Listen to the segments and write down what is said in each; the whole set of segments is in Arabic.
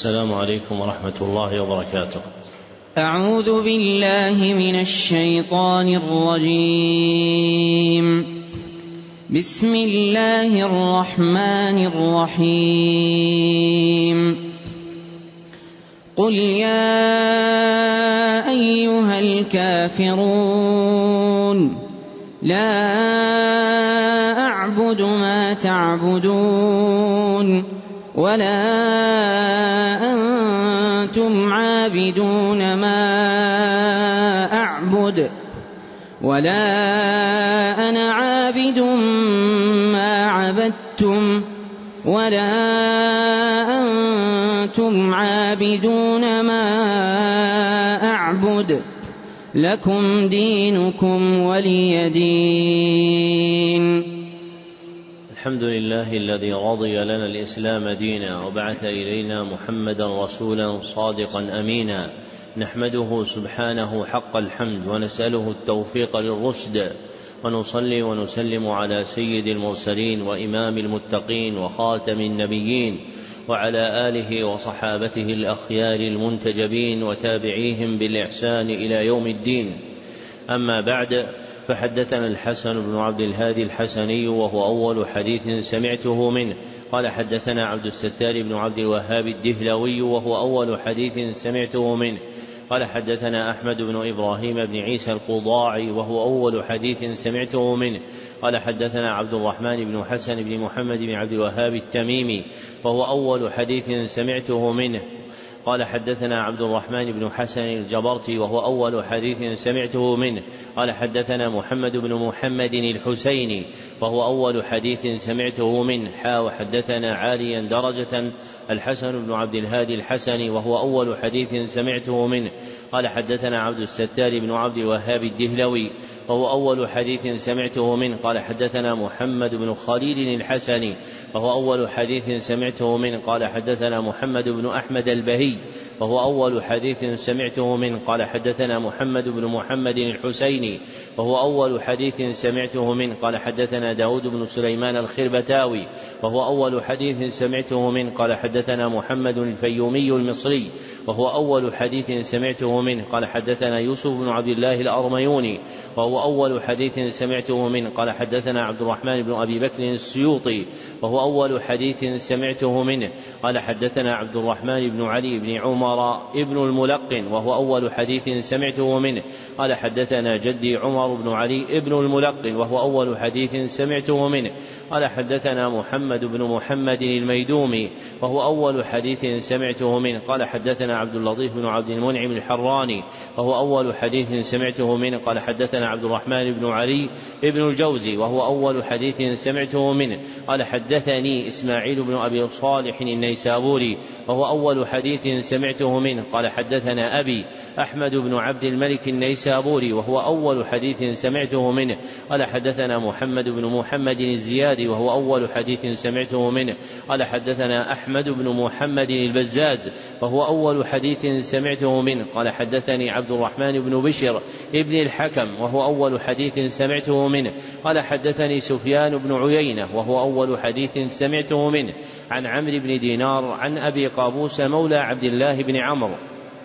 السلام عليكم ورحمة الله وبركاته. أعوذ بالله من الشيطان الرجيم. بسم الله الرحمن الرحيم. قل يا أيها الكافرون لا أعبد ما تعبدون ولا أنتم عابدون ما أعبد ولا أنا عابد ما عبدتم ولا أنتم عابدون ما أعبد لكم دينكم ولي دين. الحمد لله الذي رضي لنا الإسلام دينا وبعث إلينا محمدا رسولا صادقا أمينا، نحمده سبحانه حق الحمد ونسأله التوفيق للرشد، ونصلي ونسلم على سيد المرسلين وإمام المتقين وخاتم النبيين وعلى آله وصحابته الأخيار المنتجبين وتابعيهم بالإحسان إلى يوم الدين. أما بعد، فحدثنا الحسن بن عبد الهادي الحسني وهو أول حديث سمعته منه قال حدثنا عبد الستار بن عبد الوهاب الدهلوي وهو أول حديث سمعته منه قال حدثنا أحمد بن إبراهيم بن عيسى القضاعي وهو أول حديث سمعته منه قال حدثنا عبد الرحمن بن حسن بن محمد بن عبد الوهاب التميمي وهو أول حديث سمعته منه قال حدثنا عبد الرحمن بن حسن الجبرتي وهو أول حديث سمعته منه قال حدثنا محمد بن محمد الحسيني وهو أول حديث سمعته منه وحدثنا عاليا درجة الحسن بن عبد الهادي الحسني وهو أول حديث سمعته منه قال حدثنا عبد الستار بن عبد الوهاب الدهلوي وهو أول حديث سمعته منه قال حدثنا محمد بن خليل الحسني وهو أول حديث سمعته منه قال حدثنا محمد بن أحمد البهي وهو أول حديث سمعته منه قال حدثنا محمد بن محمد الحسيني وهو أول حديث سمعته منه قال حدثنا داود بن سليمان الخربتاوي وهو أول حديث سمعته منه قال حدثنا محمد الفيومي المصري وهو أول حديث سمعته منه قال حدثنا يوسف بن عبد الله الأرميوني وهو أول حديث سمعته منه قال حدثنا عبد الرحمن بن أبي بكر السيوطي وهو أول حديث سمعته منه قال حدثنا عبد الرحمن بن علي بن عمر ابن الملقن وهو أول حديث سمعته منه قال حدثنا جدي عمر بن علي ابن الملقن وهو أول حديث سمعته منه قال حدثنا محمد بن محمد الميدومي وهو أول حديث سمعته منه قال حدثنا عبد اللطيف بن عبد المنعم الحراني وهو أول حديث سمعته منه قال حدثنا عبد الرحمن بن علي ابن الجوزي وهو أول حديث سمعته منه قال حدثني إسماعيل بن أبي صالح النيسابوري وهو أول حديث سمعته منه قال حدثنا أبي أحمد بن عبد الملك النيسابوري وهو أول حديث سمعته منه قال حدثنا محمد بن محمد الزيادي وهو أول حديث سمعته منه قال حدثنا أحمد بن محمد البزاز وهو أول حديث سمعته منه قال حدثني عبد الرحمن بن بشر ابن الحكم وهو أول حديث سمعته منه قال حدثني سفيان بن عيينة وهو أول حديث سمعته منه عن عمرو بن دينار عن أبي قابوس مولى عبد الله بن عمرو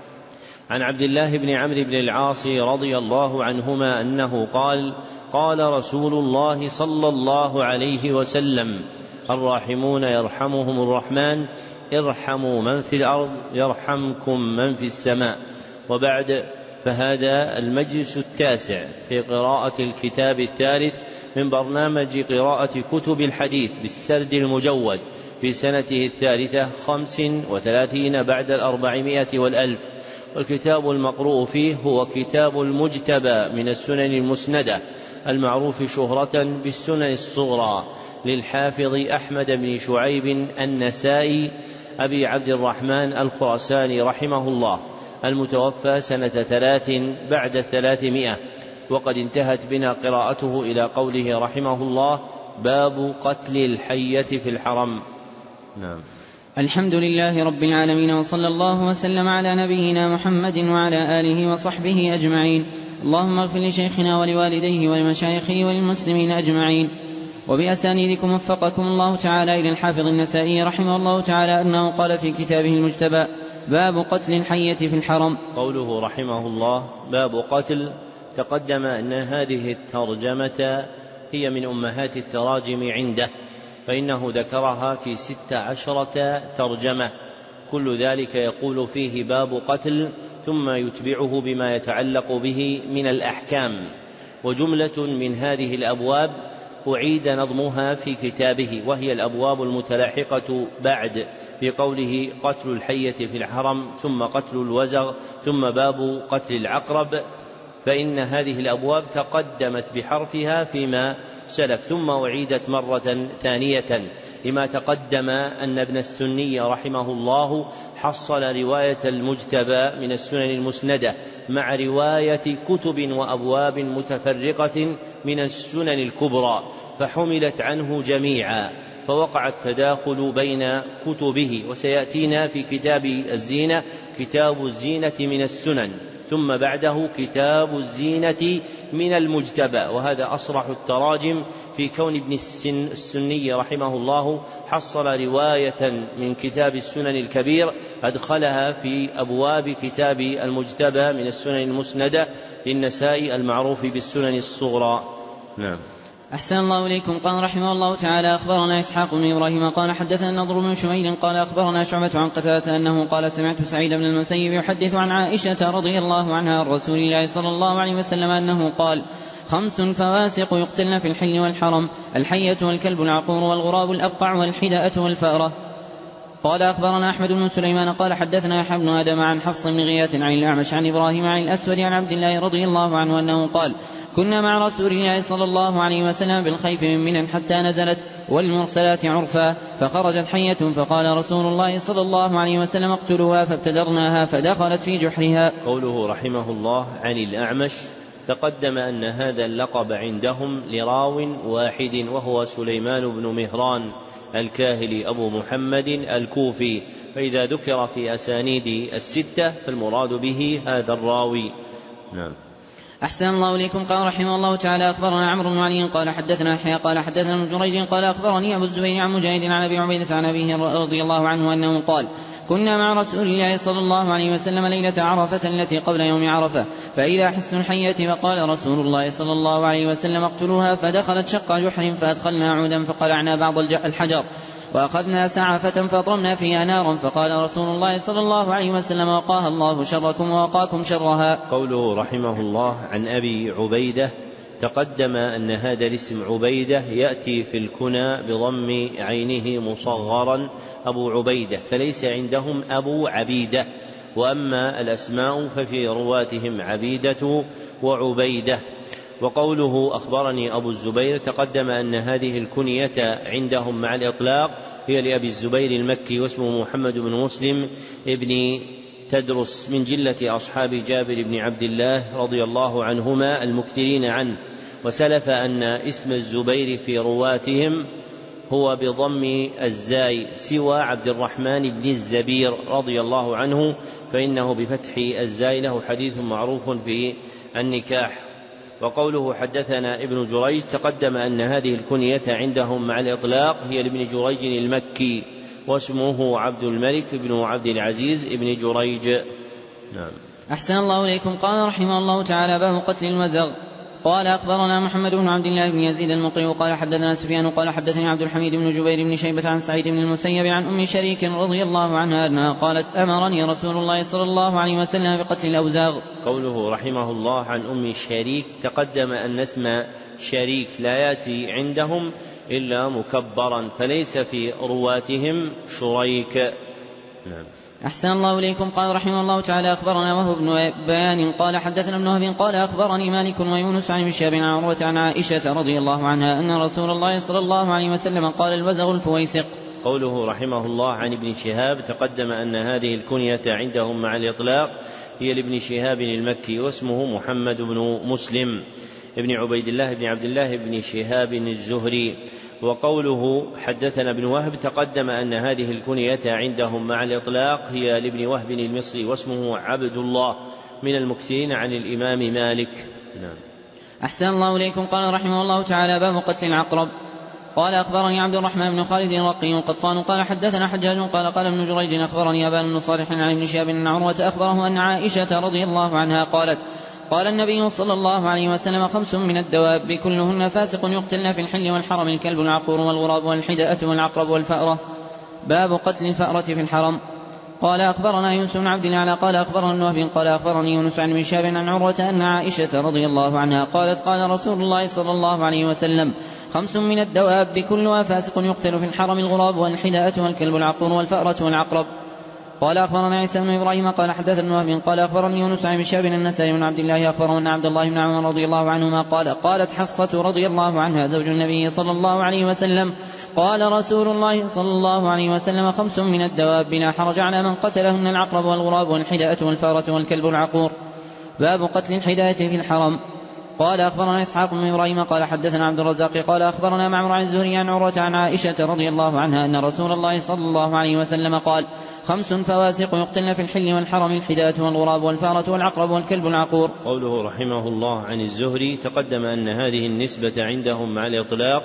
عن عبد الله بن عمرو بن العاص رضي الله عنهما أنه قال قال رسول الله صلى الله عليه وسلم الراحمون يرحمهم الرحمن ارحموا من في الأرض يرحمكم من في السماء. وبعد، فهذا المجلس التاسع في قراءة الكتاب الثالث من برنامج قراءة كتب الحديث بالسرد المجود في سنته 33 بعد 400 والألف، والكتاب المقروء فيه هو كتاب المجتبى من السنن المسندة المعروف شهرة بالسنن الصغرى للحافظ أحمد بن شعيب النسائي أبي عبد الرحمن الخراساني رحمه الله، المتوفى سنة 3 بعد 300، وقد انتهت بنا قراءته إلى قوله رحمه الله باب قتل الحية في الحرم. نعم. الحمد لله رب العالمين، وصلى الله وسلم على نبينا محمد وعلى آله وصحبه أجمعين. اللهم اغفر لشيخنا ولوالديه ولمشايخه وللمسلمين أجمعين. وبأسانيدكم وفقكم الله تعالى إلى الحافظ النسائي رحمه الله تعالى أنه قال في كتابه المجتبى: باب قتل الحية في الحرم. قوله رحمه الله باب قتل، تقدم أن هذه الترجمة هي من أمهات التراجم عنده، فإنه ذكرها في 16 ترجمة، كل ذلك يقول فيه باب قتل، ثم يتبعه بما يتعلق به من الأحكام. وجملة من هذه الأبواب أعيد نظمها في كتابه، وهي الأبواب المتلاحقة بعد، في قوله قتل الحية في الحرم، ثم قتل الوزغ، ثم باب قتل العقرب، فإن هذه الأبواب تقدمت بحرفها فيما سلف، ثم أعيدت مرة ثانية، لما تقدم أن ابن السني رحمه الله حصل رواية المجتبى من السنن المسندة مع رواية كتب وأبواب متفرقة من السنن الكبرى، فحملت عنه جميعا، فوقع التداخل بين كتبه. وسيأتينا في كتاب الزينة كتاب الزينة من السنن، ثم بعده كتاب الزينة من المجتبى، وهذا أصرح التراجم في كون ابن السني رحمه الله حصل رواية من كتاب السنن الكبير أدخلها في أبواب كتاب المجتبى من السنن المسندة للنسائي المعروف بالسنن الصغرى. نعم. أحسن الله إليكم. قال رحمه الله تعالى: أخبرنا إسحاق بن إبراهيم قال حدثنا النضر بن شميل قال أخبرنا شعبة عن قتادة أنه قال: سمعت سعيد بن المسيب يحدث عن عائشة رضي الله عنها عن رسول الله صلى الله عليه وسلم أنه قال: 5 فواسق يقتلن في الحل والحرم: الحية والكلب العقور والغراب الأبقع والحدأة والفأرة. قال أخبرنا أحمد بن سليمان قال حدثنا يحيى بن آدم عن حفص بن غياث عن الأعمش عن إبراهيم عن الأسود عن عبد الله رضي الله عنه أنه قال: كنا مع رسول الله صلى الله عليه وسلم بالخيف من منى حتى نزلت والمرسلات عرفا، فخرجت حية فقال رسول الله صلى الله عليه وسلم: اقتلوها، فابتدرناها فدخلت في جحرها. قوله رحمه الله عن الأعمش، تقدم أن هذا اللقب عندهم لراو واحد وهو سليمان بن مهران الكاهلي أبو محمد الكوفي، فإذا ذكر في أسانيد 6 فالمراد به هذا الراوي. نعم. أحسن الله إليكم. قال رحمه الله تعالى: أخبرنا عمرو بن علي قال حدثنا يحيى قال حدثنا ابن جريج قال أخبرني أبو الزبير عن مجاهد عن أبي عبيدة عن أبيه رضي الله عنه أنه قال: كنا مع رسول الله صلى الله عليه وسلم ليلة عرفة التي قبل يوم عرفة، فإذا حس الحية فقال رسول الله صلى الله عليه وسلم: اقتلوها، فدخلت شق جحر فأدخلنا عودا فقلعنا بعض الحجر وأخذنا سعفة فأضرمنا فيها نارا، فقال رسول الله صلى الله عليه وسلم: وقاها الله شركم ووقاكم شرها. قوله رحمه الله عن أبي عبيدة، تقدم أن هذا الاسم عبيدة يأتي في الكنى بضم عينه مصغرا أبو عبيدة، فليس عندهم أبو عبيدة، وأما الأسماء ففي رواتهم عبيدة وعبيدة. وقوله أخبرني أبو الزبير، تقدم أن هذه الكنية عندهم مع الإطلاق هي لأبي الزبير المكي، واسمه محمد بن مسلم ابن تدرس، من جلة أصحاب جابر بن عبد الله رضي الله عنهما المكثرين عنه. وسلف أن اسم الزبير في رواتهم هو بضم الزاي، سوى عبد الرحمن بن الزبير رضي الله عنه، فإنه بفتح الزاي له حديث معروف في النكاح. وقوله حدثنا ابن جريج، تقدم أن هذه الكنية عندهم مع الإطلاق هي لابن جريج المكي، واسمه عبد الملك بن عبد العزيز ابن جريج. نعم. أحسن الله إليكم. قال رحمه الله تعالى: باب قتل الوزغ. قال أخبرنا محمد بن عبد الله بن يزيد المقري قال حدثنا سفيان قال حدثني عبد الحميد بن جبير بن شيبة عن سعيد بن المسيب عن أم شريك رضي الله عنها أنها قالت: أمرني رسول الله صلى الله عليه وسلم بقتل الأوزاغ. قوله رحمه الله عن أم شريك، تقدم أن اسم شريك لا يأتي عندهم إلا مكبرا، فليس في رواتهم شريك. نعم. أحسن الله إليكم. قال رحمه الله تعالى: أخبرنا وهو بن بيان قال حدثنا ابن وهب قال أخبرني مالك ويونس عن شهاب عن عروة عن عائشة رضي الله عنها أن رسول الله صلى الله عليه وسلم قال: الوزغ الفويسق. قوله رحمه الله عن ابن شهاب، تقدم أن هذه الكنية عندهم مع الإطلاق هي لابن شهاب المكي، واسمه محمد بن مسلم ابن عبيد الله بن عبد الله بن شهاب الزهري. وقوله حدثنا ابن وهب، تقدم أن هذه الكنية عندهم مع الإطلاق هي لابن وهب المصري، واسمه عبد الله، من المكثرين عن الإمام مالك. نعم. أحسن الله إليكم. قال رحمه الله تعالى: باب قتل العقرب. قال أخبرني عبد الرحمن بن خالد الرقي القطان قال حدثنا حجاج قال ابن جريج أخبرني أبان بن صالح عن ابن شهاب أن عروة أخبره أن عائشة رضي الله عنها قالت قال النبي صلى الله عليه وسلم 5 من الدواب كلهن فاسق يقتلن في الحل والحرم الكلب العقور والغراب والحدأة والعقرب والفأرة. باب قتل الفأرة في الحرم. قال أخبرنا يونس بن عبد الأعلى قال أخبرنا الوهب قال أخبرني يونس عن ابن شهاب عن عروة أن عائشة رضي الله عنها قالت قال رسول الله صلى الله عليه وسلم 5 من الدواب كلها فاسق يقتل في الحرم الغراب والحداءة والكلب العقور والفأرة والعقرب. قال أخبرنا عيسى بن إبراهيم قال حدثنا وهب قال أخبرني يونس عن ابن شهاب النسائي بن عبد الله أخبره أن عبد الله بن عمر رضي الله عنهما قالت حفصة رضي الله عنها زوج النبي صلى الله عليه وسلم قال رسول الله صلى الله عليه وسلم 5 من الدواب لا حرج على من قتلهن العقرب والغراب والحداءة والفارة والكلب العقور. باب قتل الحداءة في الحرم. قال أخبرنا إسحاق بن إبراهيم قال حدثنا عبد الرزاق قال أخبرنا معمر عن الزهري عن عروة عن عائشة رضي الله عنها أن رسول الله صلى الله عليه وسلم قال 5 فواسق يقتلن في الحل والحرم الحداءة والغراب والفارة والعقرب والكلب العقور. قوله رحمه الله عن الزهري تقدم أن هذه النسبة عندهم مع الإطلاق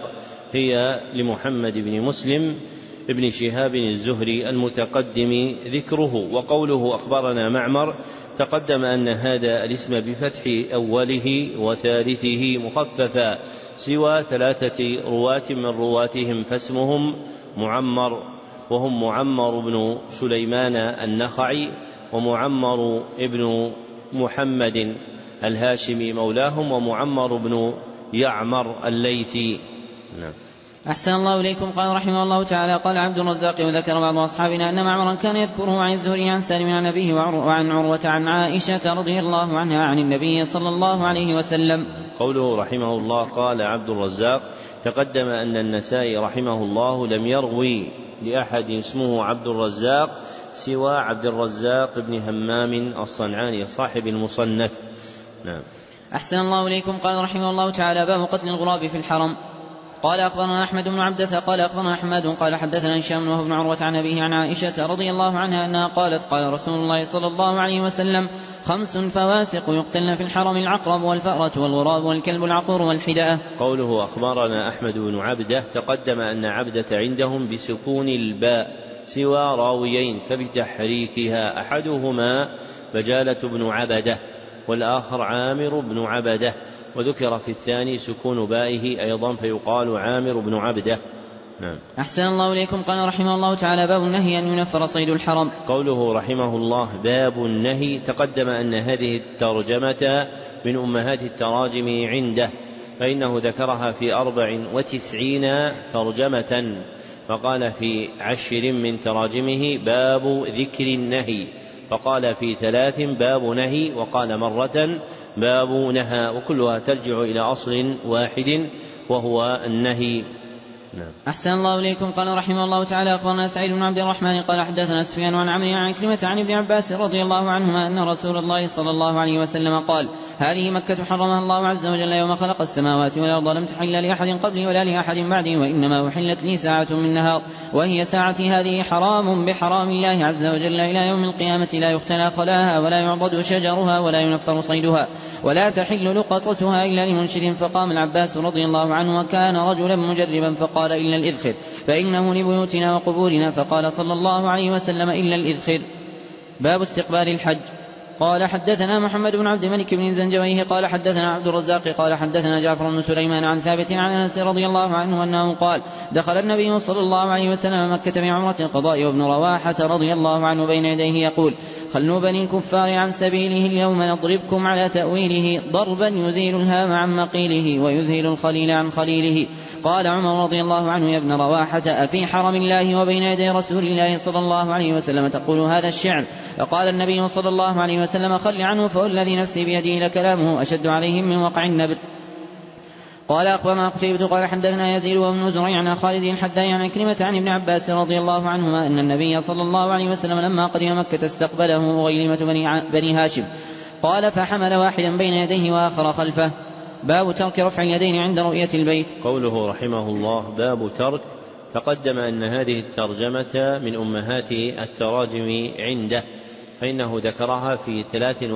هي لمحمد بن مسلم ابن شهاب الزهري المتقدم ذكره. وقوله أخبرنا معمر تقدم أن هذا الاسم بفتح أوله وثالثه مخففا سوى 3 رواة من رواتهم فاسمهم معمر وهم معمر بن سليمان النخعي ومعمر بن محمد الهاشمي مولاهم ومعمر بن يعمر الليثي. نعم. أحسن الله إليكم. قال رحمه الله تعالى قال عبد الرزاق وذكر بعض أصحابنا أن معمرا كان يذكره عن الزهري عن سالم عن أبيه وعن عروة عن عائشة رضي الله عنها عن النبي صلى الله عليه وسلم. قوله رحمه الله قال عبد الرزاق تقدم أن النسائي رحمه الله لم يروي لأحد اسمه عبد الرزاق سوى عبد الرزاق بن همام الصنعاني صاحب المصنف. نعم. أحسن الله إليكم. قال رحمه الله تعالى باب قتل الغراب في الحرم. قال أخبرنا أحمد بن عبدة قال أخبرنا أحمد قال حدثنا هشام وهو بن عروة عن أبيه عن عائشة رضي الله عنها أنها قالت قال رسول الله صلى الله عليه وسلم 5 فواسق يقتلن في الحرم العقرب والفأرة والغراب والكلب العقور والحداءة. قوله أخبرنا أحمد بن عبدة تقدم أن عبدة عندهم بسكون الباء سوى راويين فبتحريكها أحدهما بجالة بن عبدة والآخر عامر بن عبدة وذكر في الثاني سكون بائه أيضا فيقال عامر بن عبدة. نعم. أحسن الله إليكم. قال رحمه الله تعالى باب النهي أن ينفر صيد الحرم. قوله رحمه الله باب النهي تقدم أن هذه الترجمة من أمهات التراجم عنده فإنه ذكرها في 94 ترجمة فقال في 10 من تراجمه باب ذكر النهي فقال في 3 باب نهي وقال مرة باب نهى وكلها ترجع إلى أصل واحد وهو النهي. نعم. أحسن الله إليكم. قال رحمه الله تعالى أخبرنا سعيد بن عبد الرحمن قال حدثنا سفيان عن عمرو عن كلمة عن ابن عباس رضي الله عنهما أن رسول الله صلى الله عليه وسلم قال هذه مكة حرمها الله عز وجل يوم خلق السماوات والأرض لم تحل لأحد قبلي ولا لأحد بعدي وإنما أحلت لي ساعة من نهار وهي ساعتي هذه حرام بحرام الله عز وجل إلى يوم القيامة لا يختلى خلاها ولا يعضد شجرها ولا ينفر صيدها ولا تحل لقطتها إلا لمنشد. فقام العباس رضي الله عنه وكان رجلا مجربا فقال إلا الإذخر فإنه لبيوتنا وقبورنا فقال صلى الله عليه وسلم إلا الإذخر. باب استقبال الحج. قال حدثنا محمد بن عبد الملك بن زنجويه قال حدثنا عبد الرزاق قال حدثنا جعفر بن سليمان عن ثابت عن أنس رضي الله عنه أنه قال دخل النبي صلى الله عليه وسلم مكة بعمرة القضاء وابن رواحة رضي الله عنه بين يديه يقول خلوا بني الكفار عن سبيله اليوم نضربكم على تأويله ضربا يزيل الهام عن مقيله ويذهل الخليل عن خليله. قال عمر رضي الله عنه يا ابن رواحة أفي حرم الله وبين يدي رسول الله صلى الله عليه وسلم تقول هذا الشعر؟ فقال النبي صلى الله عليه وسلم خل عنه فوالذي نفسي بيده لكلامه أشد عليهم من وقع النبل. قال أخبرنا قتيبة قال حدثنا يزيد وابن زريع عن خالد الحذاء عن كلمة عن ابن عباس رضي الله عنهما أن النبي صلى الله عليه وسلم لما قدم مكة استقبله مغيلمة بني هاشم قال فحمل واحدا بين يديه وآخر خلفه. باب ترك رفع اليدين عند رؤية البيت. قوله رحمه الله باب ترك تقدم أن هذه الترجمة من أمهات التراجم عنده فإنه ذكرها في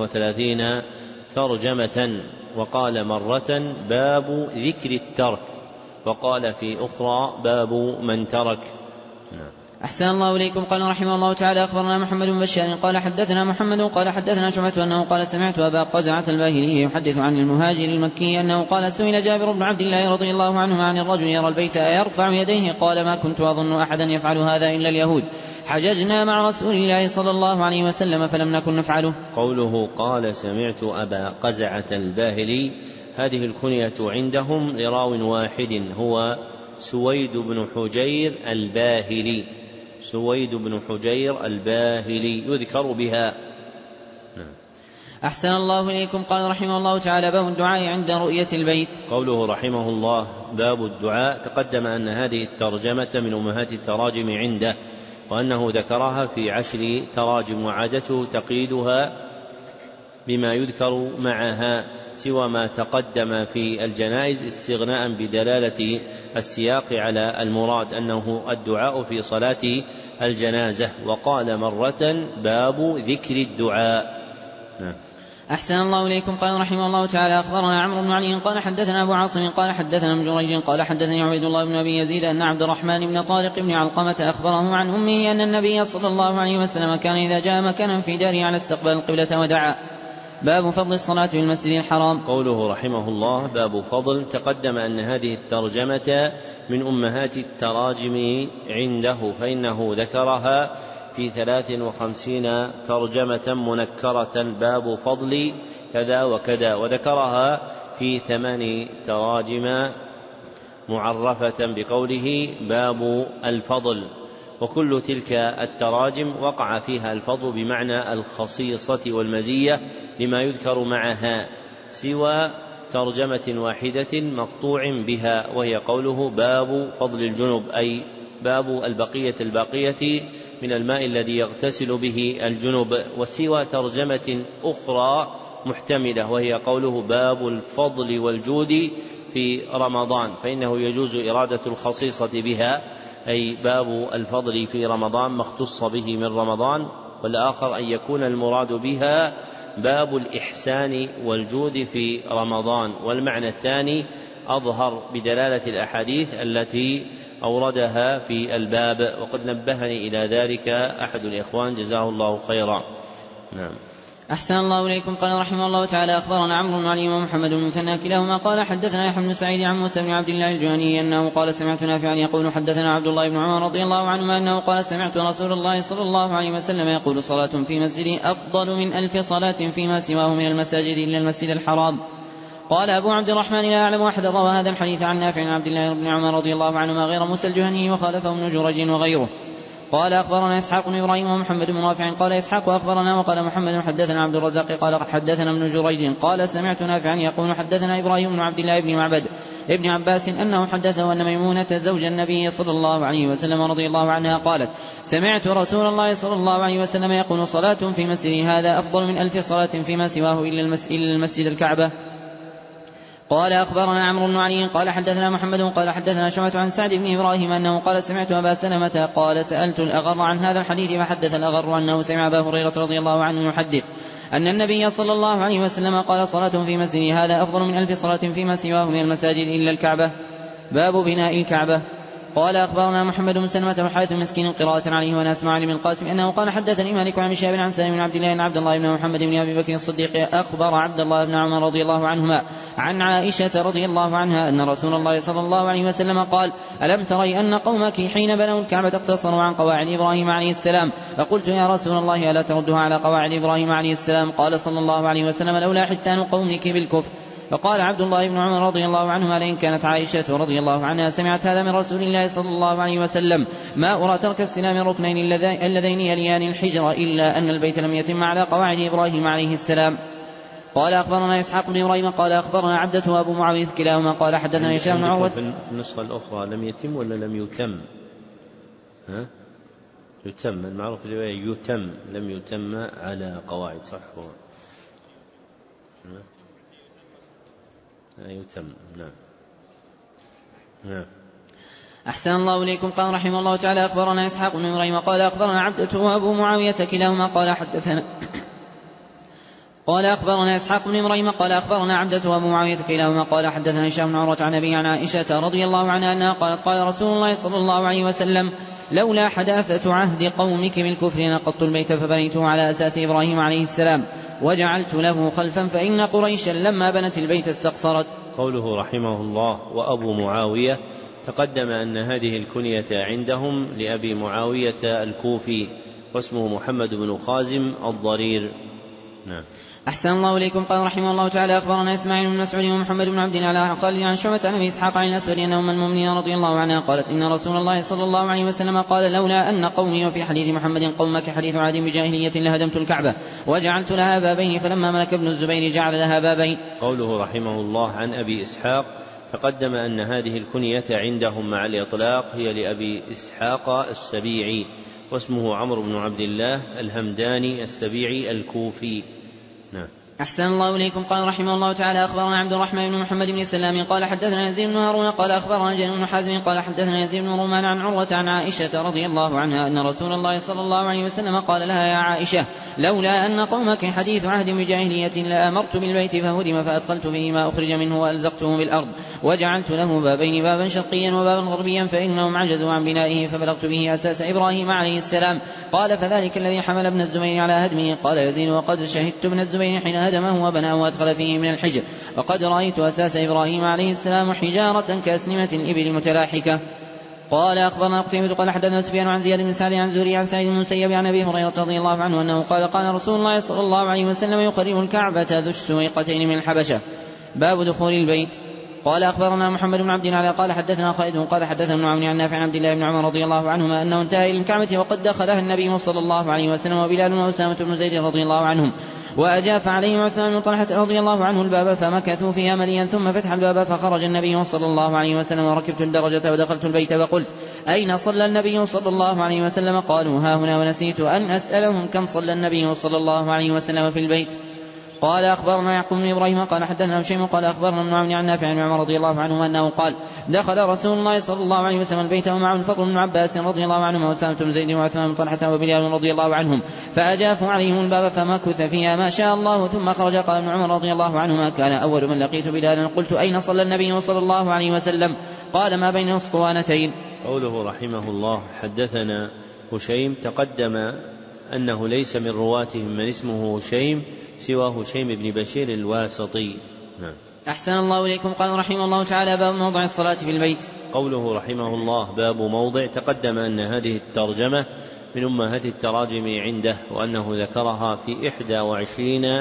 33 ترجمة وقال مرة باب ذكر الترك وقال في أخرى باب من ترك. أحسن الله إليكم. قال رحمه الله تعالى أخبرنا محمد بن بشار قال حدثنا محمد قال حدثنا شعبة أنه قال سمعت أبا قزعة الباهلي يحدث عن المهاجر المكي أنه قال سئل جابر بن عبد الله رضي الله عنهما عن الرجل يرى البيت أيرفع يديه قال ما كنت أظن أحدا يفعل هذا إلا اليهود حججنا مع رسول الله صلى الله عليه وسلم فلم نكن نفعله. قوله قال سمعت أبا قزعة الباهلي هذه الكنية عندهم لراو واحد هو سويد بن حجير الباهلي. سويد بن حجير الباهلي يذكر بها. أحسن الله إليكم. قال رحمه الله تعالى باب الدعاء عند رؤية البيت. قوله رحمه الله باب الدعاء تقدم أن هذه الترجمة من أمهات التراجم عنده وأنه ذكرها في 10 تراجم وعادته تقييدها بما يذكر معها سوى ما تقدم في الجنائز استغناء بدلالة السياق على المراد أنه الدعاء في صلاة الجنازة. وقال مرة باب ذكر الدعاء. أحسن الله إليكم. قال رحمه الله تعالى أخبرنا عمرو بن علي قال حدثنا أبو عاصم قال حدثنا ابن جريج قال حدثني عبيد الله بن أبي يزيد أن عبد الرحمن بن طارق بن علقمة أخبره عن أمه أن النبي صلى الله عليه وسلم كان إذا جاء مكانا في داره على استقبال القبلة ودعا. باب فضل الصلاة في المسجد الحرام. قوله رحمه الله باب فضل تقدم أن هذه الترجمة من أمهات التراجم عنده فإنه ذكرها في 53 ترجمة منكرة باب فضل كذا وكذا وذكرها في 8 تراجم معرفة بقوله باب الفضل. وكل تلك التراجم وقع فيها الفضل بمعنى الخصيصة والمزية لما يذكر معها سوى ترجمة واحدة مقطوع بها وهي قوله باب فضل الجنب أي باب الباقية من الماء الذي يغتسل به الجنب. وسوى ترجمة أخرى محتملة وهي قوله باب الفضل والجود في رمضان فإنه يجوز إرادة الخصيصة بها أي باب الفضل في رمضان ما اختص به من رمضان والآخر أن يكون المراد بها باب الإحسان والجود في رمضان. والمعنى الثاني أظهر بدلالة الأحاديث التي أوردها في الباب وقد نبهني إلى ذلك أحد الإخوان جزاه الله خيرا. نعم. أحسن الله إليكم. قال رحمه الله تعالى أخبرنا عمرو بن علي ومحمد بن المثنى كلاهما قال حدثنا يحيى بن سعيد عن موسى بن عبد الله الجهني أنه قال سمعت نافعا يقول حدثنا عبد الله بن عمر رضي الله عنهما أنه قال سمعت رسول الله صلى الله عليه وسلم يقول صلاة في مسجدي أفضل من 1000 صلاة فيما سواه من المساجد إلا المسجد الحرام. قال أبو عبد الرحمن لا أعلم أحد روى هذا الحديث عن نافع عن عبد الله بن عمر رضي الله عنهما غير موسى الجهني وخالفه ابن جريج وغيره. قال أخبرنا إسحاق بن إبراهيم ومحمد بن رافع قال إسحاق أخبرنا وقال محمد حدثنا عبد الرزاق قال حدثنا ابن جريج قال سمعت نافعا يقول حدثنا إبراهيم بن عبد الله بن معبد ابن عباس أنه حدثه أن ميمونة زوج النبي صلى الله عليه وسلم رضي الله عنها قالت سمعت رسول الله صلى الله عليه وسلم يقول صلاة في مسجد هذا أفضل من 1000 صلاة فيما سواه إلا المسجد الكعبة. قال أخبرنا عمرو بن علي قال حدثنا محمد قال حدثنا شعبة عن سعد بن إبراهيم أنه قال سمعت أبا سلمة قال سألت الأغر عن هذا الحديث فحدث الأغر أنه سمع أبا هريرة رضي الله عنه يحدث أن النبي صلى الله عليه وسلم قال صلاة في مسجد هذا أفضل من 1000 صلاة فيما سواه من المساجد إلا الكعبة. باب بناء الكعبة. قال أخبرنا محمد بن سلمة وحارث مسكين قراءة عليه ونسمع عن ابن القاسم أنه قال حدثني مالك عن شهاب عن سالم بن عبد الله أن عبد الله بن محمد بن أبي بكر الصديق أخبر عبد الله بن عمر رضي الله عنهما عن عائشة رضي الله عنها أن رسول الله صلى الله عليه وسلم قال ألم تري أن قومك حين بنوا الكعبة اقتصروا عن قواعد إبراهيم عليه السلام فقلت يا رسول الله ألا تردها على قواعد إبراهيم عليه السلام قال صلى الله عليه وسلم لولا حسان قومك بالكفر. فقال عبد الله بن عمر رضي الله عنهما لئن كانت عائشة رضي الله عنها سمعت هذا من رسول الله صلى الله عليه وسلم ما أرى ترك السلام الركنين اللذين يليان الحجر إلا أن البيت لم يتم على قواعد إبراهيم عليه السلام. قال أخبرنا إسحاق بن إبراهيم قال أخبرنا عبدة وأبو معاوية كلاهما قال حدثنا هشام بن عروة. في النسخة الأخرى لم يتم ولا لم يتم؟ يتم المعروف الرواية يتم لم يتم على قواعد صح يتم. نعم. أحسن الله إليكم. قال رحمه الله تعالى أخبرنا إسحاق بن إبراهيم قال أخبرنا عبدة وأبو معاوية كلاهما قال أخبرنا إسحاق بن إبراهيم قال أخبرنا عبدة وأبو معاوية كلاهما قال حدثنا هشام بن عروة عن أبيه عن عائشة رضي الله عنها أنها قالت قال رسول الله صلى الله عليه وسلم لولا حداثة عهد قومك بالكفر نقضت البيت فبنيته على أساس إبراهيم عليه السلام وجعلت له خلفا فإن قريشا لما بنت البيت استقصرت. قوله رحمه الله وأبو معاوية، تقدم أن هذه الكنية عندهم لأبي معاوية الكوفي واسمه محمد بن خازم الضرير. نعم. أحسن الله إليكم. قال رحمه الله تعالى أخبرنا إسماعيل بن مسعود ومحمد بن عبد الله عن خالد عن شعبة عن أبي إسحاق عن الأسود أن أم المؤمنين رضي الله عنها قالت إن رسول الله صلى الله عليه وسلم قال لولا أن قومي وفي حديث محمد قومك حديث عهد بجاهلية لهدمت الكعبة وجعلت لها بابين فلما ملك ابن الزبير جعل لها بابين. قوله رحمه الله عن أبي إسحاق، تقدم أن هذه الكنية عندهم مع الإطلاق هي لأبي إسحاق السبيعي واسمه عمرو بن عبد الله الهمداني السبيعي الكوفي. نعم. أحسن الله إليكم. قال رحمه الله تعالى أخبرنا عبد الرحمن بن محمد بن سلام قال حدثنا يزيد بن هارون قال أخبرنا جرير بن حازم قال حدثنا يزيد بن رومان عن عروة عن عائشة رضي الله عنها أن رسول الله صلى الله عليه وسلم قال لها يا عائشة لولا أن قومك حديث عهد بجاهلية لأمرت بالبيت فهدم فأدخلت فيه ما أخرج منه وألزقته بالأرض وجعلت له بابين بابا شرقيا وبابا غربيا فإنهم عجزوا عن بنائه فبلغت به أساس إبراهيم عليه السلام. قال فذلك الذي حمل ابن الزبير على هدمه. قال يزيد وقد شهدت ابن الزبير حين هدمه وبناه وأدخل فيه من الحجر وقد رأيت أساس إبراهيم عليه السلام حجارة كأسنمة الإبل متلاحكة. قال أخبرنا قتيبة قال حدثنا سفيان عن زياد بن سعد عن زهري عن سعيد بن المسيب عن أبي هريرة رضي الله عنه أنه قال قال رسول الله صلى الله عليه وسلم يخرب الكعبة ذو السويقتين من الحبشة. باب دخول البيت. قال أخبرنا محمد بن عبد الله قال حدثنا خالد قال حدثنا ابن عون عن نافع عن عبد الله بن عمر رضي الله عنهما أنه انتهى إلى الكعبة وقد دخلها النبي صلى الله عليه وسلم وبلال وأسامة بن زيد رضي الله عنهم وأجاف عليهم عثمان بن طلحة رضي الله عنه الباب فمكثوا فيها مليا ثم فتح الباب فخرج النبي صلى الله عليه وسلم وركبت الدرجة ودخلت البيت وقلت أين صلى النبي صلى الله عليه وسلم؟ قالوا ها هنا ونسيت أن أسألهم كم صلى النبي صلى الله عليه وسلم في البيت. قال أخبرنا يعقوب بن إبراهيم قال حدثنا هشيم قال أخبرنا ابن عون عن نافع عن عمر رضي الله عنه أنه قال دخل رسول الله صلى الله عليه وسلم البيت ومعه الفضل بن عباس رضي الله عنهما وأسامة بن زيد وعثمان بن طلحة وبلال رضي الله عنهم فأجافوا عليهم الباب فمكث فيها ما شاء الله ثم خرج. قال ابن عمر رضي الله عنهما كان أول من لقيت بلالا قلت أين صلى النبي صلى الله عليه وسلم؟ قال ما بين الأسطوانتين. قوله رحمه الله حدثنا هشيم، تقدم أنه ليس من رواتهم من اسمه هشيم سوى هشيم بن بشير الواسطي. نعم. أحسن الله إليكم. قال رحمه الله تعالى باب موضع الصلاة في البيت. قوله رحمه الله باب موضع، تقدم أن هذه الترجمة من أمهات التراجم عنده وأنه ذكرها في 21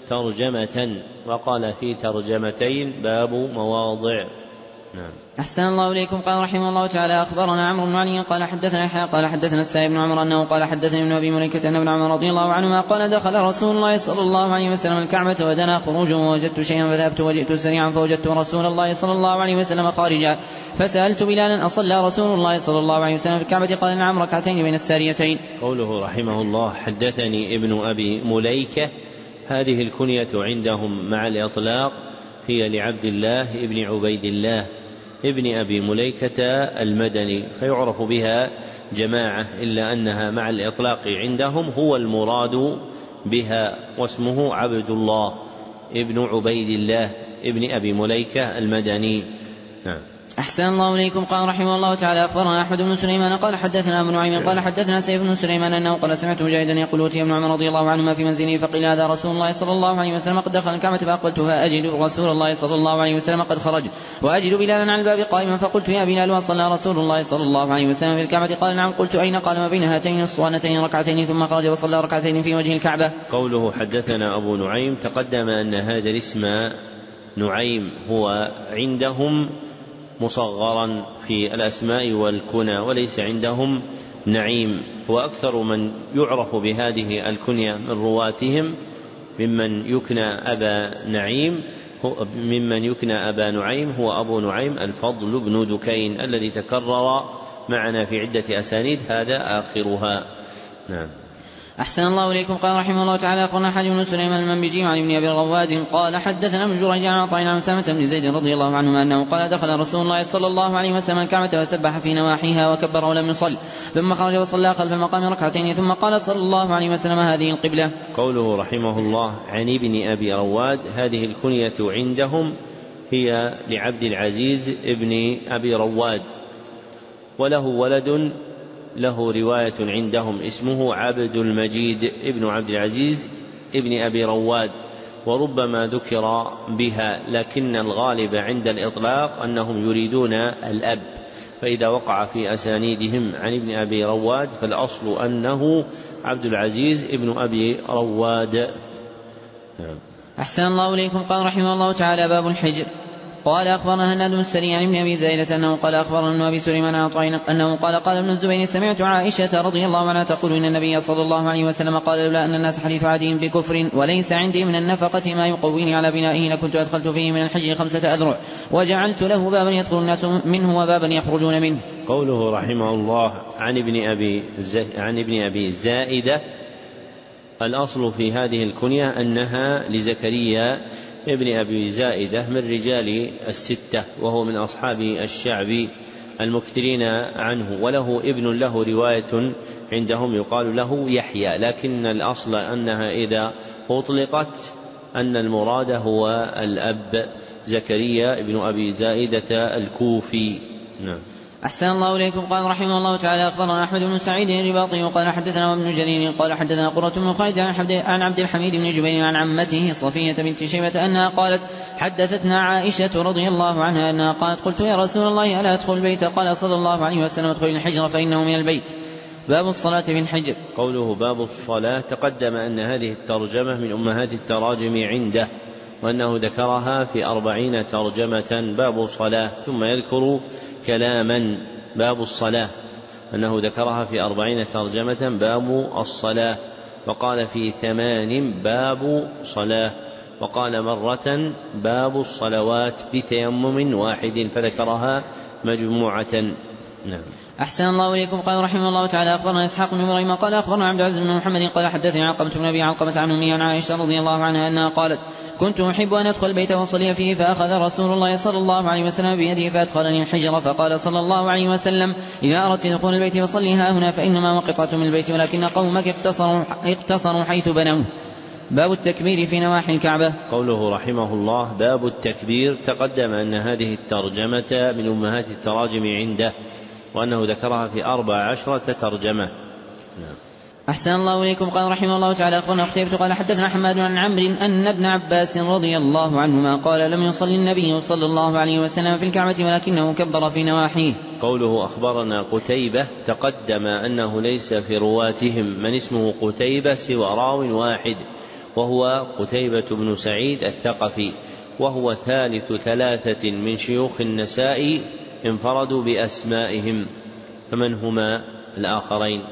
ترجمة وقال في ترجمتين باب مواضع. نعم. أحسن الله إليكم. قال رحمه الله تعالى أخبرنا عمرو بن علي قال حدثنا يحيى قال حدثنا السائب بن عمر أنه قال حدثني ابن أبي مليكة أن ابن عمر رضي الله عنهما قال دخل رسول الله صلى الله عليه وسلم الكعبة ودنا خروجه ووجدت شيئا فذهبت وجئت سريعا فوجدت رسول الله صلى الله عليه وسلم خارجا فسألت بلالا أصلى رسول الله صلى الله عليه وسلم في الكعبة؟ قال نعم ركعتين بين الساريتين. قوله رحمه الله حدثني ابن أبي مليكة، هذه الكنية عندهم مع الإطلاق هي لعبد الله ابن عبيد الله ابن أبي مليكة المدني، فيعرف بها جماعة إلا أنها مع الإطلاق عندهم هو المراد بها، واسمه عبد الله ابن عبيد الله ابن أبي مليكة المدني. نعم. أحسن الله إليكم. قال رحمه الله تعالى أخبرنا أحمد بن سليمان قال حدثنا ابن نعيم قال حدثنا سيف بن سليمان أنه قال سمعت مجاهدا يقول أتي ابن عمر رضي الله عنهما في منزله فقيل هذا رسول الله صلى الله عليه وسلم قد دخل الكعبة فأقبلتها أجد رسول الله صلى الله عليه وسلم قد خرج وأجد بلالا على الباب قائما فقلت يا بلال وصلى رسول الله صلى الله عليه وسلم في الكعبة؟ قال نعم. قلت أين؟ قال ما بين هاتين الصوانتين ركعتين ثم خرج وصلى ركعتين في وجه الكعبة. قوله حدثنا أبو نعيم، تقدم أن هذا الاسم نعيم هو عندهم مصغرا في الأسماء والكنى وليس عندهم نعيم، وأكثر من يعرف بهذه الكنية من رواتهم ممن يكنى أبا نعيم هو أبو نعيم الفضل بن دكين الذي تكرر معنا في عدة أسانيد، هذا آخرها. نعم. أحسن الله إليكم. قال رحمه الله تعالى أخبرنا حاج بن سليمان المنبجي عن ابن أبي رواد قال حدثنا ابن جريج عن عطاء عن أسامة بن زيد رضي الله عنهما أنه قال دخل رسول الله صلى الله عليه وسلم الكعبة وسبح في نواحيها وكبر ولم يصل ثم خرج وصلى خلف المقام ركعتين ثم قال صلى الله عليه وسلم هذه القبلة. قوله رحمه الله عن ابن أبي رواد هذه الكنية عندهم هي لعبد العزيز ابن أبي رواد، وله ولد له رواية عندهم اسمه عبد المجيد ابن عبد العزيز ابن أبي رواد، وربما ذكر بها، لكن الغالب عند الإطلاق أنهم يريدون الأب، فإذا وقع في أسانيدهم عن ابن أبي رواد فالأصل أنه عبد العزيز ابن أبي رواد. أحسن الله إليكم. قال رحمه الله تعالى باب الحجر. قال أخبرنا هناد بن السري عن ابن أبي زائدة أنه قال أخبرنا ابن أبي سليمان أنه قال ابن الزبير سمعت عائشة رضي الله عنها تقول إن النبي صلى الله عليه وسلم قال لولا أن الناس حديث عهدهم بكفر وليس عندي من النفقة ما يقويني على بنائه لكنت أدخلت فيه من الحج 5 أذرع وجعلت له بابا يدخل الناس منه وبابا يخرجون منه. قوله رحمه الله عن ابن أبي زائدة الأصل في هذه الكنية أنها لزكريا ابن أبي زائدة من رجال 6 وهو من أصحاب الشعب المكثرين عنه، وله ابن له رواية عندهم يقال له يحيى، لكن الأصل أنها إذا أطلقت أن المراد هو الأب زكريا ابن أبي زائدة الكوفي. نعم. أحسن الله إليكم. قال رحمه الله تعالى أخبرنا أحمد بن سعيد الرباطي وقال حدثنا ابن جرير قال حدثنا قرة بن خالد عن عبد الحميد بن جبير عن عمته صفية بنت شيبة أنها قالت حدثتنا عائشة رضي الله عنها أنها قالت قلت يا رسول الله ألا أدخل البيت؟ قال صلى الله عليه وسلم ادخل الحجر فإنه من البيت. باب الصلاة في الحجر. قوله باب الصلاة تقدم أن هذه الترجمة من أمهات التراجم عنده، وأنه ذكرها في 40 ترجمة باب صلاة، ثم يذكر كلاما باب الصلاة أنه ذكرها في 40 ترجمة باب الصلاة، وقال في 8 باب صلاة، وقال مرة باب الصلوات بتيمم واحد فذكرها مجموعة. نعم. أحسن الله إليكم. قال رحمه الله تعالى أخبرنا إسحاق بن إبراهيم قال أخبرنا عبد العزيز بن محمد قال حدثني علقمة بن أبي علقمة عن أمي عن عائشة رضي الله عنها أنها قالت كنت أحب أن أدخل البيت وأصلي فيه فأخذ رسول الله صلى الله عليه وسلم بيده فأدخلني الحجر فقال صلى الله عليه وسلم إذا أردت دخول البيت فصلي ها هنا فإنما وقطعة من البيت ولكن قومك اقتصروا حيث بنوه. باب التكبير في نواحي الكعبة. قوله رحمه الله باب التكبير تقدم أن هذه الترجمة من أمهات التراجم عنده، وأنه ذكرها في 14 ترجمة. نعم. أحسن الله إليكم. قال رحمه الله تعالى أخبرنا قتيبة قال حدثنا حماد عن عمرو أن ابن عباس رضي الله عنهما قال لم يصلي النبي صلى الله عليه وسلم في الكعبة ولكنه كبر في نواحيه. قوله أخبرنا قتيبة تقدم أنه ليس في رواتهم من اسمه قتيبة سوى راو واحد وهو قتيبة بن سعيد الثقفي، وهو ثالث 3 من شيوخ النسائي انفردوا بأسمائهم، فمن هما الآخرين؟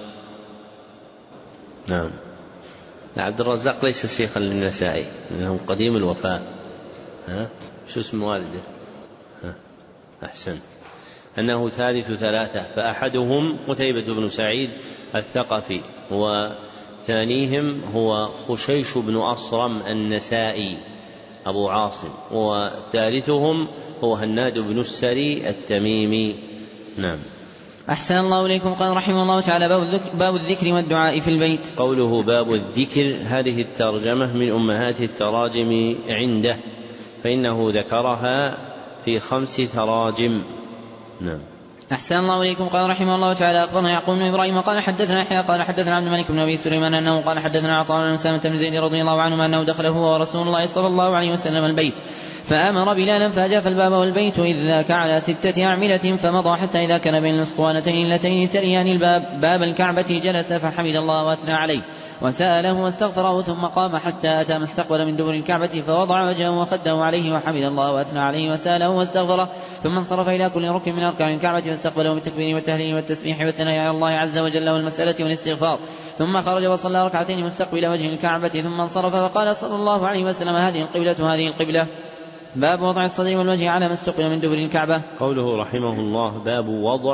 نعم. عبد الرزاق ليس شيخا للنسائي لأنه قديم الوفاة. شو اسم والده؟ أحسن. أنه ثالث 3، فأحدهم قتيبة بن سعيد الثقفي، وثانيهم هو خشيش بن أصرم النسائي أبو عاصم، وثالثهم هو هناد بن السري التميمي. نعم. أحسن الله إليكم. قال رحمه الله تعالى باب الذكر والدعاء في البيت. قوله باب الذكر هذه الترجمة من أمهات التراجم عنده، فإنه ذكرها في 5 تراجم. نعم. أحسن الله إليكم. قال رحمه الله تعالى أخبرنا يعقوب بن إبراهيم قال حدثنا يحيى قال حدثنا عبد الملك بن أبي سليمان أنه قال حدثنا عطاء عن أسامة بن زيد رضي الله عنهما أنه دخل هو ورسول الله صلى الله عليه وسلم البيت فأمر بلالا فأجاف الباب والبيت إذ ذاك على 6 أعمدة فمضى حتى إذا كان بين الأسطوانتين اللتين تليان الباب باب الكعبة جلس فحمد الله وأثنى عليه وسأله واستغفره ثم قام حتى أتى ما استقبل من دبر الكعبة فوضع وجهه وخده عليه وحمد الله وأثنى عليه وسأله واستغفره ثم انصرف إلى كل ركن من أركان الكعبة فاستقبله بالتكبير والتهليل والتسبيح والثناء على الله عز وجل والمسألة والاستغفار ثم خرج وصلى ركعتين مستقبل وجه الكعبة ثم انصرف فقال صلى الله عليه وسلم هذه القبلة هذه القبلة. باب وضع الصدر والوجه على ما استقبل من دبر الكعبة. قوله رحمه الله باب وضع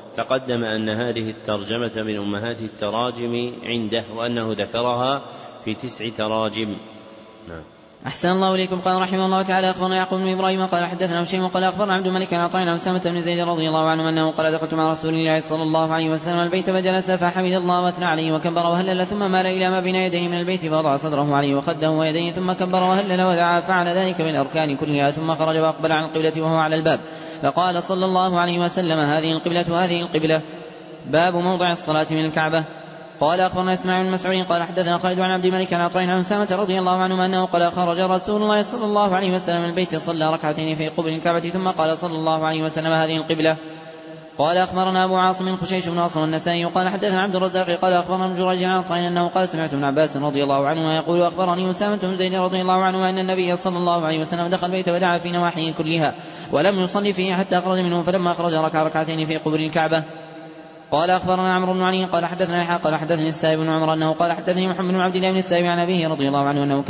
تقدم أن هذه الترجمة من أمهات التراجم عنده، وأنه ذكرها في 9 تراجم. نعم. أحسن الله إليكم. قال رحمه الله تعالى أخبرنا يعقوب بن إبراهيم قال حدثنا هشيم قال أخبرنا عبد الملك عن عطاء عن أسامة بن زيد رضي الله عنه أنه قال دخلت مع رسول الله صلى الله عليه وسلم البيت فجلس فحمد الله واثنى عليه وكبر وهلل ثم مال إلى ما بين يديه من البيت فوضع صدره عليه وخده ويديه ثم كبر وهلل ودعا فعل ذلك بالأركان كلها ثم خرج وأقبل عن القبلة وهو على الباب فقال صلى الله عليه وسلم هذه القبلة. باب موضع الصلاة من الكعبة. قال أخبرنا إسماعيل بن مسعود قال حدثنا خالد عن عبد الملك عن عطاء عن أسامة رضي الله عنه أنه قال خرج رسول الله صلى الله عليه وسلم من البيت صلى ركعتين في قبل الكعبة ثم قال صلى الله عليه وسلم هذه القبلة. قال أخبرنا أبو عاصم خشيش بن عاصم النسائي قال حدثنا عبد الرزاق قال أخبرنا ابن جريج عن عطاء أنه قال سمعت ابن عباس رضي الله عنه يقول أخبرني أسامة بن زيد رضي الله عنه أن النبي صلى الله عليه وسلم دخل البيت ودعا في نواحيه كلها ولم يصلي فيه حتى خرج منه فلما خرج ركع ركعتين في قبل الكعبة. قال أخبرنا عمرو بن علي قال حدثنا يحيى قال حدثني السائب بن عمر أنه قال حدثني محمد بن عبد الله بن السائب عن أبيه رضي الله عنه أنه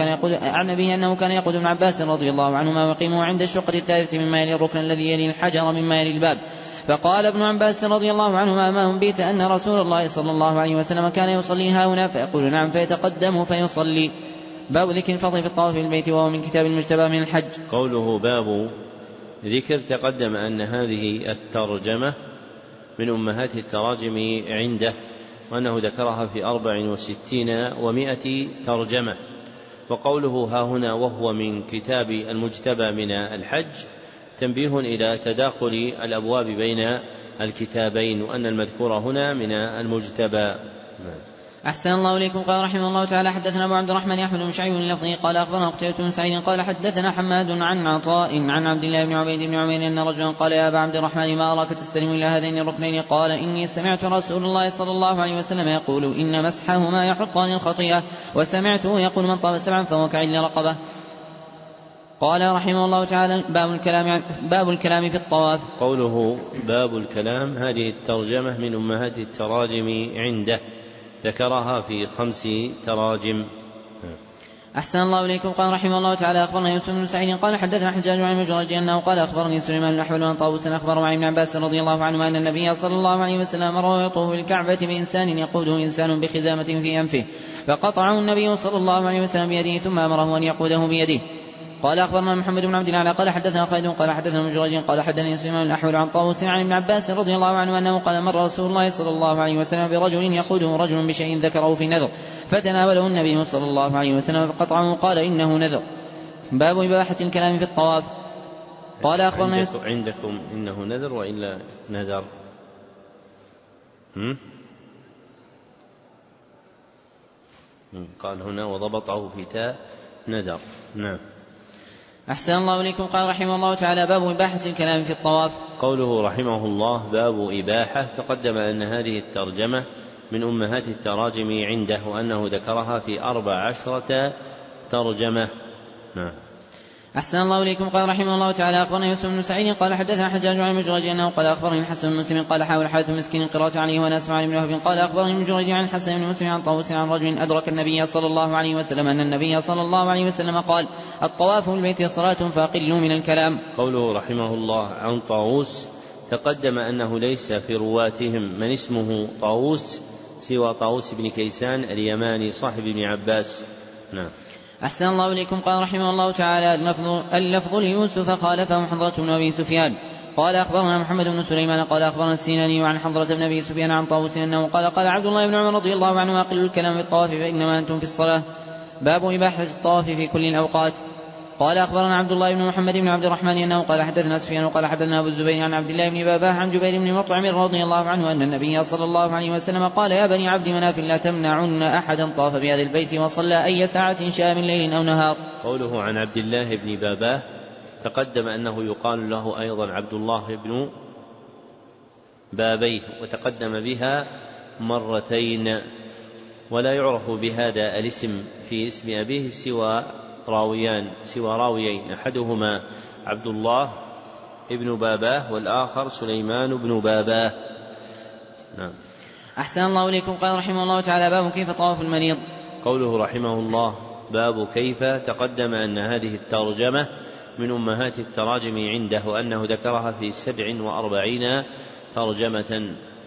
كان يقول ابن عباس رضي الله عنهما ويقيمه عند الشقة الثالثة مما يلي الركن الذي يلي الحجر مما يلي الباب. فقال ابن عباس رضي الله عنهما ما أنبئت أن رسول الله صلى الله عليه وسلم كان يصلي هاهنا فيقول نعم فيتقدم فيصلي. باب ذكر الفضل في الطواف في البيت وهو من كتاب المجتبى من الحج. قوله باب ذكر تقدم أن هذه الترجمة من أمهات التراجم عنده، وأنه ذكرها في 64 و100 ترجمة. وقوله ها هنا وهو من كتاب المجتبى من الحج تنبيه إلى تداخل الأبواب بين الكتابين، وأن المذكور هنا من المجتبى. أحسن الله إليكم. قال رحمه الله تعالى حدثنا أبو عبد الرحمن أحمد بن شعيب اللفظي قال أخبرنا قتيبة بن سعيد قال حدثنا حماد عن عطاء عن عبد الله بن عبيد بن عمير أن رجلا قال يا أبا عبد الرحمن ما أراك تستلم إلى هذين الركنين؟ قال إني سمعت رسول الله صلى الله عليه وسلم يقول إن مسحهما يحطان الخطيئة، وسمعته يقول من طاب 7 فهو كعل رقبة. قال رحمه الله تعالى باب الكلام في الطواف. قوله باب الكلام هذه الترجمة من أمهات التراجم عنده، ذكرها في 5 تراجم. أحسن الله إليكم. قال رحمه الله تعالى أخبرنا يوسف بن سعيد قال حدثنا حجاج عن مجرد أنه قال أخبرني سليمان بن أحول عن طاووس أخبر عن ابن عباس رضي الله عنه أن النبي صلى الله عليه وسلم مر يطوف بالكعبة بإنسان يقوده إنسان بخزامة في أنفه فقطعه النبي صلى الله عليه وسلم بيده ثم أمره أن يقوده بيده. قال أخبرنا محمد بن عبد الله قال حدثنا خالد قال حدثنا مجرد قال حدثني سليمان بن أحول عن طاووس عن ابن عباس رضي الله عنه أنه قال مر رسول الله صلى الله عليه وسلم برجل يقوده رجل بشيء ذكره في نذر فتناوله النبي صلى الله عليه وسلم فقطعه قال إنه نذر. باب إباحة الكلام في الطواف. قال أخبرنا عندكم إنه نذر وإلا نذر؟ قال هنا وضبطه في تاء نذر. نعم. أحسن الله إليكم. قال رحمه الله تعالى باب إباحة الكلام في الطواف. قوله رحمه الله باب إباحة تقدم أن هذه الترجمة من أمهات التراجم عنده، وأنه ذكرها في 14 ترجمة. نعم. أحسن الله إليكم. قال رحمه الله تعالى أخبرنا يوسف بن سعيد قال حدثنا حجاج عن مجرد أنه قال أخبرني الحسن بن مسلم قال حاول حارث مسكين القراءة عليه وناس عن ابن وهب قال أخبرني مجرد عن الحسن بن مسلم عن طاووس عن رجل أدرك النبي صلى الله عليه وسلم أن النبي صلى الله عليه وسلم قال الطواف بالبيت صلاة فأقلوا من الكلام. قوله رحمه الله عن طاووس تقدم أنه ليس في رواتهم من اسمه طاووس سوى طاووس بن كيسان اليماني صاحب ابن عباس. نعم. أحسن الله إليكم. قال رحمه الله تعالى اللفظ ليوسف خالفه حضرة بن أبي سفيان قال أخبرنا محمد بن سليمان قال أخبرنا السيناني عن حضرة بن أبي سفيان عن طاووس أنه قال عبد الله بن عمر رضي الله عنه أقلوا الكلام في الطواف فإنما أنتم في الصلاة. باب إباحة الطواف في كل الأوقات. قال أخبرنا عبد الله بن محمد بن عبد الرحمن أنه قال حدثنا سفيان قال حدثنا أبو الزبير عن عبد الله بن باباه عن جبير بن مطعم رضي الله عنه أن النبي صلى الله عليه وسلم قال يا بني عبد مناف لا تمنعن أحدا طاف بهذا البيت وصلى أي ساعة شاء من ليل أو نهار. قوله عن عبد الله بن باباه تقدم أنه يقال له أيضا عبد الله بن بابيه، وتقدم بها مرتين، ولا يعرف بهذا الاسم في اسم أبيه سوى راويين أحدهما عبد الله ابن باباه والآخر سليمان بن باباه. نعم. أحسن الله إليكم. قال رحمه الله تعالى باب كيف طواف المريض. قوله رحمه الله باب كيف تقدم أن هذه الترجمة من أمهات التراجم عنده، وأنه ذكرها في 47 ترجمة.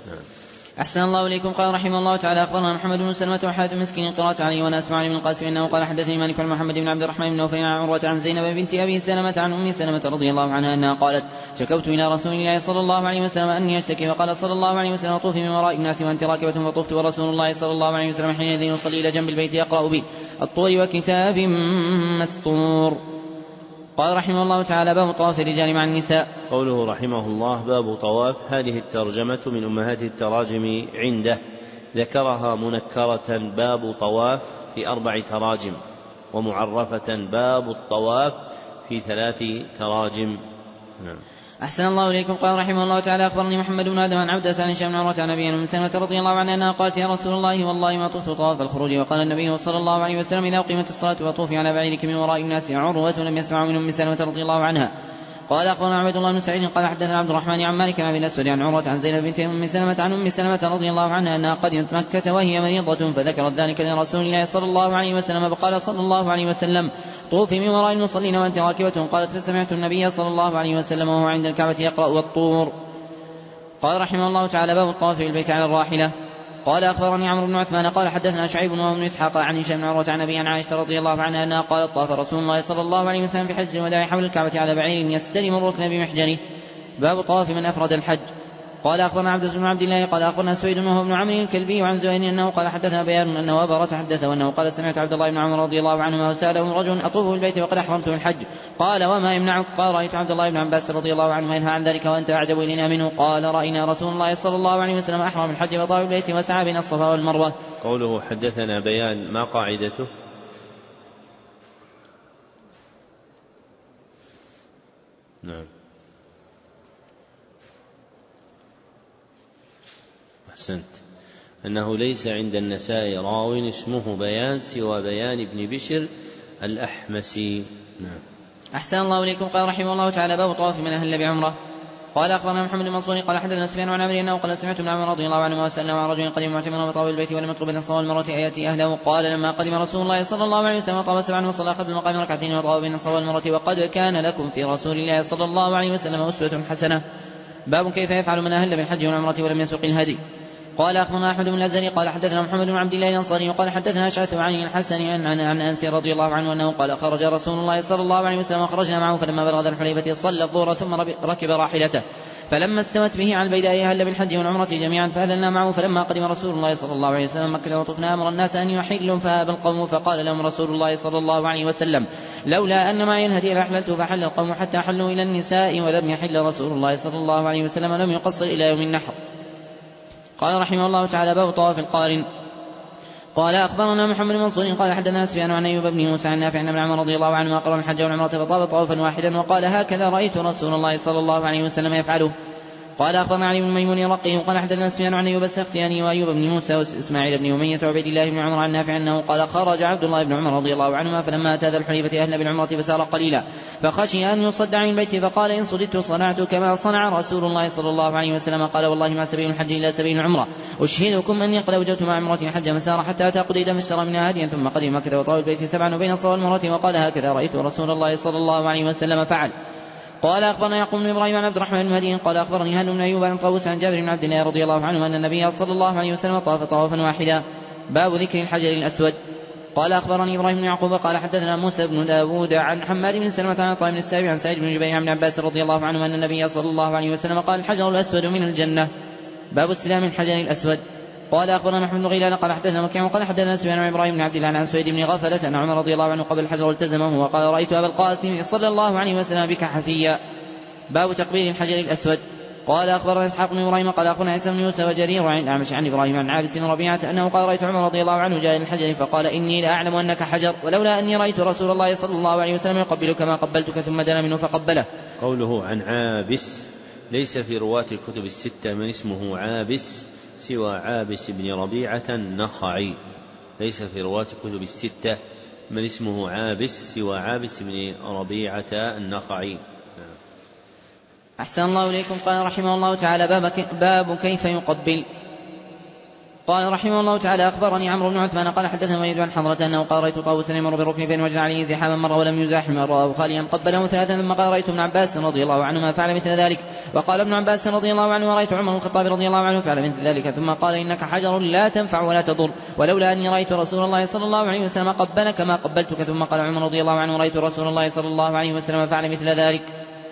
أحسن الله إليكم. قال رحمه الله تعالى أخبرنا محمد بن سلمة وحاتم مسكين قراءة عليه وناس عن ابن القاسم إنه قال حدثني مالك عن محمد بن عبد الرحمن بن نوفل عن عروة عن زينب بنت أبي سلمة عن أم سلمة رضي الله عنها أنها قالت شكوت إلى رسول الله صلى الله عليه وسلم أني أشتكي فقال صلى الله عليه وسلم طوفي من وراء الناس وأنت راكبة فطفت ورسول الله صلى الله عليه وسلم حينئذ يصلي إلى جنب البيت يقرأ به الطور وكتاب مسطور. قال رحمه الله تعالى باب طواف الرجال مع النساء. قوله رحمه الله باب طواف، هذه الترجمة من أمهات التراجم عنده، ذكرها منكرة باب طواف في 4 تراجم، ومعرفة باب الطواف في 3 تراجم. أحسن الله إليكم. قال رحمه الله تعالى أخبرني محمد بن آدم عن عبدة عن هشام بن عروة عن أبي أم سلمة رضي الله عنها أنها قالت يا رسول الله والله ما طفت طواف الخروج. وقال النبي صلى الله عليه وسلم إذا أقيمت الصلاة وطوفي على بعيرك من وراء الناس. عروة لم يسمع من أم سلمة رضي الله عنها. قال أخبرنا عبد الله بن سعيد قال حدثنا عبد الرحمن عن مالك عن أبي الأسود عن عروة عن زينب بنت أم سلمة عن أم سلمة رضي الله عنها أنها قدمت مكة وهي مريضة فذكرت ذلك لرسول الله صلى الله عليه وسلم فقال صلى الله عليه وسلم طوفي من وراء المصلين وأنت راكبة. قالت فسمعت النبي صلى الله عليه وسلم وهو عند الكعبة يقرأ والطور. قال رحمه الله تعالى باب الطواف في البيت على الراحلة. قال أخبرني عمرو بن عثمان قال حدثنا شعيب وابن إسحاق عن هشام بن عروة عن أبي عن عائشة رضي الله عنها أنها قالت طاف رسول الله صلى الله عليه وسلم في حجة الوداع حول الكعبة على بعير يستلم الركن بمحجنه. باب طواف من أفرد الحج. قال أخبرنا عبد بن عبد الله قال أخبرنا سويد وهو ابن عمرو الكلبي عن زهير أنه قال حدثنا بيان أن وابرة حدثه وأنه قال سمعت عبد الله بن عمر رضي الله عنهما وسأله رجل أطوف بالبيت وقد أحرمت بالحج قال وما يمنعك؟ قال رأيت عبد الله بن عباس رضي الله عنهما ينهى عن ذلك وأنت أعجب إلينا منه. قال رأينا رسول الله صلى الله عليه وسلم أحرم بالحج وطاف بالبيت وسعى بين الصفا والمروة. قوله حدثنا بيان ما قاعدته؟ نعم أحسنت، أنه ليس عند النسائي راو اسمه بيان سوى بيان ابن بشر الأحمسي. نعم. أحسن الله إليكم. قال رحمه الله تعالى باب طواف من أهل بعمرة. قال أخبرنا محمد بن منصور قال حدثنا سفيان عن عمرو أنه قال سمعت ابن عمر رضي الله عنه وسلم عن رجل قدم معتمرا وطاف بالبيت ولم يطلب بين الصفا والمروة أياتي أهله. قال لما قدم رسول الله صلى الله عليه وسلم طاف 7 وصلى قبل المقام 2 ركعتين وطاف بين الصفا والمروة وقد كان لكم في رسول الله صلى الله عليه وسلم أسوة حسنة. باب كيف يفعل من أهل بالحج والعمرة ولم يسوق الهدي. قال أخبرنا أحمد بن الأزهري قال حدثنا محمد بن عبد الله الأنصاري وقال حدثنا أشعث عن الحسن عن أنس رضي الله عنه أنه قال خرج رسول الله صلى الله عليه وسلم وخرجنا معه فلما بلغ ذا الحليفة صلى الظهر ثم ركب راحلته فلما استوت به على البيداء أهل بالحج والعمرة جميعا فأهللنا معه فلما قدم رسول الله صلى الله عليه وسلم مكة وطفنا أمر الناس أن يحلوا فأبى القوم فقال لهم رسول الله صلى الله عليه وسلم لولا أن معي الهدي لأحللت فحل القوم حتى حلوا إلى النساء ولم يحل رسول الله صلى الله عليه وسلم ولم يقصر إلى يوم النحر. قال رحمه الله تعالى باب طواف القارن. قال أخبرنا محمد بن منصور قال حدثنا سفيان عن أيوب بن موسى عن نافع عن ابن عمر رضي الله عنه قال الحج والعمرة فطاف طوافا واحدا وقال هكذا رأيت رسول الله صلى الله عليه وسلم يفعله. قال أخبرنا علي بن ميمون الرقي قال حدثنا سفيان عن أيوب السختياني وأيوب بن موسى وإسماعيل بن أمية وعبيد الله بن عمر عن نافع أنه قال خرج عبد الله بن عمر رضي الله عنهما فلما أتى ذا الحليفة أهل بالعمرة فسار قليلا فخشي أن يصد عن البيت فقال إن صددت صنعت كما صنع رسول الله صلى الله عليه وسلم. قال والله ما سبيل الحج إلا سبيل العمرة أشهدكم أني قد أوجبت مع عمرة حج مسار حتى أتى قديد فاشترى منها هديا ثم قدم مكة وطاف البيت 7 وبين الصفا والمروة وقال هكذا رأيت رسول الله صلى الله عليه وسلم فعل. قال أخبرنا يعقوب بن إبراهيم عن عبد الرحمن بن مهدي قال أخبرني هانئ بن أيوب عن طاووس عن جابر بن عبد الله رضي الله عنه أن النبي صلى الله عليه وسلم طاف طوافا واحدا. باب ذكر الحجر الأسود. قال أخبرني إبراهيم بن يعقوب قال حدثنا موسى بن داود عن حماد بن سلمة عن عطاء بن السائب عن سعيد بن جبير عن عباس رضي الله عنه أن النبي صلى الله عليه وسلم قال الحجر الأسود من الجنة. باب استلام الحجر الأسود. قال أخبرنا محمد بن غيلان قال حدثنا مكي قال حدثنا سفيان عن إبراهيم بن عبد الله عن سويد بن غفلة أن عمر رضي الله عنه قبل الحجر التزمه وقال رأيت أبا القاسم صلى الله عليه وسلم بك حفيا. باب تقبيل الحجر الأسود. قال أخبرنا إسحاق بن إبراهيم قال أخبرنا عيسى بن يوسف وجرير عن الأعمش عن إبراهيم عن عابس بن ربيعة أنه قال رأيت عمر رضي الله عنه جاء إلى الحجر فقال إني لأعلم أنك حجر ولولا أني رأيت رسول الله صلى الله عليه وسلم يقبلك ما قبلتك ثم دنا منه فقبله. قوله عن عابس ليس في رواة الكتب الستة من اسمه عابس سوى عابس بن ربيعة النخعي. ليس في رواة الكتب الستة من اسمه عابس سوى عابس بن ربيعة النخعي. أحسن الله إليكم. قال رحمه الله تعالى باب كيف يقبل. قال رحمه الله تعالى أخبرني عمرو بن عثمان قال حدثنا وليد عن حضرة أنه قال رأيت طاووسا يمر بالركن فإن وجد عليه زحاما مرة ولم يزاحم رآه خاليا قبله ثلاثا ثم قال رأيت ابن عباس رضي الله عنهما فعل مثل ذلك وقال ابن عباس رضي الله عنه ورأيت عمر بن الخطاب رضي الله عنه فعل مثل ذلك ثم قال إنك حجر لا تنفع ولا تضر ولولا أني رأيت رسول الله صلى الله عليه وسلم قبلك ما قبلتك ثم قال عمر رضي الله عنه رأيت رسول الله صلى الله عليه وسلم فعل مثل ذلك.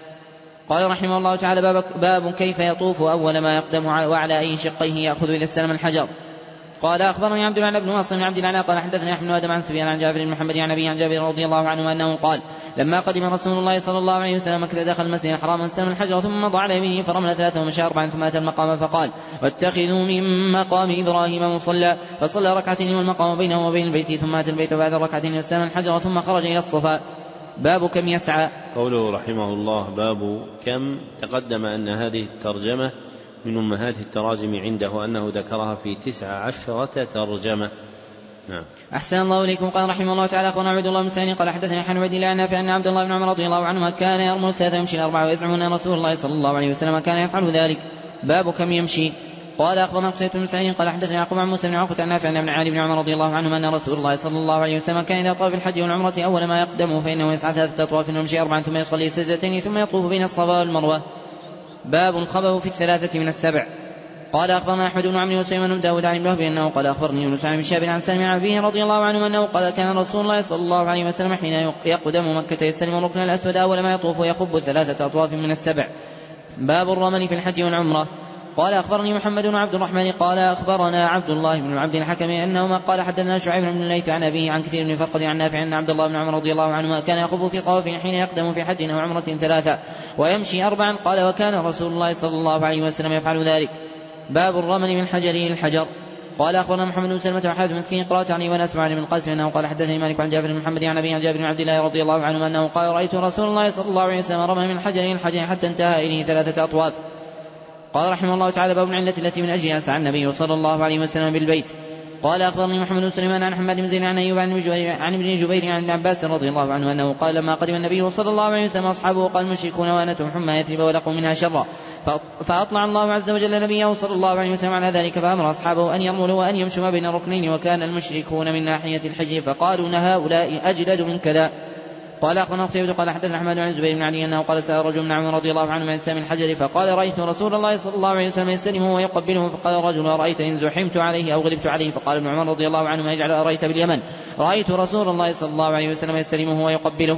قال رحمه الله تعالى باب كيف يطوف أول ما يقدم وعلى أي شقيه يأخذ إذا استلم الحجر. قال أخبرني عبد العال بن واصل بن عبد العال قال حدثني أحمد بن آدم عن سفيان عن جابر بن محمد عن أبي عن جابر رضي الله عنه أنه قال لما قدم رسول الله صلى الله عليه وسلم مكة دخل المسجد الحرام واستلم الحجر ثم مضى على يمينه فرمل 3 ومشى 4 ثم أتى المقام فقال واتخذوا من مقام إبراهيم مصلى فصلى ركعتين والمقام بينه وبين البيت ثم أتى البيت بعد ركعتين واستلم الحجر ثم خرج إلى الصفا. باب كم يسعى. قوله رحمه الله باب كم، تقدم أن هذه الترجمة من أمهات التراجم عنده أنه ذكرها في 19 ترجمة. نعم. أحسن الله إليكم. قال رحمه الله تعالى أخبرنا عبد الله بن سعيد قال حدثني عن عبيد الله عن نافع أن عبد الله بن عمر رضي الله عنهما كان يرمل 3 يمشي 4 ويزعمون أن رسول الله صلى الله عليه وسلم كان يفعل ذلك. باب كم يمشي. قال أخبرنا قتيبة بن سعيد قال حدثني يعقوب عن موسى بن عقبة عن نافع عن ابن علي بن عمر رضي الله عنهما أن رسول الله صلى الله عليه وسلم كان إذا طاف بالحج والعمرة أول ما يقدم فإنه يسعى 3 أطواف ويمشي 4 ثم يصلي سجدتين ثم يطوف بين الصفا والمروة. باب الخبر في 3 من السبع. قال أخبرنا أحمد بن عمرو وسليمان بن داود عن ابن وهب أنه قال أخبرني يونس عن شهاب عن سالم عن أبيه رضي الله عنه أنه قال كان رسول الله صلى الله عليه وسلم حين يقدم مكة يستلم الركن الأسود أول ما يطوف ويخب 3 أطواف من السبع. باب الرمل في الحج والعمرة. قال أخبرني محمد بن عبد الرحمن قال أخبرنا عبد الله بن عبد الحكم أنهما قال حدثنا شعيب بن الليث عن أبيه عن كثير بن فرقد عن نافع أن عبد الله بن عمر رضي الله عنهما كان يخب في طوافه حين يقدم في حج أو عمرة 3 ويمشي 4 قال وكان رسول الله صلى الله عليه وسلم يفعل ذلك. باب الرمل من حجره الحجر. قال أخبرنا محمد بن سلمة وحارث مسكين قرأت عني ونسمع عن ابن القاسم أنه قال حدثني مالك عن جابر بن محمد عن أبيه عن جابر بن عبد الله رضي الله عنه أنه قال رأيت رسول الله صلى الله عليه وسلم رمى من حجره الحجر حتى انتهى إليه 3 أطواف. قال رحمه الله تعالى باب العلة التي من أجلها سعى النبي صلى الله عليه وسلم بالبيت. قال أخبرني محمد بن سليمان عن حماد بن زيد عن أيوب عن ابن جبير عن ابن عباس رضي الله عنه أنه قال لما قدم النبي صلى الله عليه وسلم أصحابه قال المشركون وأنتم حمى يثرب ولقوا منها شرا فأطلع الله عز وجل نبيه صلى الله عليه وسلم على ذلك فأمر أصحابه أن يرملوا وأن يمشوا ما بين الركنين وكان المشركون من ناحية الحج فقالوا هؤلاء أجلد من كذا. قال أخبرنا قتيبة قال حدثنا أحمد عن الزبير بن علي أنه قال سأل رجل من عمر رضي الله عنه عن استلام الحجر فقال رأيت رسول الله صلى الله عليه وسلم يستلمه ويقبله فقال الرجل أرأيت إن زحمت عليه أو غلبت عليه فقال ابن عمر رضي الله عنه ما يجعل أرأيت باليمن رأيت رسول الله صلى الله عليه وسلم يستلمه ويقبله.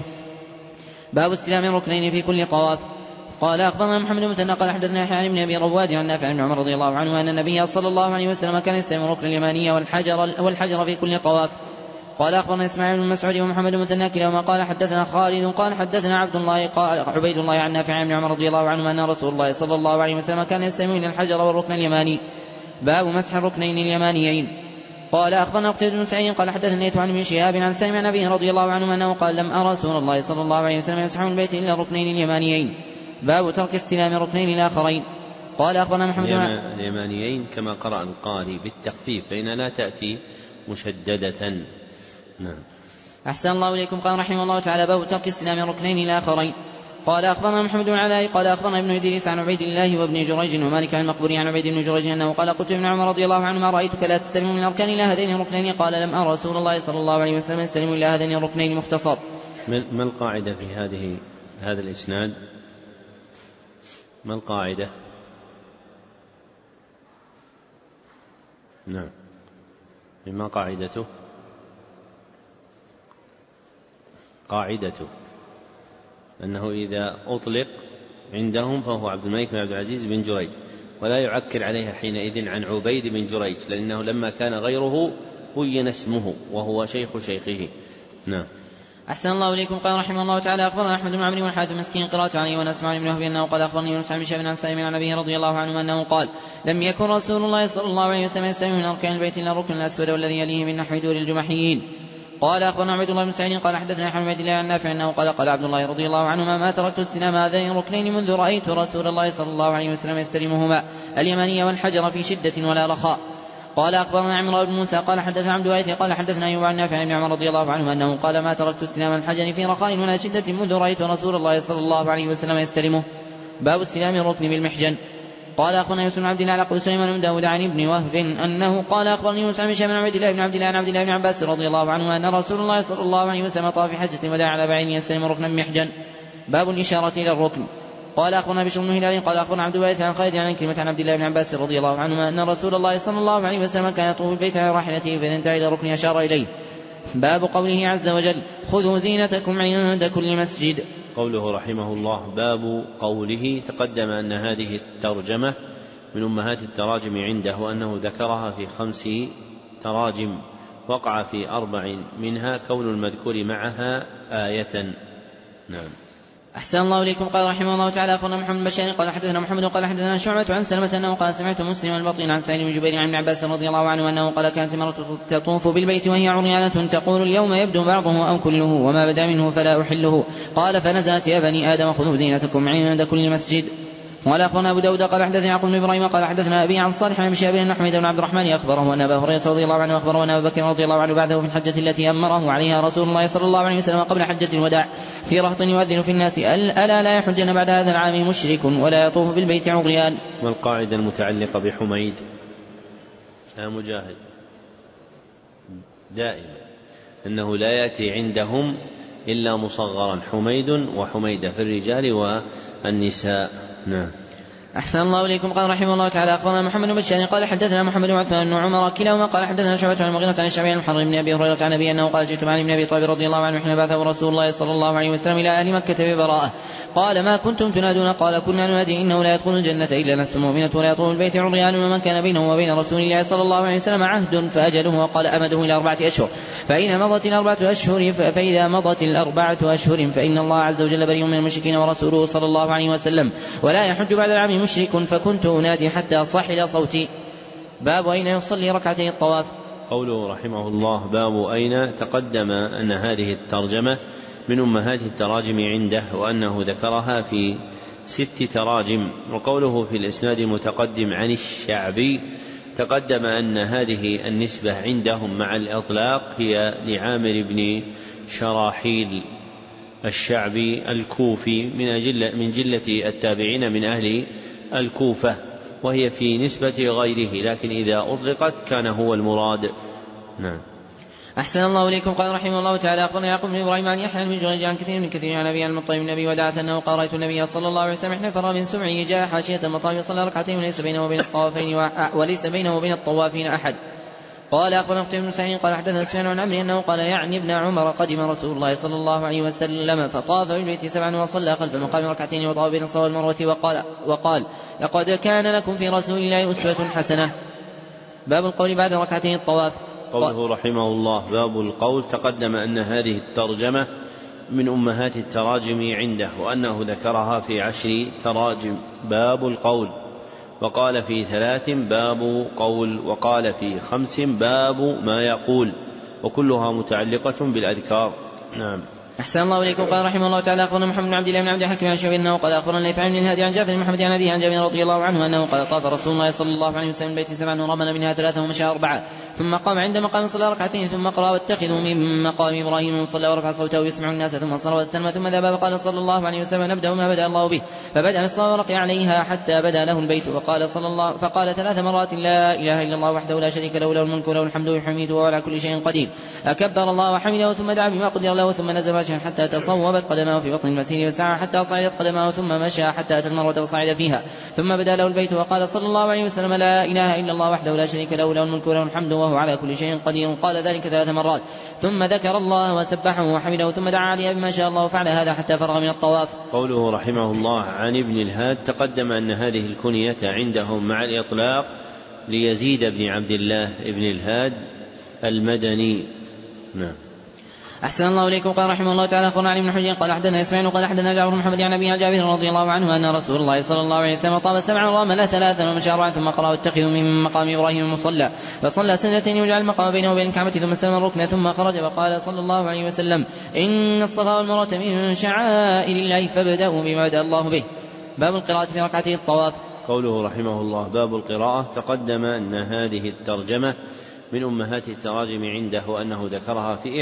باب استلام الركنين في كل طواف. قال أخبرنا محمد بن مثنى قال حدثنا يحيى عن ابن أبي رواد عن نافع بن عمر رضي الله عنه أن النبي صلى الله عليه وسلم كان يستلم الركن اليماني والحجر في كل طواف. قال أخبرنا إسماعيل بن مسعود ومحمد بن مثنى كلاهما قال حدثنا خالد قال حدثنا عبيد الله عن نافع بن عمر رضي الله عنه أن رسول الله صلى الله عليه وسلم كان يستلم إلى الحجر والركن اليماني. باب مسح الركنين اليمانيين. قال أخبرنا قتيبة بن سعيد قال حدثني عن ابن شهاب عن سالم عن أبيه رضي الله عنه أنه قال لم أرى رسول الله صلى الله عليه وسلم يمسح من البيت إلا الركنين اليمانيين. باب ترك استلام الركنين الآخرين. قال أخبرنا محمد اليمانيين كما قرأ القاري بالتخفيف فإن لا تأتي مشددة. نعم. أحسن الله إليكم. قال رحمه الله تعالى باب ترك استلام الركنين الآخرين. قال أخبرنا محمد بن علاء قال أخبرنا ابن إدريس عن عبيد الله وابن جريج ومالك عن المقبوري عن عبيد بن جريج أنه قال قلت ابن عمر رضي الله عنه ما رأيتك لا تستلم من الأركان إلى هذين الركنين قال لم أرى رسول الله صلى الله عليه وسلم يستلم إلى هذين الركنين مختصر. ما القاعدة في هذا الإسناد؟ ما القاعدة؟ نعم. ما قاعدته؟ قاعدته أنه إذا أطلق عندهم فهو عبد الملك بن عبد العزيز بن جريج ولا يعكر عليها حينئذ عن عبيد بن جريج لأنه لما كان غيره بين اسمه وهو شيخ شيخه. نعم. أحسن الله إليكم. قال رحمه الله تعالى أخبرنا أحمد بن عمرو والحارث مسكين قراءة عليه ونسمع بن وهب أنه قال أخبرني يونس عن شهاب عن سالم عن أبيه رضي الله عنه أنه قال لم يكن رسول الله صلى الله عليه وسلم يستلم من أركان البيت إلا الركن الأسود والذي يليه من نحو دور الجمحيين. قال أخبرنا عبد الله بن سعيد قال حدثنا حماد الله عن نافع أنه قال عبد الله رضي الله عنهما ما تركت استلام هذين الركنين منذ رأيت رسول الله صلى الله عليه وسلم يستلمهما اليماني والحجر في شدة ولا رخاء. قال أخبرنا عمرو بن موسى قال حدثنا عبد الوارث قال حدثنا أيوب عن نافع بن عمر رضي الله عنه أنه قال ما تركت استلام الحجر في رخاء ولا شدة منذ رأيت رسول الله صلى الله عليه وسلم يستلمه. باب استلام الركن بالمحجن. قال أخبرنا يوسف بن عبد الله على سليمان بن داود عن ابن وهب أنه قال أخبرني يوسف بن شام عبد الله بن عبد الله عن عبد الله بن عباس رضي الله عنه أن رسول الله صلى الله عليه وسلم طاف في حجة الوداع على بعير يستلم ركنا محجا. باب الإشارة إلى الركن. قال أخبرنا بشر بن هلال قال أخبرنا عبد الوارث عن خالد عن كلمة عن عبد الله بن عباس رضي الله عنهما أن رسول الله صلى الله عليه وسلم كان يطوف البيت على راحلته فإذا انتهى إلى الركن أشار إليه. باب قوله عز وجل خذوا زينتكم عند كل مسجد. قوله رحمه الله باب قوله تقدم أن هذه الترجمة من أمهات التراجم عنده وأنه ذكرها في 5 تراجم وقع في 4 منها كون المذكور معها آية. نعم. أحسن الله إليكم. قال رحمه الله تعالى أخبرنا محمد بن بشار قال حدثنا محمد قال حدثنا شعبة عن سلمة أنه قال سمعت مسلم البطين عن سعيد بن جبير عن ابن عباس رضي الله عنه أنه قال كانت امرأة تطوف بالبيت وهي عريانة تقول اليوم يبدو بعضه أو كله وما بدا منه فلا أحله. قال فنزلت يا بني آدم خذوا زينتكم عند كل مسجد. ولا أخبرنا أبو داود قال حدثنا يعقوب بن إبراهيم قال حدثنا أبي عن صالح عن شهاب بن حميد بن عبد الرحمن أخبره أن أبا هريرة رضي الله عنه أخبره أن أبا بكر رضي الله عنه بعده في الحجة التي أمره عليها رسول الله صلى الله عليه وسلم قبل حجة الوداع في رهط يؤذن في الناس ألا لا يحجن بعد هذا العام مشرك ولا يطوف بالبيت عريان. والقاعدة المتعلقة بحميد يا مجاهد دائما أنه لا يأتي عندهم إلا مصغرا حميد وحميدة في الرجال والنساء. نعم. أحسن الله إليكم. قال رحمه الله تعالى أخبرنا محمد بن بشار قال حدثنا محمد بن عثمان بن عمر كلاهما قال حدثنا شعبة عن المغيرة عن الشعبي عن محرم بن أبي هريرة عن أبي أنه قال جئت مع ابن أبي طالب رضي الله عنه حين بعثه رسول الله صلى الله عليه وسلم إلى أهل مكة ببراءة. قال ما كنتم تنادون؟ قال كنا ننادي إنه لا يدخل الجنة إلا نفس مؤمنة ولا يطوف البيت عريان ومن كان بينه وبين رسول الله صلى الله عليه وسلم عهد فأجله. وقال أمده إلى 4 أشهر فإذا مضت الأربعة أشهر فإن الله عز وجل بريء من المشركين ورسوله صلى الله عليه وسلم ولا يحج بعد العام مشرك فكنت أنادي حتى صحل صوتي. باب أين يصلي ركعتي الطواف. قوله رحمه الله باب أين تقدم أن هذه الترجمة من أمهات التراجم عنده وأنه ذكرها في 6 تراجم. وقوله في الإسناد المتقدم عن الشعبي تقدم أن هذه النسبة عندهم مع الإطلاق هي لعامر بن شراحيل الشعبي الكوفي من جلة التابعين من أهل الكوفة وهي في نسبة غيره لكن إذا أطلقت كان هو المراد. نعم. أحسن الله إليكم. قال رحمه الله تعالى أخبرنا يعقوب بن إبراهيم عن يحيى بن جريج عن كثير عن أبي المطيب بن أبي وداعة أنه قال رأيت النبي صلى الله عليه وسلم احنفر من سمعه جاء حاشية المطاف صلى ركعتين وليس بينه وبين الطوافين أحد. قال أخبرنا قتيبة بن سعيد قال حدثنا سفيان عن عمرو أنه قال يعني ابن عمر قدم رسول الله صلى الله عليه وسلم فطاف بالبيت 7 وصلى خلف المقام 2 ركعتين وطاف بين الصفا والمروة وقال لقد كان لكم في رسول الله أسوة حسنة. باب القول بعد 2 ركعتين الطواف. قوله رحمه الله باب القول تقدم أن هذه الترجمة من أمهات التراجم عنده وأنه ذكرها في 10 تراجم. باب القول وقال في 3 باب قول وقال في 5 باب ما يقول وكلها متعلقة بالأذكار. نعم. أحسن الله إليكم. قال رحمه الله تعالى أخبرنا محمد بن عبد الله بن عبد الحكيم عن شعبة أنه قال أخبرنا ليث عن الهادي عن جعفر بن محمد عن أبيه عن جابر رضي الله عنه أنه قال طاف رسول الله صلى الله عليه وسلم البيت 7 ورمل منها 3 ومشى 4 ثم قام عند مقام صلى 2 ركعتين ثم قرأ واتخذوا من مقام إبراهيم صلى ورفع صوته يسمع الناس ثم صلى واستلم ثم ذهب فقال صلى الله عليه وسلم نبدأ ما بدأ الله به فبدأ بالصلاة ورقي عليها حتى بدا له البيت فقال 3 مرات لا إله إلا الله وحده لا شريك له له الملك وله الحمد ويحمد وهو على كل شيء قدير. أكبر الله وحمده ثم دعا بما قدر له ثم نزل ماشيا حتى تصوبت قدماه في بطن المسير وسعى حتى صعدت قدماه ثم مشى حتى أتى المروة وصعد فيها ثم بدا له البيت وقال صلى الله عليه وسلم لا إله إلا الله وحده لا شريك له له الملك وله الحمد وهو على كل شيء قدير. قال ذلك 3 مرات ثم ذكر الله وسبحه وحمده ثم دعا عليها بما شاء الله وفعل هذا حتى فرغ من الطواف. قوله رحمه الله عن ابن الهاد تقدم أن هذه الكنية عندهم مع الإطلاق ليزيد بن عبد الله ابن الهاد المدني. نعم. أحسن الله إليكم. قال رحمه الله تعالى أخبرنا علي بن حجر قال حدثنا إسماعيل قال حدثنا جعفر بن محمد عن أبي جابر رضي الله عنه أن رسول الله صلى الله عليه وسلم طاف 7 ورمل 3 ومشى 4 ثم قرأ واتخذوا من مقام إبراهيم مصلى فصلى 2 وجعل المقام بينه وبين الكعبة ثم استلم الركن ثم خرج وقال صلى الله عليه وسلم إن الصفا والمروة من شعائر الله فابدأوا بما بدأ الله به. باب القراءة في ركعتي الطواف. قوله رحمه الله باب القراءة تقدم أن هذه الترجمة من أمهات التراجم عنده وأنه ذكرها في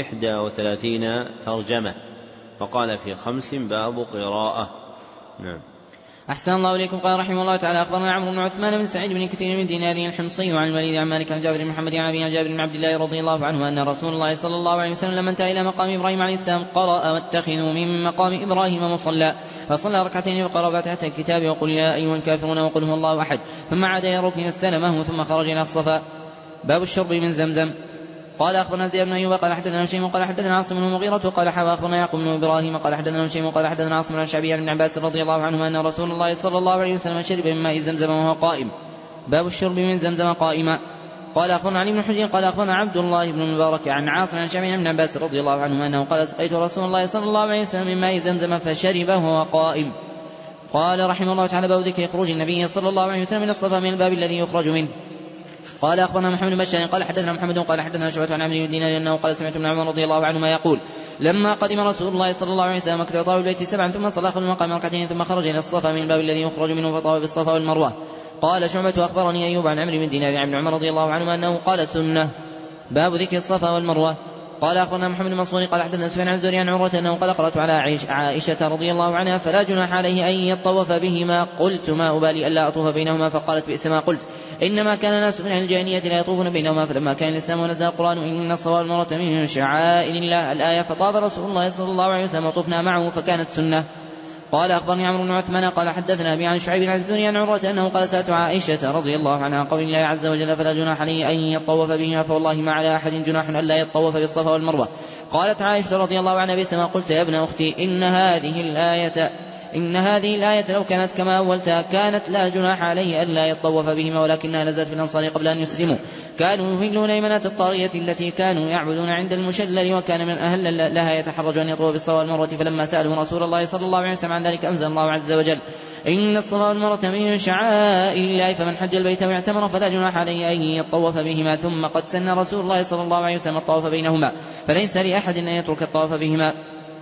31 ترجمة وقال في 5 باب قراءة. نعم. أحسن الله إليكم. قال رحمه الله تعالى أخبرنا عمرو بن عثمان بن سعيد بن كثير من دينار الحمصي وعن الوليد عن مالك عن جابر بن محمد عن أبي عن جابر بن عبد الله رضي الله عنه أن رسول الله صلى الله عليه وسلم لما انتهى إلى مقام إبراهيم عليه السلام قرأ واتخذوا من مقام إبراهيم مصلى فصلى ركعتين وقرأ فاتحة الكتاب وقل يا أيها الكافرون وقل هو الله أحد ثم عاد إلى الركن فاستلمه ثم خرج إلى الصفا. باب الشرب من زمزم. قال أخبرنا زيد بن أيوب قال حدثنا هشيم قال حدثنا عاصم بن المغيرة قال أخبرنا يعقوب بن إبراهيم قال حدثنا هشيم قال حدثنا عاصم عن الشعبي عن عباس رضي الله عنهما أن رسول الله صلى الله عليه وسلم شرب من ماء زمزم وهو قائم. باب الشرب من زمزم قائما. قال أخبرنا علي بن حجر قال أخبرنا عبد الله بن المبارك عن عاصم عن الشعبي عن عباس رضي الله عنهما أنه قال سقيت رسول الله صلى الله عليه وسلم من ماء زمزم فشربه وهو قائم. قال رحمه الله تعالى باب ذكر خروج النبي صلى الله عليه وسلم من الصفا من الباب الذي يخرج منه. قال أخبرنا محمد بن بشار قال حدثنا محمد قال حدثنا شعبة عن عمرو بن دينار أنه قال سمعت ابن عمر رضي الله عنهما يقول لما قدم رسول الله صلى الله عليه وسلم مكة طاف البيت 7 ثم صلى خلف المقام ركعتين ثم خرج إلى الصفا من الباب الذي يخرج منه فطاف بالصفا والمروة. قال شعبة أخبرني أيوب عن عمرو بن دينار عن ابن عمر رضي الله عنهما أنه قال سنة. باب ذكر الصفا والمروة. قال أخبرنا محمد بن منصور قال حدثنا سفيان عن الزهري عن عروة أنه قال قرأت على عائشة رضي الله عنها فلا جناح عليه أن يطوف بهما قلت ما أبالي ألا أطوف بينهما فقالت بئس ما قلت إنما كان ناس من أهل الجاهلية لا يطوفون بينهما فلما كان الإسلام ونزل القرآن إن الصفا والمروة من شعائر الله الآية فطاف رسول الله صلى الله عليه وسلم وطفنا معه فكانت سنة. قال أخبرني عمرو بن عثمان قال حدثنا أبي عن شعيب عن الزهري عن عروة أنه قال سألت عائشة رضي الله عنها قول الله عز وجل فلا جناح عليه أن يطوف بهما فوالله ما على أحد جناح ألا يطوف بالصفا والمروة. قالت عائشة رضي الله عنها بئس ما قلت يا ابن أختي إن هذه الآية لو كانت كما أولتها كانت لا جناح عليه ألا يطوف بهما ولكنها نزلت في الأنصار قبل أن يسلموا كانوا يهلون أيمنات الطاغية التي كانوا يعبدون عند المشلل وكان من أهل لها يتحرج أن يطوف بالصفا والمروة فلما سألوا رسول الله صلى الله عليه وسلم عن ذلك أنزل الله عز وجل إن الصفا والمروة من شعائر الله فمن حج البيت واعتمر فلا جناح عليه أن يطوف بهما ثم قد سن رسول الله صلى الله عليه وسلم الطواف بينهما فليس لأحد أن يترك الطواف بهما.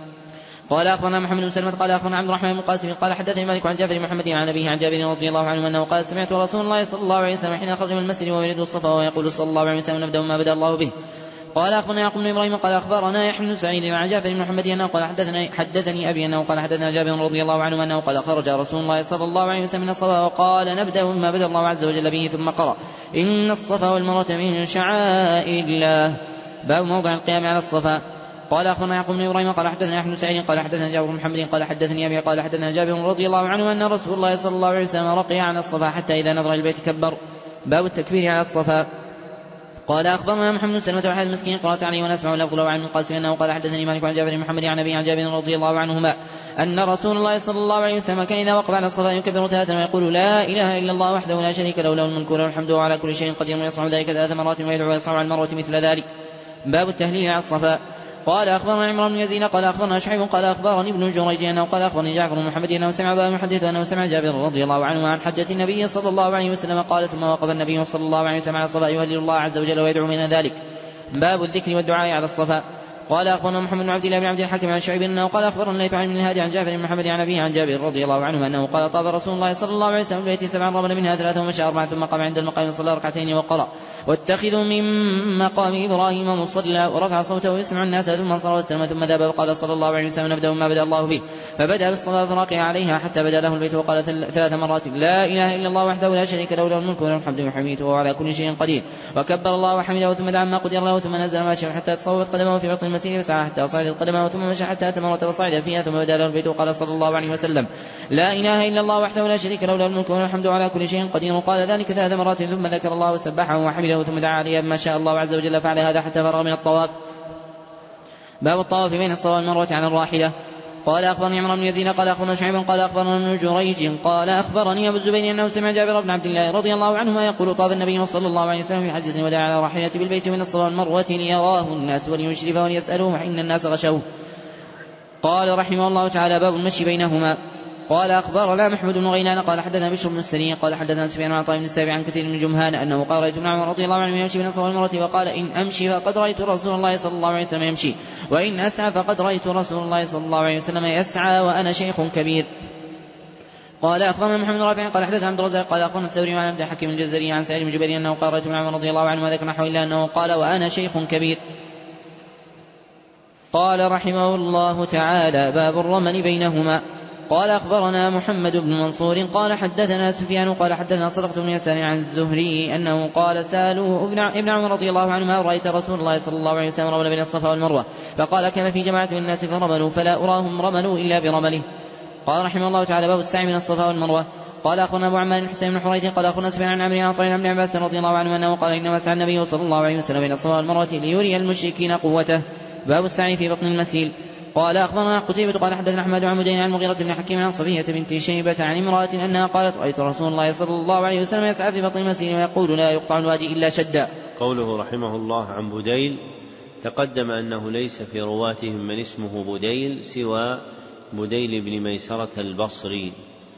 قال أخبرنا محمد بن سلمة قال أخبرنا عبد الرحمن بن قاسم قال حدثني مالك عن جابر بن محمد عن أبيه عن جابر رضي الله عنه أنه قال سمعت رسول الله صلى الله عليه وسلم حين خرج من المسجد ويريد الصفا ويقول صلى الله عليه وسلم نبدأ ما بدأ الله به. قال أخبرنا يعقوب بن إبراهيم قال أخبرنا يحيى بن سعيد عن جابر بن محمد أنه قال حدثني أبي أنه قال حدثنا جابر رضي الله عنه أنه قال خرج رسول الله صلى الله عليه وسلم من الصفا وقال نبدأ ما بدأ الله عز وجل به ثم قرأ إن الصفا والمروة من شعائر الله. باب موضع القيام على الصفا. قال أخبرنا يعقوب بن إبراهيم قال حدثنا يحيى بن سعيد قال حدثنا جابر بن محمد قال حدثني أبي قال حدثنا جابر رضي الله عنه أن رسول الله صلى الله عليه وسلم رقي على الصفا حتى إذا نظر البيت كبر. باب التكبير على الصفا. قال أخبرنا محمد بن سلمة وحد المسكين قرأت عليه ونسمع له قال عن القاسم أنه قال حدثني مالك عن جابر بن محمد عن أبي عن جابر رضي الله عنهما أن رسول الله صلى الله عليه وسلم كان إذا وقف على الصفا يكبر 3 ويقول لا إله إلا الله وحده لا شريك له له الملك وله الحمد وعلى كل شيء قدير ويصنع ذلك 3 مرات ويدعو ويصنع على المروة مثل ذلك. باب التهليل على الصفا. قال أخبرنا عمران بن يزيد قال أخبرنا شعيب قال أخبرني ابن جريج أنه قال أخبرني جعفر بن محمد أنه سمع أبا محدث أنه سمع جابر رضي الله عنه عن حجة النبي صلى الله عليه وسلم قال ثم وقف النبي صلى الله عليه وسلم على الصفا يهلل الله عز وجل ويدعو من ذلك. باب الذكر والدعاء على الصفا. قال أخبرنا محمد بن عبد الله بن عبد الحكيم عن شعيب أنه قال أخبرنا الليث عن الهادي عن جابر بن محمد عن أبيه عن جابر رضي الله عنه أنه قال طاف رسول الله صلى الله عليه وسلم بيته 7 رمل منها 3 ومشى 4 ثم قام عند المقام صلى ركعتين وقرأ واتخذوا من مقام إبراهيم مصلى ورفع صوته ويسمع الناس ثم انصرف واستلم ثم ذهب وقال صلى الله عليه وسلم نبدأ ما بدأ الله به فبدأ بالصلاة فرقع عليها حتى بدأ له البيت وقال 3 مرات لا إله إلا الله وحده لا شريك له له الملك وله الحمد وحميده وعلى كل شيء قدير وكبر الله وحمده ثم دعا ما قدر له ثم نزل ماشيا حتى تصوبت قدمه في بطن المسير فسعى حتى صعدت قدمه ثم مشى حتى أتى مرة وصعد فيها ثم بدأ له البيت وقال صلى الله عليه وسلم لا إله إلا الله وحده لا شريك له له الملك وله الحمد وعلى كل شيء قدير وقال ذلك 3 مرات ثم ذكر الله وسبحه وحمده ثم دعا عليه ما شاء الله عز وجل فعل هذا حتى فرغ من الطواف. باب الطواف بين الصفا والمروة على الراحلة. قال أخبرني عمران بن يزيد قال أخبرنا شعيب قال أخبرنا ابن جريج قال أخبرني أبو الزبير أنه سمع جابر بن عبد الله رضي الله عنهما يقول طاف النبي صلى الله عليه وسلم في حجة الوداع على راحلة بالبيت من الصفا والمروة ليراه الناس وليشرف وليسألوه فإن الناس غشوه. قال رحمه الله تعالى باب المشي بينهما. قال أخبرنا محمود بن غيلان قال حدثنا بشر بن السري قال حدثنا سفيان عن عطاء بن السابع عن كثير من جمهان أنه قال رأيت ابن عمر رضي الله عنه يمشي بين الصفا والمروة وقال إن أمشي فقد رأيت رسول الله صلى الله عليه وسلم يمشي وإن أسعى فقد رأيت رسول الله صلى الله عليه وسلم يسعى وأنا شيخ كبير. قال أخبرنا محمد بن رافع قال حدثنا عبد الرزاق قال أخبرنا الثوري عن عبد الحكيم الجزري عن سعيد بن جبير أنه قال رأيت ابن عمر رضي الله عنه وذكر نحو إلا أنه قال وأنا شيخ كبير. قال رحمه الله تعالى باب الرمل بينهما. قال أخبرنا محمد بن منصور قال حدثنا سفيان قال حدثنا صدقة بن يسار عن الزهري أنه قال سألوه ابن عمر رضي الله عنهما رأيت رسول الله صلى الله عليه وسلم رمل بين الصفا والمروة فقال كان في جماعة من الناس فرملوا فلا أراهم رملوا إلا برمله. قال رحمه الله تعالى باب السعي من الصفا والمروة. قال أخبرنا أبو عمار حسين بن حريث قال أخبرنا سفيان عن عمرو عن طريق ابن عباس رضي الله عنه أنه قال إنما سعى النبي صلى الله عليه وسلم بين الصفا والمروة ليري المشركين قوته. باب السعي في بطن المسيل. قال أخبرنا قتيبة قال حدثنا أحمد عن مدين عن المغيرة بن حكيم عن صفية بنت شيبة عن امرأة أنها قالت رأيت رسول الله صلى الله عليه وسلم يسعى في بطن المسيل ويقول لا يقطع الوادي إلا شدا. قوله رحمه الله عن بديل تقدم أنه ليس في رواتهم من اسمه بديل سوى بديل بن ميسرة البصري.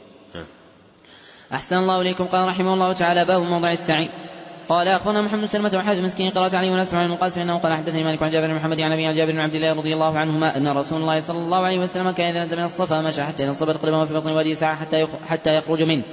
أحسن الله إليكم. قال رحمه الله تعالى باب موضع السعي. قال أخبرنا محمد سلمة وحاج مسكين قرأت عليه ونسمع عن المقاسم أنه قال حدثني مالك عن جابر بن محمد عن أبي عن جابر بن عبد الله رضي الله عنهما أن رسول الله صلى الله عليه وسلم كان إذا نزل من الصفا مشى حتى ينصبت قدمه في بطن الوادي ساعة حتى يخرج منه.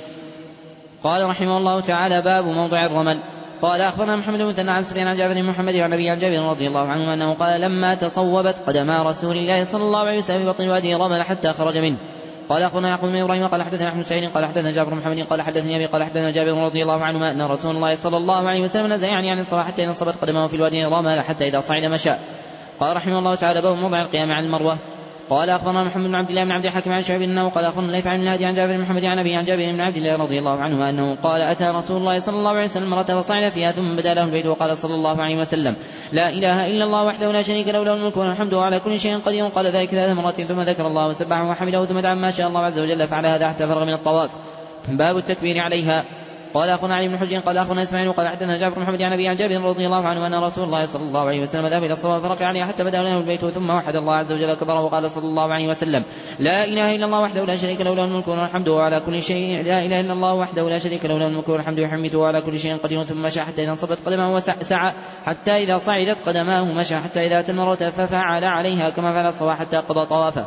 قال رحمه الله تعالى باب موضع الرمل. قال أخبرنا محمد بن مثنى عن سفيان عن جابر بن محمد عن أبي عن جابر رضي الله عنه أنه قال لما تصوبت قدما رسول الله صلى الله عليه وسلم في بطن الوادي رمل حتى خرج منه. قال أخبرنا يعقوب بن إبراهيم قال حدثنا أحمد سعيد قال حدثنا جابر بن محمد قال حدثني أبي قال حدثنا جابر رضي الله عنهما أن رسول الله صلى الله عليه وسلم نزل عن الصلاة حتى إذا انصبت قدمه في الوادي رمل حتى إذا صعد مشى. قال رحمه الله تعالى باب موضع القيام عن المروة. قال أخبرنا محمد بن عبد الله بن عبد الحكيم عن شعيب أنه قال أخبرنا ليث عن الهادي عن جابر بن محمد عن أبي عن جابر بن عبد الله رضي الله عنه أنه قال أتى رسول الله صلى الله عليه وسلم امرأة فصعد فيها ثم بدا له البيت وقال صلى الله عليه وسلم لا إله إلا الله وحده لا شريك له له الملك والحمد على كل شيء قدير. قال ذلك 3 مرات ثم ذكر الله وسبحه وحمده ثم دعا ما شاء الله عز وجل فعل هذا حتى فرغ من الطواف. باب التكبير عليها. قال أخبرنا علي بن حجر قال أخبرنا إسماعيل قال حدثنا جابر بن محمد عن أبي عن جابر رضي الله عنه أن رسول الله صلى الله عليه وسلم ذهب إلى الصلاة فركع عليها حتى بدا له البيت ثم وحد الله عز وجل كبره وقال صلى الله عليه وسلم لا إله إلا الله وحده لا شريك له له الملك والحمد على كل شيء لا إله إلا الله وحده لا شريك له له الملك والحمد يحمده على كل شيء قدير. ثم مشى حتى إذا انصبت قدمه وسعى حتى إذا صعدت قدماه مشى حتى إذا أتى المروة ففعل عليها كما فعل الصباح حتى قضى طوافه.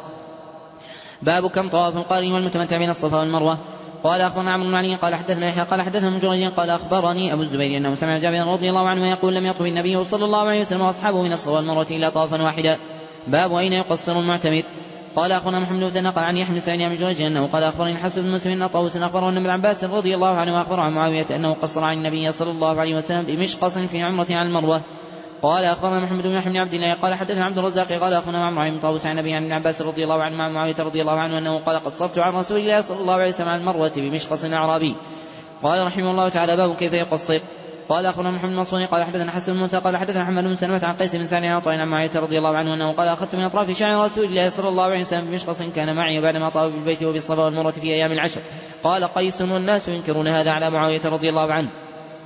باب كم طواف القارن والمتمتع بين الصفا والمروة. قال أخبرنا عمرو بن علي قال حدثنا يحيى قال حدثنا ابن جريج قال أخبرني أبو الزبير أنه سمع جابر رضي الله عنه يقول لم يطف النبي صلى الله عليه وسلم وأصحابه من الصفا والمروة إلا طوافا واحدا. باب أين يقصر المعتمر. قال أخبرنا محمد بن مثنى قال عن يحيى بن سعيد عن جريج أنه قال أخبرني حفص بن مسلم أن طاووس أخبره أن ابن عباس رضي الله عنه أخبر عن معاوية أنه قصر عن النبي صلى الله عليه وسلم بمشقص في عمرة على المروة. قال أخبرنا محمد بن بن عبد الله قال حدثنا عبد الرزاق قال أخبرنا عمرو بن طاووس عن أبي عن ابن عباس رضي الله عنه مع معاوية رضي الله عنه أنه قال قصرت عن رسول الله صلى الله عليه وسلم عن المروة بمشقص أعرابي. قال رحمه الله تعالى باب كيف يقصر. قال أخبرنا محمد بن منصور قال حدثنا حسن بن موسى قال حدثنا محمد بن سلمة عن قيس بن سعد عن عطاء عن معاوية رضي الله عنه أنه قال أخذت من أطراف شعر رسول الله صلى الله عليه وسلم بمشقص كان معي بعدما طاف بالبيت وبالصفا والمروة في أيام العشر. قال قيس والناس ينكرون هذا على معاوية رضي الله عنه.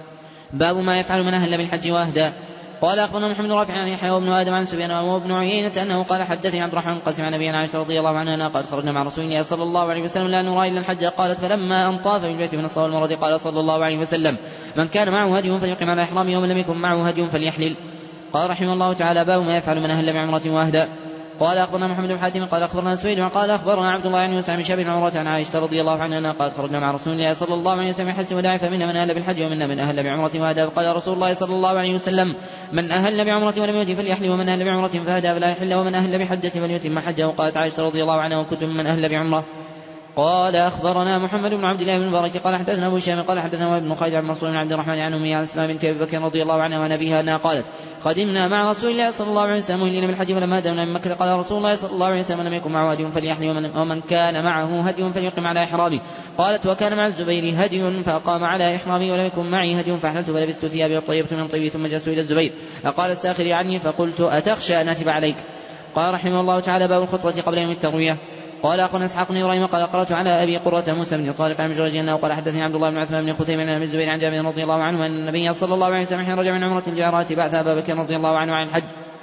باب ما يفعل من أهل بالحج وأهدى. قال أخبرنا محمد رافع عن يحيى وابن آدم عن سفيان وابن عيينة أنه قال حدثني عبد الرحمن قاسم عن أبي عائشة رضي الله عنها أنها قد خرجنا مع رسول الله صلى الله عليه وسلم لا نرى إلا الحج. قالت فلما أن طاف بالبيت من الصفا والمروة قال صلى الله عليه وسلم من كان معه هدي فليقم على إحرامه ومن لم يكن معه هدي فليحلل. قال رحمه الله تعالى باب ما يفعل من أهل بعمرة وأهدى. قال أخبرنا محمد بن حاتم قال أخبرنا سويد قال أخبرنا عبد الله بن مسعود بن شاب عمرة عن عائشة رضي الله عنها أنها قد خرجنا مع رسول الله صلى الله عليه وسلم حج وداع فمنا من أهل بالحج ومنا من أهل بعمرة وأهدى. قال رسول الله صلى الله عليه وسلم من أهل بعمرة ولم يؤت فليحل ومن أهل بعمرة فهدى فلا يحل ومن أهل بحجة فليتم حجه. قالت عائشة رضي الله عنها وكنت من أهل بعمرة. قال أخبرنا محمد بن عبد الله بن المبارك قال حدثنا أبو هشام قال حدثنا ابن خالد عن منصور بن عبد الرحمن عن أمه عن أسماء بنت أبي بكر رضي الله عنها وعن أبيها أنها قالت قدمنا مع رسول الله صلى الله عليه وسلم مهلين بالحج فلما دمنا من مكة قال رسول الله صلى الله عليه وسلم لم يكن معه هدي فليحل ومن كان معه هدي فليقم على إحرامه. قالت وكان مع الزبير هدي فأقام على إحرامي ولم يكن معي هدي فأحللت فلبست ثيابي وطيبت من طيبي ثم جلست إلى الزبير فقال الساخر عني فقلت أتخشى أن أثب عليك. قال رحمه الله تعالى باب الخطوة قبل يوم التروية. قال أخونا إسحاق بن إبراهيم قال قرأت على أبي قرة موسى بن طارق عن جريج أنه قال حدثني عبد الله بن عثمان بن خثيمة عن أبي الزبير عن جابر رضي الله عنه أن النبي صلى الله عليه وسلم حين رجع من عمرة الجعرات بعث أبا بكر رضي الله عنه عن الحج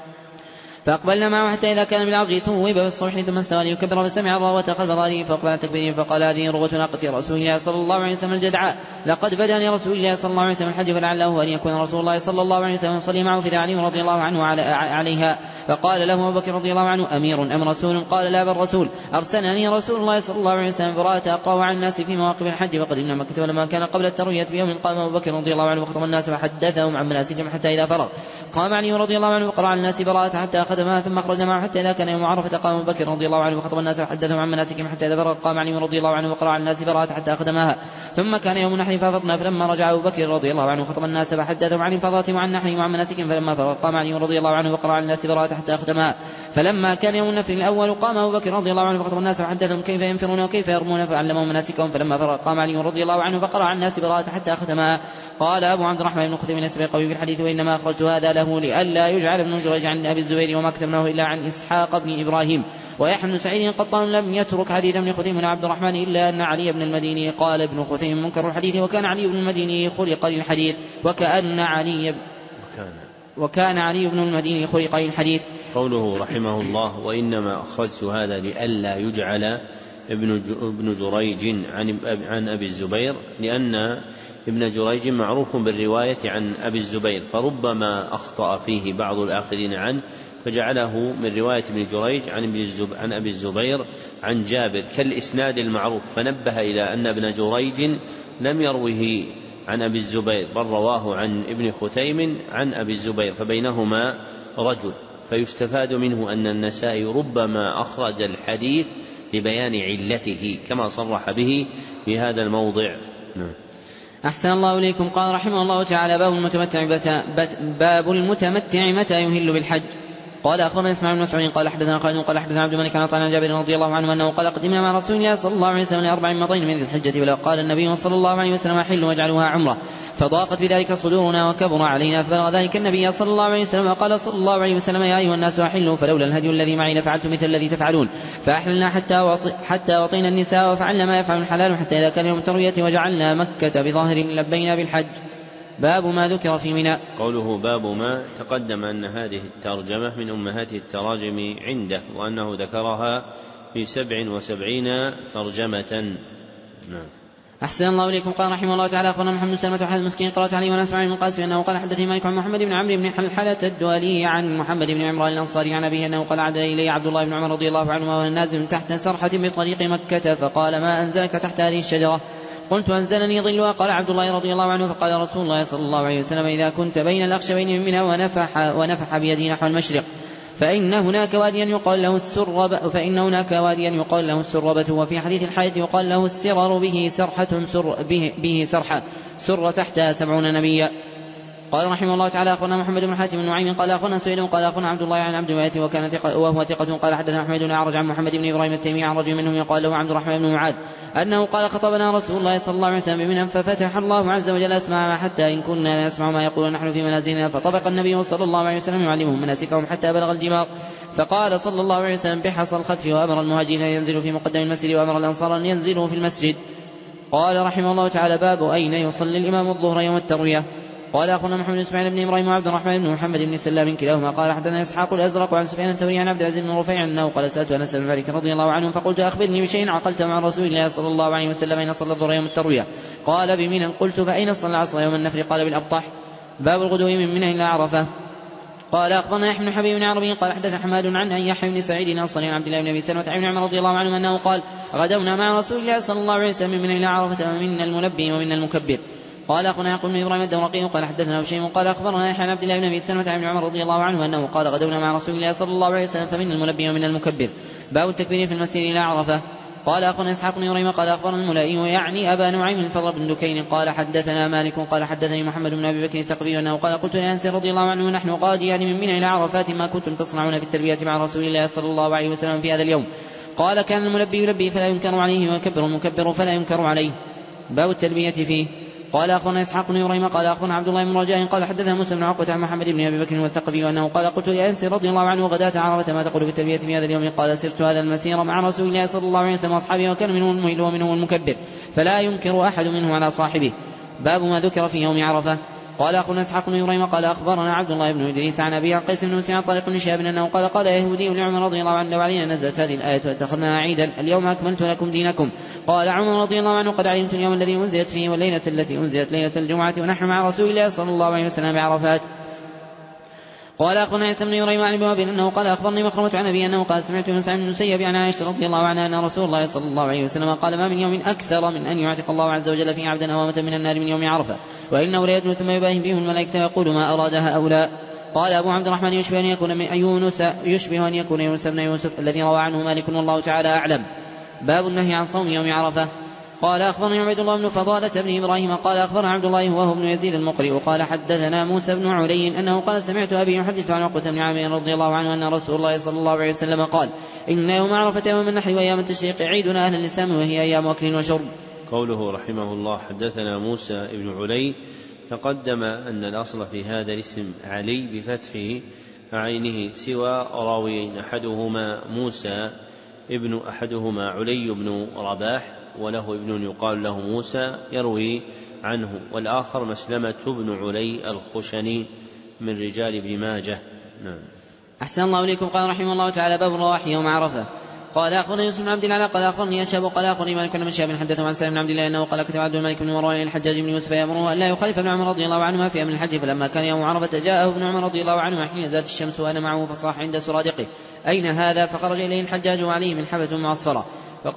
فأقبلنا معه حتى إذا كان بالعصر ثوب بالصبح ثم استوى ليكبر فسمع الله وتخلف ظهره فأقبل عن تكبيره فقال هذه رغوة ناقة رسول الله صلى الله عليه وسلم الجدعاء لقد بدا لرسول الله صلى الله عليه وسلم الحج فلعله أن يكون رسول الله صلى الله عليه وسلم يصلي معه في علي رضي الله عنه عليها. فقال له أبو بكر رضي الله عنه أمير أم رسول؟ قال لا بل رسول أرسلني رسول الله صلى الله عليه وسلم براءة أقوى عن الناس في مواقف الحج فقدمنا مكة ولما كان قبل التروية بيوم قام أبو بكر رضي الله عنه وخطب الناس فحدثهم عن مناسكهم حتى إذا فرغ قام علي رضي الله عنه وقرأ على الناس براءة حتى أخذ ثم أخرجنا معه حتى إذا كان يوم عرفة قام أبو بكر رضي الله عنه وخطب الناس وحدثهم عن مناسكهم حتى إذا فرغ قام علي رضي الله عنه وقرأ على الناس براءة حتى أخذ ثم كان يوم النحر فافضنا فلما رجع أبو بكر رضي الله عنه وخطب الناس فحدثهم عن فرضهم وعن نحرهم وعن مناسكهم فلما فرغ قام علي رضي الله عنه وقرأ على الناس براءة حتى أخذ فلما كان يوم النفر الأول قام أبو بكر رضي الله عنه وخطب الناس فحدثهم كيف ينفرون وكيف يرمون فعلمهم مناسكهم فلما فرغ قام علي رضي الله عنه فقرأ على الناس براءة حتى أخذ قال أبو عبد الرحمن بن خثيم النسبي قوي في الحديث وإنما أخرجت هذا له لئلا يجعل ابن جريج عن أبي الزبير وما كتبناه إلا عن إسحاق بن إبراهيم ويحيى بن سعيد قطان لم يترك حديث ابن خثيم بن عبد الرحمن إلا أن علي بن المديني قال ابن خثيم منكر الحديث وكان علي بن المديني خلق للحديث وكان علي بن المديني خلق للحديث. قوله رحمه الله وإنما أخرجت هذا لئلا يجعل ابن جريج عن أبي الزبير لأن ابن جريج معروف بالرواية عن أبي الزبير فربما أخطأ فيه بعض الآخرين عنه فجعله من رواية ابن جريج عن أبي الزبير عن جابر كالإسناد المعروف فنبه إلى أن ابن جريج لم يروه عن أبي الزبير بل رواه عن ابن خثيم عن أبي الزبير فبينهما رجل فيستفاد منه أن النسائي ربما أخرج الحديث لبيان علته كما صرح به في هذا الموضع. أحسن الله إليكم. قال رحمه الله تعالى باب المتمتع متى يهل بالحج. قال أخبرنا إسماعيل بن مسعود قال حدثنا خالد قال حدثنا عبد الملك عن جابر رضي الله عنه أنه قال قدمنا مع رسول الله صلى الله عليه وسلم لأربع مضين من ذي الحجة ولا قال النبي صلى الله عليه وسلم أحل واجعلوها عمرة فضاقت بذلك صدورنا وكبر علينا فبلغ ذلك النبي صلى الله عليه وسلم وقال صلى الله عليه وسلم يا أيها الناس أحلوا فلولا الهدي الذي معي لفعلت مثل الذي تفعلون فأحللنا حتى وطينا النساء وفعلنا ما يفعل الحلال حتى إذا كان يوم التروية وجعلنا مكة بظاهر لبينا بالحج. باب ما ذكر في منى. قوله باب ما تقدم أن هذه الترجمة من أمهات التراجم عنده وأنه ذكرها في 77 ترجمة. أحسن الله إليكم. قال رحمه الله تعالى أخبرنا محمد بن سلمة وحال المسكين قرأت عليه ونسمع عن المقاس أنه قال حدثني مالك عن محمد بن عمرو بن حلحلة الدوالي عن محمد بن عمران الأنصاري عن أبيه أنه قال عاد إلي عبد الله بن عمر رضي الله عنهما وهو نازل تحت سرحة بطريق مكة فقال ما أنزلك تحت هذه الشجرة؟ قلت أنزلني ظلها. قال عبد الله رضي الله عنه فقال رسول الله صلى الله عليه وسلم إذا كنت بين الأخشبين من منى ونفح بيده نحو المشرق فإن هناك واديا يقال له السربة وفي حديث الحائط يقال له السرر به سرحة سر تحتها 70 نبيا. قال رحمه الله تعالى أخبرنا محمد بن حاتم بن نعيم قال أخبرنا سويد قال أخبرنا عبد الله عن عبد الوهاب وهو ثقة قال حدثنا أحمد بن أعرج عن محمد بن إبراهيم التيمي عن رجل منهم يقال له عبد الرحمن بن معاذ أنه قال خطبنا رسول الله صلى الله عليه وسلم بمنى ففتح الله عز وجل أسماعنا حتى إن كنا نسمع ما يقول نحن في منازلنا فطبق النبي صلى الله عليه وسلم يعلمهم مناسكهم حتى بلغ الجمار فقال صلى الله عليه وسلم بحصى الخلف وأمر المهاجرين أن ينزلوا في مقدم المسجد وأمر الأنصار أن ينزلوا في المسجد. قال رحمه الله تعالى باب أين يصلي الإمام الظهر يوم التروية. قال أخونا محمد إسماعيل بن إبراهيم وعبد الرحمن بن محمد بن سلام كلاهما قال حدثنا إسحاق الأزرق عن سفيان الثوري عن عبد العزيز بن رفيع أنه قال سألت أنس بن مالك رضي الله عنه فقلت أخبرني بشيء عقلت مع رسول الله صلى الله عليه وسلم أين صلى الظهر يوم التروية؟ قال بمنى. قلت فأين صلى العصر يوم النفر؟ قال بالأبطح. باب الغدو من منى إلى عرفة. قال أخبرنا يحيى بن حبيب بن عربي قال حدث حماد عن يحيى بن سعيد الأنصاري عن عبد الله بن أبي سلمة عن عمر رضي الله عنه أنه قال غدونا مع رسول الله صلى الله عليه وسلم من إلى عرفة ومنا الملبي ومنا المكبر. قال أخونا يعقوب بن إبراهيم الدورقي قال حدثنا هشيم قال أخبرنا يحيى عن عبد الله بن أبي سلمة عن عمر رضي الله عنه أنه قال غدونا مع رسول الله صلى الله عليه وسلم فمنا الملبي ومنا المكبر. باب التكبير في المسير إلى عرفة. قال أخونا إسحاق بن إبراهيم قال أخبرنا الملائي يعني أبا نعيم الفضل بن دكين قال حدثنا مالك قال حدثني محمد بن أبي بكر التقبي أنه قال قلت لأنس رضي الله عنه ونحن قاديان من منى إلى عرفات ما كنتم تصنعون في التلبية مع رسول الله صلى الله عليه وسلم في هذا اليوم؟ قال كان الملبي يلبي فلا ينكر عليه ويكبر المكبر فلا ينكر عليه. باب التلبية فيه. قال أخونا إسحاق بن إبراهيم قال أخونا عبد الله بن رجاء قال حدثنا موسى بن عقبة عن محمد بن أبي بكر والثقفي أنه قال قلت لأنس رضي الله عنه غداة عرفة ما تقول في التلبية في هذا اليوم؟ قال سرت هذا المسير مع رسول الله صلى الله عليه وسلم وأصحابه وكان منهم المهل ومنهم المكبر فلا ينكر أحد منه على صاحبه. باب ما ذكر في يوم عرفة. قال أخونا إسحاق بن إبراهيم قال أخبرنا عبد الله بن إدريس عن أبي قيس بن مسلم عن طارق بن شهاب أنه قال يهودي لعمر رضي الله عنه وعلينا نزلت هذه الآية واتخذناها عيدا اليوم أكملت لكم دينكم. قال عمر رضي الله عنه قد علمت اليوم الذي أنزلت فيه والليلة التي أنزلت ليلة الجمعة ونحن مع رسول الله صلى الله عليه وسلم بعرفات. قال أخونا عيسى بن إبراهيم عن أبي أنه قال أخبرني مخرمة عن أبي أنه قال سمعت من سعيد بن المسيب عن عائشة رضي الله عنها أن رسول الله صلى الله عليه وسلم قال ما من يوم أكثر من أن يعتق الله عز وجل فيه عبدا أوامة من النار من يوم عرفة وإنه لا يدنو ثم يباهم بهم الملائكة ويقول ما أراد هؤلاء. قال أبو عبد الرحمن يشبه أن يكون يونس بن يوسف الذي روى عنه مالك والله تعالى أعلم. باب النهي عن صوم يوم عرفة. قال أخبرني عبيد الله بن فضالة بن إبراهيم قال أخبرنا عبد الله وهو ابن يزيد المقرئ قال حدثنا موسى بن علي أنه قال سمعت أبي يحدث عن عقبة بن عامر رضي الله عنه أن رسول الله صلى الله عليه وسلم قال إن يوم عرفة يوم النحر وأيام التشريق عيدنا أهل الإسلام وهي أيام أكل وشرب. قوله رحمه الله حدثنا موسى بن علي، تقدم أن الأصل في هذا الاسم علي بفتحه عينه سوى راويين، أحدهما علي بن رباح وله ابن يقال له موسى يروي عنه، والآخر مسلمة بن علي الخشني من رجال ابن ماجه. نعم. أحسن الله إليكم. قال رحمه الله تعالى باب الرواح يوم عرفة. قال أخبرني يوسف بن عبد الله قال أخبرني أشهب قال أخبرني مالك بن شهاب حدثه عن سالم بن عبد الله أنه قال كتب عبد الملك بن مروان الحجاج بن يوسف يأمره أن لا يخالف ابن عمر رضي الله عنهما في أمر الحج، فلما كان يوم عرفة جاءه ابن عمر رضي الله عنهما حين زالت الشمس وأنا معه فصاح عند سرادقه أين هذا؟ فخرج إليه الحجاج وعليه منحبة معصفرة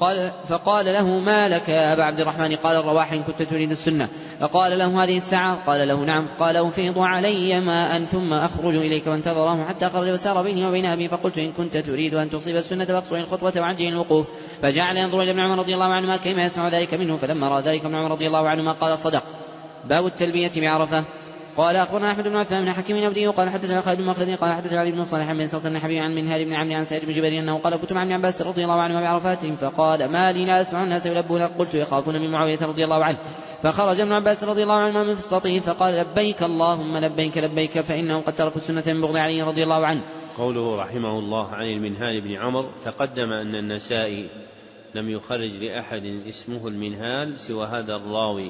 فقال له ما لك يا أبا عبد الرحمن؟ قال الرواح إن كنت تريد السنة. فقال له هذه الساعة؟ قال له نعم. قال أفيض علي ماء ثم أخرج إليك، وانتظره حتى خرج وسار بيني وبين أبي، فقلت إن كنت تريد أن تصيب السنة فاقصر الخطوة وعجل الوقوف. فجعل ينظر إلى ابن عمر رضي الله عنهما كيما يسمع ذلك منه، فلما رأى ذلك ابن عمر رضي الله عنهما قال صدق. باب التلبية بعرفة. قال أخبرنا أحمد بن عثمان بن حكيم الأبدي قال حدثنا خالد بن مخلد قال حدثنا علي بن صالح بن سلطان بن حبيب عن منهال بن عمرو عن سعيد بن جبير أنه قال كنت مع ابن عباس رضي الله عنهما بعرفات فقال ما لي لا أسمع الناس يلبون، قلت يخافون من معاوية رضي الله عنه. فخرج ابن عباس رضي الله عنهما من فسطاته فقال لبيك اللهم لبيك لبيك، فإنهم قد تركوا السنة من بغض علي رضي الله عنه. قوله رحمه الله عن المنهال بن عمرو، تقدم أن النسائي لم يخرج لأحد اسمه المنهال سوى هذا الراوي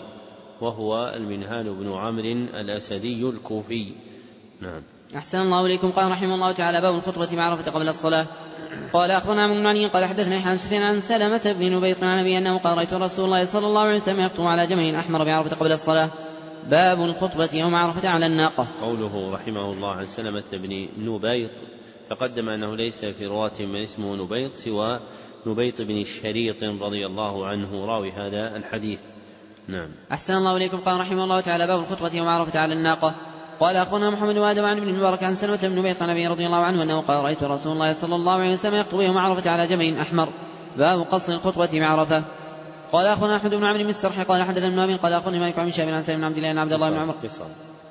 وهو المنهال بن عمرو الأسدي الكوفي. نعم. أحسن الله إليكم. قال رحمه الله تعالى باب الخطبة بعرفة قبل الصلاة. قال أخبرنا عن علي قال حدثنا يحيى عن سفيان عن سلمة بن نبيط عن أبي أنه قال رأيت رسول الله صلى الله عليه وسلم يخطب على جمل أحمر بعرفة قبل الصلاة. باب الخطبة يوم عرفة على الناقة. قوله رحمه الله عن سلمة بن نبيط، تقدم أنه ليس في رواة من اسمه نبيط سوى نبيط بن الشريط رضي الله عنه راوي هذا الحديث. نعم. أحسن الله إليكم. قال رحمه الله تعالى باب الخطبة يوم عرفة على الناقة. قال أخبرنا محمد وآدم عن ابن المبارك عن سلمة بن نبيط عن أبي رضي الله عنه أنه قال رأيت رسول الله صلى الله عليه وسلم يخطب يوم عرفة على جمل أحمر. باب قصر الخطبة بعرفة. قال أخبرنا أحمد بن عمرو بن السرح قال حدثنا ابن أبي قال أخبرني مالك عن شهاب عن سالم بن عبد الله أن عبد الله بن عمر. قصر.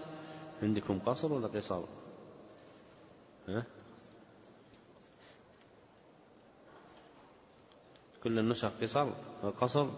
عندكم قصر ولا قصر؟ كل النسخ قصر وقصر.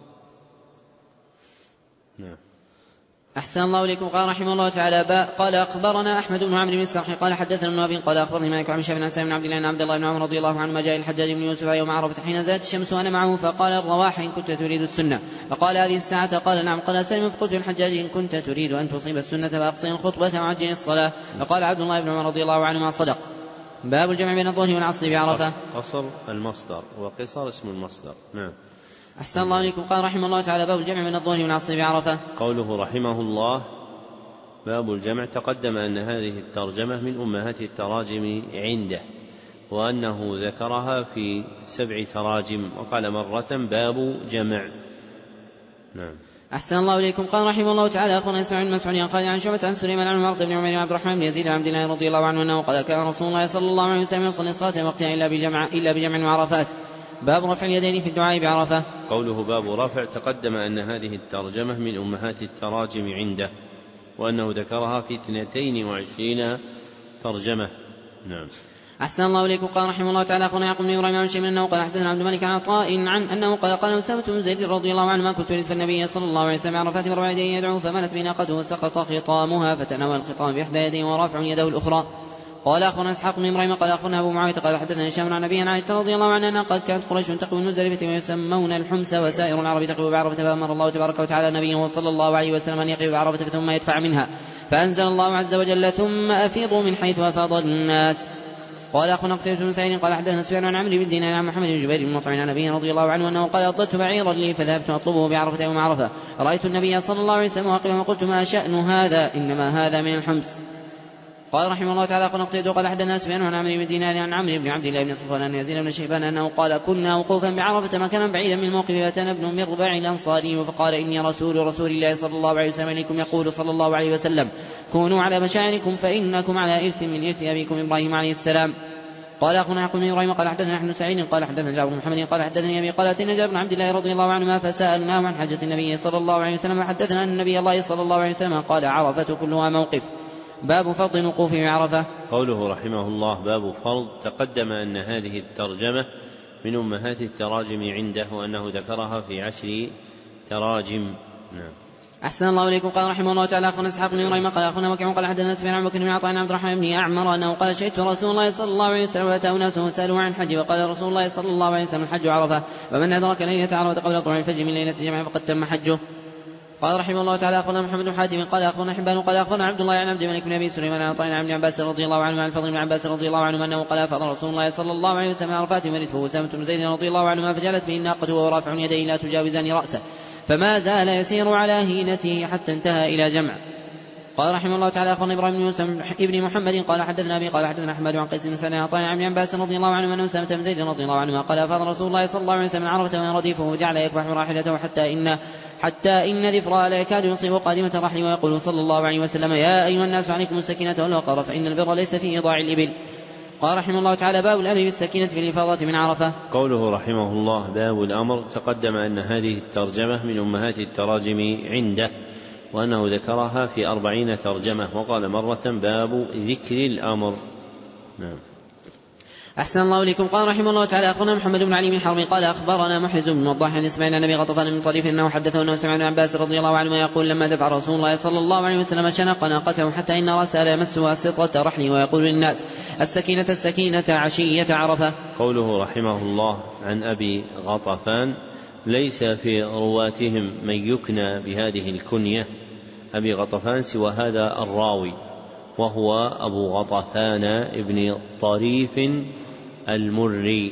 نعم. أحسن الله إليكم. قال رحمه الله تعالى قال أخبرنا أحمد بن عمرو بن السرح قال حدثنا ابن أبي قال أخبرني مالك عن شهاب عن سالم بن عبد الله أن عبد الله بن عمر رضي الله عنهما جاء الحجاج بن يوسف يوم عرفة حين زالت الشمس وأنا معه فقال الرواح إن كنت تريد السنة. فقال هذه الساعة؟ قال نعم. قال سالم فقلت للحجاج إن كنت تريد أن تصيب السنة فأقصر الخطبة وعجل الصلاة. فقال عبد الله بن عمر رضي الله عنهما صدق. باب الجمع بين الظهر والعصر بعرفة. قصر المصدر وقصر اسم المصدر. نعم. أحسن الله إليكم. قال رحمه الله تعالى باب الجمع بين الظهر والعصر بعرفة. قوله رحمه الله باب الجمع، تقدم أن هذه الترجمة من أمهات التراجم عنده، وأنه ذكرها في 7 تراجم، وقال مرة باب جمع. نعم. أحسن الله إليكم. قال رحمه الله تعالى أخبرنا إسماعيل بن مسعود قال عن شعبة عن سليمان عن عمرو بن عمر عبد الرحمن بن يزيد عن عبد الله رضي الله عنه أنه قال كان رسول الله صلى الله عليه وسلم يصلي الصلاة وقتها إلا بجمع وعرفات. باب رفع اليدين في الدعاء بعرفة. قوله باب رفع، تقدم أن هذه الترجمة من أمهات التراجم عنده، وأنه ذكرها في 22 ترجمة. نعم. أحسن الله إليكم. قال رحمه الله تعالى أخبرنا يعقوب بن إبراهيم عن شيء أنه قال حدثنا عبد الملك عن عطاء عن أنه قال أسامة بن زيد رضي الله عنه ما كنت ردف النبي صلى الله عليه وسلم عرفات برفع يديه يدعو فمالت بناقته وسقط خطامها فتناول الخطام بإحدى يديه ورافع يده الأخرى. قال أخبرنا إسحاق بن إبراهيم قال أخبرنا أبو معاوية قال حدثنا هشام عن أبي عائشة رضي الله عنها أنها قد كانت قريش تقوي المزدلفة ويسمون الحمس وسائر العرب تقوي بعرفة، فأمر الله تبارك وتعالى نبيه صلى الله عليه وسلم أن يقف بعرفة ثم يدفع منها، فأنزل الله عز وجل ثم أفيضوا من حيث أفاض الناس. قال أخونا قتيبة بن سعيد قال حدثنا سفيان عن عمرو بن دينار عن محمد بن جبير بن مطعم عن أبيه رضي الله عنه أنه قال أضلت بعيرا لي فذهبت أطلبه بعرفة يوم عرفة، رأيت النبي صلى الله عليه وسلم واقفا وقلت ما شأن هذا؟ إنما هذا من الحمس. قال رحمه الله تعالى قال حدثنا سفيان عن عمرو بن دينار عن عمرو بن عبد الله بن صفوان عن يزيد بن شيبان أنه قال كنا وقوفا بعرفة مكانا بعيدا من الموقف فأتانا ابن مربع الأنصاري فقال إني رسول الله صلى الله عليه وسلم إليكم يقول صلى الله عليه وسلم كونوا على مشاعركم فإنكم على إرث من إرث أبيكم إبراهيم عليه السلام. قال أخونا يعقوب بن إبراهيم قال حدثنا نحن سعيد قال حدثنا جابر بن محمد قال حدثني أبي قال أتينا جابر بن عبد الله رضي الله عنهما فسألناه عن حجة النبي صلى الله عليه وسلم وحدثنا أن النبي الله صلى الله عليه وسلم قال عرفة كلها موقف. باب فرض الوقوف بعرفة. قوله رحمه الله باب فرض. تقدم أن هذه الترجمة من أمهات التراجم عنده وأنه ذكرها في 10 تراجم. نعم. أحسن الله إليكم. قال رحمه الله تعالى أخونا إسحاق بن إبراهيم قال أخونا وكيع قال حدثنا سفيان عن بكر بن عطاء عن عبد الرحمن بن أعمر أنه قال شهدت رسول الله صلى الله عليه وسلم وأتاه ناس وسألوه عن الحج وقال رسول الله صلى الله عليه وسلم الحج عرفة ومن أدرك ليلة عرفة قبل طلوع الفجر من ليلة الجمعة فقد تم حجه. قال رحمه الله تعالى أخونا محمد بن حاتم قال أخونا حبان قال أخونا عبد الله عن عبد الملك بن أبي سليمان عن عطاء عن ابن عباس رضي الله عنه عن الفضل بن عباس رضي الله عنه أنه قال فرض رسول الله صلى الله عليه وسلم عرفات ورثه أسامة بن زيد رضي الله عنهما فجعلت به الناقة وهو رافع يديه لا تجاوزان رأسه فما زال يسير على هينته حتى انتهى إلى جمع. قال رحمه الله تعالى أخبرنا إبراهيم بن يوسف ابن محمد قال حدثنا أبي قال حدثنا أحمد عن قيس بن سعد عن عطاء عن ابن عباس رضي الله عنه أن أسامة بن زيد رضي الله عنهما قال فرض رسول الله صلى الله عليه وسلم عرفة ومن رديفه وجعل يكبح راحلته حتى إن الإفراء لا يكاد يصيب قادمة الرحل ويقول صلى الله عليه وسلم يا أيها الناس عليكم السكينة والوقار فإن البر ليس في إيضاع الإبل. قال رحمه الله تعالى باب الأمر بالسكينة في الإفاضة من عرفة. قوله رحمه الله باب الأمر. تقدم أن هذه الترجمة من أمهات التراجم عنده وأنه ذكرها في 40 ترجمة وقال مرة باب ذكر الأمر. نعم. أحسن الله إليكم. قال رحمه الله تعالى أخبرنا محمد بن علي بن حرب قال أخبرنا محرز بن وضاح عن إسماعيل عن أبي غطفان بن طريف أنه حدثه أنه سمع ابن عباس رضي الله عنه يقول لما دفع رسول الله صلى الله عليه وسلم شنق ناقته حتى إن رأسها لا يمسها سطرة رحله ويقول للناس السكينة عشية عرفة. قوله رحمه الله عن أبي غطفان ليس في رواتهم من يكنى بهذه الكنية أبي غطفان سوى هذا الراوي وهو أبو غطفان ابن طريف المري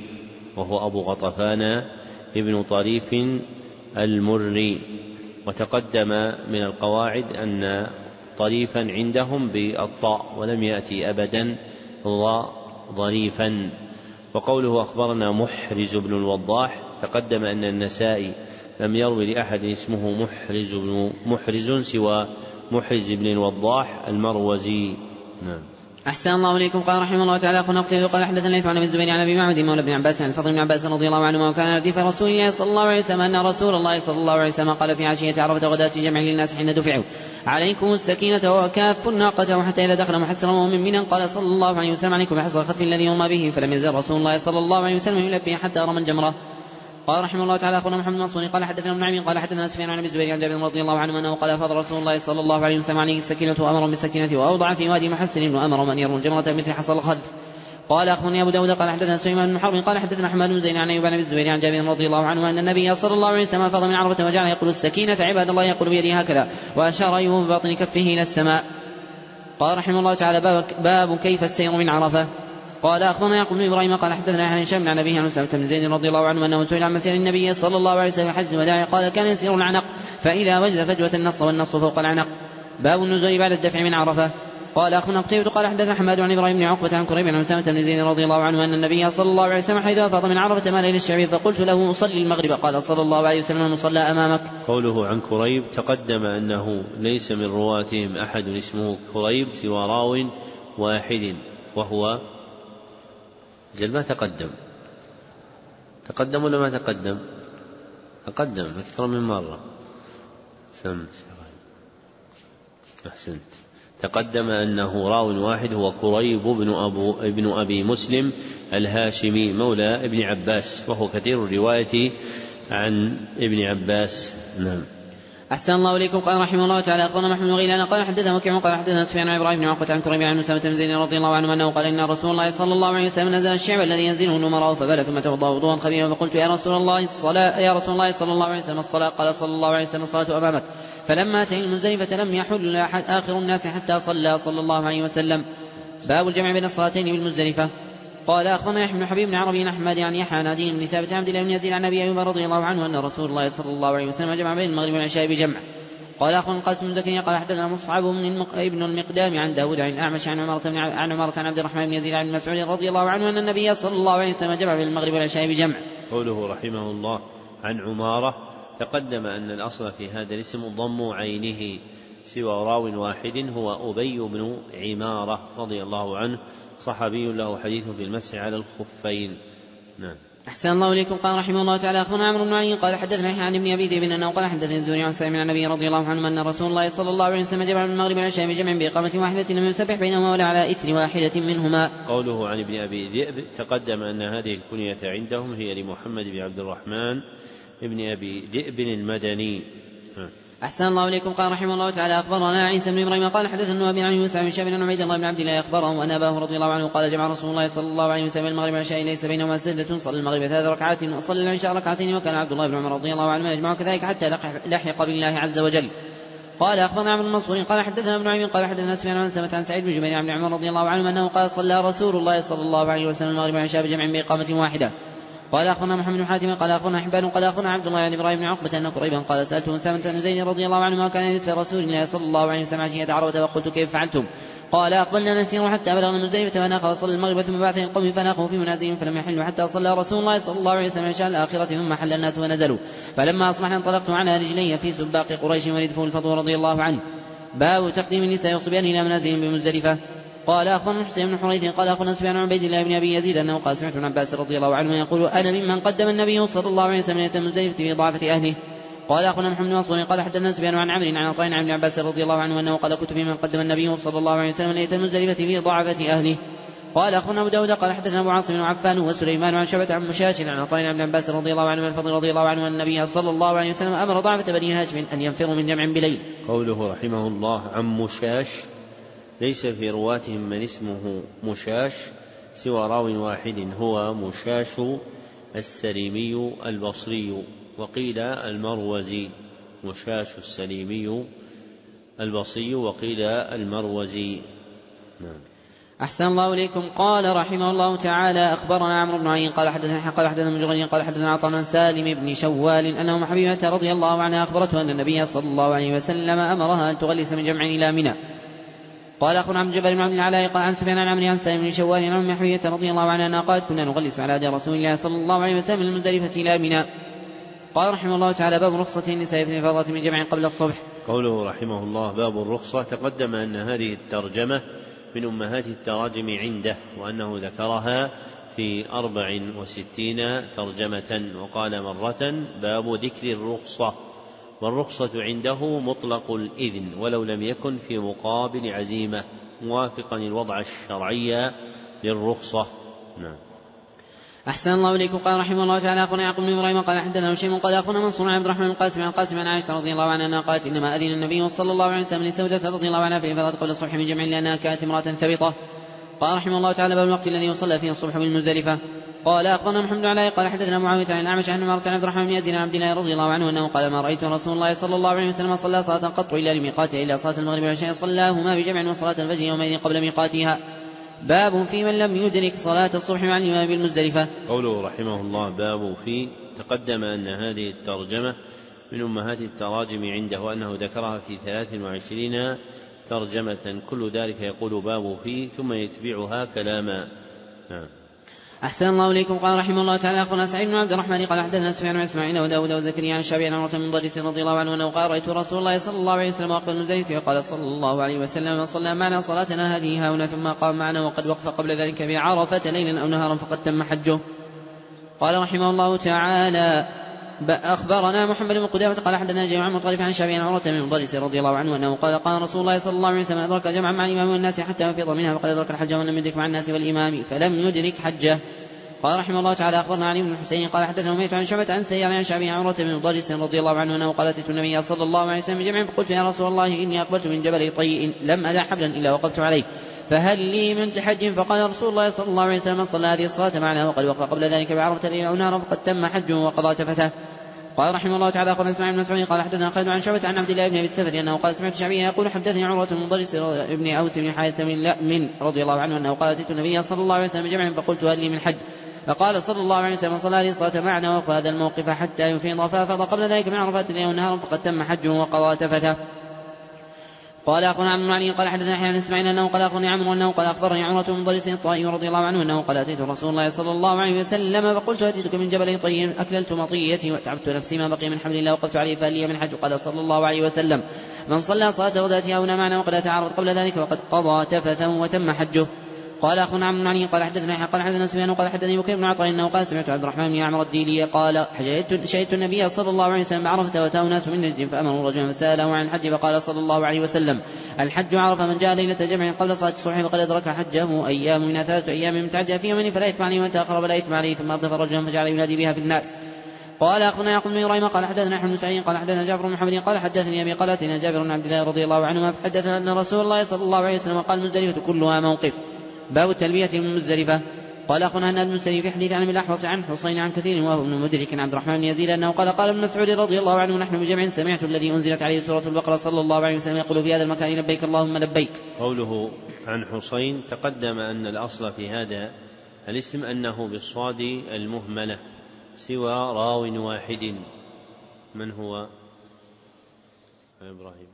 وتقدم من القواعد أن طريفا عندهم بالطاء ولم يأتي أبدا ظريفا. وقوله أخبرنا محرز بن الوضاح تقدم أن النسائي لم يروي لأحد اسمه محرز سوى محرز بن الوضاح المروزي. نعم. أحسن الله إليكم. قال رحمه الله تعالى قال حدثنا ليث عن ابي الزبير عن ابي معبد مولى بن عباس عن الفضل بن عباس رضي الله عنهما وكان رديف رسول الله صلى الله عليه وسلم أن رسول الله صلى الله عليه وسلم قال في عشية عرفة غداة جمع للناس حين دفعوا عليكم السكينة وكاف الناقة وحتى إذا دخل محسرا ومن منى قال صلى الله عليه وسلم عليكم بحصر الخف الذي يرمى به فلم يزل رسول الله صلى الله عليه وسلم يلبي حتى رمى الجمرة. قال رحمه الله تعالى أخبرنا محمد منصور قال حدثنا ابن نعيم قال حدثنا سفيان عن ابي الزبير عن جابر رضي الله عنه أنه قال فضل رسول الله صلى الله عليه وسلم عليه السكينة وأمر بالسكينة وأوضع في وادي محسن وأمر من يرمي الجمرة مثل حصى الخلف. قال أخبرني أبو داود قال حدثنا سليمان بن حرب قال حدثنا حماد بن زيد عن أيوب عن ابي الزبير عن جابر رضي الله عنه أن النبي صلى الله عليه وسلم فضل من عرفة وجعل يقول السكينة عباد الله يقول بيده هكذا وأشار أيوب بباطن كفه إلى السماء. قال رحمه الله تعالى باب كيف السير من عرفة. قال أخبرنا يعقوب بن إبراهيم قال حدثنا عن هشام عن أبيه عن أسامة بن زيد رضي الله عنه أنه سئل عن مسير النبي صلى الله عليه وسلم حج الوداع قال كان يسير العنق فإذا وجد فجوة النص والنص فوق العنق. باب النزول بعد الدفع من عرفة. قال أخبرنا قتيبة قال حدثنا حماد عن إبراهيم بن عقبة عن كريب عن أسامة بن زيد رضي الله عنه أن النبي صلى الله عليه وسلم حيث أفاض من عرفة مال إلى الشعبي فقلت له أصلي المغرب قال صلى الله عليه وسلم المصلى أمامك. قوله عن كريب تقدم أنه ليس من رواتهم أحد اسمه كريب سوى راو واحد وهو ما تقدم ولا ما تقدم؟ تقدم أكثر من مرة. أحسنت. تقدم أنه راو واحد هو كريب ابن أبي مسلم الهاشمي مولى ابن عباس وهو كثير الرواية عن ابن عباس. نعم. أحسن الله إليكم. قال رحمه الله تعالى أخبرنا محمد بن غيلان قال حدثنا وكيع قال حدثنا سفيان عن إبراهيم بن عقبة عن كريب عن أسامة بن زيد رضي الله عنه أنه قال إن رسول الله صلى الله عليه وسلم نزل الشعب الذي ينزله الأمراء فبال ثم توضأ وضوءا خفيفا فقلت يا رسول الله صلى الله عليه وسلم الصلاة قال صلى الله عليه وسلم الصلاة أمامك فلما أتى المزدلفة لم يحل آخر الناس حتى صلى الله عليه وسلم. باب الجمع بين الصلاتين بالمزدلفة. قال أخبرنا يحيى بن حبيب بن عربي أحمد يعني يحيى نادي بن ثابت عبد الله بن يزيد عن أبي أيوب رضي الله عنه أن رسول الله صلى الله عليه وسلم جمع بين المغرب والعشاء بجمع قال أخبرنا القاسم بن زكريا قال حدثنا مصعب ابن المقدام عن داود عن الأعمش عن عمارة عن عبد الرحمن بن يزيد عن مسعود رضي الله عنه أن النبي صلى الله عليه وسلم جمع بين المغرب والعشاء بجمع. قوله رحمه الله عن عمارة تقدم أن الأصل في هذا الاسم ضم عينه سوى راو واحد هو أبي بن عمارة رضي الله عنه صحابي له حديث في المسح على الخفين. نعم. أحسن الله إليكم. قال رحمه الله تعالى أخبرنا عمرو بن علي قال حدثنا عن ابن أبي ذئب أنه قال حدثني الزهري عن سالم عن النبي رضي الله عنه أن رسول الله صلى الله عليه وسلم جمع من المغرب والعشاء بجمع بإقامة واحدة لم يسبح بينهما ولا على إثر واحدة منهما. قوله عن ابن أبي ذئب تقدم أن هذه الكنية عندهم هي لمحمد بن عبد الرحمن ابن أبي ذئب المدني. أحسن الله إليكم. قال رحمه الله تعالى أخبرنا عيسى بن إبراهيم قال حدثنا أبي عن يوسف بن شاب بن عبيد الله بن عبد الله أخبره أن أباه رضي الله عنه قال جمع رسول الله صلى الله عليه وسلم المغرب والعشاء ليس بينهما سجدة صلى المغرب 3 ركعات وصلى العشاء ركعتين وكان عبد الله بن عمر رضي الله عنه يجمع كذلك حتى لحق بالله عز وجل. قال أخبرنا عمرو بن منصور قال حدثنا ابن عمير قال حدثنا سفيان عن سلمة عن سعيد بن جبير عن عمر رضي الله عنه أنه قال صلى رسول الله صلى الله عليه وسلم المغرب والعشاء بجمع بإقامة واحدة. قال أخبرنا محمد بن حاتم قال أخبرنا حبان قال أخبرنا عبد الله عن إبراهيم بن عقبة أن قريبا قال سألته أسامة بن زيد رضي الله عنه ما كان يدرس رسول الله صلى الله عليه وسلم عشية عروة وقلت كيف فعلتم؟ قال أقبلنا نسير حتى بلغنا مزدلفة فناخ وصلى المغرب ثم بعث القوم فناخوا في منازلهم فلم يحلوا حتى صلى رسول الله صلى الله عليه وسلم عشاء الآخرة ثم حل الناس ونزلوا فلما أصبحنا انطلقت على رجلي في سباق قريش وردفه الفضل رضي الله عنه. باب تقديم النساء يصبيان إلى منازلهم بمزدلفة. قال أخبرنا حسين بن حريث قال أخبرنا سفيان عن عبيد الله بن أبي يزيد أنه قال سمعت ابن عباس رضي الله عنه يقول أنا ممن قدم النبي صلى الله عليه وسلم ليلة المزدلفة في ضعفة أهله. قال أخبرنا محمد بن منصور قال حدثنا سفيان عن عمرو عن عطاء عن ابن عباس رضي الله عنه أنه قال كنت ممن قدم النبي صلى الله عليه وسلم ليلة المزدلفة في ضعفة أهله. قال أخبرنا أبو داود قال حدثنا أبو عاصم وعفان وسليمان عن شعبة عن مشاش عن عطاء عن ابن عباس رضي الله عنه والفضل رضي الله عنه أن النبي صلى الله عليه وسلم أمر ضعفة بني هاشم أن ينفروا من جمع بليل. قوله رحمه الله عن مشاش ليس في رواتهم من اسمه مشاش سوى راو واحد هو مشاش السليمي البصري وقيل المروزي. مشاش السليمي البصري وقيل المروزي. نعم. أحسن الله إليكم. قال رحمه الله تعالى أخبرنا عمرو بن علي قال حدثنا مجرد قال حدثنا عطاء عن سالم بن شوال أنه حبيبة رضي الله عنها أخبرته أن النبي صلى الله عليه وسلم أمرها أن تغلس من جمع إلى منى. قال أخبرنا عبد الجبار بن عبد العلاء قال عن سفيان عن عمرو عن سالم بن شوال عن أم حبيبة رضي الله عنها أنها قالت كنا نغلس على يد رسول الله صلى الله عليه وسلم من المزدلفة إلى منى. قال رحمه الله تعالى باب رخصة النساء في الإفاضة من جمع قبل الصبح. قوله رحمه الله باب الرخصة تقدم أن هذه الترجمة من أمهات التراجم عنده وأنه ذكرها في 64 ترجمة وقال مرة باب ذكر الرخصة والرخصة عنده مطلق الإذن ولو لم يكن في مقابل عزيمة موافقا الوضع الشرعي للرخصة. نعم. أحسن الله إليكم. قال رحمه الله تعالى أخبرنا يعقوب بن إبراهيم قال حدثنا هشيم قال أخبرنا منصور عن عبد الرحمن القاسم عن قاسم عن عائشة رضي الله عنها أنها قالت إنما أذن النبي صلى الله عليه وسلم لسودة رضي الله عنها في الإفاضة قبل الصبح من جمع لأنها كانت امرأة ثبطة. قال رحمه الله تعالى باب الوقت الذي يصلى فيه الصبح بالمزدلفة. قال أخبرنا محمد بن علاء قال حدثنا معاوية عن الأعمش عن عمارة عن عبد الرحمن بن يزيد عن عبد الله رضي الله عنه أنه قال ما رأيت رسول الله صلى الله عليه وسلم صلى صلاة قط إلا لميقاتها إلا صلاة المغرب والعشاء صلاهما بجمع وصلاة الفجر يومئذ قبل ميقاتها. باب في من لم يدرك صلاة الصبح مع الإمام بالمزدلفة. قوله رحمه الله باب في تقدم أن هذه الترجمة من أمهات التراجم عنده وأنه ذكرها في 23 ترجمة كل ذلك يقول باب في ثم يتبعها كلاما. نعم. أحسن الله إليكم. قال رحمه الله تعالى أخبرنا سعيد بن عبد الرحمن قال حدثنا سفيان وإسماعيل وداود وزكريا عن شعبي عن عمرو بن مضرس رضي الله عنه أنه قال رأيت رسول الله صلى الله عليه وسلم وقبل المزدلفة وقال صلى الله عليه وسلم صلى معنا صلاتنا هذه هنا ثم قام معنا وقد وقف قبل ذلك بعرفة ليلا أو نهارا فقد تم حجه. قال رحمه الله تعالى أخبرنا محمد بن قدامة قال حدثنا جمع مطرف عن شعبي عن عمرو بن مضرس رضي الله عنه أنه قال قال رسول الله صلى الله عليه وسلم أدرك جمعا مع الإمام والناس حتى يفيض منها فقد أدرك الحج ولم يدرك مع الناس والإمام فلم يدرك حجه. قال رحمه الله تعالى أخبرنا علي بن الحسين قال حدثنا ميت عن شعبة عن سيار عن شعبي عن عمرو بن مضرس رضي الله عنه أنه قال أتيت النبي صلى الله عليه وسلم جمعا فقلت يا رسول الله إني أقبلت من جبل طيء لم أدع حبلا إلا وقفت عليه فهل لي من حج؟ فقال رسول الله صلى الله عليه وسلم صلى هذه الصلاة معنا وقد وقف قبل ذلك بعرفة ليلا أو نهارا فقد تم حجه وقضى تفته. قال رحمه الله تعالى أخبرنا اسماعيل بن مسعود قال حدثنا خالد عن شعبة عن عبد الله بن أبي السفر أنه قال سمعت شعبي يقول حدثني عمرو بن مضرس ابن أوس بن حارثة من رضي الله عنه أنه قال أتيت النبي صلى الله عليه وسلم جمعا فقلت هل لي من حج؟ فقال صلى الله عليه وسلم: صلى هذه الصلاة معنا وقف هذا الموقف حتى يفيض، فأفاض قبل ذلك من عرفات اليوم نهارا فقد تم حجه وقضى تفثه. قال أخونا عمرو بن علي قال حدثنا يحيى بن إسماعيل أنه قال أخوني عمرو أنه قال أخبرني عمرة بن ضريس الطائي رضي الله عنه أنه قال: أتيت رسول الله صلى الله عليه وسلم فقلت: أتيتك من جبل طي أكللت مطيتي وتعبت نفسي ما بقي من حبل الله وقفت عليه فهل من حج؟ قال صلى الله عليه وسلم: من صلى صلاة غداته هنا معنا وقد تعرض قبل ذلك وقد قضى تفثه وتم حجه. قال أخونا عمرو بن علي قال حدثنا يحيى قال حدثنا سفيان قال حدثني بكير بن عطاء أنه قال: سمعت عبد الرحمن بن عمرو الديلي قال: شهدت النبي صلى الله عليه وسلم بعرفة وأتاه ناس من نجد فأمروا رجلا فسأله عن الحج فقال صلى الله عليه وسلم: الحج عرفة، من جاء ليلة جمع قبل صلاة الصبح فقد أدرك حجه. أيام من 3 أيام من تعجل في يومين فلا إثم عليه ومن تأخر فلا إثم عليه. ثم أضاف رجلا فجعل ينادي بها في الناس. قال أخونا يعقوب بن إبراهيم قال حدثنا أحمد بن سعيد قال حدثنا جابر بن محمد قال حدثني أبي قال أتينا جابر بن عبد الله رضي الله عنهما فحدثنا أن رسول الله صلى الله عليه وسلم قال: مزدلفة كلها موقف. باب التلبية من مزدلفة. قال أخونا أن ابن سعيد في حديث عن الأحوص عن حسين عن كثير وهو ابن مدرك عن عبد الرحمن بن يزيد أنه قال: قال ابن مسعود رضي الله عنه: نحن بجمع سمعت الذي أنزلت عليه سورة البقرة صلى الله عليه وسلم يقول في هذا المكان: لبيك اللهم لبيك. قوله عن حسين تقدم أن الأصل في هذا الاسم أنه بالصاد المهملة سوى راو واحد. من هو؟ إبراهيم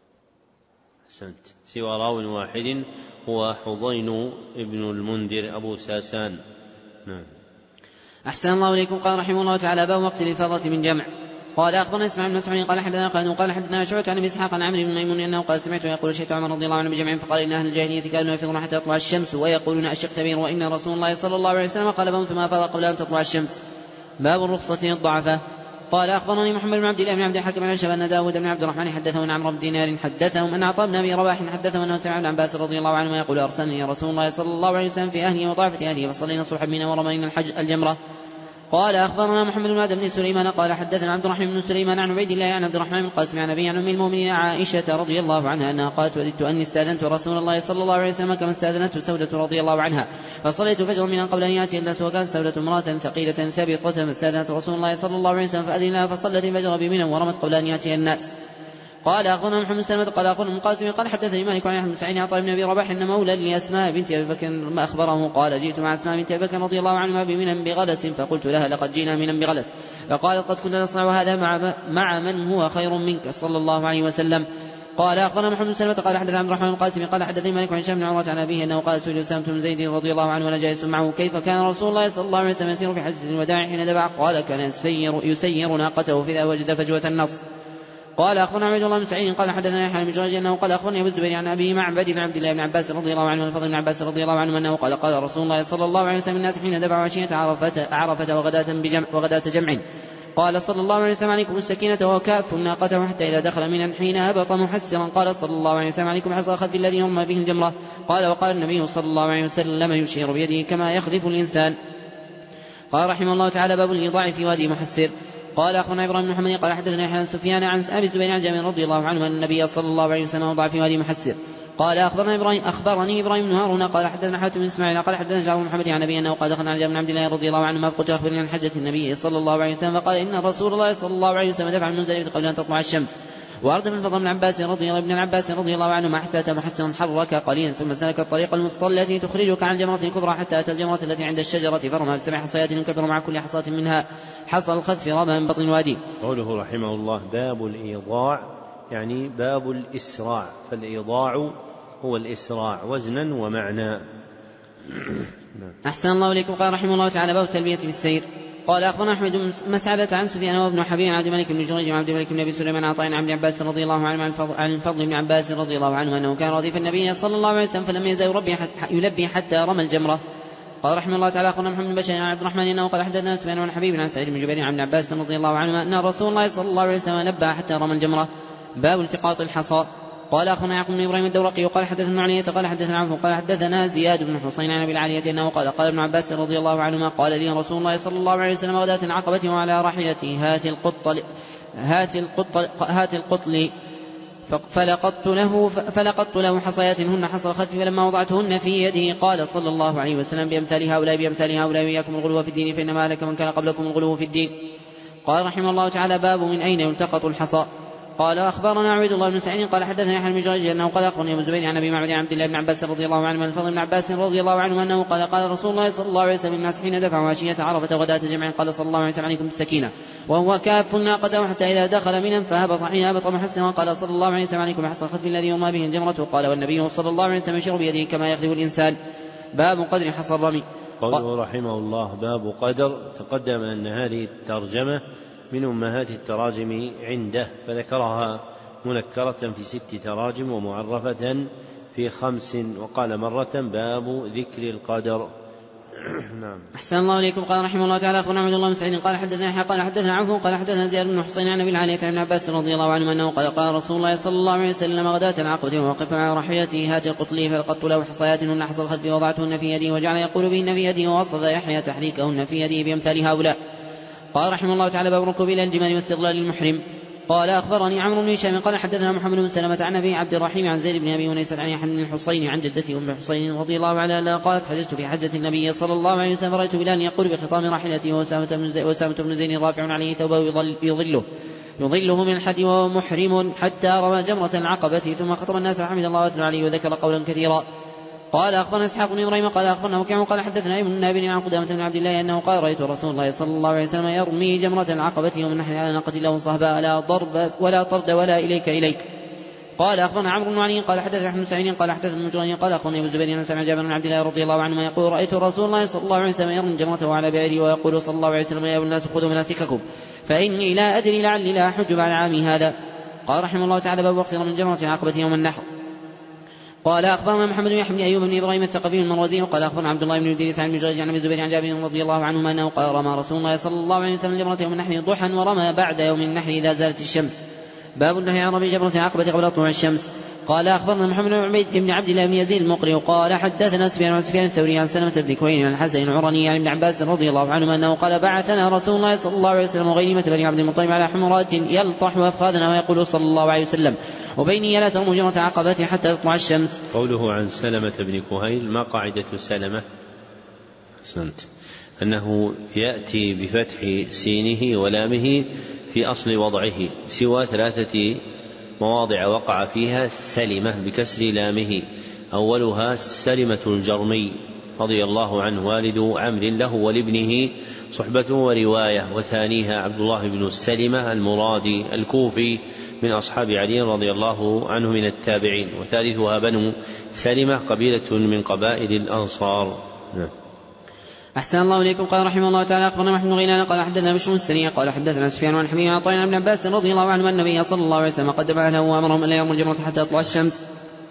أحسنت. سوى راو واحد هو حضين ابن المنذر أبو ساسان. نعم. أحسن الله إليكم. قال رحمه الله تعالى: باب وقت الإفاضة من جمع. قال أخبرنا إسماعيل بن مسعود قال حدثنا قال حدثنا شعبة عن أبي إسحاق عن عمرو بن ميمون أنه قال: سمعت يقول: شهدت عمر رضي الله عنه بجمع فقال: إن أهل الجاهلية كانوا يفيضون حتى تطلع الشمس ويقولون: الشق كبير، وإن رسول الله صلى الله عليه وسلم قال: بهم ثم أفاض قبل أن تطلع الشمس. باب الرخصة للضعفاء. قال أخبرني محمد بن عبد الله بن عبد الحكم عن شباب أن داود بن عبد الرحمن حدثه عن عمرو بن دينار حدثهم أن عطاء بن أبي رباح حدثه أنه سمع ابن عباس رضي الله عنهما يقول: أرسلني رسول الله صلى الله عليه وسلم في أهله وضعفة أهله فصلينا الصبح بنا ورمينا الحج الجمرة. قال أخبرنا محمد بن عبد بن سليمان قال حدثنا عبد الرحمن بن سليمان عن عبيد الله عن عبد الرحمن بن القاسم عن أبي عن أم المؤمنين عائشة رضي الله عنها أنها قالت: وددت أني استأذنت رسول الله صلى الله عليه وسلم كما استأذنته سودة رضي الله عنها فصليت فجر من قبل أن يأتي الناس وكانت سودة امرأة ثقيلة ثابطة فاستأذنت رسول الله صلى الله عليه وسلم فأذن لها فصلت الفجر بمنى ورمت قبل أن يأتي الناس. قال أخونا محمد سلمة قال أخونا القاسم قال حدثني مالك عن أحمد سعيد عطاء بن أبي رباح أن مولى لأسماء بنت أبي بكر ما أخبره قال: جئت مع أسماء بنت أبي بكر رضي الله عنها بمنى بغلس فقلت لها: لقد جئنا منى بغلس. فقالت: قد كنا نصنع هذا مع من هو خير منك صلى الله عليه وسلم. قال أخبرنا محمد سلمة قال حدثنا عبد الرحمن القاسم قال حدثني مالك عن هشام بن عروة عن أبيه أنه قال: سئل أسامة بن زيد رضي الله عنه وأنا جالس معه: كيف كان رسول الله صلى الله عليه وسلم يسير في حجة الوداع حين دبع؟ قال: كان يسير ناقته فإذا وجد فجوة النص. قال أخبرنا عبد الله بن سعيد قال حدثنا يحيى بن جريج أنه قال أخبرني أبو الزبير عن أبي معبد بن عبد الله بن عباس رضي الله عنه والفضل بن عباس رضي الله عنه أنه قال: قال رسول الله صلى الله عليه وسلم: الناس حين دبعوا عشية عرفة وغداة جمع. قال صلى الله عليه وسلم: عليكم السكينة وكافوا ناقته حتى إذا دخل من حين هبط محسرا. قال صلى الله عليه وسلم: عليكم حصى الخلف الذي يرمى به الجمرة. قال: وقال النبي صلى الله عليه وسلم يشير بيده كما يخلف الإنسان. قال رحمه الله تعالى: باب الإيضاع في وادي محسر. قال أخونا إبراهيم بن محمد قال حدثنا يحيى بن سفيان عن أبي الزبير عن جابر رضي الله عنه أن النبي صلى الله عليه وسلم وضع في وادي محسر. قال أخبرني إبراهيم بن هارون قال حدثنا حاتم بن إسماعيل قال حدثنا جابر بن محمد عن أبي أنه قال: دخلنا على جابر بن عبد الله رضي الله عنه ما فقلت أخبرني عن حجة النبي صلى الله عليه وسلم فقال: إن رسول الله صلى الله عليه وسلم دفع المنزلفة قبل أن تطلع الشمس. وأردف الفضل بن عباس رضي الله عنه حتى أتى محسرا حرك قليلا ثم سلك الطريق المصطلى التي تخرجك عن الجمرة الكبرى حتى أتى الجمرة التي عند الشجرة فرمى ب7 حصيات يكبر مع كل حصاة منها حصى الخذف رمى من بطن الوادي. قوله رحمه الله: باب الإيضاع يعني باب الإسراع، فالإيضاع هو الإسراع وزنا ومعنى. أحسن الله إليكم. قال رحمه الله تعالى: باب التلبية في السير. قال أخبرنا أحمد بن مسعدة عن سفيان وابن حبيب عن عبد الملك بن جريج وعبد الملك بن أبي سليمان عن عطاء عن ابن عباس رضي الله عنه عن الفضل بن عباس رضي الله عنه أنه كان رديف النبي صلى الله عليه وسلم فلم يزل يلبي حتى رمى الجمرة. قال رحمه الله تعالى: أخبرنا محمد بن بشير عن عبد الرحمن أنه قال حدثنا سفيان وابن حبيب عن سعيد بن جبير عن ابن عباس رضي الله عنه أن رسول الله صلى الله عليه وسلم لبى حتى رمى الجمرة. باب التقاط الحصى. قال أخونا يعقوب بن إبراهيم الدورقي وقال حدثنا علية قال حدثنا عفو قال حدثنا زياد بن حسين عن أبي العالية أنه قال: قال ابن عباس رضي الله عنهما: قال لي رسول الله صلى الله عليه وسلم غداة العقبة وعلى راحلتي: هات القطل فلقطت له حصيات هن حصى الخلف فلما وضعتهن في يده قال صلى الله عليه وسلم: بأمثال هؤلاء وإياكم الغلو في الدين فإنما هلك من كان قبلكم الغلو في الدين. قال رحمه الله تعالى: باب من أين يلتقط الحصى. قال أخبرنا عبيد الله بن سعيد قال حدثنا يحيى بن جريج أنه قال أخبرني أبو الزبير عن أبي معبد عبد الله بن عباس رضي الله عنه عن الفضل بن عباس رضي الله عنه أنه قال قال رسول الله صلى الله عليه وسلم الناس حين دفعوا عشية عرفة غداة جمع قال صلى الله عليه وسلم عليكم بالسكينة وهو كاف ناقته حتى إذا دخل منها فهبط حين هبط محسنا قال صلى الله عليه وسلم عليكم بحصى الخطب الذي يرمى به الجمرة قال والنبي صلى الله عليه وسلم يشير بيده كما يخذف الإنسان. باب قدر حصى الرمي. قوله رحمه الله باب قدر. تقدم أن هذه الترجمة من أمهات التراجم عنده فذكرها منكرة في 6 تراجم ومعرفة في 5 وقال مرة باب ذكر القدر. نعم. أحسن الله إليكم. قال رحمه الله تعالى أخبرنا عبد الله بن سعيد قال حدثنا يحيى قال حدثنا عفو قال حدثنا زياد بن حسين عن أبي العالية عن عباس رضي الله عنه أنه قال قال رسول الله صلى الله عليه وسلم غداة العقبة ووقف على راحلته هات القطلي فلقدت له حصياتهن حصى الخلف وضعتهن في يدي وجعل يقول بهن في يدي ووصف يحيى تحريكهن في يدي بأمثال هؤلاء. قال رحمه الله تعالى باب ركوب إلى الجمال واستغلال المحرم. قال أخبرني عمرو بن هشام قال حدثنا محمد بن سلمة عن أبي عبد الرحيم عن زيد بن أبي ونيس عن يحيى بن الحصين عن جدته أم الحصين رضي الله عنها قالت حدثت في حجة النبي صلى الله عليه وسلم رأيت بلال يقول بخطام راحلته وأسامة بن زيد رافع عليه ثوبه يظله من الحد وهو محرم حتى رمى جمرة العقبة ثم خطب الناس فحمد الله وأثنى عليه وذكر قولا كثيرا. قال أخبرنا إسحاق بن إبراهيم قال أخبرنا وكيع قال حدثنا ابن نابل عن قدامة بن عبد الله أنه قال رأيت رسول الله صلى الله عليه وسلم يرمي جمرة العقبة يوم النحر على ناقة له صهباء لا ضرب ولا طرد ولا إليك. قال أخبرنا عمرو بن علي قال حدثنا أحمد بن سعيد قال حدثنا المجرد قال أخبرني أبو الزبير عن سمع جابر بن عبد الله رضي الله عنهما يقول رأيت رسول الله صلى الله عليه وسلم يرمي جمرته على بعيره ويقول صلى الله عليه وسلم يا أيها الناس خذوا مناسككم فإني لا أدري لعلي لا أحج بعد عامي هذا. قال رحمه الله تعالى باب وقت رمي جمرة العقبة يوم النحر. قال أخبرنا محمد بن يحيى بن أيوب بن إبراهيم الثقفي المروزي قال أخبرنا عبد الله بن إدريس عن مجرد عن أبي الزبير عن جابر رضي الله عنهما أنه قال رمى رسول الله صلى الله عليه وسلم جمرة يوم النحر ضحى ورمى بعد يوم النحر إذا زالت الشمس. باب النهي عن رمي جمرة العقبة قبل طلوع الشمس. قال أخبرنا محمد بن عبد الله بن يزيد المقري قال حدثنا سفيان الثوري عن سلمة بن كوين عن الحسن العرني عن ابن عباس رضي الله عنهما أنه قال بعثنا رسول الله صلى الله عليه وسلم وغيمة بني عبد المطلب على حمرات يلطح أفخاذنا ويقول صلى الله عليه وسلم وبيني لا ترموا جمرة عقبة حتى تطلع الشمس. قوله عن سلمة بن كهيل ما قاعدة سلمة؟ أحسنت. أنه يأتي بفتح سينه ولامه في أصل وضعه سوى 3 مواضع وقع فيها سلمة بكسر لامه. أولها سلمة الجرمي رضي الله عنه والد عمرو له ولابنه صحبة ورواية. وثانيها عبد الله بن السلمة المرادي الكوفي من أصحاب علي رضي الله عنه من التابعين. وثالثها بنو سلمة قبيلة من قبائل الأنصار. أحسن الله إليكم. قال رحمه الله تعالى أخبرنا محمد بن غيلان قال حدثنا بشر السنية قال حدثنا سفيان عن حميد عن طعن بن عباس رضي الله عنه أن النبي صلى الله عليه وسلم قدم أهله وأمرهم أن يرموا الجمرة حتى تطلع الشمس.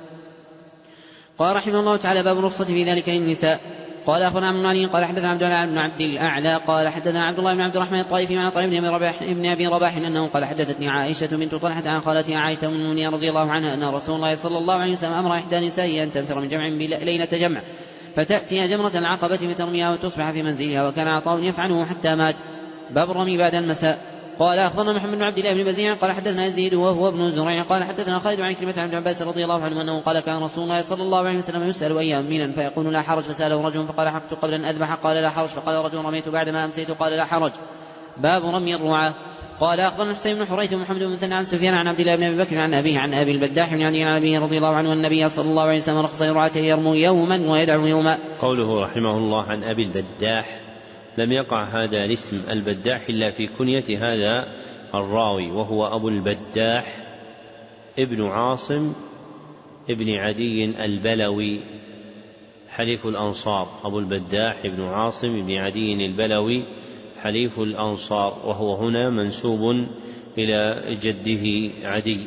قال رحمه الله تعالى باب الرخصة في ذلك للنساء. قال أخبرنا عمرو بن علي قال حدثنا عبد الله بن عبد الأعلى قال حدثنا عبد الله بن عبد الرحمن الطائفي عن طيب بن أبي رباح أنه قال حدثتني عائشة بنت طلحة عن خالتها عائشة أم المؤمنين رضي الله عنها أن رسول الله صلى الله عليه وسلم أمر إحدى نسائه أن تنفر من جمع ليلة جمع فتأتي جمرة العقبة فترميها وتصبح في منزلها وكان عطاء يفعله حتى مات. باب الرمي بعد المساء. قال أخبرنا محمد بن عبد الله بن بزيع قال حدثنا يزيد وهو ابن زريع قال حدثنا خالد عن كلمة عن ابن عباس رضي الله عنه أنه قال كان رسول الله صلى الله عليه وسلم يسأل أيام منا فيقول لا حرج فسأله رجل فقال حقت قبل أن أذبح قال لا حرج فقال رجل رميت بعدما أمسيت قال لا حرج. باب رمي الرعاة. قال أخبرنا حسين بن حريث ومحمد بن مثنى عن سفيان عن عبد الله بن أبي بكر عن أبيه عن أبي البداح عن أبيه رضي الله عنه النبي صلى الله عليه وسلم رخص لرعاته يرموا يوما ويدعو يوما. قوله رحمه الله عن أبي البداح لم يقع هذا الاسم البداح إلا في كنية هذا الراوي وهو أبو البداح ابن عاصم ابن عدي البلوي حليف الأنصار. أبو البداح ابن عاصم ابن عدي البلوي حليف الأنصار وهو هنا منسوب إلى جده عدي.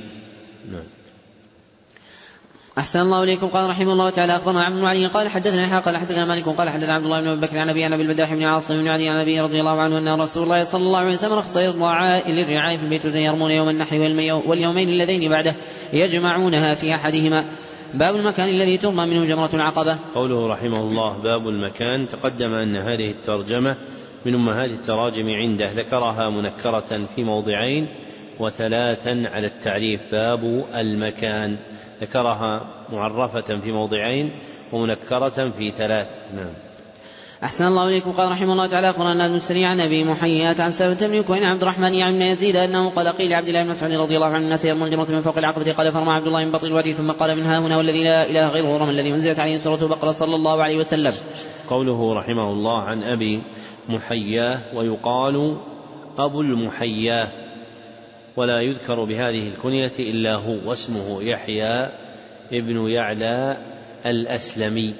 أحسن الله إليكم. قال رحمه الله تعالى أخبرنا عبد علي قال حدثنا يحيى قال حدثنا مالك قال حدثنا عبد الله بن أبي بكر عن أبي البداح بن عاصم بن عدي عن أبي رضي الله عنه أن رسول الله صلى الله عليه وسلم رخص للرعاء في البيت يرمون يوم النحر واليومين اللذين بعده يجمعونها في أحدهما. باب المكان الذي ترمى منه جمرة العقبة. قوله رحمه الله باب المكان. تقدم أن هذه الترجمة من أمهات التراجم عنده ذكرها منكرة في موضعين و3 على التعريف. باب المكان ذكرها معرفة في موضعين ومنكرة في 3. أحسن الله إليكم. قال رحمه الله تعالى أخبرنا المسري عن أبي محيات عن سلمة بن كوين عبد الرحمن يعني بن يزيد أنه قال قيل لعبد الله بن مسعود رضي الله عنه الناس يرمون الجمرة من فوق العقبة قال فرمى عبد الله من بطن الوادي ثم قال من ها هنا والذي لا إله غيره رمى الذي أنزلت عليه سورة البقرة صلى الله عليه وسلم. قوله رحمه الله عن أبي محياه ويقال أبو المحياه ولا يذكر بهذه الكنية إلا هو واسمه يحيى ابن يعلى الأسلمي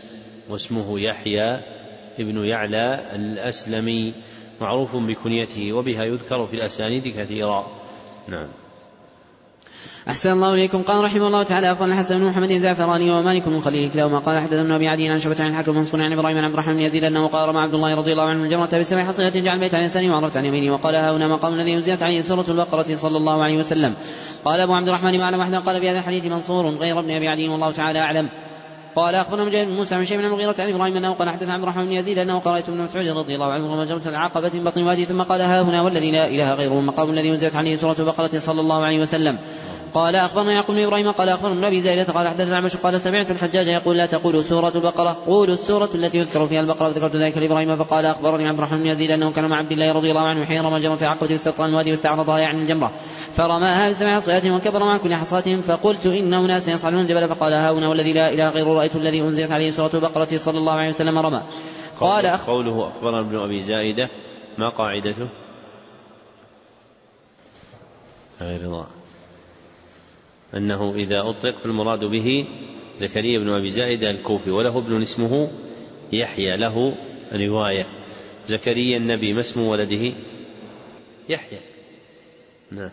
ابن يعلى الأسلمي معروف بكنيته وبها يذكر في الأسانيد كثيرا. نعم. أحسن الله إليكم. قال رحمه الله تعالى أخبرنا الحسن بن محمد الزعفراني ومالك بن خليل كلاهما قال حدثنا ابن أبي عدي عن شعبة عن الحكم منصور عن إبراهيم عن عبد الرحمن بن يزيد أنه قال رمى عبد الله رضي الله عنه الجمرة بسبع حصية جعل البيت عن يساره وعرفت عن يمينه وقال ها هنا مقام الذي أنزلت عليه سورة البقرة صلى الله عليه وسلم. قال أبو عبد الرحمن ما أعلم أحدا قال بهذا الحديث منصور غير ابن أبي عدي والله تعالى أعلم. قال أخبرنا مجاهد بن موسى عن شيء من المغيرة عن إبراهيم أنه قال حدثنا عبد الرحمن بن يزيد أنه قرأت ابن مسعود رضي الله عنه رمى جمرة العقبة من بطن وادي ثم قال ها هنا والذي لا إله غيره مقام الذي أنزلت عليه سورة البقرة صلى الله عليه وسلم. قال أخبرنا يعقوب بن إبراهيم قال أخبرنا ابن أبي زائدة قال حدثنا عمش قال سمعت الحجاج يقول لا تقولوا سورة البقرة قولوا السورة التي يذكر فيها البقرة وذكرت ذلك لإبراهيم فقال أخبرني عبد الرحمن بن يزيد أنه كان مع عبد الله رضي الله عنه حين رمى جمرة العقبة واستبطن الوادي واستعرضها يعني الجمرة فرماها بسبع حصيات وكبر مع كل حصاة فقلت إن أناس يصعدون الجبل فقال ها هنا والذي لا إله غيره رأيت الذي أنزلت عليه سورة البقرة صلى الله عليه وسلم رمى. قال قوله أخبرنا ابن أبي زائدة ما قاعدته؟ رضا أنه إذا أطلق فالمراد به زكريا بن أبي زائدة الكوفي وله ابن اسمه يحيى له رواية. زكريا النبي ما اسم ولده؟ يحيى. نعم.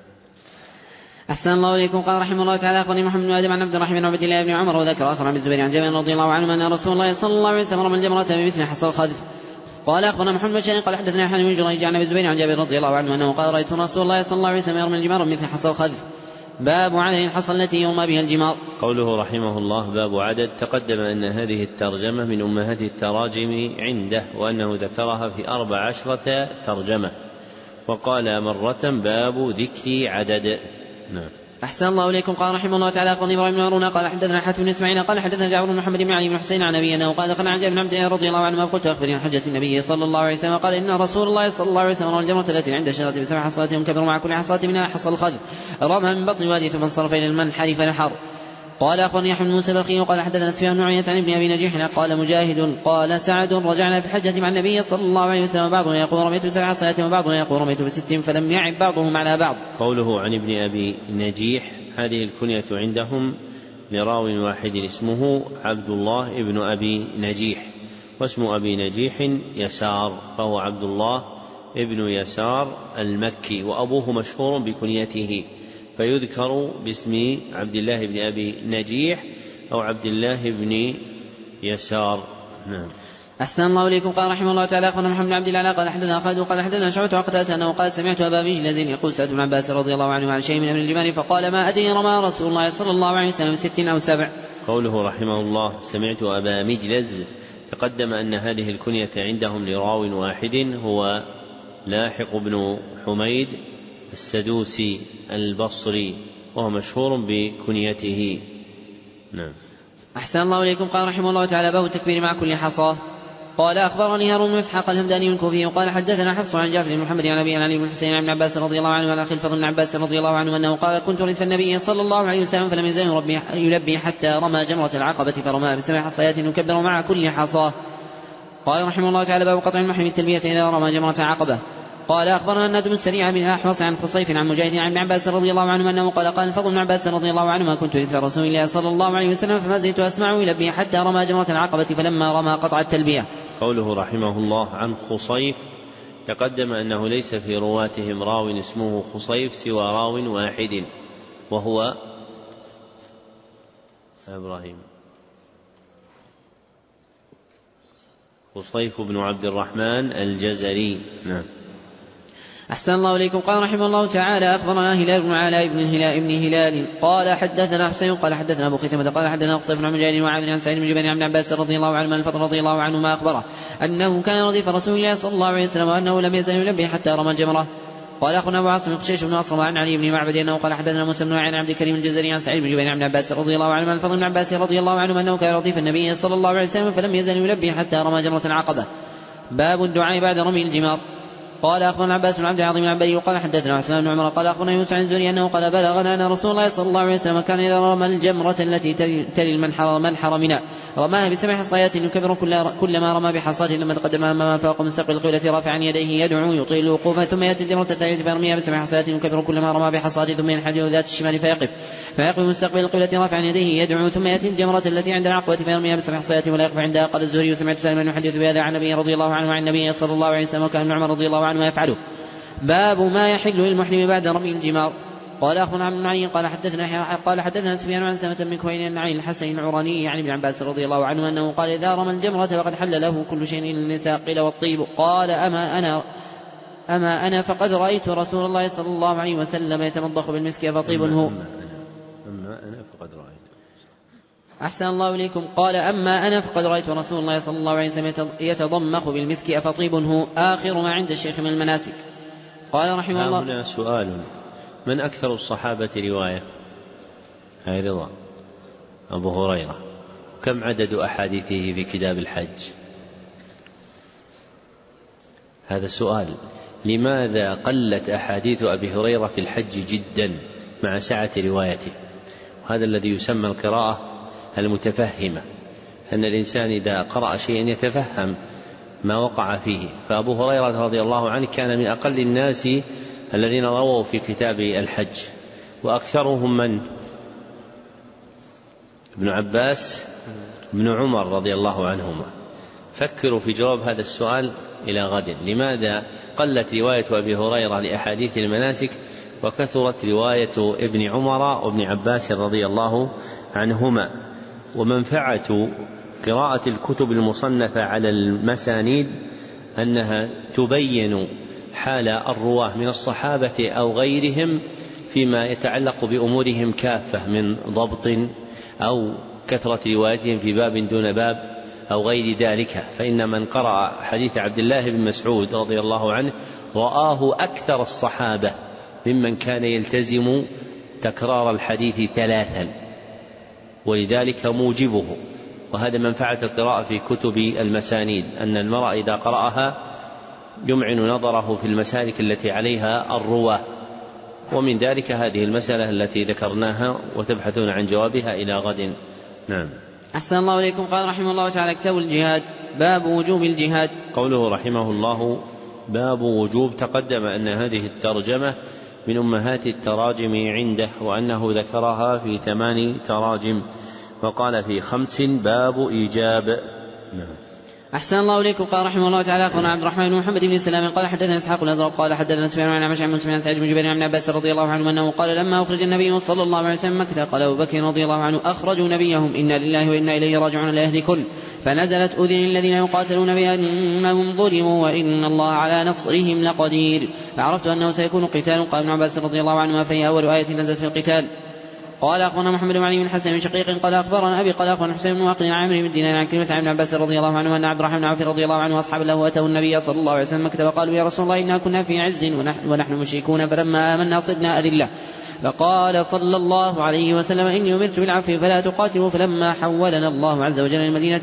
أحسن الله إليكم. قال رحمه الله تعالى أخبرني محمد بن آدم عن عبد الرحمن بن عبد الله بن عمر وذكر آخر عن الزبير عن جابر رضي الله عنه أن رسول الله صلى الله عليه وسلم رمى الجمرة بمثل حصى الخذف. قال أخبرنا محمد بن شريك قال حدثنا حنان بن جريج عن أبي الزبير عن جابر رضي الله عنه أنه قال رأيت رسول الله صلى الله عليه وسلم يرمي الجمار بمثل حصى الخذف. باب عدد الحصى التي يرمى بها الجمار. قوله رحمه الله باب عدد تقدم أن هذه الترجمة من أمهات التراجم عنده وأنه ذكرها في 14 ترجمة وقال مرة باب ذكر عدد. نعم. أحسن الله إليكم. قال رحمه الله تعالى أخبرني إبراهيم بن هارون قال حدثنا حاتم بن إسماعيل قال حدثنا جعفر بن محمد بن علي بن حسين عن أبي أنه قال دخلنا عن جابر بن عبد الله رضي الله عنه قلت أخبرني عن حجة النبي صلى الله عليه وسلم قال إن رسول الله صلى الله عليه وسلم رمى الجمرة التي عند الشجرة بسبع حصات كبر مع كل حصاة منها حصى الخذف رمى من بطن وادي ثم انصرف إلى المنحر فنحر. قال أخبرني يحيى بن موسى البلخي وقال حدثنا سفيان بن عيينة عن ابن أبي نجيح قال مجاهد قال سعد رجعنا في الحجة مع النبي صلى الله عليه وسلم وبعضنا يقول رميت بسبع حصيات وبعضنا يقول رميت ب6 فلم يعب بعضهم على بعض. قوله عن ابن أبي نجيح هذه الكنية عندهم لراو واحد اسمه عبد الله ابن أبي نجيح واسم أبي نجيح يسار فهو عبد الله ابن يسار المكي وأبوه مشهور بكنيته فيذكر باسم عبد الله بن أبي نجيح أو عبد الله بن يسار. نعم. أحسن الله إليكم. قال رحمه الله تعالى أخبرنا محمد بن عبد الله قال حدثنا خالد قال حدثنا شعبة وقتادة أنه قال سمعت أبا مجلد يقول سألت ابن عباس رضي الله عنه عن شيء من أمر الجمال فقال ما أدري رمى رسول الله صلى الله عليه وسلم 6 أو 7. قوله رحمه الله سمعت أبا مجلز تقدم أن هذه الكنية عندهم لراو واحد هو لاحق بن حميد السدوسي البصري وهو مشهور بكنيته. نعم. أحسن الله إليكم. قال رحمه الله تعالى باب التكبير مع كل حصاه. قال أخبرني هارون بن إسحاق الهمداني الكوفي وقال حدثنا حفص عن جعفر بن محمد عن أبي علي بن حسين عن عباس رضي الله عنه وعن أخي الفضل بن عباس رضي الله عنه أنه قال كنت رث النبي صلى الله عليه وسلم فلم يزل يلبي حتى رمى جمرة العقبة فرماها ب7 حصيات يكبر مع كل حصاه. قال رحمه الله تعالى باب قطع المحرم التلبية إذا رمى جمرة العقبة. قال أخبرنا الناد بن السريع بن أحوص عن خصيف عن مجاهد عن ابن عباس رضي الله عنه أنه قال الفضل بن عباس رضي الله عنه ما كنت رث رسول الله صلى الله عليه وسلم فما زلت أسمعه يلبي حتى رمى جمرة العقبة فلما رمى قطع التلبية. قوله رحمه الله عن خصيف تقدم أنه ليس في رواتهم راو اسمه خصيف سوى راو واحد وهو إبراهيم خصيف بن عبد الرحمن الجزري. نعم. أحسن الله إليكم. قال رحمه الله تعالى أخبرنا هلال بن علاء بن هلال قال حدثنا حسين قال حدثنا أبو خيثمة قال حدثنا قصيف بن مجاهد وعامر عن سعيد بن جبير عن عباس رضي الله عنه من الفضل رضي الله عنه ما أخبره أنه كان رديف رسول الله صلى الله عليه وسلم وأنه لم يزل يلبي حتى رمى الجمرة. قال أخونا أبو عاصم قشيش بن أصرم عن علي بن معبد أنه قال حدثنا موسى بن عن عبد الكريم الجزري عن سعيد بن جبير عن عباس رضي الله عنه من الفضل بن عباس رضي الله عنه أنه كان رديف النبي صلى الله عليه وسلم فلم يزل يلبي حتى رمى جمرة العقبة. باب الدعاء بعد رمي الجمار. قال أخبرنا عباس بن عبد العظيم العنبري قال حدثنا عثمان بن عمر قال أخبرنا يوسف عن الزهري أنه قال بلغنا أن رسول الله صلى الله عليه وسلم كان إذا رمى الجمرة التي تلي المنحر منها رماها ب7 حصيات يكبر كلما رمى بحصاة ثم تقدم أمام فوق مستقبل القبلة رافعا يديه يدعو يطيل الوقوف ثم يأتي الجمرة الثانية فيرميها ب7 حصيات يكبر كلما رمى بحصاة ثم ينحدر ذات الشمال فيقف مستقبل القبلة رافعا يديه يدعو ثم يأتي الجمرة التي عند العقبة فيرميها ب7 حصيات ولا يقف عندها. قال الزهري سمعت سالما يحدث بهذا عن النبي رضي الله عنه وعن النبي صلى الله عليه وسلم وكان ابن عمر رضي الله عنه يفعله. باب ما يحل للمحرم بعد رمي الجمار. قال أخبرنا عبد العلي قال حدثنا سفيان عن سلمة بن كهيل عن الحسن العراني عن ابن عباس رضي الله عنه أنه قال إذا رمى الجمرة فقد حل له كل شيء إلا النساء. قيل والطيب؟ قال أما أنا فقد رأيت رسول الله صلى الله عليه وسلم يتمضخ بالمسك فطيب هو. أما أنا فقد رأيت. أحسن الله إليكم. قال أما أنا فقد رأيت رسول الله صلى الله عليه وسلم يتضمخ بالمسك أفطيب هو آخر ما عند الشيخ من المناسك. قال رحمه الله. هنا سؤال: من أكثر الصحابة رواية؟ هاي رضا أبو هريرة. كم عدد أحاديثه في كتاب الحج؟ هذا سؤال. لماذا قلت أحاديث أبي هريرة في الحج جدا مع سعة روايته؟ هذا الذي يسمى القراءة المتفهمة، أن الإنسان إذا قرأ شيئا يتفهم ما وقع فيه. فأبو هريرة رضي الله عنه كان من أقل الناس الذين رووا في كتاب الحج، وأكثرهم من؟ ابن عباس ابن عمر رضي الله عنهما. فكروا في جواب هذا السؤال إلى غد. لماذا قلت رواية أبي هريرة لأحاديث المناسك وكثرت رواية ابن عمر وابن عباس رضي الله عنهما؟ ومنفعة قراءة الكتب المصنفة على المسانيد أنها تبين حال الرواه من الصحابة أو غيرهم فيما يتعلق بأمورهم كافة من ضبط أو كثرة روايتهم في باب دون باب أو غير ذلك. فإن من قرأ حديث عبد الله بن مسعود رضي الله عنه رآه أكثر الصحابة ممن كان يلتزم تكرار الحديث 3، ولذلك موجبه. وهذا منفعة القراءة في كتب المسانيد، أن المرء إذا قرأها يمعن نظره في المسالك التي عليها الرواة. ومن ذلك هذه المسألة التي ذكرناها وتبحثون عن جوابها إلى غد. نعم. أحسن الله إليكم. قال رحمه الله تعالى: كتاب الجهاد. باب وجوب الجهاد. قوله رحمه الله باب وجوب، تقدم أن هذه الترجمة من أمهات التراجم عنده، وأنه ذكرها في 8 تراجم، وقال في 5 باب إيجاب. نعم. أحسن الله إليكم. قال رحمه الله تعالى: أخبرنا عبد الرحمن بن محمد بن سلام قال حدثنا إسحاق الأزرق قال حدثنا سفيان عن عمش عن مسلم عن سعيد بن جبير عن عباس رضي الله عنه أنه قال لما أخرج النبي صلى الله عليه وسلم مكة قال أبو بكر رضي الله عنه: أخرجوا نبيهم إنا لله وإنا إليه راجعون لا يهلكن. فنزلت أذن الذين يقاتلون بأنهم ظلموا وإن الله على نصرهم لقدير. فعرفت أنه سيكون قتال. قال ابن عباس رضي الله عنهما: فهي أول آية نزلت في القتال. قال أخبرنا محمد بن علي بن حسن بن شقيق قال أخبرنا أبي قال أخبرنا حسين بن واقد عن عمرو بن دينار عن كلمة عن ابن عباس رضي الله عنه أن عبد الرحمن بن عوف رضي الله عنه وأصحاب له أتوا النبي صلى الله عليه وسلم مكة وقالوا: يا رسول الله إنا كنا في عز ونحن مشركون فلما آمنا صرنا أذلة. فقال صلى الله عليه وسلم: إني أمرت بالعفو فلا تقاتلوا. فلما حولنا الله عز وجل المدينة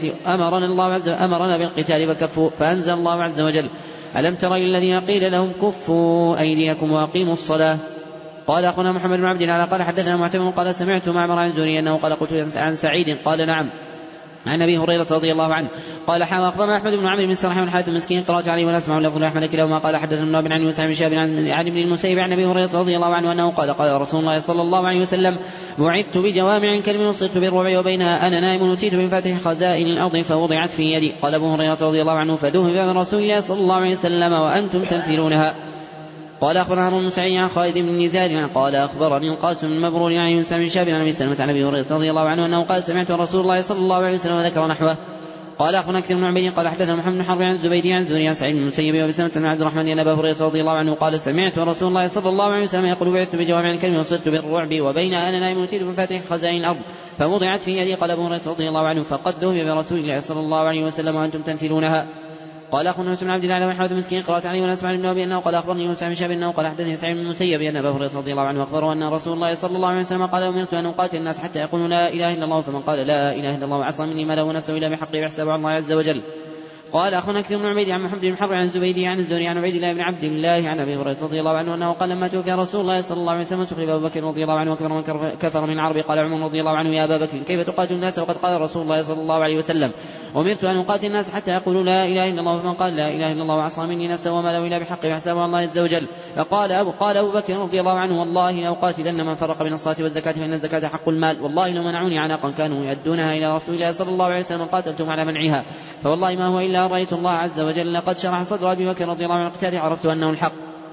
أمرنا بالقتال فكفوا. فأنزل الله عز وجل: ألم تر إلى الذين قيل لهم كفوا أيديكم وأقيموا الصلاة. قال أخونا محمد بن عبد الله قال حدثنا معتمر قال سمعت معمر عن زهري أنه قال قلت عن سعيد قال نعم عن أبي هريرة رضي الله عنه قال أخبرنا أحمد بن عمرو بن سرح من حاتم المسكين قرأت عليه ولا أسمع لفظ أحمد كلاهما قال حدثنا بن عن يوسف بن شهاب عن ابن المسيب عن أبي هريرة رضي الله عنه أنه قال رسول الله صلى الله عليه وسلم: بعثت بجوامع كلم وصرت بالربع وبينها أنا نائم أتيت بمفاتيح خزائن الأرض فوضعت في يدي. قال أبو هريرة رضي الله عنه: فذهب من رسول الله صلى الله عليه وسلم وأنتم تمثلونها. قال أخبرنا هارون بن سعيد عن خالد بن نزار قال أخبرني القاسم بن مبرور عن يونس بن شهاب عن أبي سلمة عن أبي هريرة رضي الله عنه أنه قال: سمعت رسول الله صلى الله عليه وسلم وذكر نحوه. قال أخبرنا كثير بن عبيد قال حدثنا محمد بن حرب عن الزبيدي عن زهري عن سعيد بن المسيب وأبي سلمة عن عبد الرحمن عن أبي هريرة رضي الله عنه قال: سمعت رسول الله صلى الله عليه وسلم يقول: بعثت بجوامع الكلم وصرت بالرعب وبين أنا نائم أتيت بمفاتيح خزائن الأرض فوضعت في يدي. قال أبو هريرة رضي الله عنه: فقد ذهب برسول الله صلى الله عليه وسلم وأنتم تمثلونها. قال أخونا يوسف بن عبد الله وحمد مسكين قرأت عليه ونسمع النوبي أنه قال أخبرني يونس بن شهاب أنه قال حدثني سعيد بن المسيب أن أبا هريرة رضي الله عنه أخبره أن رسول الله صلى الله عليه وسلم قال: أمرت أن أقاتل الناس حتى يقولوا لا إله إلا الله، فمن قال لا إله إلا الله وعصى مني ما له نفسه إلا بحقه يحسب على الله عز وجل. قال أخونا كثير بن عبيد عن محمد بن حرب عن الزبيدي عن الزهري عن عبيد الله بن عبد الله عن أبي هريرة رضي الله عنه أنه قال لما توفي رسول الله صلى الله عليه وسلم سخرب أبو بكر رضي الله عنه وكفر من العرب. قال عمر رضي الله عنه يا أبا بكر كيف تقاتل الناس وقد قال رسول الله صلى الله عليه وسلم أمرت أن أقاتل الناس حتى يقولوا لا إله إلا الله. فمن قال لا إله إلا الله وعصى مني نفسه وما له إلا بحق فحسابه الله عز وجل. قال أبو بكر رضي الله عنه والله لو قاتلن من فرق بين الصلاة والزكاة فإن الزكاة حق المال. والله لو منعوني عناقا كانوا يؤدونها إلى رسول الله صلى الله عليه وسلم قاتلتم على منعها. فوالله ما هو إلا رأيت الله عز وجل قد شرح صدر أبي بكر رضي الله عنه القتال عرفت أنه الحق.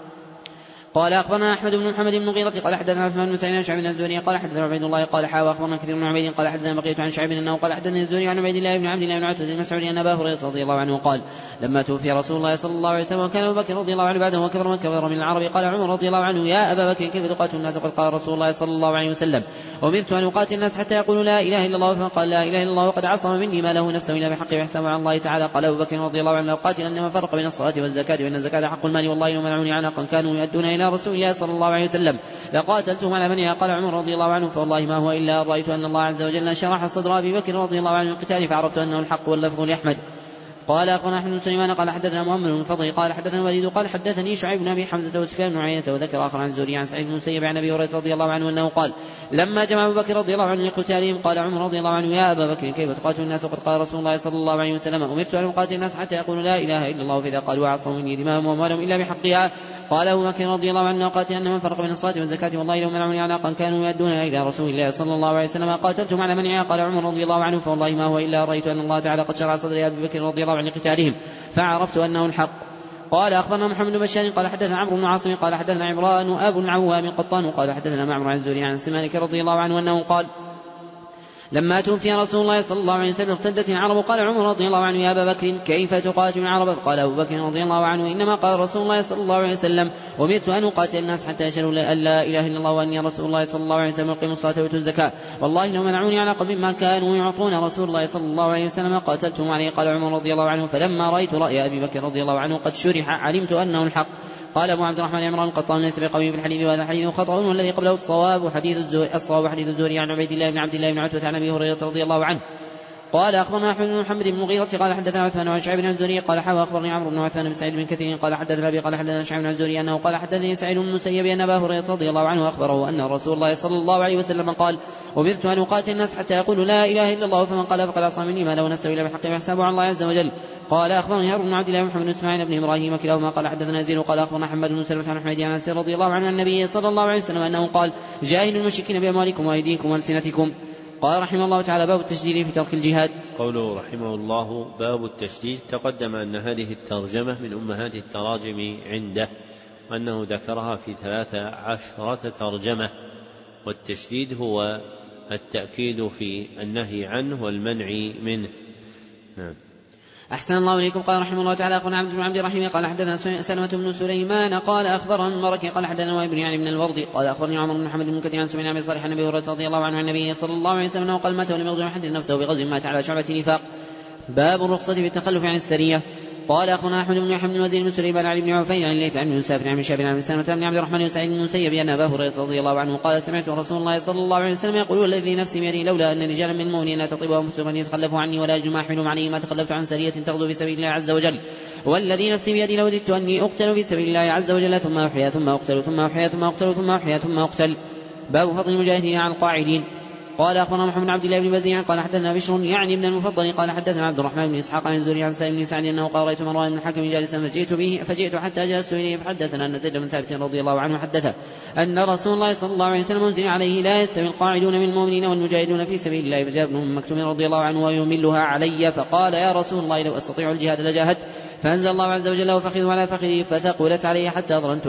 قال أخبرنا أحمد بن محمد بن مغيرة قال حدثنا عثمان بن سعيد عن شعيب بن الزهري قال حدثنا عبيد الله قال حاوى أخبرنا كثير بن عبيد قال حدثنا بقية عن شعيب أنه قال حدثني الزهري عن عبيد الله بن عبد الله بن عتبة بن مسعود أن أبا هريرة رضي الله عنه قال لما توفي رسول الله صلى الله عليه وسلم وكان أبو بكر رضي الله عنه بعده وكبر من العرب. قال عمر رضي الله عنه يا أبا بكر كيف تقاتل الناس وقد قال رسول الله صلى الله عليه وسلم أمرت أن أقاتل الناس حتى يقولوا لا إله إلا الله. فقال لا إله إلا الله وقد عصم مني ما له نفسه إلا بحق وحسابه على الله تعالى. قال أبو بكر رضي الله عنه لو قاتل أن من فرق بين الصلاة والزكاة وإن الزكاة حق المال والله لو منعوني عناقا كانوا يؤدون إلى رسول الله صلى الله عليه وسلم لقاتلتهم على منعها. قال عمر رضي الله عنه فوالله ما هو إلا رأيت أن الله عز وجل شرح صدر أبي بكر رضي الله عنه القتال فعرفت أنه الحق واللفظ لأحمد. قال أخونا أحمد بن سليمان قال حدثنا محمد بن فضل قال حدثنا الوليد قال حدثني شعيب بن أبي حمزة وسفيان بن عيينة وذكر آخر عن الزهري عن سعيد بن المسيب عن أبي هريرة رضي الله عنه أنه قال لما جمع أبو بكر رضي الله عنه لقتالهم قال عمر رضي الله عنه يا أبا بكر كيف تقاتل الناس وقد قال رسول الله صلى الله عليه وسلم أمرت أن أقاتل الناس حتى يقولوا لا إله إلا الله فإذا قالوا عصوا مني دماءهم وأموالهم إلا بحقها. قال أبو بكر رضي الله عنه قاتل أن من فرق بين الصلاة والزكاة والله لو منعوني عناقا كانوا يؤدونها إلى رسول الله صلى الله عليه وسلم قاتلتم على منعها. قال عمر رضي الله عنه فوالله ما هو إلا رأيت أن الله تعالى قد شرع صدر أبي بكر رضي الله عنه لقتالهم فعرفت أنه الحق. قال أخبرنا محمد بن بشار قال حدثنا عمرو بن عاصم قال حدثنا عمران أبو العوام القطان قال حدثنا معمر عن الزهري عن سمانك رضي الله عنه أنه قال لما توفي رسول الله صلى الله عليه وسلم ارتدت العرب. قال عمر رضي الله عنه يا أبا بكر كيف تقاتل العرب؟ قال أبو بكر رضي الله عنه إنما قال رسول الله صلى الله عليه وسلم أمرت أن أقاتل الناس حتى يشهدوا أن لا إله إلا الله وأني رسول الله صلى الله عليه وسلم يقيموا الصلاة ويؤتوا الزكاة والله لو منعوني على قبل ما كانوا يعطون رسول الله صلى الله عليه وسلم قاتلتهم عليه. قال عمر رضي الله عنه فلما رأيت رأي أبي بكر رضي الله عنه قد شرح علمت أنه الحق. قال أبو عبد الرحمن عمران القطان ليس بقوي في الحديث وهذا الحديث خطأ والذي قبله الصواب حديث الزهري عن عبيد الله بن عبد الله بن عتبة عن أبي هريرة رضي الله عنه. قال أخبرنا أحمد بن محمد بن مغيرة قال حدثنا عثمان عن شعيب بن الزهري قال حوى أخبرني عمرو بن عثمان بن سعيد بن كثير قال حدثنا أبي قال حدثنا شعيب بن الزهري أنه قال حدثني سعيد بن المسيب أن أبا هريرة رضي الله عنه أخبره أن رسول الله صلى الله عليه وسلم قال أمرت أن أقاتل الناس حتى يقولوا لا إله إلا الله فمن قال فقد عصى مني ما له نفسه إلا بحق وحسابه على الله عز وجل. قال أخبرني هارون بن عبد الله محمد بن إسماعيل بن إبراهيم كلاهما قال حدثنا زيد قال أخبرنا محمد بن سلمة عن حميد عن أنس رضي الله عنه عن النبي صلى الله عليه وسلم أنه قال جاهدوا المشركين بأموالكم وأيديكم وألسنتكم. قال رحمه الله تعالى باب التشديد في ترك الجهاد. قوله رحمه الله باب التشديد تقدم أن هذه الترجمة من أمهات التراجم عنده وأنه ذكرها في 13 ترجمة والتشديد هو التأكيد في النهي عنه والمنع منه. نعم. أحسن الله إليكم. قال رحمه الله تعالى أخبرنا عبد بن عبد الرحيم قال حدثنا سلمة بن سليمان قال أخبرنا المبارك قال حدثنا وابن يعني بن الوردي قال أخبرني عمر بن محمد بن كثير عن سمعنا أبي صالح عن أبي هريرة رضي الله عنه عن النبي صلى الله عليه وسلم قال مات ولم يغزو أحد نفسه بغزو مات على شعبة نفاق. باب الرخصة في التخلف عن السرية. قال أخونا أحمد بن يحيى بن الوزير بن سليمان علي بن عفين عن الليث عن مسافر عن شاب عن سلمة بن عبد الرحمن وسعيد بن المسيب أن أبا هريرة رضي الله عنه قال سمعت رسول الله صلى الله عليه وسلم يقول والذي نفسي بيده لولا أن رجالا من المؤمنين لا تطيب أنفسهم أن يتخلفوا عني ولا يجد ما أحملهم عليه ما تخلفت عن سرية تغزو في سبيل الله عز وجل والذي نفسي بيدي لوددت أني أقتل في سبيل الله عز وجل ثم أحيا ثم أقتل ثم أحيا ثم أقتل ثم أحيا ثم أقتل. باب فضل المجاهدين على القاعدين. قال أخبرنا محمد بن عبد الله بن بزيع قال حدثنا بشر يعني ابن المفضل قال حدثنا عبد الرحمن بن إسحاق عن الزهري عن سالم بن سعد أنه قال رأيت مروان بن الحكم جالسا فجئت حتى جلست إليه فحدثنا أن زيد بن ثابت رضي الله عنه حدثه أن رسول الله صلى الله عليه وسلم أنزل عليه لا يستوي القاعدون من المؤمنين والمجاهدون في سبيل الله. فجاء ابن أم مكتوم رضي الله عنه ويملها علي فقال يا رسول الله لو أستطيع الجهاد لجاهدت. فأنزل الله عز وجل وفخذوا على فخذي فثقلت علي حتى ظننت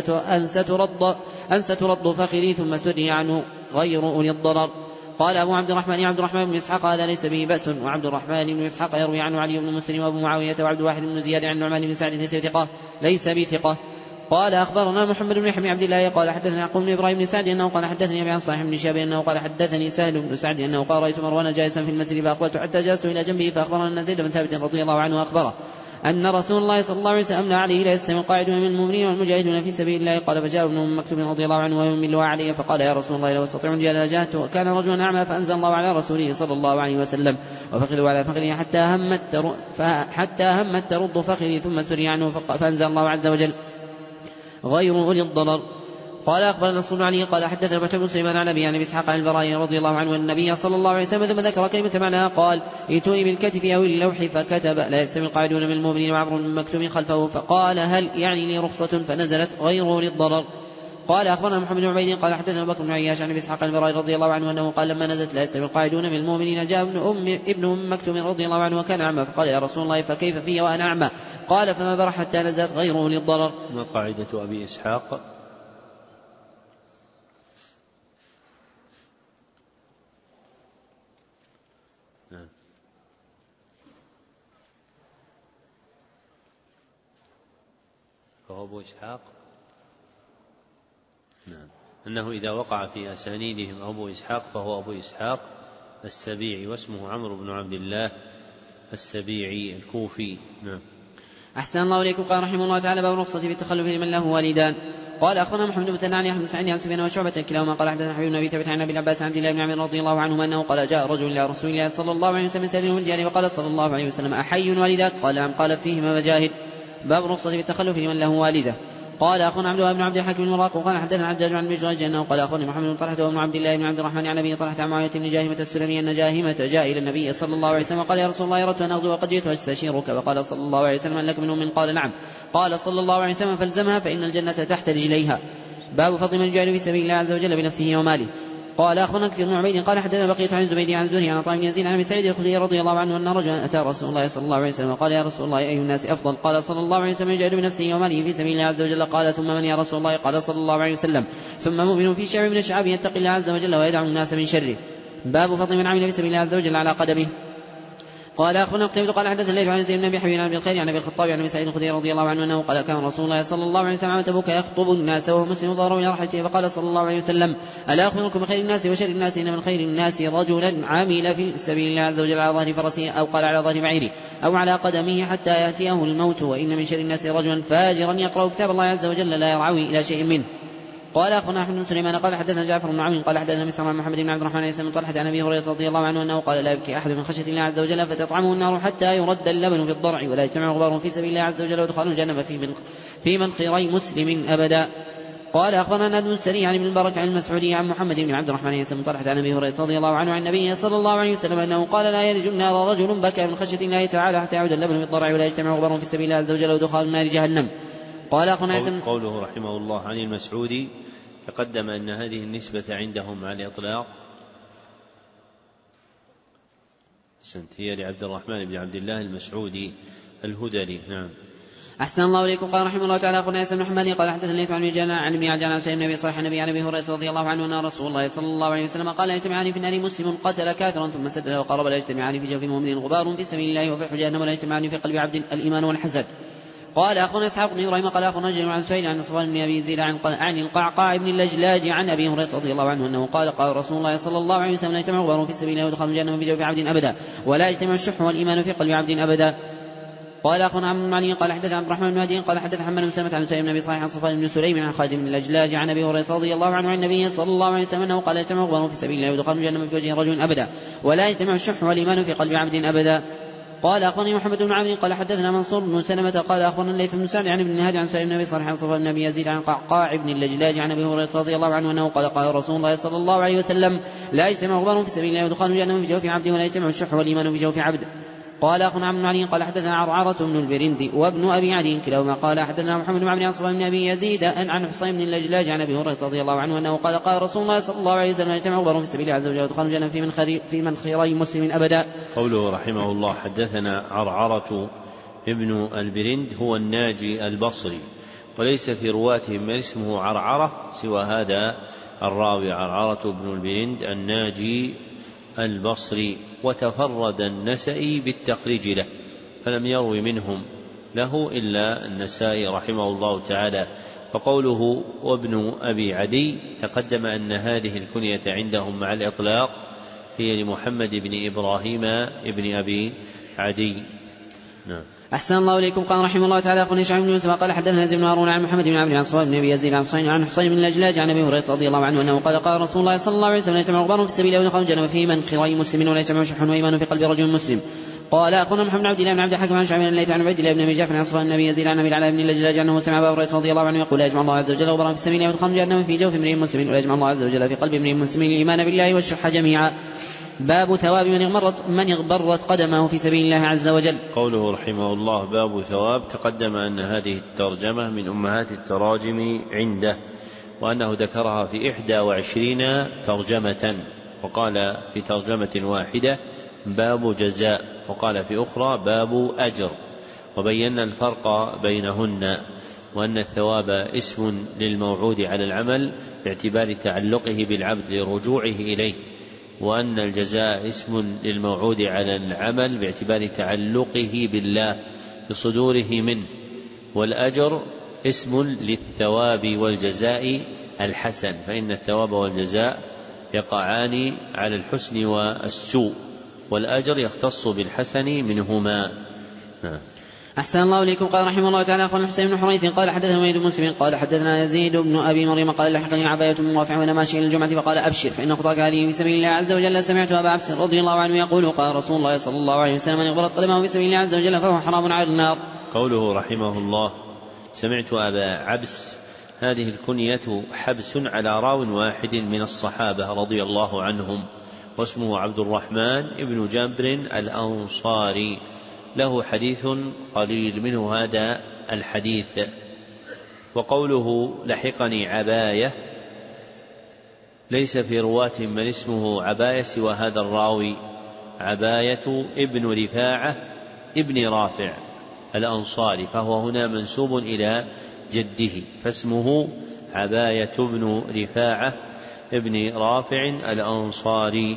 أن سترد فخذي ثم سري عنه غير أولي الضرر. قال أبو عبد الرحمن بن إسحاق هذا ليس به بأس. وعبد الرحمن بن إسحاق يروي عنه علي بن مسلم وأبو معاوية وعبد الواحد بن زياد عن نعمان بن سعد ليس بثقة. قال أخبرنا محمد بن حمي عبد الله قال حدثنا يعقوب بن إبراهيم بن سعد أنه قال حدثني أبي عن صالح بن شهاب أنه قال حدثني سهل بن سعد أنه قال رأيت مروان جالسا في المسجد فأقبلت حتى جلست إلى جنبه فأخبرنا أن زيد بن ثابت رضي الله عنه أخبره أن رسول الله صلى الله عليه وسلم أملى عليه لا يستوي القاعدون من المؤمنين والمجاهدون في سبيل الله. قال فجاء ابن أم مكتوم رضي الله عنه ويملها عليه فقال يا رسول الله لو استطيع الجهاد لجاهدت. وكان رجلا أعمى فأنزل الله على رسوله صلى الله عليه وسلم وفخذه على فخذه حتى همت ترد فخذي ثم سري عنه فأنزل الله عز وجل غير أولي الضرر. قال أخبرنا نصر بن علي قال حدثنا بن سليمان عن أبي عن إسحاق عن البراء رضي الله عنه أن النبي صلى الله عليه وسلم ثم ذكر كلمة معناها قال ائتوني بالكتف أو اللوح فكتب لا يستوي القاعدون من المؤمنين وعمر بن مكتوم خلفه فقال هل يعني لي رخصة فنزلت غير للضرر. قال أخبرنا محمد بن عبيد قال حدثنا بكر بن عياش عن إسحاق عن البراء رضي الله عنه أنه قال لما نزلت لا يستوي القاعدون من المؤمنين جاء ابن أم مكتوم رضي الله عنه وكان أعمى فقال يا رسول الله فكيف في وأنا أعمى؟ قال فما برح حتى نزلت غيره للضرر. ما قاعدة أبي إسحاق؟ فهو أبو إسحاق أنه إذا وقع في أسانيدهم أبو إسحاق فهو أبو إسحاق السبيعي واسمه عمرو بن عبد الله السبيعي الكوفي. أحسن الله إليكم. قال رحمه الله تعالى باب الرخصة في التخلف لمن له والدان. قال أخبرنا محمد بن مثنى عن يحيى بن سعيد عن سفيان وشعبة كلاهما قال حدثنا حبيب بن أبي ثابت عن أبي العباس عن عبد الله بن عمرو رضي الله عنهما أنه قال جاء رجل إلى رسول الله صلى الله عليه وسلم سأله الجاري وقال صلى الله عليه وسلم أحي والداك؟ قال نعم. قال فيهما مجاهد. باب الرخصة في التخلف لمن له والده. قال أخونا عبد الله بن عبد الحكيم المراق وقال حدثنا عجاج عن مجرج أنه قال أخونا محمد بن طلحة وابن عبد الله بن عبد الرحمن عن أبي طلحة عن معاوية بن جاهمة السلمي أن جاهمة جاء إلى النبي صلى الله عليه وسلم قال يا رسول الله أردت أن أغزو وقد جئت أستشيرك فقال صلى الله عليه وسلم لك منهم من؟ قال نعم. قال صلى الله عليه وسلم فالزمها فإن الجنة تحت رجليها. باب فضل من يجاهد في سبيل الله عز وجل بنفسه وماله. قال أخبرنا كثير بن عبيد قال حدثنا بقية عن الزبيدي عن الزهري عن عطاء بن يزيد عن أبي سعيد الخدري رضي الله عنه أن رجلا أتى رسول الله صلى الله عليه وسلم قال يا رسول الله أي الناس أفضل؟ قال صلى الله عليه وسلم يجاهد بنفسه وماله في سبيل الله عز وجل. قال ثم من يا رسول الله؟ قال صلى الله عليه وسلم ثم مؤمن في شعب من الشعاب يتقي الله عز وجل ويدع الناس من شره. باب فضل من عمل في سبيل الله عز وجل على قدمه. قال أخبرنا قتيبة قال حدثنا الليث عن زيد بن أبي حبيب عن أبي الخير عن أبي الخطاب عن أبي سعيد الخدري رضي الله عنه أنه قال كان رسول الله صلى الله عليه وسلم عام تبوك يخطب الناس وهو مسلم ظهره إلى رحلته فقال صلى الله عليه وسلم ألا أخبركم بخير الناس وشر الناس؟ إن من خير الناس رجلا عمل في سبيل الله عز وجل على ظهر فرسه أو قال على ظهر بعيره أو على قدمه حتى يأتيه الموت. وإن من شر الناس رجلا فاجرا يقرأ كتاب الله عز وجل لا يرعوي إلى شيء منه. قال أخونا أحمد بن سليمان قال حدثنا جعفر بن عون قال حدثنا مسعر عن محمد بن عبد الرحمن عن بن طلحة عن أبي هريرة رضي الله عنه أنه قال لا يبكي أحد من خشية الله عز وجل فتطعمه النار حتى يرد اللبن في الضرع ولا يجتمع غبار في سبيل الله عز وجل ويدخل الجنة في منخري مسلم أبدا. قال أخبرنا ناد بن السري عن ابن المبارك عن المسعودي عن محمد بن عبد الرحمن عن بن طلحة عن أبي هريرة رضي الله عنه عن النبي صلى الله عليه وسلم أنه قال لا يلج النار رجل بكى من خشية الله تعالى حتى يعود اللبن في الضرع ولا يجتمع غبار في سبيل الله عز وجل ويدخل النار جهنم. قال أخونا قوله رحمه الله عن المسعودي تقدم أن هذه النسبة عندهم على الإطلاق هي لعبد الرحمن بن عبد الله المسعودي الهذلي. نعم. أحسن الله إليكم. قال رحمه الله تعالى أخونا عيسى بن حماد قال حدثنا الليث عن ابن عن ابن عجلان عن سيدنا النبي صلى الله عليه وسلم عن أبي هريرة رضي الله عنه أن رسول الله صلى الله عليه وسلم قال يجتمعان في النار مسلم قتل كافرا ثم سدد وقارب لا يجتمعان في جوف مؤمن غبار في سبيل الله وفي جهنم ولا يجتمعان في قلب عبد الإيمان والحسد. قال أخونا إسحاق بن إبراهيم قال أخونا رجل عن سهيل عن صفوان بن أبي زيد عن القعقاع بن اللجلاج عن أبي هريرة رضي الله عنه أنه قال قال رسول الله صلى الله عليه وسلم لا يجتمع غبار في سبيل الله ويدخل الجنة في جوف عبد أبدا ولا يجتمع الشح والإيمان في قلب عبد أبدا. قال أخونا عبد المعلي قال حدث عبد الرحمن بن مهدي قال حدث حماد بن سلمة عن سعيد بن أبي صالح عن صفوان بن سليم عن خالد بن اللجلاج عن أبي هريرة رضي الله عنه عن النبي صلى الله عليه وسلم أنه قال لا يجتمع غبار في سبيل الله ويدخل الجنة في وجه رجل أبدا ولا يجتمع الشح والإيمان في قلب عبد أبدا. قال أخبرني محمد بن عمرو قال حدثنا منصور بن سلمة قال أخبرنا الليث بن سعد عن ابن هادي عن سعيد بن أبي صالح عن صفوان بن أبي يزيد عن قعقاع بن اللجلاج عن أبي هريرة رضي الله عنه أنه قال قال رسول الله صلى الله عليه وسلم لا يجتمع غبار في سبيل الله ويدخل الجنة في جوف عبد ولا يجتمع الشح والإيمان في جوف عبد. قال أخونا عبد المعلي قال حدثنا عرعرة بن البرندي وابن أبي عدي كلاهما قال حدثنا محمد بن عمرو عن صفوان بن أبي يزيد عن حصين بن اللجلاج عن أبي هريرة رضي الله عنه أنه قال قال رسول الله صلى الله عليه وسلم يجتمع غبار في سبيل الله عز وجل ويدخل الجنة في منخري مسلم أبدا. قوله رحمه الله حدثنا عرعرة ابن البرند هو الناجي البصري وليس في رواتهم من اسمه عرعرة سوى هذا الراوي عرعرة بن البرند الناجي البصري وتفرد النسائي بالتخريج له فلم يروي منهم له إلا النسائي رحمه الله تعالى. فقوله وابن أبي عدي تقدم أن هذه الكنية عندهم مع الإطلاق هي لمحمد بن إبراهيم ابن أبي عدي. نعم. أحسن الله إليكم. قال رحمه الله تعالى أخبرني شعيب بن يوسف قال حدثنا زيد بن هارون عن محمد بن عبد عن صواب بن أبي يزيد عن حصين عن حصين بن الأجلاج عن أبي هريرة رضي الله عنه أنه قال رسول الله صلى الله عليه وسلم لا يجتمع غبار في السبيل ويدخل الجنة في من خراي مسلم ولا يجتمع شح وإيمان في قلب رجل مسلم. قال أخبرنا محمد بن عبد الله بن عبد الحكيم عن شعيب بن الليث عن عبيد الله بن أبي جعفر عن صواب بن أبي يزيد عن أبي العلاء بن الأجلاج أنه سمع أبا هريرة رضي الله عنه يقول لا يجمع الله عز وجل غبارا في السبيل ويدخل الجنة في جوف امرئ مسلم ولا يجمع الله عز وجل في قلب امرئ مسلم الإيمان بالله والشح جميعا. باب ثواب من اغبرت قدمه في سبيل الله عز وجل. قوله رحمه الله باب ثواب. تقدم أن هذه الترجمة من أمهات التراجم عنده، وأنه ذكرها في 21 ترجمة، وقال في ترجمة واحدة باب جزاء، وقال في أخرى باب أجر، وبينا الفرق بينهن، وأن الثواب اسم للموعود على العمل باعتبار تعلقه بالعبد لرجوعه إليه، وأن الجزاء اسم للموعود على العمل باعتبار تعلقه بالله بصدوره منه، والأجر اسم للثواب والجزاء الحسن، فإن الثواب والجزاء يقعان على الحسن والسوء، والأجر يختص بالحسن منهما. أحسن الله إليكم. قال رحمه الله تعالى أخبرنا حسين بن حريث قال حدثنا وليد بن مسلم قال حدثنا يزيد بن أبي مريم قال لحقني عباية من موافع وأنا ماشي إلى الجمعة فقال أبشر فإن خطاك هذه في سبيل الله عز وجل. سمعت أبا عبس رضي الله عنه يقول قال رسول الله صلى الله عليه وسلم من اغبرت قدمه في سبيل الله عز وجل فهو حرام على النار. قوله رحمه الله سمعت أبا عبس، هذه الكنية حبس على راو واحد من الصحابة رضي الله عنهم، واسمه عبد الرحمن بن جابر الأنصاري، له حديث قليل منه هذا الحديث. وقوله لحقني عباية ليس في رواة من اسمه عباية سوى هذا الراوي عباية ابن رفاعة ابن رافع الأنصاري، فهو هنا منسوب إلى جده، فاسمه عباية ابن رفاعة ابن رافع الأنصاري.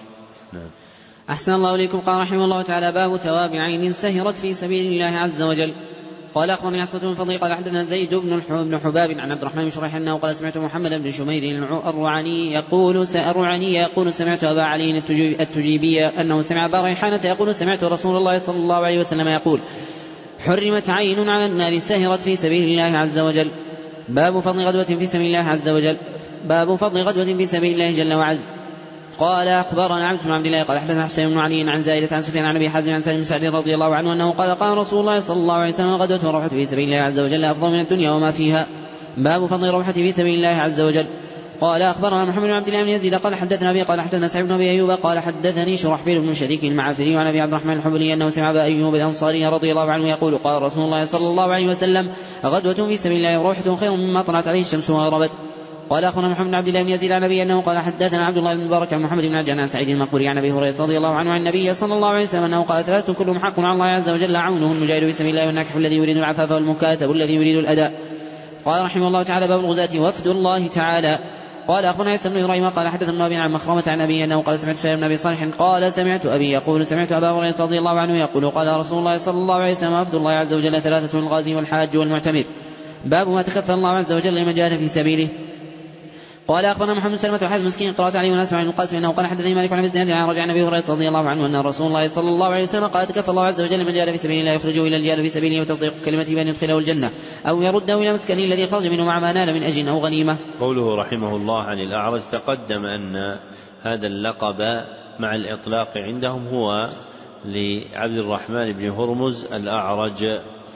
أحسن الله إليكم. قال رحمه الله تعالى باب ثواب عين سهرت في سبيل الله عز وجل. قال أخبرني عصمة بن فضيل قال حدثنا زيد بن حباب عن عبد الرحمن بن شريح أنه قال سمعت محمد بن شمير الرعني يقول سمعت أبا علي التجيبي أنه سمع أبا ريحانة يقول سمعت رسول الله صلى الله عليه وسلم يقول حرمت عين على النار سهرت في سبيل الله عز وجل. باب فضل غدوة في سبيل الله عز وجل. باب فضل غدوة في سبيل الله جل وعز. قال أخبرنا عبد بن عبد الله قال حدثنا حسين بن علي عن زائدة عن سفيان عن أبي حازم عن سالم بن سعد رضي الله عنه أنه قال رسول الله صلى الله عليه وسلم غدوة وروحة في سبيل الله عز وجل أفضل من الدنيا وما فيها. باب فضل روحة في سبيل الله عز وجل. قال أخبرنا محمد بن عبد الله بن يزيد قال حدثنا أبي قال حدثنا سعيد بن أبي أيوب قال حدثني شرحبيل بن شريك المعافري وعن أبي عبد الرحمن الحبلي أنه سمع أبا أيوب الأنصاري رضي الله عنه يقول قال رسول الله صلى الله عليه وسلم غدوة في سبيل الله وروحة خير مما طلعت عليه الشمس وغربت. قال أخبرنا محمد بن عبد الله بن يزيد عن أبي أنه قال حدثنا عبد الله بن مبارك عن محمد بن عجلان عن سعيد المقبري عن أبي هريرة رضي الله عنه عن النبي صلى الله عليه وسلم أنه قال ثلاث كلهم حق على الله عز وجل عونه المجاهد في سبيل الله والناكح الذي يريد العفاف والمكاتب الذي يريد الأداء. قال رحمه الله تعالى باب الغزاة وفد الله تعالى. قال أخبرنا عيسى بن إبراهيم قال حدثنا أبي عن مخرمة عن أبي أنه قال سمعت سعيد بن أبي صالح قال سمعت أبي يقول سمعت أبا هريرة رضي الله عنه يقول قال رسول الله صلى الله عليه وسلم وفد الله عز وجل ثلاثة الغازي والحاج والمعتمر. باب ما تكفل الله عز وجل لمن جاهد في سبيله. قال أخبرنا محمد سلمة وحازم مسكين قرأت عليه وناس عن القاسم أنه قال حدثني مالك عن أبي الزناد عن رجع النبي هريرة رضي الله عنه أن رسول الله صلى الله عليه وسلم قال تكفى الله عز وجل من جاهد في سبيله لا يخرجه إلى الجهاد في سبيله وتصديق كلمته بأن يدخله الجنة أو يرده إلى مسكنه الذي خرج منه مع ما نال من أجر أو غنيمة. قوله رحمه الله عن الأعرج تقدم أن هذا اللقب مع الإطلاق عندهم هو لعبد الرحمن بن هرمز الأعرج.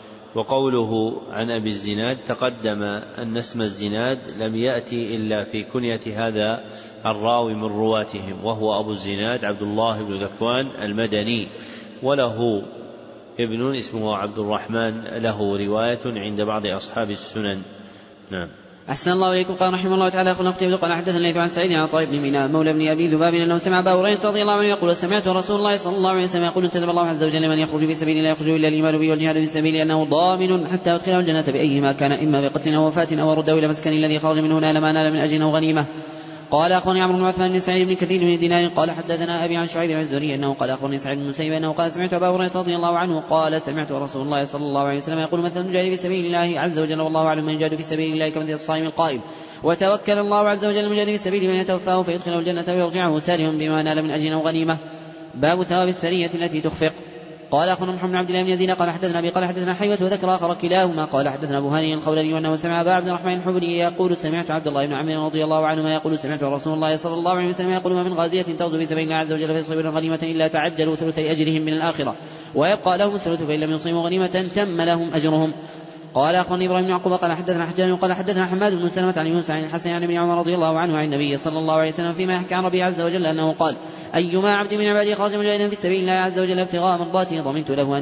وقوله عن أبي الزناد تقدم أن اسم الزناد لم يأتي إلا في كنية هذا الراوي من رواتهم، وهو أبو الزناد عبد الله بن ذكوان المدني، وله ابن اسمه عبد الرحمن له رواية عند بعض أصحاب السنن. نعم. أحسن الله إليكم. قال رحمه الله تعالى قال حدثنا الليث عن سعيد عن طائف بن ميناء مولى بن أبي ذباب أنه سمع أبا هريرة رضي الله عنه يقول سمعت رسول الله صلى الله عليه وسلم يقول انتدب الله عز وجل من يخرج في سبيل لا يخرج إلا الإيمان به والجهاد في سبيل أنه ضامن حتى يدخله الجنة بأيهما كان إما بقتل أو وفاة أو رده إلى مسكن الذي خرج منه نال ما نال من أجر أو غنيمة. قال أخبرني عمرو بن عثمان بن سعيد بن كثير بن دينار قال حدثنا أبي عن شعيب بن الزهري أنه قال أخبرني سعيد بن المسيب أنه قال سمعت أبا هريرة رضي الله عنه قال سمعت رسول الله صلى الله عليه وسلم يقول مثل المجاهد في سبيل الله عز وجل والله أعلم من يجاهد في سبيل الله كمثل الصائم القائم وتوكل الله عز وجل المجاهد في سبيل من يتوفاه فيدخله الجنة ويرجعه سالما بما نال من أجر أو غنيمة. باب ثواب السرية التي تخفق. قال أخبرنا محمد بن عبد الله بن يزيد قال حدثنا أبي قال حدثنا حيوة وذكر آخر كلاهما قال حدثنا أبو هاني الخولاني وأنه سمع أبا عبد الرحمن الحبري يقول سمعت عبد الله بن عمرو رضي الله عنهما يقول سمعت رسول الله صلى الله عليه وسلم يقول ما من غازية تغزو في سبيل الله عز وجل فيصيبون غنيمة إلا تعجلوا ثلثي أجرهم من الآخرة ويبقى لهم الثلث فإن لم يصيبوا غنيمة تم لهم أجرهم. قال أخبرني إبراهيم بن يعقوب قال حدثنا حجاج قال حدثنا حماد بن سلمة عن يونس عن الحسن عن ابن عمر رضي الله عنه عن النبي صلى الله عليه وسلم فيما يحكي عن ربي عز وجل أنه قال أيما عبد من عبادي خرج مجاهدا في سبيل الله عز وجل ابتغاء مرضاته ضمنت له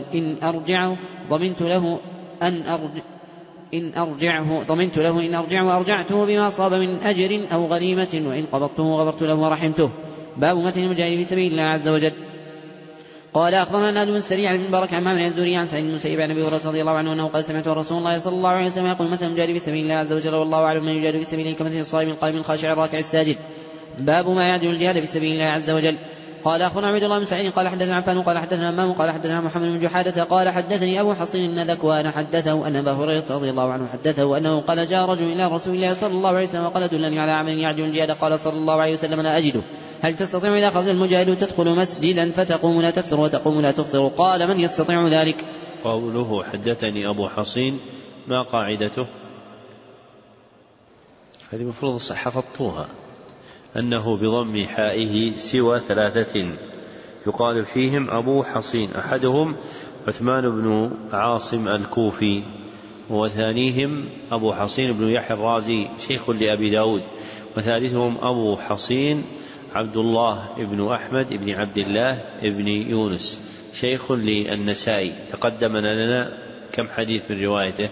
إن أرجعه أرجعته بما أصاب من أجر أو غريمة وإن قبضته غفرت له ورحمته. باب مثل المجاهد في سبيل الله عز وجل. قال أخبرنا نادر بن السريع عن مبارك عن معمر الزهري عن سعيد بن المسيب عن أبي هريرة رضي الله عنه أنه قال سمعت رسول الله صلى الله عليه وسلم يقول مثل المجاهد في سبيل الله عز وجل والله أعلم من يجاهد في سبيله كمثل الصائم القائم الخاشع الراكع الساجد. باب ما يعدل الجهاد في سبيل الله عز وجل. قال أخبرنا عبد الله بن سعيد قال حدثنا عفان قال حدثنا أمام قال حدثنا محمد بن جحادة قال حدثني أبو حصين أن ذكوان حدثه أن أبا هريرة رضي الله عنه حدثه أنه قال جاء رجل إلى رسول الله صلى الله عليه وسلم وقال دلني على عمل يعدل الجهاد قال صلى الله عليه وسلم لا أجده. هل تستطيع إذا أخذ المجاهد تدخل مسجدا فتقوم لا تفطر وتقوم لا تفطر؟ قال من يستطيع ذلك؟ قوله حدثني أبو حصين ما قاعدته؟ هذه مفروض حفظتوها أنه بضم حائه سوى ثلاثة يقال فيهم أبو حصين أحدهم عثمان بن عاصم الكوفي وثانيهم أبو حصين بن يحيى الرازي شيخ لأبي داود وثالثهم أبو حصين عبد الله بن أحمد بن عبد الله بن يونس شيخ للنسائي تقدم لنا كم حديث من روايته؟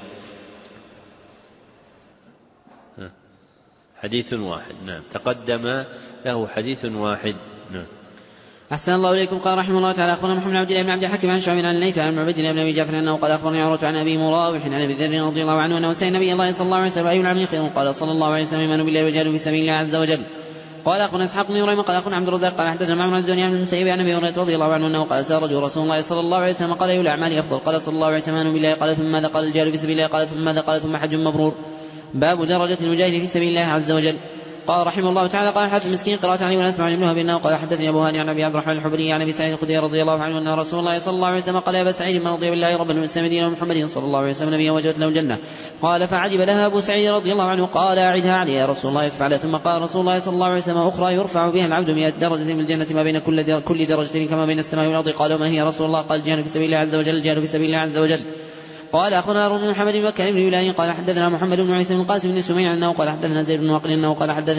حديث واحد. نعم تقدم له حديث واحد. نعم. أحسن الله إليكم. قال رحمه الله تعالى أخبرنا محمد بن عبد الله بن عبد الحكيم عن شعب عن الليث عن عبد الله بن أبي جعفر أنه قال أخبرني عروة عن أبي مراوح عن أبي ذر رضي الله عنه أنه سأل النبي الله صلى الله عليه وسلم أي العمل خير قال صلى الله عليه وسلم إيمان بالله وجهاد في سبيل الله عز وجل. قال أخبرنا إسحاق بن إبراهيم قال أخبرنا عبد الرزاق قال حدثنا معمر الزهري عن المسيب عن أبي هريرة رضي الله عنه أنه قال سأل رسول الله صلى الله عليه وسلم قال أي الأعمال أفضل قال صلى الله عليه وسلم إيمان بالله قال ثم ماذا قال الجهاد في سبيل الله قال ثم ماذا قال ثم حج مبرور. باب درجة المجاهد في سبيل الله عز وجل. قال رحمه الله تعالى قال حدث المسكين قراءة علي ونسمع عن ابن وهب انه قال حدثني ابو هاني عن ابي عبد الرحمن الحبري عن ابي سعيد الخدري رضي الله عنه ان رسول الله صلى الله عليه وسلم قال يا ابا سعيد من رضي بالله ربا والاسلام دينا ومحمد صلى الله عليه وسلم نبيا وجبت له الجنه. قال فعجب لها ابو سعيد رضي الله عنه قال اعدها علي يا رسول الله فعل. ثم قال رسول الله صلى الله عليه وسلم اخرى يرفع بها العبد 100 درجة في الجنة ما بين كل درجتين كما بين السماء والارض. قال ما هي يا رسول الله؟ قال الجهاد في سبيل الله عز وجل. الجهاد في سبيل الله عز وجل. قال أخبرنا هارون بن محمد بن بكر بن يلاني قال حدثنا محمد بن عيسى بن القاسم بن سميع أنه قال حدثنا زيد بن وقل أنه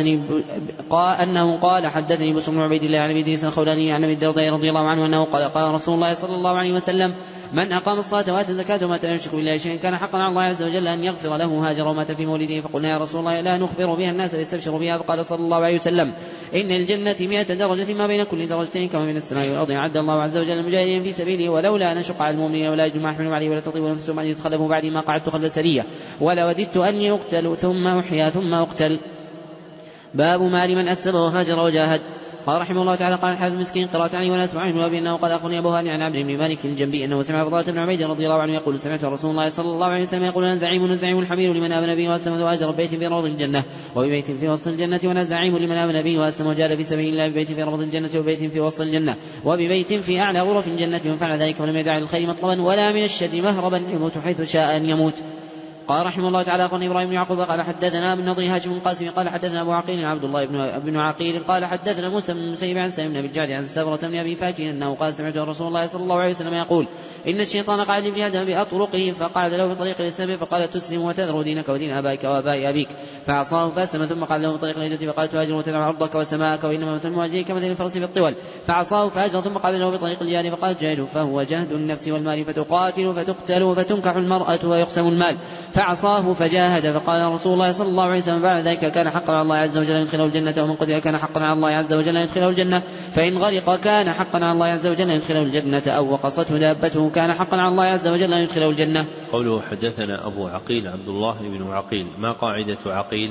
قال حدثني بسر بن عبيد الله عن أبي إدريس الخولاني عن أبي الدرداء رضي الله عنه أنه قال رسول الله صلى الله عليه وسلم من أقام الصلاة وآتى الزكاة ومات لا يشرك بالله شيئا كان حقا على الله عز وجل أن يغفر له هاجر ومات في مولده. فقلنا يا رسول الله لا نخبر بها الناس فيستبشروا بها؟ فقال صلى الله عليه وسلم إن الجنة 100 درجة ما بين كل درجتين كما بين السماء والأرض. أعد الله عز وجل المجاهدين في سبيله ولولا أن أشق على المؤمنين ولا يجد ما أحملهم عليه ولا تطيب نفسهم أن يتخلفوا بعد ما قعدت خلف سرية ولا وددت أني أقتل ثم أحيا ثم أقتل. باب ما لمن أسلم وهاجر وجاهد. قال رحمه الله تعالى قال الحافظ المسكين قراءة علي ولا أسمع عنه أنه قال أخبرني أبو هاني عن عبد بن مالك الجنبي أنه سمع فضالة بن عبيد رضي الله عنه يقول سمعت رسول الله صلى الله عليه وسلم يقول أنا زعيم الحمير لمن آمن به وأسلم وهاجر ببيت في روض الجنة وببيت في وسط الجنة وأنا زعيم لمن آمن به وأسلم وجاهد في سبيل الله ببيت في روض الجنة وببيت في وسط الجنة وببيت في أعلى غرف الجنة. من فعل ذلك ولم يدع للخير مطلبا ولا من الشر مهربا يموت حيث شاء أن يموت. قال رحمه الله تعالى أخبرني إبراهيم بن يعقوب قال حدثنا ابن نضر هاشم القاسم قال حدثنا أبو عقيل عبد الله بن عقيل قال حدثنا موسى بن المسيب عن سالم بن أبي الجعد عن سبرة بن أبي فاكهة أنه قال سمعت رسول الله صلى الله عليه وسلم يقول إن الشيطان قعد لابن آدم بأطرقه فقعد له بطريق الإسلام فقال تسلم وتذر دينك ودين آبائك وآباء أبيك فعصاه فأسلم. ثم قعد له بطريق الهجرة فقال تهاجر وتدع أرضك وسماءك وإنما مثل المهاجرين كمثل الفرس في الطول فعصاه فهاجر. ثم قعد له بطريق الجهاد فقال جاهد فهو جهد النفس والمال فتقاتل فتقتل فتنكح المرأة ويقسم المال فعصاه فجاهد. فقال رسول الله صلى الله عليه وسلم بعد ذلك كان حقا على الله عز وجل أن يدخله الجنة ومن قتل كان حقا على الله عز وجل أن يدخله الجنة فإن غرق كان حقا على الله عز وجل أن يدخله الجنة أو وقصته دابته كان حقا على الله عز وجل أن يدخله الجنة. قوله حدثنا أبو عقيل عبد الله بن عقيل ما قاعدة عقيل؟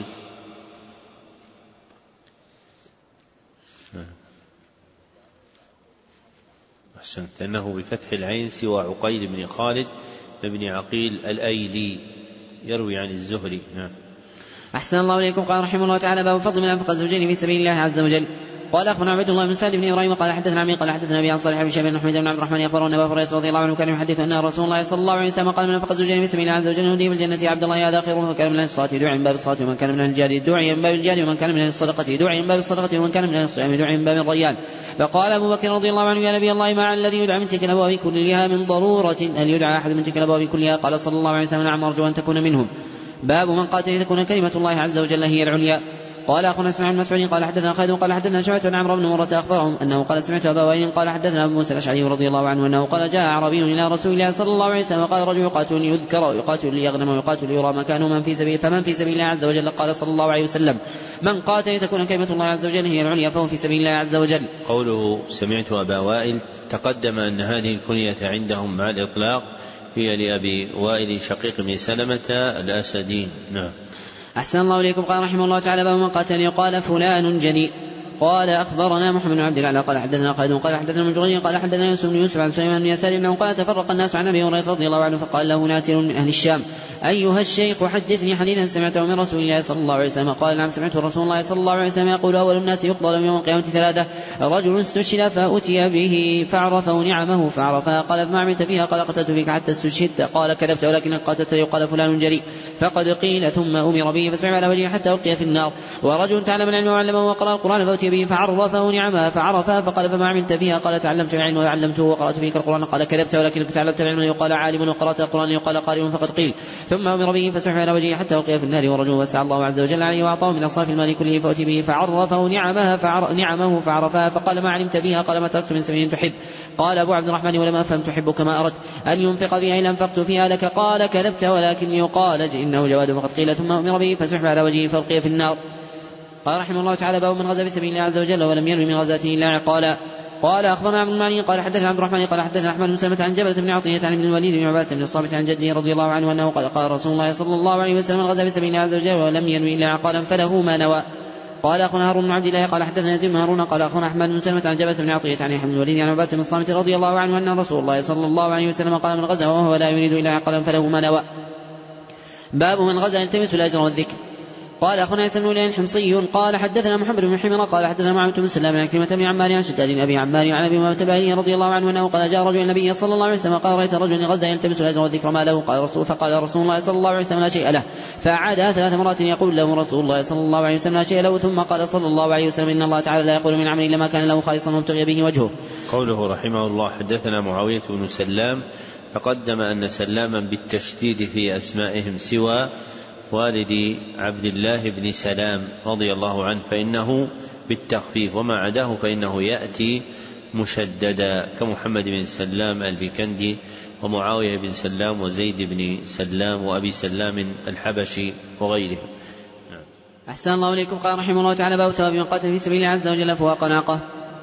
أحسنت أنه بفتح العين سوى عقيل بن خالد بن عقيل الأيلي يروي عن الزهري. نعم. أحسن الله إليكم. قال رحمه الله تعالى باب فضل من أنفق الزوجين في سبيل الله عز وجل. قال أخبرنا عبد الله بن سعد بن إبراهيم قال حدثنا عمي قال حدثنا أبي عن صالح بن شهاب بن حميد بن عبد الرحمن أخبره أن أبا هريرة رضي الله عنه كان يحدث أن رسول الله صلى الله عليه وسلم قال من أنفق زوجين في سبيل الله عز وجل يهديه في الجنة عبد الله هذا خير فكان من أهل الصلاة دعي من باب الصلاة ومن كان من أهل الجهاد دعي من باب الجهاد ومن كان من أهل الصدقة دعي من باب الصدقة ومن كان من أهل الصيام دعي من باب الريان. فقال أبو بكر رضي الله عنه يا نبي الله ما على الذي يدعى من تلك الأبواب كلها من ضرورة هل يدعى أحد من تلك الأبواب كلها؟ قال صلى الله عليه وسلم نعم أرجو أن تكون منهم. باب من قاتل تكون كلمة الله عز وجل هي العليا. قال أخونا اسماعيل بن مسعود قال حدثنا خالد قال حدثنا شعبة عن عمرو بن مرة أخبرهم أنه قال سمعت أبا وائل قال حدثنا أبو موسى الأشعري رضي الله عنه أنه قال جاء أعرابي إلى رسول الله صلى الله عليه وسلم قال رجل يقاتل ليذكر ويقاتل ليغنم ويقاتل ليرى مكانه فمن في سبيل الله عز وجل. قال صلى الله عليه وسلم من قاتل تكون كلمة الله عز وجل هي العليا فهو في سبيل الله عز وجل. قوله سمعت أبا وائل تقدم أن هذه الكنية عندهم مع الإطلاق هي لأبي وائل شقيق بن سلمة الأسدي. نعم. أحسن الله إليكم. قال رحمه الله تعالى باب من قاتل يقال فلان جني. قال أخبرنا محمد بن عبد الأعلى قال حدثنا خالد قال حدثنا من جرير قال حدثنا يوسف بن يوسف عن سليمان بن يسار أنه قال تفرق الناس عن أبي هريرة رضي الله عنه فقال له ناتر من أهل الشام أيها الشيخ حدثني حديثا سمعته من رسول الله صلى الله عليه وسلم. قال نعم سمعت رسول الله صلى الله عليه وسلم يقول أول الناس يقضى لهم يوم القيامة ثلاثة رجل استشهد فأتي به فعرفه نعمه فعرفها قال فما عملت فيها؟ قال قتلت فيك حتى استشهدت. قال كذبت ولكن قاتلت يقال فلان جريء فقد قيل ثم أمر به فسمع على وجهه حتى ألقي في النار. ورجل تعلم العلم وعلمه وقرأ القرآن فأتي به فعرفه نعمها فعرفها فقال فما عملت فيها؟ قال تعلمت العلم وعلمته وقرأت فيك القرآن. قال كذبت ولكن تعلمت العلم يقال عالم وقرأت القرآن يقال قارئ فقد قيل ثم أمر به فسمع على وجهه حتى ألقي في النار. ورجل وسع الله عز وجل عليه وأعطاه من أصناف المال كله فأتي به فعرفه نعمه فعرفها فقال ما علمت فيها؟ قال ما تركت من سبيل تحب. قال أبو عبد الرحمن ولم أفهم تحب كما أردت أن ينفق بها إلا أنفقت فيها لك. قال كذبت ولكن يقال إنه جواد فقد قيل ثم أمر به فسحب على وجهه فألقي في النار. قال رحمه الله تعالى باب من غزا في سبيل الله عز وجل ولم ينوي من غزاته إلا عقالا. قال أخبرنا عبد المعني قال حدثنا عبد الرحمن قال حدثنا أحمد بن سلمة عن جبلة بن عطية عن ابن الوليد بن عبادة بن الصامت عن جده رضي الله عنه أنه قال رسول الله صلى الله عليه وسلم من غزا في سبيل الله عز وجل ولم ينوي إلا عقالا فله ما نوى. قال أخونا هارون بن عبد الله قال حدثنا يزيد بن هارون قال أخونا أحمد بن سلمة عن جبلة بن عطية عن ابن الوليد عن عبادة بن الصامت رضي الله عنه أن رسول الله صلى الله عليه وسلم قال من غزا وهو لا يريد إلا عقالا فله ما نوى. باب من غزا يلتمس الأجر والذكر. قال أخونا عيسى بن وليد الحمصي قال حدثنا محمد بن حمير قال حدثنا معاوية بن سلام عن كلمة بن عمار عن شداد أبي عمار عن أبي أمامة الباهلي رضي الله عنه أنه قال جاء رجل النبي صلى الله عليه وسلم قال رأيت رجل غزا يلتمس الأجر والذكر ما له؟ فقال رسول الله صلى الله عليه وسلم لا شيء له. فعاد 3 مرات يقول له رسول الله صلى الله عليه وسلم لا شيء له ثم قال صلى الله عليه وسلم إن الله تعالى لا يقول من عمل إلا ما كان له خالصا وابتغي به وجهه. قوله رحمه الله حدثنا معاوية بن سلام تقدم أن سلاما بالتشديد في أسمائهم سوى والد عبد الله بن سلام رضي الله عنه فإنه بالتخفيف وما عداه فإنه يأتي مشددا كمحمد بن سلام البكندي ومعاوية بن سلام وزيد بن سلام وأبي سلام الحبشي وغيره. أحسن الله إليكم. قال رحمه الله تعالى باب ثواب من قاتل في سبيل الله عز وجل فوق ناقة.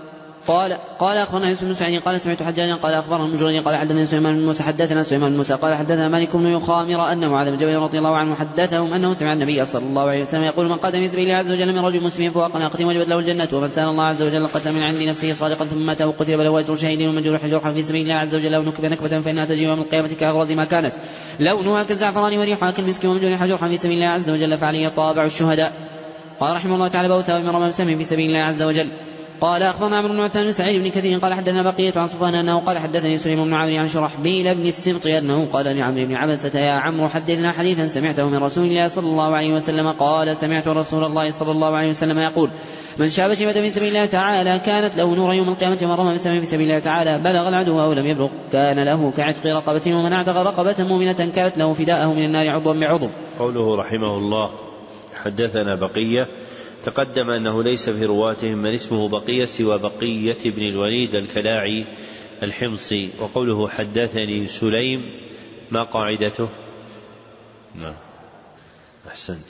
قال أخبرنا يوسف بن سعيد قال سمعت حجاجا قال أخبرنا المجرد قال حدثنا سليمان بن موسى حدثنا سليمان بن موسى قال حدثنا مالك بن يخامر أن معاذ بن جبل رضي الله عنه حدثهم أنه سمع النبي صلى الله عليه وسلم يقول من قاتل في سبيل الله عز وجل من رجل مسلم فوق ناقة وجبت له الجنة ومن سأل الله عز وجل قتل من عند نفسه صادقا ثم مات وقتل فله أجر شهيد ومن جرح جرحا في سبيل الله عز وجل أو نكب نكبة فإنها تجي يوم القيامة كأغرض ما كانت لونها كالزعفران وريحها كالمسك ومن جرح جرحا في سبيل الله عز وجل فعليه طابع الشهداء. قال رحمه الله تعالى باب ثواب من رمى بسهم في سبيل الله عز وجل. قال أخبرنا عمرو بن عثمان بن سعيد بن كثير قال حدثنا بقية عن صفوان أنه قال حدثني سليم بن عامر عن شرحبيل بن السبط أنه قال لعمرو بن عبسة يا عمرو حدثنا حديثا سمعته من رسول الله صلى الله عليه وسلم قال سمعت رسول الله صلى الله عليه وسلم يقول من شاب شيبة في سبيل الله تعالى كانت له نور يوم القيامة ومن رمى بسهم في سبيل الله تعالى بلغ العدو أو لم يبلغ كان له كعتق رقبة ومن اعتق رقبة مؤمنة كانت له فداءه من النار عضوا بعضو. قوله رحمه الله حدثنا بقية تقدم أنه ليس في رواتهم من اسمه بقية سوى بقية بن الوليد الكلاعي الحمصي. وقوله حدثني سليم ما قاعدته؟ نعم أحسنت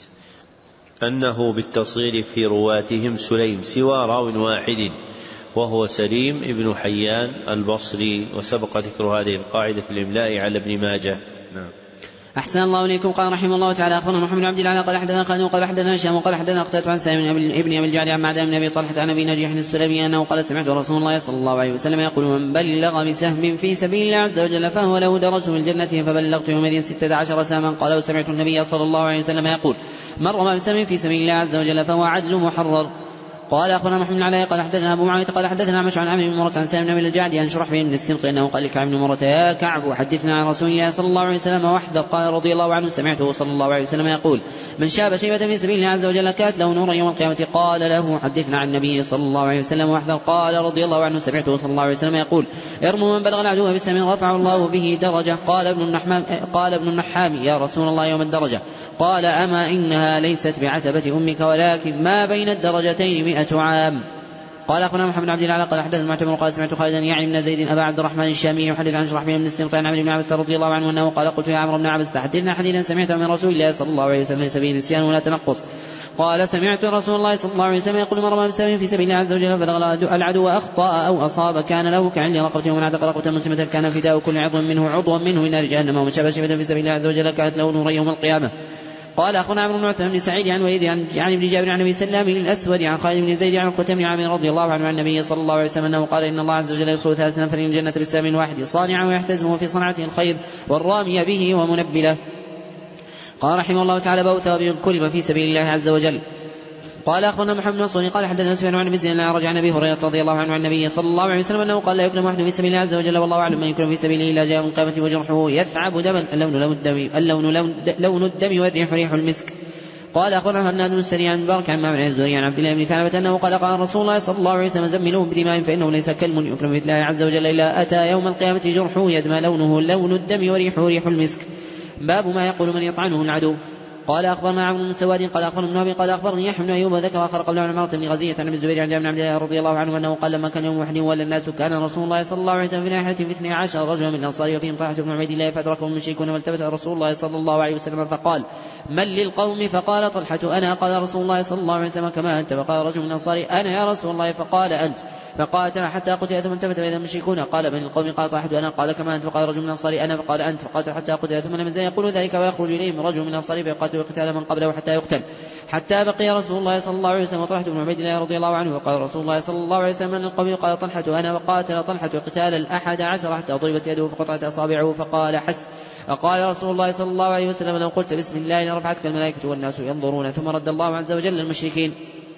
أنه بالتصغير في رواتهم سليم سوى راو واحد وهو سليم ابن حيان البصري وسبق ذكر هذه القاعدة في الإملاء على ابن ماجه. نعم. أحسن الله إليكم. قال رحمه الله تعالى أخبرنا محمد بن عبد الله قال حدثنا خالد قال حدثنا هشام قال حدثنا قتادة عن سالم ابن أبي الجعد عن معدان بن أبي طلحة عن أبي نجيح السلمي أنه قال سمعت رسول الله صلى الله عليه وسلم يقول من بلغ بسهم في سبيل الله عز وجل فهو له درجة في الجنة فبلغت يومئذ 16 سهما. قال وسمعت النبي صلى الله عليه وسلم يقول من رمى بسهم في سبيل الله عز وجل فهو عدل محرر. قال أخبرنا محمد بن علاء قال حدثنا أبو معاوية قال حدثنا أعمش عن عمرو بن مرة عن سالم بن أبي الجعد عن شرحبيل بن السمط أنه قال لكعب بن مرة يا كعب حدثنا عن رسول الله صلى الله عليه وسلم وحده. قال رضي الله عنه سمعته صلى الله عليه وسلم يقول من شاب شيبة في سبيل الله عز وجل كانت له نورا يوم القيامة. قال له حدثنا عن النبي صلى الله عليه وسلم وحده. قال رضي الله عنه سمعته صلى الله عليه وسلم يقول ارموا من بلغ العدو بالسهم رفع الله به درجة. قال ابن النحام يا رسول الله يوم الدرجة؟ قال أما إنها ليست بعتبة أمك ولكن ما بين الدرجتين 100 عام. قال أخبرنا محمد بن عبد الله قال حدثنا المعتمر قال سمعت خالدا يعني بن زيد أبا عبد الرحمن الشامي يحدث عن شرحبيل بن السمط عن عمرو بن عبس رضي الله عنه أنه قال قلت يا عمرو بن عبس حدثنا حديثا سمعته من رسول الله صلى الله عليه وسلم سبيل نسيان ولا تنقص. قال سمعت رسول الله صلى الله عليه وسلم يقول من رمى بسهم في سبيل الله عز وجل فبلغ العدو أخطأ أو أصاب كان له كعل رقبته ومن عتق رقبة مسلمة كان فداء كل عضو منه من نار جهنم ومن شاب شبة في سبيل الله عز وجل كانت له نور يوم القيامة. قال أخونا عمرو بن عثمان بن سعيد عن وليد عن ابن جابر عن أبي سلام الأسود عن خالد بن زيد عن الختم بن عامر رضي الله عنه عن النبي صلى الله عليه وسلم أنه قال إن الله عز وجل يدخل 3 نفر الجنة بسهم واحد صانعا ويحتزمه في صنعته الخير والرامي به ومنبله. قال رحمه الله تعالى باب ثواب الكلمة في سبيل الله عز وجل. قال أخونا محمد بن نصر قال حدثنا سفيان عن ابن زيد عن عن أبي هريرة رضي الله عنه عن النبي صلى الله عليه وسلم أنه قال لا يكلم أحد في سبيل الله عز وجل والله أعلم من يكلم في سبيله إلا جاء من قامة وجرحه يثعب دما اللون الدم والريح ريح المسك. قال أخبرنا هناد بن سري عن بارك عن معمر الزهري عن عبد الله بن ثعلبة أنه قال رسول الله صلى الله عليه وسلم زملوهم بدماء فإنه ليس كلم يكرم مثل الله عز وجل إلا أتى يوم القيامة جرحه يدمى لونه لون الدم وريحه ريح المسك. باب ما يقول من يطعنه العدو. قال أخبرنا عمرو بن سواد قال أخبرنا ابن أبي قال أخبرني يحيى بن أيوب وذكر آخر قبل عن عمارة بن غزية عن ابن الزبير عن جابر بن عبد الله رضي الله عنه أنه قال لما كان يوم أحد ولا الناس كان رسول الله صلى الله عليه وسلم في ناحية في 12 رجلا من الأنصار وفيهم طلحة بن عبيد الله فأدركهم المشركون والتفت رسول الله صلى الله عليه وسلم فقال من للقوم؟ فقال طلحة أنا. قال رسول الله صلى الله عليه وسلم كما أنت؟ فقال رجل من الأنصار أنا يا رسول الله. فقال أنت. فقاتل حتى قتل ثم التفت إلى المشركون قال من القوم؟ قال طلحة أنا. قال كما أنت؟ فقال رجل من الأنصار أنا. فقال أنت. فقاتل حتى قتل ثم لم يزل يقول ذلك ويخرج إليهم رجل من الأنصار فيقاتل قتال من قبله حتى يقتل حتى بقي رسول الله صلى الله عليه وسلم وطلحة بن عبيد الله رضي الله عنه. وقال رسول الله صلى الله عليه وسلم من القوم؟ قال طلحة أنا. وقاتل طلحة قتال 11 حتى ضربت يده فقطعت أصابعه فقال حس. فقال رسول الله صلى الله عليه وسلم لو قلت بسم الله لرفعتك الملائكة والناس ينظرون. ثم رد الله عز وجل المشركين.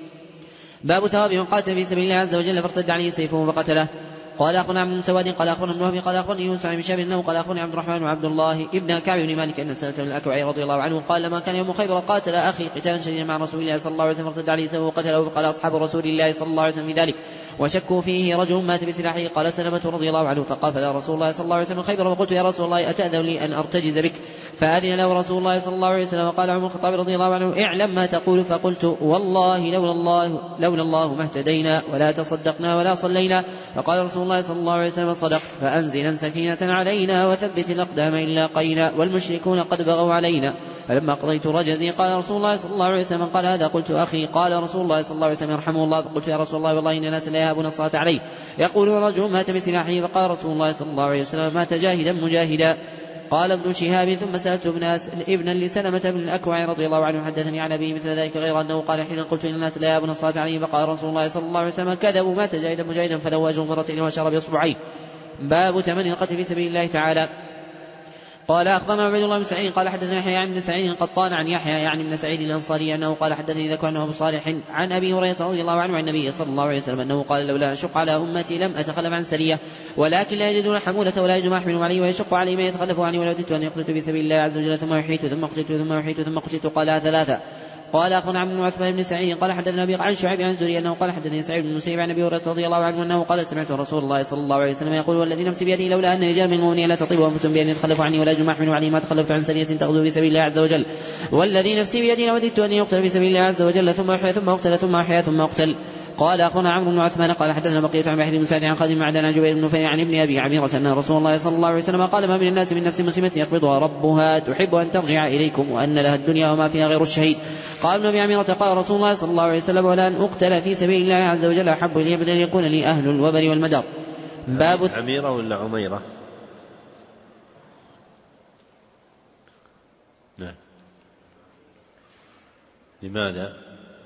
باب ثواب من قاتل في سبيل الله عز وجل فارتد عليه سيفه فقتله. قال أخونا عبد بن سواد قال أخونا ابن وهب قال أخونا يونس عن شاب أنه قال أخونا عبد الرحمن وعبد الله ابن كعب بن مالك أن سنة من الأكوع رضي الله عنه قال لما كان يوم خيبر قاتل أخي قتالا شديدا مع رسول الله صلى الله عليه وسلم فارتد عليه سيفه وقتله. فقال أصحاب رسول الله صلى الله عليه وسلم في ذلك وشكوا فيه رجل مات بسلاحه. قال سلمة رضي الله عنه فقال فلا رسول الله صلى الله عليه وسلم خيبر وقلت يا رسول الله أتأذن لي أن أرتجز بك؟ فأذن له رسول الله صلى الله عليه وسلم. وقال عمر الخطاب رضي الله عنه اعلم ما تقول. فقلت والله لولا الله ما اهتدينا ولا تصدقنا ولا صلينا. فقال رسول الله صلى الله عليه وسلم صدقت فأنزلا سكينة علينا وثبت الأقدام إن لاقينا والمشركون قد بغوا علينا. فلما قضيت رجزي قال رسول الله صلى الله عليه وسلم قال هذا؟ قلت أخي. قال رسول الله صلى الله عليه وسلم يرحمه الله. فقلت يا رسول الله والله إن الناس لا يهابون الصلاة عليه يقول رجل مات بسلاحه. فقال رسول الله صلى الله عليه وسلم مات جاهدا مجاهدا. قال ابن شهاب ثم سألت ابنا لسلمة بن الأكوع رضي الله عنه حدثني عن أبيه مثل ذلك غير أنه قال حين قلت إن الناس لا يهابون الصلاة عليه فقال رسول الله صلى الله عليه وسلم كذبوا مات جاهدا مجاهدا فلو أجر مرتين وشرب بإصبعيه. باب تمني القتل في سبيل الله تعالى. قال أخبرنا عبيد الله بن سعيد قال حدثنا يحيى يعني بن سعيد القطان عن يحيى يعني بن سعيد الأنصاري أنه قال حدثني ذكر أنه أبو صالح عن أبي هريرة رضي الله عنه عن النبي صلى الله عليه وسلم أنه قال لولا أشق على أمتي لم أتخلف عن سرية ولكن لا يجدون حمولة ولا يجد ما يحمل عليه ويشق عليه من يتخلف عني ولوددت أن يقتلت في سبيل الله عز وجل ثم يحيت ثم قتلت ثم يحيت ثم قتلت. قال 3. قال أخونا عبد بن عثمان بن سعيد قال حدثنا أبي عن شعيب عن زهري أنه قال حدثني سعيد بن المسيب عن أبي هريرة رضي الله عنه أنه قال سمعت رسول الله صلى الله عليه وسلم يقول والذي نفسي بيده لولا أن رجال من المؤمنين لا تطيب أنفسهم بأن يتخلفوا عني ولا يجد ما يحمل عليه ما تخلفت عن سرية تغزو في سبيل الله عز وجل والذي نفسي بيده لوددت أن يقتل في سبيل الله عز وجل ثم يحيى ثم أقتل ثم أحيا ثم أقتل. قال أخونا عمرو بن عثمان قال حدثنا بقية عن بحر بن سعد عن خالد بن معدان عن جبير بن نفيع عن ابن أبي عميرة أن رسول الله صلى الله عليه وسلم قال ما من الناس من نفس مسلمة يقبضها ربها تحب أن ترجع إليكم وأن لها الدنيا وما فيها غير الشهيد. قال ابن أبي عميرة قال رسول الله صلى الله عليه وسلم ولا أن أقتل في سبيل الله عز وجل أحب إلي من أن يكون لي أهل الوبر والمدر. باب عميرة ولا عميرة؟ نعم. لماذا؟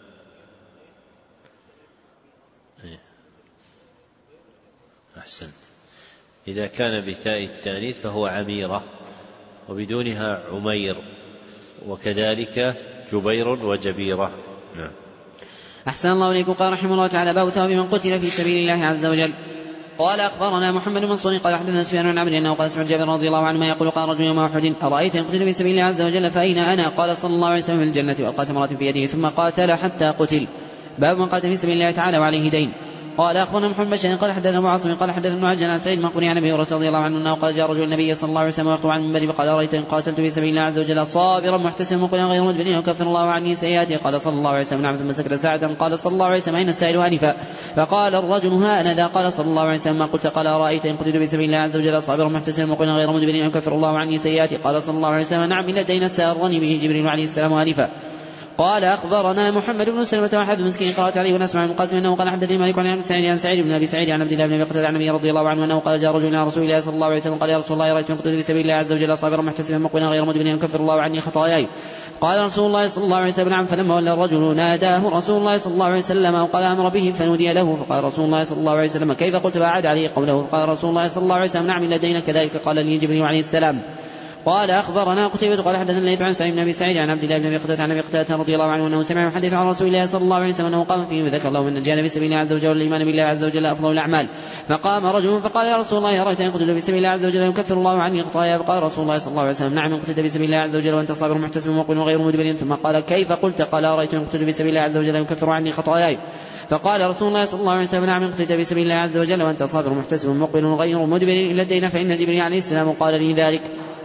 أحسن. إذا كان بتاء التانيث فهو عميرة وبدونها عمير وكذلك جبير وجبيرة. نعم. أحسن الله إليكم. قال رحمه الله تعالى: باب ثواب من قتل في سبيل الله عز وجل. قال أخبرنا محمد بن منصور قال حدثنا سفيان بن عمرو أنه قال سمعت جابر رضي الله عنه يقول: قال رجل يوم أحد: أرأيت إن قتل في سبيل الله عز وجل فأين أنا؟ قال: صلى الله عليه وسلم في الجنة، وألقى تمرة في يده ثم قاتل حتى قتل. باب من قاتل في سبيل الله تعالى وعليه دين. قال أخبرنا محمد بن قال حدثنا أبو عاصم قال حدثنا ابن عجلان عن سعيد المقبري عن أبي هريرة رضي الله عنه أنه قال: جاء رجل النبي صلى الله عليه وسلم ويخطب عن المنبر فقال: أرأيت إن قاتلت في سبيل الله عز وجل صابرا محتسبا مقبلا غير مدبر وكفر الله عني سيئاته؟ قال صلى الله عليه وسلم: نعم. ثم سكت ساعة. قال صلى الله عليه وسلم: أين السائل آنفا؟ فقال الرجل: ها أنا ذا. قال صلى الله عليه وسلم: ما قلت؟ قال: أرأيت إن قتلت في سبيل الله عز وجل صابرا محتسبا مقبلا غير مدبر وكفر الله عني سيئاته؟ قال صلى الله عليه وسلم: نعم، إلا الدين سارني به جبريل عليه السلام آنفا. قال أخبرنا محمد بن سلمة وأحد مسكين قرأت عليه ونسمع من قاسم أنه قال حدثني مالك عن سعيد بن أبي سعيد عن عبد الله بن أبي قتادة عن النبي رضي الله عنه أنه قال: جاء رجل إلى رسول الله صلى الله عليه وسلم قال: يا رسول الله، رأيت من قتل في سبيل الله عز وجل صابرا محتسبا مقبلا غير مدبر يكفر الله عني خطاياي. قال رسول الله صلى الله عليه وسلم: نعم. فلما ولى الرجل ناداه رسول الله صلى الله عليه وسلم أو قال أمر به فنودي له. فقال رسول الله صلى الله عليه وسلم: كيف قلت؟ فأعاد عليه قوله. فقال رسول الله صلى الله عليه وسلم: نعم، إلا دينك كذلك قال لي جبريل عليه السلام. قال أخبرنا قتيبة قال حدثنا الليث عن سعيد بن أبي سعيد عن عبد الله بن أبي قتادة عن أبي قتادة رضي الله عنه أنه سمع يحدث عن رسول الله صلى الله عليه وسلم أنه قام فيه وذكر له من الجهاد في سبيل الله عز وجل والإيمان بالله عز وجل أفضل الأعمال. فقام رجل فقال: يا رسول الله، أرأيت إن قتلت في سبيل الله عز وجل يكفر الله عني خطاياي؟ فقال رسول الله صلى الله عليه وسلم: نعم، إن قتلت في سبيل الله عز وجل وأنت صابر محتسب مقبل غير مدبر. ثم قال: كيف قلت؟ قال: أرأيت إن قتلت في سبيل الله عز وجل يكفر عني خطاياي. فقال رسول الله صلى الله عليه وسلم: نعم، إن قتلت في سبيل الله عز وجل وأنت صابر محتسب مقبل غير مدبر إلا الدين فإن جبريل عليه السلام قال لي ذلك.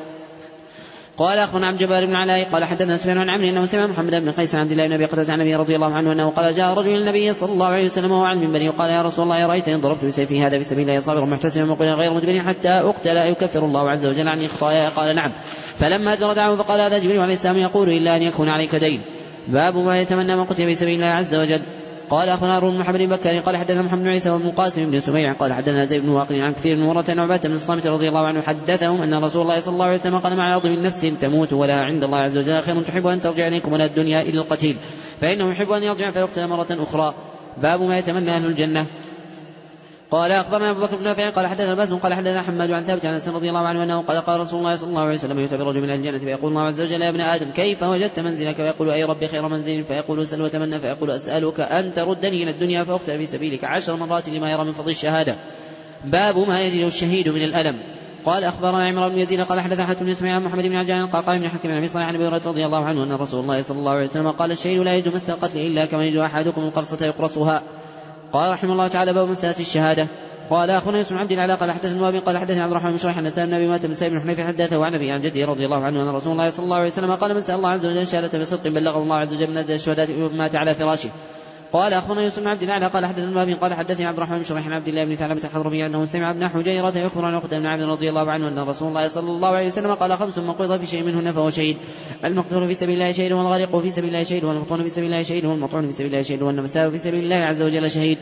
قال أخبرنا عن جبار بن علاء قال حدثنا سفيان عن عمرو أنه سمع محمد بن قيس عن عبد الله بن أبي قتادة عن النبي رضي الله عنه أنه قال: جاء رجل النبي صلى الله عليه وسلم وهو عن المنبر وقال: يا رسول الله، رأيت إن ضربت بسيفي هذا في سبيل الله صابرا محتسبا مقبلا غير مدبر حتى أقتل يكفر الله عز وجل عني خطاياي؟ قال: نعم. فلما أدبر دعاه فقال: هذا جبريل عليه السلام يقول: إلا أن يكون عليك دين. باب ما يتمنى من قتل في سبيل الله عز وجل. قال أخبرنا هارون بن محمد بن بكر قال حدثنا محمد بن عيسى وابن قاسم بن سميع قال حدثنا زيد بن واقد عن كثير من مرة عبادة بن الصامت رضي الله عنه حدثهم أن رسول الله صلى الله عليه وسلم قال: مع عظم النفس تموت ولها عند الله عز وجل خير تحب أن ترجع إليكم ولا الدنيا إلا القتيل، فإنه يحب أن يرجع فيقتل مرة أخرى. باب ما يتمنى أهل الجنة. قال أخبرنا أبو بكر بن نافع قال حدثنا باسم قال حدثنا حماد عن ثابت عن أنس رضي الله عنه أنه قال: قال رسول الله صلى الله عليه وسلم: يؤتى برجل من أهل الجنة فيقول الله عز وجل: يا ابن آدم، كيف وجدت منزلك؟ فيقول: أي ربي خير منزل. فيقول: سل وتمنى. فيقول: أسألك أن تردني إلى الدنيا فأقتل في سبيلك 10 مرات لما يرى من فضل الشهادة. باب ما يجد الشهيد من الألم. قال أخبرنا عمران بن يزيد قال حدثنا حاتم بن اسماعيل عن محمد بن عجلان قال قال ابن حكيم عن أبي صالح عن أبي هريرة رضي الله عنه أن رسول الله صلى الله عليه وسلم قال: الشهيد لا يجد مس القتل إلا كما يجد أحدكم القرصة يقرصها. قال رحمه الله تعالى: باب مسألة الشهادة. قال أخونا يوسف بن عبد العلاء قال حدثنا الوابي قال حدثنا عبد الرحمن بن شريح أن سالم بن أبي مات بن سائب بن حنيفة حدثه عن أبي عن جده رضي الله عنه أن رسول الله صلى الله عليه وسلم قال: من سأل الله عز وجل الشهادة بصدق بلغه الله عز وجل من أجل الشهداء مات على فراشه. قال أخونا يوسف بن عبد العلاء قال حدثنا الوابي قال حدثني عبد الرحمن بن شريح عن عبد الله بن ثعلبة الحضرمي أنه سمع ابن حجيرة يخبر عن عقبة بن عامر رضي الله عنه أن رسول الله صلى الله عليه وسلم قال: 5 من قرض في شيء منهن فهو شهيد: المقتول في سبيل الله شهيد، والغارق في سبيل الله شهيد، والمطعون في سبيل الله شهيد، والمطعون في سبيل الله شهيد، والنفساء في سبيل الله عز وجل شهيد.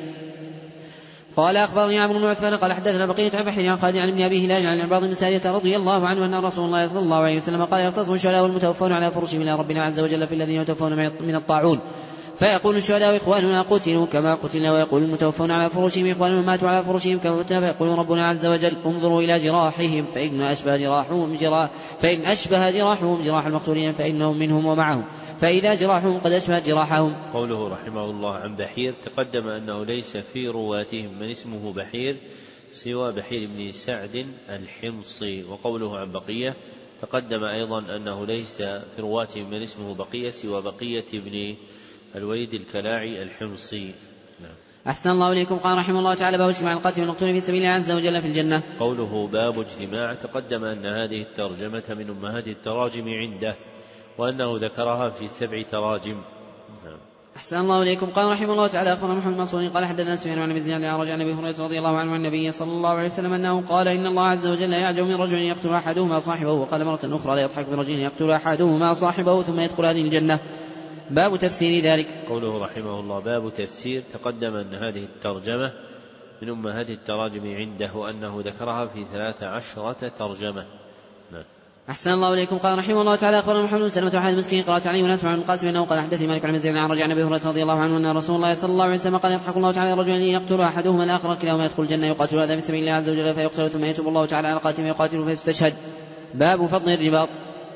قال أخبرني عمرو بن عثمان قال حدثنا بقية عن بحر عن خالد عن ابن أبي هلال عن عباد بن سارية رضي الله عنه أن رسول الله صلى الله عليه وسلم قال: يختصم الشهداء والمتوفون على فرشهم إلى ربنا عز وجل في الذين يتوفون من الطاعون، فيقول الشهداء: إخواننا قتلوا كما قتلنا، ويقول المتوفون على فرشهم: إخواننا ماتوا على فرشهم كما متنا، فيقول ربنا عز وجل: انظروا إلى جراحهم فإن أشبه جراحهم جراح المقتولين فإنهم منهم ومعهم، فإذا جراحهم قد أشبهت جراحهم. قوله رحمه الله عن بحير تقدم أنه ليس في رواتهم من اسمه بحير سوى بحير بن سعد الحمصي. وقوله عن بقية تقدم أيضا أنه ليس في رواتهم من اسمه بقية سوى بقية بن الوليد الكلاعي الحمصي. أحسن الله إليكم. قال رحمه الله تعالى: باب اجتماع القاتل والمقتول في سبيل الله عز وجل في الجنة. قوله باب اجتماع تقدم أن هذه الترجمة من أمهات التراجم عنده، وأنه ذكرها في 7 تراجم. أحسن الله إليكم. قال رحمه الله تعالى: أخبرنا محمد بن منصور قال حدثنا سفيان عن أبي زناد عن أبي هريرة رضي الله عنه عن النبي صلى الله عليه وسلم أنه قال: إن الله عز وجل يعجب من رجل يقتل أحدهما صاحبه. وقال مرة أخرى: لا يضحك من رجل يقتل أحدهما صاحبه ثم يدخل هذه الجنة. باب تفسير ذلك. قوله رحمه الله باب تفسير تقدم أن هذه الترجمة من أمهات التراجم عنده، وأنه ذكرها في 13 ترجمة. أحسن الله إليكم. قال رحمه الله تعالى: أخبرنا محمد بن سلمة وحاد مسكين قرأت عليه ونسمع من قاسم أنه قال حدثني مالك عن مزيد عن رجع عن أبي هريرة رضي الله عنه أن رسول الله صلى الله عليه وسلم قال: يضحك الله تعالى رجلا يقتل أحدهما الآخر كلاهما يدخل الجنة، يقاتل هذا في سبيل الله عز وجل فيقتل ثم يتوب الله تعالى على قاتل فيقاتل فيستشهد. باب فضل الرباط.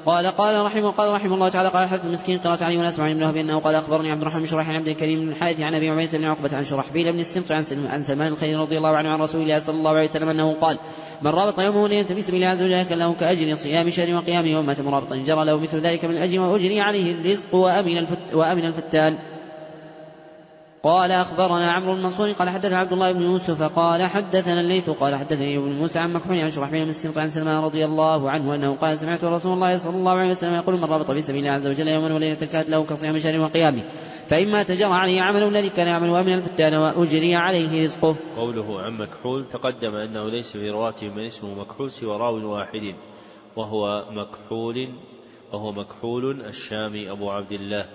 قال رحمه الله تعالى قال حدث المسكين قراءة علي وناس عن ابن بأنه قال أخبرني عبد الرحمن بن شريح عن عبد الكريم بن الحارث عن أبي عبيدة بن عقبة عن شرحبيل بن السمط عن سلمان الخير رضي الله عنه عن رسول الله صلى الله عليه وسلم أنه قال من رابط يومه ليلة في سبيل الله عز وجل كان له كأجر صيام شهر وقيامه ومات مرابطا جرى له مثل ذلك من الأجر وأجري عليه الرزق وأمن الفتان. قال أخبرنا عمرو بن منصور قال حدثنا عبد الله بن يوسف قال حدثنا الليث قال حدثني ابن موسى عن مكحول عن شرحبيل بن السمط عن سلمان رضي الله عنه أنه قال سمعت رسول الله صلى الله عليه وسلم يقول من رابط في سبيل الله عز وجل يوما وليلة كانت له كصيام شهر وقيامه فإما تجرى عليه عمله الذي كان يعمل وأمن الفتان وأجري عليه رزقه. قوله عن مكحول تقدم أنه ليس في رواته من اسمه مكحول سوى راو واحد وهو مكحول الشامي أبو عبد الله.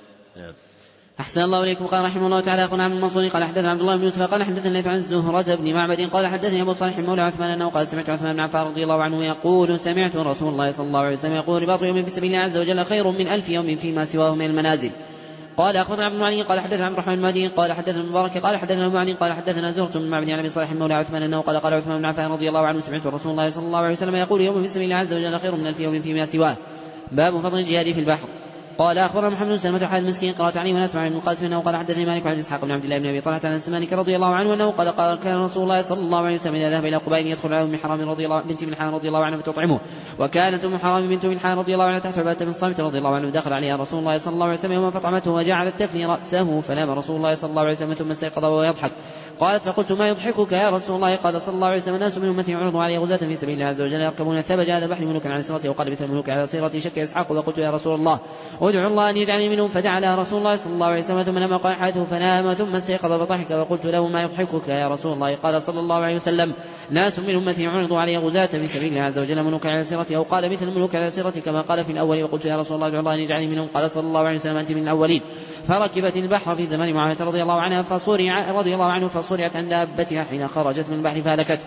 أحسن الله إليكم. قال رحمه الله تعالى أخونا عبد المنصور قال حدثنا عبد الله بن يوسف قال حدثنا الليث عن زهرة بن معبد قال حدثني أبو صالح مولى عثمان أنه قال سمعت عثمان بن عفان رضي الله عنه يقول سمعت رسول الله صلى الله عليه وسلم يقول رباط يوم في سبيل الله عز وجل خير من 1000 يوم فيما سواه من المنازل. قال أخبرنا عبد المعلي قال حدثنا عبد الرحمن المهدي قال حدثنا المبارك قال حدثنا المعلي قال حدثنا زهرة بن معبد عن أبي صالح مولى عثمان أنه قال عثمان بن عفان رضي الله عنه سمعت رسول الله صلى الله عليه وسلم يقول يوم في سبيل الله عز وجل خير من 1000 يوم فيما سواه. باب فضل الجهاد في البحر. قال أخبرنا محمد بن سلمة حال المسكين قرأت عليه ونسمع بن القاسم أنه قال حدثني مالك عن إسحاق بن عبد الله بن أبي طلحة عن سمانك رضي الله عنه أنه قال كان رسول الله صلى الله عليه وسلم إذا ذهب إلى قباء يدخل على أم حرام بنت ملحان رضي الله عنها فتطعمه وكانت أم حرام بنت ملحان رضي الله عنها تحت عبادة بن صامت رضي الله عنه دخل عليها رسول الله صلى الله عليه وسلم يوم فطعمته وجعلت تفني رأسه فنام رسول الله صلى الله عليه وسلم ثم استيقظ وهو يضحك. قالت فقلت ما يضحكك يا رسول الله؟ قال صلى الله عليه وسلم الناس من أمتي يعرضوا علي غزاة في سبيل الله عز وجل يركبون الثبج هذا بحر ملوك على سيرته وقال مثل الملوك على سيرتي شك إسحاق وقلت يا رسول الله ادعو الله أن يجعلني منهم فدعا لها رسول الله صلى الله عليه وسلم ثم نام قال حيث فنام ثم استيقظ فضحك وقلت له ما يضحكك يا رسول الله؟ قال صلى الله عليه وسلم ناس من أمتي يعرضوا علي غزاة في سبيل الله عز وجل ملوك على سيرتي أو قال مثل الملوك على سيرتي كما قال في الأول وقلت يا رسول الله ادعو الله أن يجعلني منهم. قال صلى الله عليه وسلم أنت من الأولين. فركبت البحر في زمان معاوية رضي الله عنها رضي الله عنه فصرعت عن دابتها حين خرجت من البحر فهلكت.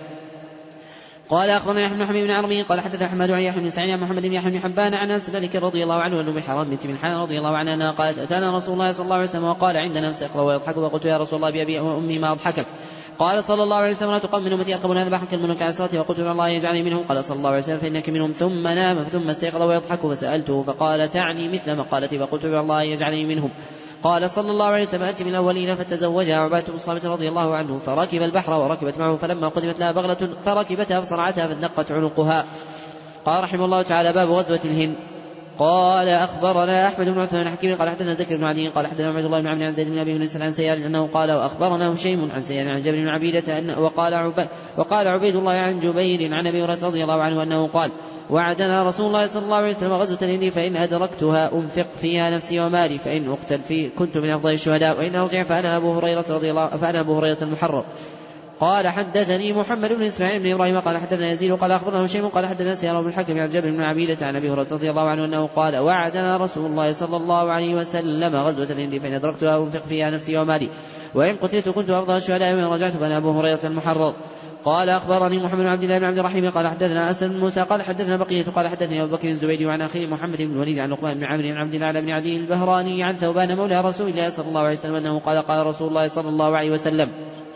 قال أخبرنا يحيى بن حبيب بن عربي قال حدث أحمد عن يحيى بن سعيد عن محمد بن يحيى بن حبان عن أنس مالك رضي الله عنه وأم حرام بنت ملحان رضي الله عنها أنها قالت أتانا رسول الله صلى الله عليه وسلم وقال عندنا استيقظ ويضحك وقلت يا رسول الله بأبي وأمي ما أضحكك؟ قال صلى الله عليه وسلم لا تقم من أمتي يركبون هذا البحر كالملوك على سيرته وقلت الله يجعلني منهم. قال صلى الله عليه وسلم فإنك منهم. ثم نام ثم استيقظ ويضحك فسألته فقال تعني مثل مقالتي فقلت الله يجعلني منهم. قال صلى الله عليه وسلم أنت من الأولين. فتزوجها عبادة بن الصامت رضي الله عنه فركب البحر وركبت معه فلما قدمت لها بغلة فركبتها فصرعتها فادنقت عنقها. قال رحمه الله تعالى باب غزوة الهند. قال أخبرنا أحمد بن عثمان الحكيم قال حدثنا زكريا بن عدي قال حدثنا عبد الله بن عمرو عن زيد بن أبي بن عن سيار أنه قال وأخبرنا هشيم عن سيار عن جابر بن عبيدة وقال عبيد الله عن جبير عن أبي هريرة رضي الله عنه أنه قال وعدنا رسول الله صلى الله عليه وسلم غزوة الهند فإن أدركتها أنفق فيها نفسي ومالي فإن أقتل فيه كنت من أفضل الشهداء وإن أرجع فأنا أبو هريرة المحرر. قال حدثني محمد بن إسماعيل بن إبراهيم قال حدثنا يزيد قال أخبرنا هشيم قال حدثنا سيار بن الحكم عن جابر بن عبيدة عن أبي هريرة رضي الله عنه أنه قال وعدنا رسول الله صلى الله عليه وسلم غزوة الهند فإن أدركتها أنفق فيها نفسي ومالي وإن قتلت كنت أفضل الشهداء وإن رجعت فأنا أبو هريرة المحرر. قال أخبرني محمد بن عبد الله بن عبد الرحيم قال حدثنا أسد بن موسى قال حدثنا بقية قال حدثني أبو بكر الزبيدي وعن أخيه محمد بن الوليد عن لقمان بن عمرو عن عبد الله بن عدي البهراني عن ثوبان مولى رسول الله صلى الله عليه وسلم أنه قال رسول الله صلى الله عليه وسلم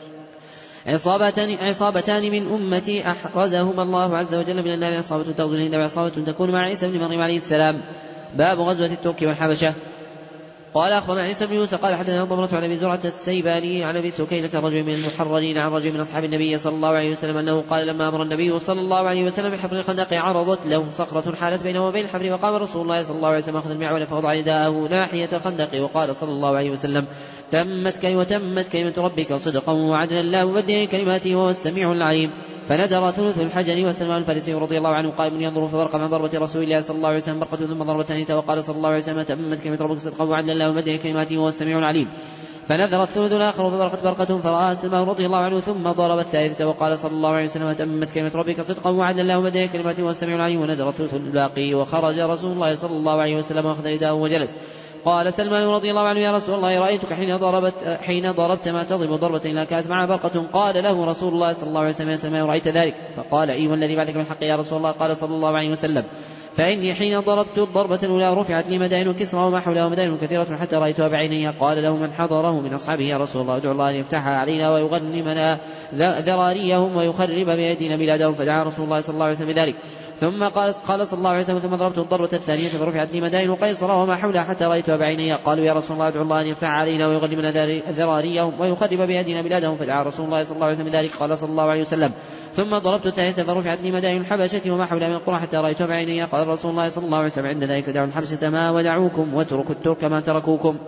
عصابتان من أمتي أحرزهما الله عز وجل من النار عصابة تغزو الهند وعصابة تكون مع عيسى بن مريم عليه السلام. باب غزوة الترك والحبشة. قال أخبرنا عيسى بن يوسف قال حدثنا ضمرة عن أبي زرعة السيباني عن أبي سكينة رجل من المحررين عن رجل من أصحاب النبي صلى الله عليه وسلم أنه قال لما أمر النبي صلى الله عليه وسلم بحفر الخندق عرضت له صخرة حالت بينه وبين الحفر وقام رسول الله صلى الله عليه وسلم أخذ المعول فوضع يداه ناحية الخندق وقال صلى الله عليه وسلم تمت كلمة ربك صدقا وعدلا لا مبدل كلماته وهو السميع العليم. فندر ثلث الحجر وسلمان الفارسي رضي الله عنه قائم ينظر فبرق عن ضربة رسول الله صلى الله عليه وسلم برقة ثم ضربة ثانية وقال صلى الله عليه وسلم تمت كلمة ربك صدقا وعدلا لا مبدل كلماته وهو السميع العليم. فنذر الثلث الآخر فبرقت برقة فرآها سلمان رضي الله عنه ثم ضرب الثالثة وقال صلى الله عليه وسلم تمت كلمة ربك صدقا وعدلا لا مبدل كلماته وهو السميع العليم. ونذر الثلث الباقي وخرج رسول الله صلى الله عليه وسلم واخذ رداءه وجلس. قال سلمان رضي الله عنه يا رسول الله رأيتك حين ضربت ما تضرب ضربة إلا كانت معها برقة. قال له رسول الله صلى الله عليه وسلم يا سلمان رأيت ذلك؟ فقال أي والذي بعدك من حق يا رسول الله؟ قال صلى الله عليه وسلم فإني حين ضربت الضربة الأولى رفعت لي مدائن كسرى وما حولها مدائن كثيرة حتى رأيتها بعيني. قال له من حضره من أصحابه يا رسول الله ادعو الله أن يفتحها علينا ويغنمنا ذراريهم ويخرب بأيدينا بلادهم. فدعا رسول الله صلى الله عليه وسلم بذلك ثم قال صلى الله عليه وسلم ثم ضربته الضربة الثانية فرفعت لي مدائن وقيصر وما حولها حتى رأيتها بعيني. قالوا يا رسول الله ادعو الله أن يفتح علينا ويغلبنا ذراريهم ويخرب بأيدينا بلادهم، فدعا رسول الله صلى الله عليه وسلم ذلك. قال صلى الله عليه وسلم ثم ضربت الثالثة فرفعت لي مدائن الحبشة وما حولها من القرى حتى رأيتها بعيني. قال رسول الله صلى الله عليه وسلم عند ذلك دعوا الحبشة ما ودعوكم واتركوا الترك ما تركوكم.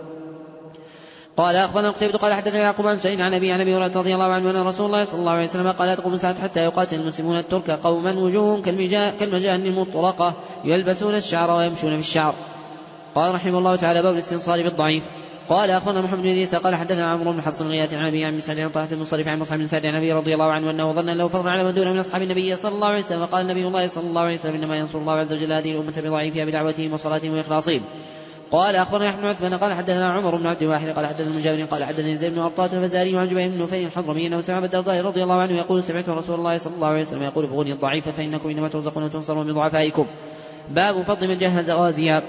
قال أخبرنا قتيبة قال حدثنا يعقوب عن سعيد عن أبي هريرة رضي الله عنه أن رسول الله صلى الله عليه وسلم قال لا تقوم الساعة حتى يقاتل المسلمون الترك قوما وجوههم كالمجان المطلقة يلبسون الشعر ويمشون في الشعر. قال رحمه الله تعالى باب الاستنصار بالضعيف. قال أخبرنا محمد بن عيسى قال حدثنا عمرو بن حفص الغياث عن أبي عن سعد عن طلحة المنصرف عن مصعب بن سعد عن أبي رضي الله عنه أنه ظن له فضل على من دونه من أصحاب النبي صلى الله عليه وسلم. قال النبي الله صلى الله عليه وسلم إنما ينصر الله عز وجل هذه الأمة بضعيفها بدعوتهم وصلاتهم وإخلاصهم. قال أخبرنا يحيى بن عثمان قال حدثنا عمر بن عبد الواحد قال حدثنا المجاور قال حدثني زيد بن أرطاة الفزاري عن جبير بن نفيل الحضرمي أنه سمع الدرداء رضي الله عنه يقول سمعت رسول الله صلى الله عليه وسلم يقول ابغوني الضعيف فإنكم إنما ترزقون وتنصرون بضعفائكم. باب فضل من جهز غازيا.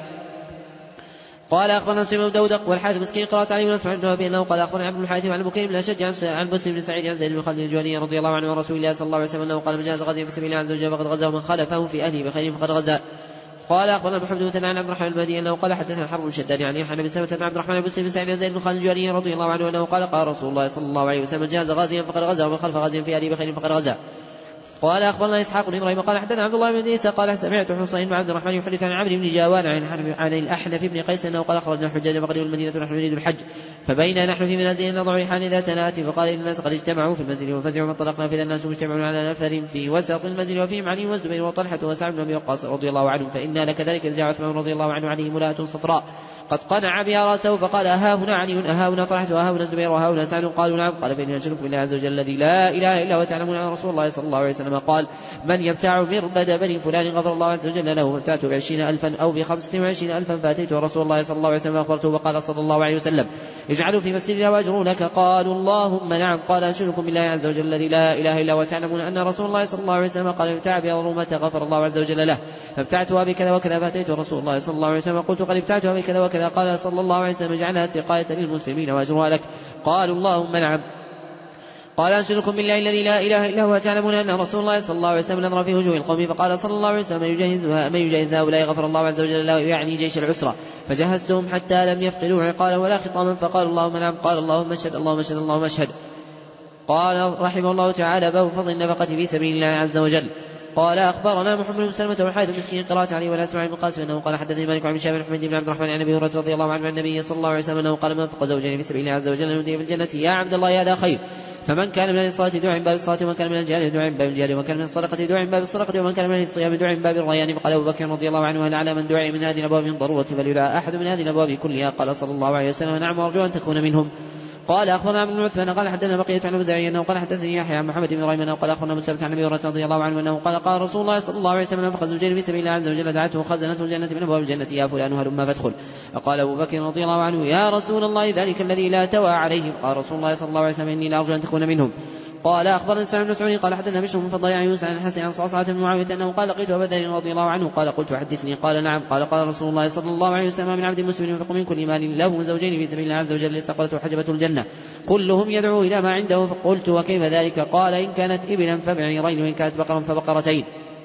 قال أخبرنا سيد بن داود والحارث مسكين قرأت عليه ونسمع بن وهب أنه قال أخبرنا عبد الحارث وعن بكير بن الأشج عن بسر بن سعيد عن زيد بن خالد الجواني رضي الله عنه ورسول الله صلى الله عليه وسلم أنه قال من جهز غازيا في سبيل الله عز وجل فقد غزا ومن خلفه في أهله بخير فقد غزا. قال أخبرنا محمد بن ثنان عن عبد الرحمن البديع أنه قال حدثنا حرب الشداد عن يحيى بن سلمة بن عبد الرحمن بن بن سعيد عن زيد بن خالد الجواني رضي الله عنه أنه قال رسول الله صلى الله عليه وسلم من جهز غازيا فقد غزا ومن خلف غازيا في أهله بخير فقد غزا. قال أخبرنا إسحاق بن إبراهيم قال حدثنا عبد الله بن عيسى قال سمعت حسين بن عبد الرحمن يحدث عن عمرو بن جاوان عن الأحنف بن قيس أنه قال خرجنا الحجاج مغرب المدينة نحن نريد الحج فبين نحن في منازل نضع ريحان ذات نات فقال إن الناس قد اجتمعوا في المنزل وفزعوا من طلقنا فإذا الناس مجتمعون على نفر في وسط المنزل وفيهم علي والزبير وطلحة وسعد بن أبي وقاص رضي الله عنهم فإنا لكذلك رجع عثمان رضي الله عنه عليه ملاءة صفراء قد قنع بها رأسه فقال أهاهنا علي أهاهنا طلحة وأهاهنا الزبير وأهاهنا سعد قالوا نعم. قال فإني أشرك بالله عز وجل الذي لا إله إلا هو تعلمون أن رسول الله صلى الله عليه وسلم قال من يبتاع مربد بني فلان غفر الله عز وجل له فابتعت ب20,000 أو ب25,000 فأتيت رسول الله صلى الله عليه وسلم فأخبرته وقال صلى الله عليه وسلم اجعلوا في مسجدنا وأجروا لك. قالوا اللهم نعم. قال أشركم بالله عز وجل الذي لا إله إلا هو تعلمون أن رسول الله صلى الله عليه وسلم قال ابتاع بأظلمة غفر الله عز وجل له فابتعتها بكذا وكذا فأتيت رسول الله صلى الله عليه وسلم قلت قد ابتعتها بكذا وكذا. قال صلى الله عليه وسلم اجعلها سقاية للمسلمين وأجرها لك. قالوا اللهم نعم. قال أشركم بالله الذي لا إله إلا هو تعلمون أن رسول الله صلى الله عليه وسلم نظر في وجوه القوم فقال صلى الله عليه وسلم من يجهز هؤلاء غفر الله عز وجل له يعني جيش العسرة فجهزتهم حتى لم يفقدوا عقالا ولا خطاما فقال اللهم نعم. قال اللهم اشهد اللهم اشهد اللهم اشهد. قال رحمه الله تعالى باب فضل النفقة في سبيل الله عز وجل. قال أخبرنا محمد بن سلمة والحارث المسكين قراءة عليه ولا أسمع بن قاسم أنه قال حدثني مالك عن شاب محمد بن عبد الرحمن عن أبي هريرة رضي الله عنه عن النبي صلى الله عليه وسلم أنه قال من أنفق زوجين في سبيل الله عز وجل يهديه في الجنة يا عبد الله هذا خير. فمن كان من الصلاة دعا من باب الصلاة ومن كان من الجهاد دعا من باب الجهاد ومن كان من الصدقة دعا من باب الصدقة ومن كان من الصيام دعا من باب الريان. فقال أبو بكر رضي الله عنه هل على من دعي من هذه الأبواب من ضرورة فليدعى أحد من هذه الأبواب كلها. قال صلى الله عليه وسلم نعم وأرجو أن تكون منهم. قال أخبرنا عبد بن عثمان قال حدثنا بقية عن أبي أنه قال حدثني يحيى عن محمد بن إبراهيم أنه قال أخبرنا مسلمة عن أبي هريرة رضي الله عنه أنه قال رسول الله صلى الله عليه وسلم أنفق زوجين في سبيل الله عز وجل دعته خزنة الجنة من أبواب الجنة يا فلان هلم فادخل. فقال أبو بكر رضي الله عنه يا رسول الله ذلك الذي لا توى عليه. قال رسول الله صلى الله عليه وسلم إني لأرجو أن تكون منهم. قال أخبرنا سعيد بن مسعود قال حدثنا بشر بن فضيل عن يوسف عن الحسن عن صعصعة بن معاوية أنه قال لقيت أبا ذر رضي الله عنه قال قلت حدثني. قال نعم. قال رسول الله صلى الله عليه وسلم من عبد مسلم ينفق من كل مال له زوجين في سبيل الله عز وجل استقلته حجبة الجنة كلهم يدعو إلى ما عنده. فقلت وكيف ذلك؟ قال إن كانت إبلا فبعيرين وإن كانت بقرا فبقرتين.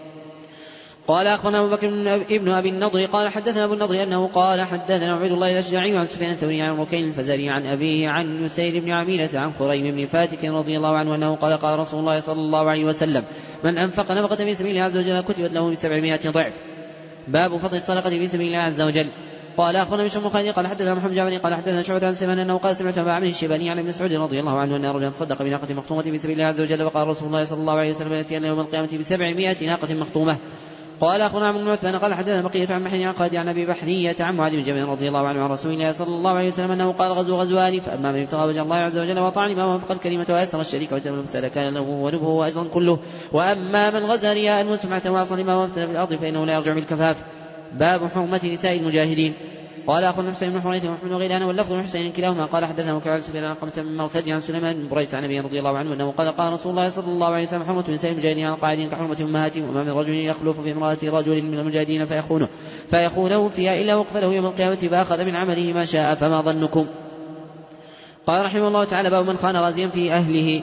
قال أخبرنا أبو بكر ابن أبي النضر قال حدثنا أبو النضر أنه قال حدثنا عبيد الله الأشجعي عن سفيان الثوري عن ركين الفزاري عن أبيه عن يسير بن عميلة عن خريم بن فاتك رضي الله عنه أنه قال رسول الله صلى الله عليه وسلم من أنفق نفقة في سبيل الله عز وجل كتبت له ب700 ضعف. باب فضل الصدقة في سبيل الله عز وجل. قال أخبرنا بشر بن خالد قال حدثنا محمد جابر قال حدثنا شعبة عن سلمان أنه قال سمعت أبا عمرو الشيباني عن ابن مسعود رضي الله عنه أن رجلا تصدق بناقة مخطومة في سبيل الله عز وجل وقال رسول الله صلى الله عليه وسلم يأتي يوم القيامة ب700 ناقة مخطومة. قال أخبرنا عن عثمان قال حدثنا بقية عن محن عن خالد عن أبي بحرية عن معاذ بن جبل رضي الله عنه عن رسول الله صلى الله عليه وسلم أنه قال غزوان فأما من ابتغى وجه الله عز وجل وطعن ما وافق الكلمة وأسر الشريك وجل المفسد كان له ونبه وأجرا كله وأما من غزا رياء وسمعة وعصى لما وافسد في الأرض فإنه لا يرجع بالكفاف. باب حرمة نساء المجاهدين. قال أخبرنا حسين بن حريث ومحمد وغيلان واللفظ من حسين كلاهما قال حدثنا وكعب سفيان عن قمة من مرثد عن سليمان بن بريس عن أبي رضي الله عنه أنه قال رسول الله صلى الله عليه وسلم حرمة نساء المجاهدين على قاعدين كحرمة أمهاتهم وما من رجل يخلف في امرأة رجل من المجاهدين فيخونه فيها إلا وقف له يوم القيامة فأخذ من عمله ما شاء فما ظنكم. قال رحمه الله تعالى باب من خان غازيا في أهله.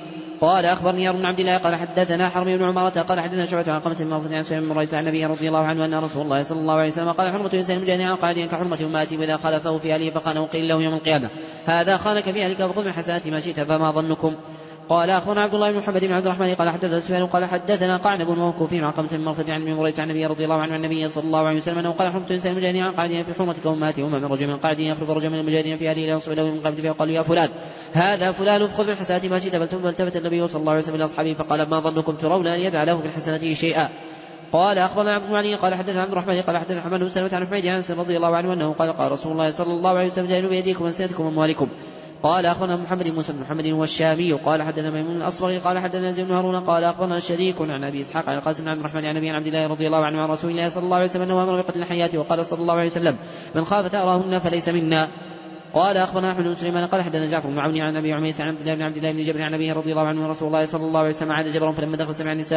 قال أخبرني بن عبد الله قال حدثنا حرب بن عمارة قال حدثنا شعبة عن قامة الموفد عن سليمان بن ريث عن النبي رضي الله عنه أن رسول الله صلى الله عليه وسلم قال حرمة الإنسان المجاهد عن قاعدين كحرمة أمتي وإذا خالفه في أهله فخانه قيل له يوم القيامة هذا خانك في أهلك فخذ من حسنات ما شئت فما ظنكم. قال أخبرنا عبد الله بن محمد بن عبد الرحمن قال حدثنا سفيان قال حدثنا قعنب الموقوف عن قامة الموفد عن المريث عن النبي رضي الله عنه عن النبي صلى الله عليه وسلم أنه قال حرمة الإنسان المجاهد عن قاعدين في حرمة أمتي وما من رجل من قاعدين يخلف رجل من المجاهدين في أهله ينصب له من قبل فيقال يا فلان هذا فلان فخذ من حسنات ما شئت فالتفت النبي صلى الله عليه وسلم إلى أصحابه فقال ما ظنكم ترون أن يدع له من حسناته شيئا. قال أخبرنا عبد المعلي قال حدثنا عبد الرحمن قال حدثنا حماد بن سلمة عن حميد عن أنس رضي الله عنه أنه قال قال رسول الله صلى الله عليه وسلم جاهدوا بأيديكم وألسنتكم وأموالكم. قال أخبرنا محمد بن موسى بن محمد والشامي قال حدثنا ميمون الأصفر قال حدثنا زيد بن هارون قال أخبرنا شريك عن أبي إسحاق عن القاسم بن عبد الرحمن عن أبي عبد الله رضي الله عنه عن رسول الله صلى الله عليه وسلم أنه أمر بقتل الحيات وقال صلى الله عليه وسلم من خاف ثأرهن فليس منا. قال أخبرنا أحمد بن سليمان قال حدثنا جعفر بن عون عن أبي عميس عن عبد الله بن جبر عن أبيه رضي الله عنه رسول الله صلى الله عليه وسلم عاد جبرا فلما دخل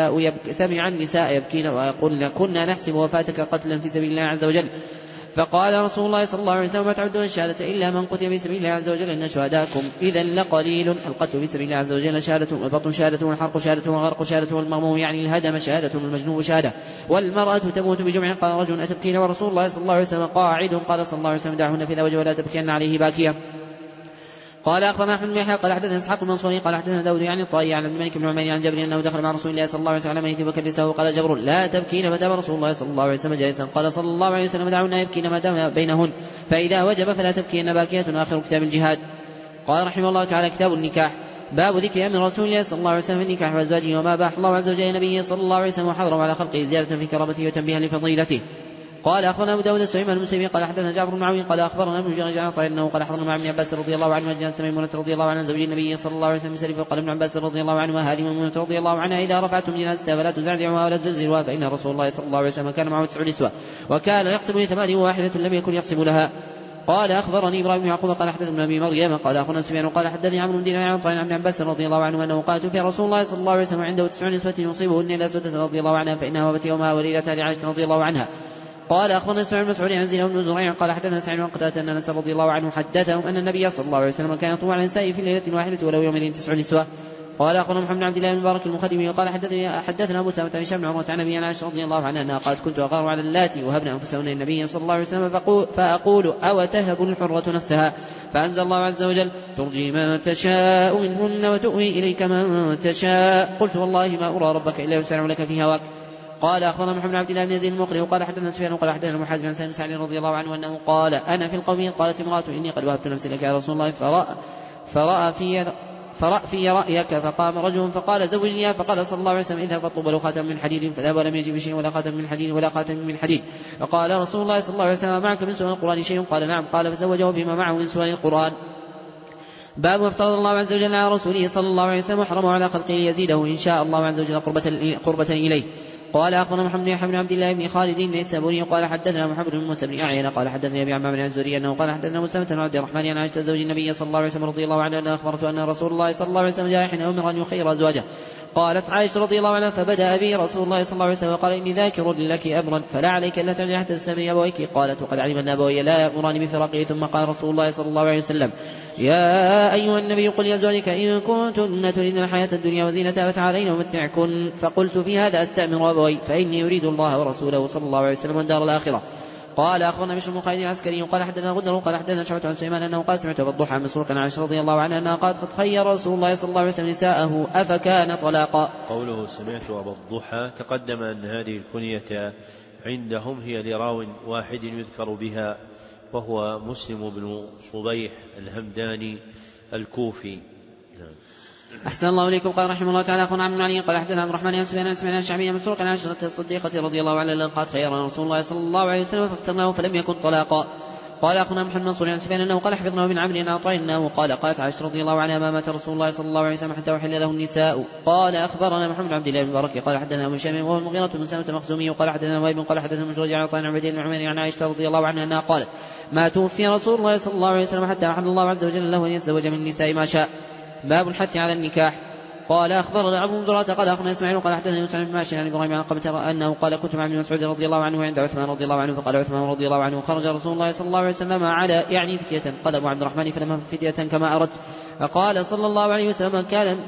سمع النساء يبكين ويقولن كنا نحسب وفاتك قتلا في سبيل الله عز وجل. فقال رسول الله صلى الله عليه وسلم ما تعدون الشهادة إلا من قتل في سبيل الله عز وجل إن شهداكم إذا لقليل. القتل في سبيل الله عز وجل شهادة والبطن شهادة والحرق شهادة والغرق شهادة والمغموم يعني الهدم شهادة والمجنوب شهادة والمرأة تموت بجمع. قال رجل أتبكين ورسول الله صلى الله عليه وسلم قاعد. قال صلى الله عليه وسلم دعهن في ذا وجه ولا تبكين عليه باكية. قال أخبرنا أحمد بن يحيى قال حدثنا إسحاق المنصوري قال حدثنا داود يعني الطائي عن الملك بن عمير عن جابر أنه دخل مع رسول الله صلى الله عليه وسلم على ميت فكلسه وقال جبر لا تبكين ما دام رسول الله صلى الله عليه وسلم جالسا. قال صلى الله عليه وسلم دعونا يبكين ما دام بينهن فإذا وجب فلا تبكين باكية. آخر كتاب الجهاد. قال رحمه الله تعالى كتاب النكاح. باب ذكر أمر رسول الله صلى الله عليه وسلم في النكاح وأزواجه وما باح الله عز وجل نبيه صلى الله عليه وسلم وحضره على خلقه زيادة في كرامته وتنبيها لفضيلته. قال أخبرنا أبو داود سليمان بن سيبي قال حدثنا جعفر بن معاوية قال أخبرنا ابن جريج عن عطاء أنه قال حضرنا مع ابن عباس رضي الله عنه وجاءت ميمونة رضي الله عنها زوج النبي صلى الله عليه وسلم سلف وقال ابن عباس رضي الله عنه وهذه ميمونة رضي الله عنها إذا رفعتم جنازتها فلا تزعزعوها ولا تزلزلوها فإن رسول الله صلى الله عليه وسلم كان معه 9 نسوة وكان يقسم لثمان واحدة لم يكن يقسم لها. قال أخبرني إبراهيم بن يعقوب قال حدثنا أبي مريم قال أخبرنا سفيان قال حدثني عمرو بن دينار عن عطاء عن ابن عباس رضي الله عنه أنه قال توفي رسول الله صلى الله عليه وسلم عنده 9 نسوة يصيبهن إلى سدة رضي الله عنها فإنها وبت يومها وليلتها لعائشة رضي الله عنها. قال أخبرنا سعيد بن مسعود عن زيد بن زريع قال حدثنا سعيد بن قتادة أن أنس رضي الله عنه حدثهم أن النبي صلى الله عليه وسلم كان يطوع على النساء في ليلة واحدة ولو يومين 9 نسوة. قال أخبرنا محمد بن عبد الله بن مبارك المخدمي قال حدثنا أبو سامة عن هشام بن عروة عن أبي عائشة رضي الله عنها أنها قالت كنت أغار على اللاتي وهبن أنفسهن للنبي صلى الله عليه وسلم فأقول أو تهب الحرة نفسها فأنزل الله عز وجل ترجي من تشاء منهن وتؤوي إليك من تشاء. قلت والله ما أرى ربك إلا يسارع لك في هواك. قال أخبرنا محمد بن عبد الله بن يزيد المقري وقال حدثنا سفيان وقال حدثنا محاسب عن سالم سعد رضي الله عنه أنه قال أنا في القوم قالت امرأة إني قد وهبت نفسي لك يا رسول الله فرأى في رأيك فقام رجل فقال زوجنيها فقال صلى الله عليه وسلم اذهب فاطلب له خاتم من حديد فذهب ولم يجب شيء ولا خاتم من حديد ولا خاتم من حديد. فقال رسول الله صلى الله عليه وسلم معك من سورة القرآن شيء قال نعم. قال فزوجه بما معه من سورة القرآن. باب ما افترض الله عز وجل على رسوله صلى الله عليه وسلم وحرمه على خلقه يزيده إن شاء الله عز وجل قربة إليه. قال أخبرنا محمد بن عبد الله بن خالد بن السابوني قال حدثنا محمد بن موسى بن أعين قال حدثني أبي عمام بن الزهري أنه قال حدثنا مسلمة بن عبد الرحمن عن عائشة زوج النبي صلى الله عليه وسلم رضي الله عنه أن أخبرته أن رسول الله صلى الله عليه وسلم جاء حين أمر أن يخير أزواجه. قالت عائشة رضي الله عنها فبدأ بي رسول الله صلى الله عليه وسلم وقال إني ذاكر لك أمرا فلا عليك ألا ترجع حتى تستمعي أبويك. قالت وقد علم أن أبوي لا يأمران بفراقه. ثم قال رسول الله صلى الله عليه وسلم يا أيها النبي قل لأزواجك إن كنتن تريدن الحياة الدنيا وزينتها فتعالين ومتعكن. فقلت في هذا أستأمر أبوي فإني يريد الله ورسوله صلى الله عليه وسلم والدار الآخرة. قال أخبرنا بشر بن خالد العسكري قال حدثنا غدر قال حدثنا شعبة عن سليمان أنه قال سمعت بالضحى مسروقا عن عائشة رضي الله عنها أنها قالت قد خير رسول الله صلى الله عليه وسلم نساءه أفكان طلاقا. قوله سمعت أبا الضحى تقدم أن هذه الكنية عندهم هي لراو واحد يذكر بها وهو مسلم بن صبيح الهمداني الكوفي. أحسن الله إليكم. قال رحمه الله تعالى أخونا عن علي قال حدثنا عبد الرحمن بن سفيان عن الشعبي مسروق عن عائشة الصديقة رضي الله عنها قالت خير رسول الله صلى الله عليه وسلم فاخترناه فلم يكن طلاقا. قال أخونا محمد منصور عن سفيان أنه قال حفظناه من عمرو أعطيناه قالت عائشة رضي الله عنها ما مات رسول الله صلى الله عليه وسلم حتى أحل له النساء. قال أخبرنا محمد بن عبد الله بن مبارك قال حدثنا أبو هشام وهو المغيرة بن سلمة المخزومي قال حدثنا وهيب قال حدثنا مجرد عن عطاء عن عبيد بن عمير عن عائشة رضي الله عنها أنها قالت ما توفي رسول الله صلى الله عليه وسلم حتى أحل الله عز وجل له أن يتزوج من النساء ما شاء. باب الحث على النكاح. قال أخبرنا أبو مدرة قال أخبرنا إسماعيل قال حدثنا يوسف بن ماشي عن إبراهيم عن قبة أنه قال كنت مع ابن مسعود رضي الله عنه عند عثمان رضي الله عنه فقال عثمان رضي الله عنه خرج رسول الله صلى الله عليه وسلم على يعني فتية قال أبو عبد الرحمن فلما فتية كما أردت فقال صلى الله عليه وسلم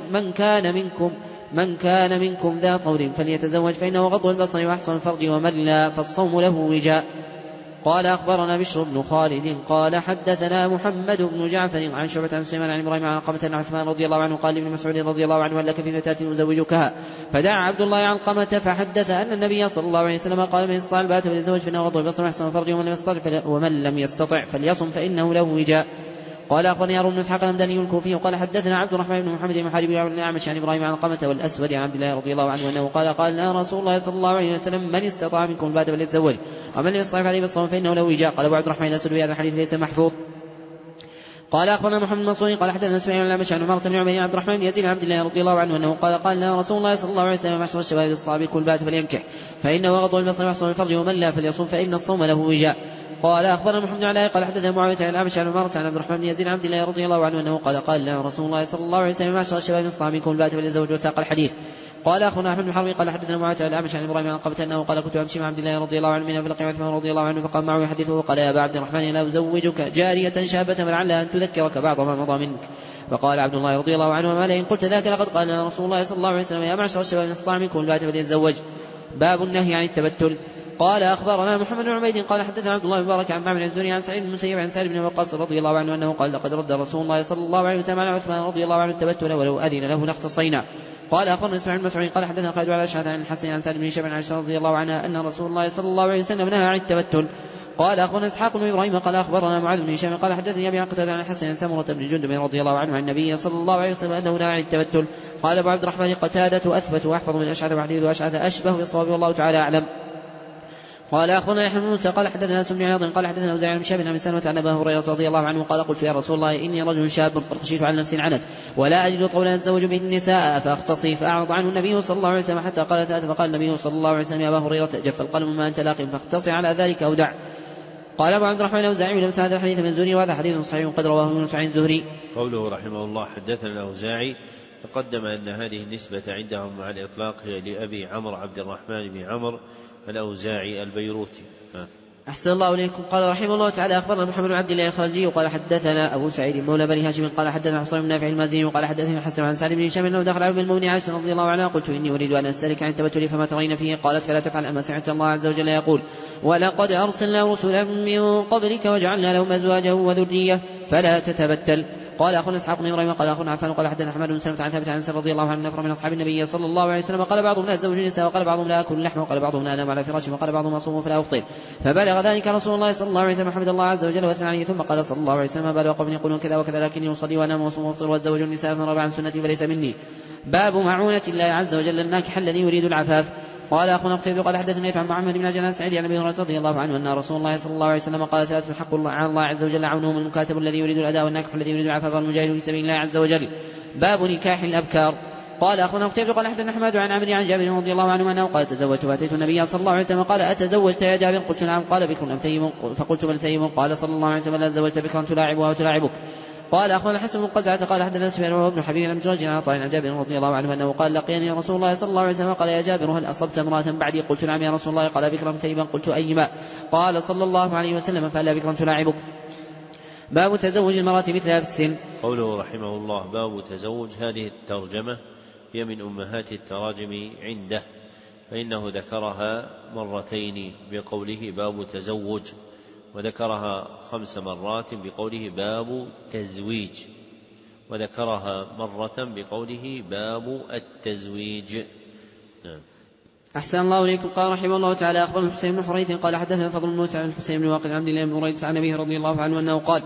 من كان منكم ذا طول فليتزوج فإنه غض البصر وأحسن الفرج ومن لا فالصوم له وجاء. قال أخبرنا بشر بن خالد قال حدثنا محمد بن جعفر عن شعبة عن سليمان عن إبراهيم عن قمة عن عثمان رضي الله عنه قال لابن مسعود رضي الله عنه هل لك في فتاة أزوجكها فدعا عبد الله عن قمة فحدث أن النبي صلى الله عليه وسلم قال من استطاع الباءة فليتزوج فإنه غض البصر وأحسن الفرج ومن لم يستطع فليصم فإنه له وجاء. قال أخبرني هارون بن إسحاق الهمداني الكوفي قال حدثنا عبد الرحمن بن محمد بن محارب عن الأعمش عن إبراهيم عن قمة والأسود عن عبد الله رضي الله عنه أنه قال لنا رسول الله صلى الله عليه وسلم من استطاع منكم الباءة فليتزوج ومن لم يستطع فعليه بالصوم فإنه له وجاء. قال أبو عبد الرحمن الأسود هذا الحديث ليس محفوظ. قال أخبرنا محمد المنصوري قال حدثنا سفيان عن الأعمش عن عمارة بن عبيد عبد الرحمن بن يزيد عن عبد الله رضي الله عنه أنه قال لنا رسول الله صلى الله عليه وسلم معشر الشباب الصعب كل الباءة فلينكح فإنه غض البصر وأحسن الفرج ومن لا فليصوم فإن الصوم له وجاء. قال أخبرنا محمد بن علاء قال حدثنا معاوية عن الأعمش عن عمارة عن عبد الرحمن بن يزيد عن عبد الله رضي الله عنه أنه قال لنا رسول الله صلى الله عليه وسلم معشر الشباب الصعب كل الباءة فليتزوج وساق الحديث. قال أخونا أحمد بن حرب قال حدثنا معاوية عن الأعمش عن إبراهيم عن قبة أنه قال كنت أمشي مع عبد الله رضي الله عنه من فلقي عثمان رضي الله عنه فقام معه يحدثه قال يا أبا عبد الرحمن لا أزوجك جارية شابة فلعلها أن تذكرك بعض ما مضى منك. فقال عبد الله رضي الله عنه وما لئن قلت ذاك لقد قال لنا رسول الله صلى الله عليه وسلم يا معشر الشباب من استطاع منكم الباءة فليتزوج. باب النهي عن التبتل. قال أخبرنا محمد بن عبيد قال حدثنا عبد الله بن مبارك عن معمر الزهري عن سعيد بن المسيب عن سالم بن وقاص رضي الله عنه أنه قال لقد رد رسول الله صلى الله عليه وسلم على عثمان رضي الله عنه التبتل ولو أذن له لاختصينا. قال أخبرنا إسماعيل بن مسعود قال حدثنا خالد على شهادة عن الحسن عن سالم بن شبع عن عائشة رضي الله عنها أن رسول الله صلى الله عليه وسلم نهى عن التبتل. قال أخبرنا إسحاق بن إبراهيم قال أخبرنا معاذ بن هشام قال حدثني أبي عن قتادة عن الحسن عن سمرة بن جندب رضي الله عنه عن النبي صلى الله عليه وسلم أنه نهى عن التبتل. قال أبو عبد الرحمن قتادة أثبت وأحفظ من أشعث وحديث وأشعث أشبه بالصواب والله تعالى أعلم. قال أخبرنا يحيى بن موسى قال حدثنا سمع عياض قال حدثنا أوزاعي عن شاب بن سلمة عن أبي هريرة رضي الله عنه قال قلت يا رسول الله إني رجل شاب قد خشيت على نفسي العنت ولا أجد طولا أتزوج به النساء فأختصي فأعرض عنه النبي صلى الله عليه وسلم حتى قال ثلاثة فقال النبي صلى الله عليه وسلم يا أبا هريرة جف القلم ما أنت لاق فاختصي على ذلك أو دع. قال أبو عبد الرحمن الأوزاعي لم هذا الحديث من الزهري وهذا حديث صحيح قد رواه يونس عن الزهري. قوله رحمه الله حدثنا الأوزاعي تقدم أن هذه النسبة عندهم مع الإطلاق هي لأبي عمرو عبد الرحمن بن عمرو الأوزاعي البيروتي. أحسن الله إليكم. قال رحمه الله تعالى أخبرنا محمد بن عبد الله الخلجي قال حدثنا أبو سعيد مولى بني هاشم قال حدثنا حصين بن نافع المازني وقال حدثنا حسن عن سالم بن هشام أنه دخل على المؤمن عائشة رضي الله عنها قلت إني أريد أن أسألك عن التبتل فما ترين فيه قالت فلا تفعل أما سمعت الله عز وجل يقول ولقد أرسلنا رسلا من قبلك وجعلنا لهم أزواجا وذرية فلا تتبتل. قال أخونا إسحاق بن إبراهيم قال أخونا عفان قال حدثنا أحمد بن سلمة عن ثابت عن رضي الله عنه نفر من أصحاب النبي صلى الله عليه وسلم قال بعضهم لا أتزوج النساء وقال بعضهم لا أكل اللحم وقال بعضهم لا أنام على فراش وقال بعضهم أصوم فلا أفطر فبلغ ذلك رسول الله صلى الله عليه وسلم حمد الله عز وجل وثنى عليه ثم قال صلى الله عليه وسلم بلغ قوم يقولون كذا وكذا لكني أصلي وأنام وأصوم وأفطر وأتزوج النساء فمن رغب عن سنتي فليس مني. باب معونة الله عز وجل الناكح الذي يريد العفاف. قال أخونا قتيبة قال حدثني عن محمد بن عجلان سعيد عن أبي هريرة رضي الله عنه أن رسول الله صلى الله عليه وسلم قال ثلاث حق الله على الله عز وجل عونهم المكاتب الذي يريد الأداء والناكح الذي يريد العفاف والمجاهد في سبيل الله عز وجل. باب نكاح الأبكار. قال أخونا قتيبة قال حدثنا حماد عن عمرو عن جابر رضي الله عنه أنه قال تزوجت وأتيت النبي صلى الله عليه وسلم قال أتزوجت يا جابر قلت نعم قال بكر أم ثيب فقلت بل ثيب قال صلى الله عليه وسلم لا تزوجت بكرا تلاعبها وتلاعبك. قال أخونا حسن بن قزعة قال حدثنا سفيان وابن حبيب عن جريج عن عطاء عن جابر رضي الله عنه أنه قال لقيني رسول الله صلى الله عليه وسلم قال يا جابر هل أصبت امرأة بعدي قلت نعم يا رسول الله قال بكرا ثيبا قلت أيما قال صلى الله عليه وسلم فلا بكرا تلاعبك. باب تزوج المرأة مثلها في السن. قوله رحمه الله باب تزوج هذه الترجمة هي من أمهات التراجم عنده فإنه ذكرها مرتين بقوله باب تزوج وذكرها 5 مرات بقوله باب تزويج وذكرها مرة بقوله باب التزويج. أحسن الله إليكم. قال رحمه الله تعالى أخبرنا الحسين بن حريث قال حدثنا فضل موسى عن الحسين بن واقد عن عبد الله بن بريدة عن أبيه رضي الله عنه أنه قال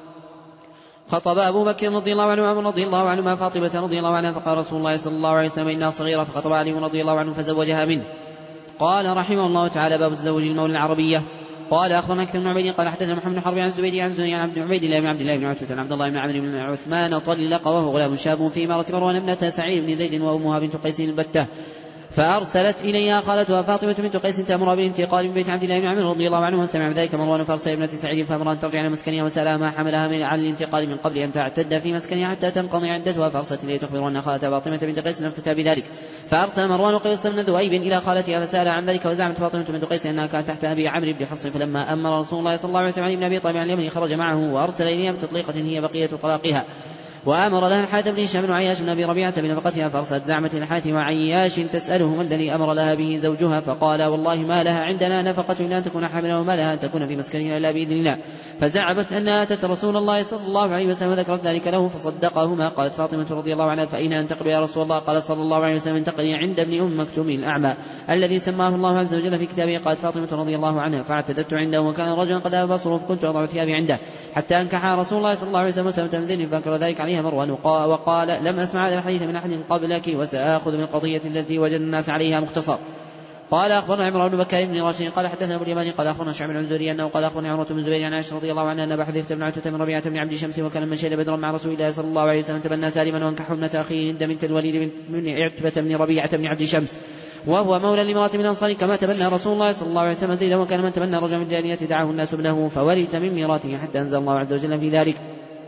خطب أبو بكر رضي الله عنه وعمر رضي الله عنهما فاطمة رضي الله عنها فقال رسول الله صلى الله عليه وسلم إنها صغيرة فخطب علي رضي الله عنه فزوجها منه. قال رحمه الله تعالى باب تزوج المولى العربية. قال أخبرنا أكثر بن عبيد قال حدثنا محمد بن حرب عن زبيدي عن زني عن عبيد الله بن عبد الله بن عتبة عن عبد الله بن عمرو بن عثمان طلق وهو غلام شاب في إمارة مروان ابنة سعيد بن زيد وأمها بنت قيس البتة فأرسلت إليها خالتها فاطمة بنت قيس تأمرها بالانتقال من بيت عبد الله بن عمرو رضي الله عنه، وسمع ذلك مروان فأرسل ابنة سعيد فأمرها أن ترجع إلى مسكنها وسألها ما حملها من على الانتقال من قبل أن تعتد في مسكنها حتى تنقضي عدتها، فأرسلت إليه تخبر أن خالتها فاطمة بنت قيس أفتتها بذلك. فأرسل مروان قيس بن ذؤيب إلى خالتها فسألها عن ذلك، وزعمت فاطمة بنت قيس أنها كانت تحت أبي عمرو بن حفص. فلما أمر رسول الله صلى الله عليه وسلم علي بن أبي طالب عن اليمن خرج معه وأرسل إليها بتطليقة هي بقية طلاقها، وأمر لها الحارث بن هشام بن عياش بن أبي ربيعة بنفقتها، فأرسلت زعمت الحارث وعياش تسأله ما الذي أمر لها به زوجها، فقال والله ما لها عندنا نفقة إلا أن تكون حاملا، وما لها أن تكون في مسكنها إلا بإذن الله. فزعمت أنها أتت رسول الله صلى الله عليه وسلم وذكرت ذلك له فصدقهما. قالت فاطمة رضي الله عنها فأين أنتقل يا رسول الله؟ قال صلى الله عليه وسلم انتقلي عند ابن أم مكتوم الأعمى الذي سماه الله عز وجل في كتابه. قالت فاطمة رضي الله عنها فاعتددت عنده وكان رجلا قد أبى بصره فكنت أضع ثيابي عنده حتى أنكحها رسول الله صلى الله عليه وسلم وسلم من زين، فأنكر ذلك عليها مروان وقال لم أسمع هذا الحديث من أحد قبلك وسآخذ من القضية التي وجد الناس عليها مختصر. قال أخبرنا عمرو بن بكر بن راشد قال حدثنا أبو اليماني قال أخبرنا شعب بن الزهري أنه قال أخبرني عمرو بن الزبير عن عائشة رضي الله عنها أن أبا حذيفة بن عتبة بن ربيعة بن عبد شمس وكان من شهد بدرا مع رسول الله صلى الله عليه وسلم تبنى سالما وانكحه ابنة أخيه هند بنت الوليد بن عتبة بن ربيعة بن عبد شمس وهو مولى لامرأة من الأنصار كما تبنى رسول الله صلى الله عليه وسلم زيدا، وكان من تبنى رجلا من الجاهلية دعاه الناس ابنه فورث من ميراثه حتى أنزل الله عز وجل في ذلك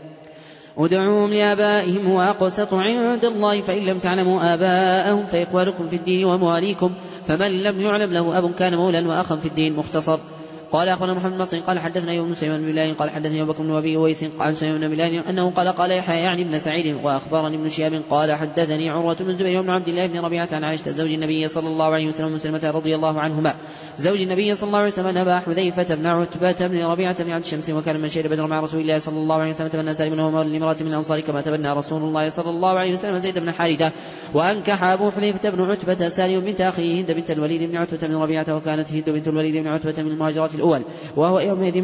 ادعوهم لآبائهم هو أقسط عند الله فإن لم تعلموا آباءهم فإخوانكم في الدين ومواليكم فمن لم يعلم له أب كان مولا وأخا في الدين. مختصر. قال أخبرنا محمد بن نصر قال حدثنا يوم سليمان بن بلال قال حدثني أبو بكر بن أبي أويس عن سليمان بن بلال أنه قال يحيى يعني ابن سعيد وأخبرني ابن شهاب قال حدثني عروة بن الزبير بن عبد الله بن ربيعة عن عائشة زوج النبي صلى الله عليه وسلم وسلمة رضي الله عنهما زوج النبي صلى الله عليه وسلم أبا حذيفة بن عتبة بن ربيعة بن عبد شمس وكان من شهد بدر مع رسول الله صلى الله عليه وسلم تبنى سالم وهو مولى لامرأة من الأنصار كما تبنى رسول الله صلى الله عليه وسلم زيد بن حارثة. وأنكح أبو حذيفة بن عتبة سالم بنت أخيه هند بنت الوليد بن عتبة بن ربيعة وكانت هند بنت الوليد بن عتبة من المهاجرات الأول وهي يومئذ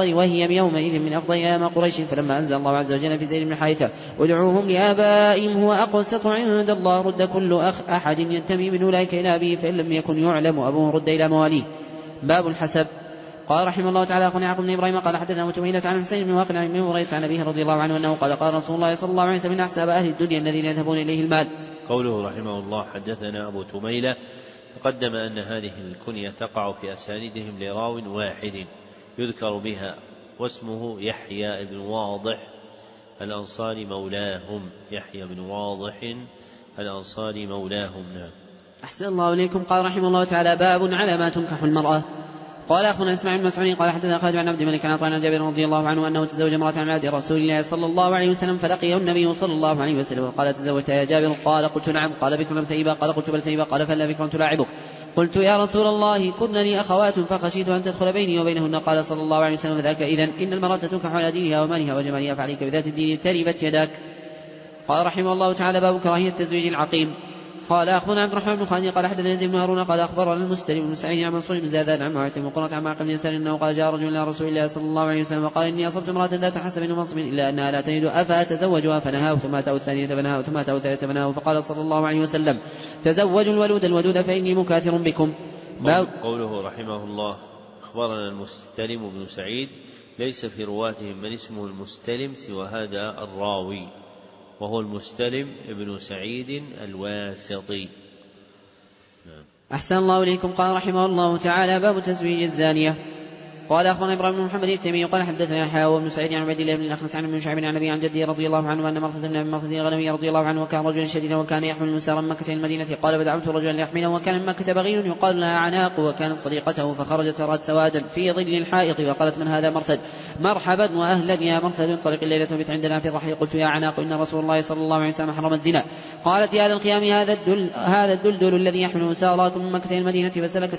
من أفضل أيام قريش. فلما أنزل الله عز وجل في زيد بن حارثة ادعوهم لآبائهم هو أقسط عند الله رد كل أحد ينتمي من أولئك إلى أبيه فإن لم يكن يعلم أبوه رد إلى مواليه. باب الحسب. قال رحمه الله تعالى أخونا يعقوب بن إبراهيم قال حدثنا متميلة عن حسين بن واقع عن هريرة عن أبيه رضي الله عنه أنه قال رسول الله صلى الله عليه وسلم إن أحساب أهل الدنيا الذين يذهبون إليه المال. قوله رحمه الله حدثنا أبو تميلة تقدم أن هذه الكنية تقع في أسانيدهم لراو واحد يذكر بها واسمه يحيى بن واضح الأنصاري مولاهم يحيى بن واضح الأنصاري مولاهم. نعم. أحسن الله إليكم. قال رحمه الله تعالى باب على ما تنكح المرأة. قال أخونا اسماعيل بن مسعود قال حدثنا خالد عن عبد الملك عن عطاء عن جابر رضي الله عنه أنه تزوج امرأة عن عهد رسول الله صلى الله عليه وسلم فلقيه النبي صلى الله عليه وسلم وقال تزوجت يا جابر؟ قال قلت نعم. قال بكرا ثيبا؟ قال قلت بل ثيبا. قال فلا بكرا تلاعبك؟ قلت يا رسول الله كن لي أخوات فخشيت أن تدخل بيني وبينهن. قال صلى الله عليه وسلم ذاك إذن إن المرأة تنكح على دينها ومالها وجمالها فعليك بذات الدين تربت يداك. قال رحمه الله تعالى باب كراهية تزويج العقيم. قال أخبرنا عبد الرحمن بن خالد قال حدثنا يزيد بن هارون قال أخبرنا المستلم بن سعيد عن منصور بن زادان عن معاذ بن قرة عن معقل بن يسار أنه قال جاء رجل إلى رسول الله صلى الله عليه وسلم وقال إني أصبت امرأة ذات حسب ومنصب إلا أنها لا تجد أفأتزوجها فنهاه ثم أتاه الثانية فنهاه ثم أتاه الثالثة فنهاه فقال صلى الله عليه وسلم تزوجوا الودود فإني مكاثر بكم. قوله رحمه الله أخبرنا المستلم بن سعيد ليس في رواتهم من اسمه المستلم سوى هذا الراوي وهو المستلم ابن سعيد الواسطي. أحسن الله إليكم. قال رحمه الله تعالى باب تزويج الزانية. قال أخبرنا إبراهيم بن محمد التيمي قال حدثنا يحيى وابن سعيد عن عبد الله بن الأخنس عن ابن شعيب عن أبي عن جده رضي الله عنه أن مرثد بن أبي مرثد الغنوي رضي الله عنه وكان رجلا شديدا وكان يحمل مسارا مكة إلى المدينة. قال فدعوت رجلا ليحمله وكان من مكة بغي يقال لها عناق وكانت صديقته فخرجت فرأت سوادا في ظل الحائط وقالت من هذا؟ مرثد. مرحبا وأهلا يا مرثد انطلق الليلة وبت عندنا في الرحل. قلت يا عناق إن رسول الله صلى الله عليه وسلم حرم الزنا. قالت يا للقيام هذا الدلدل الذي يحمل مساراكم من مكة إلى المدينة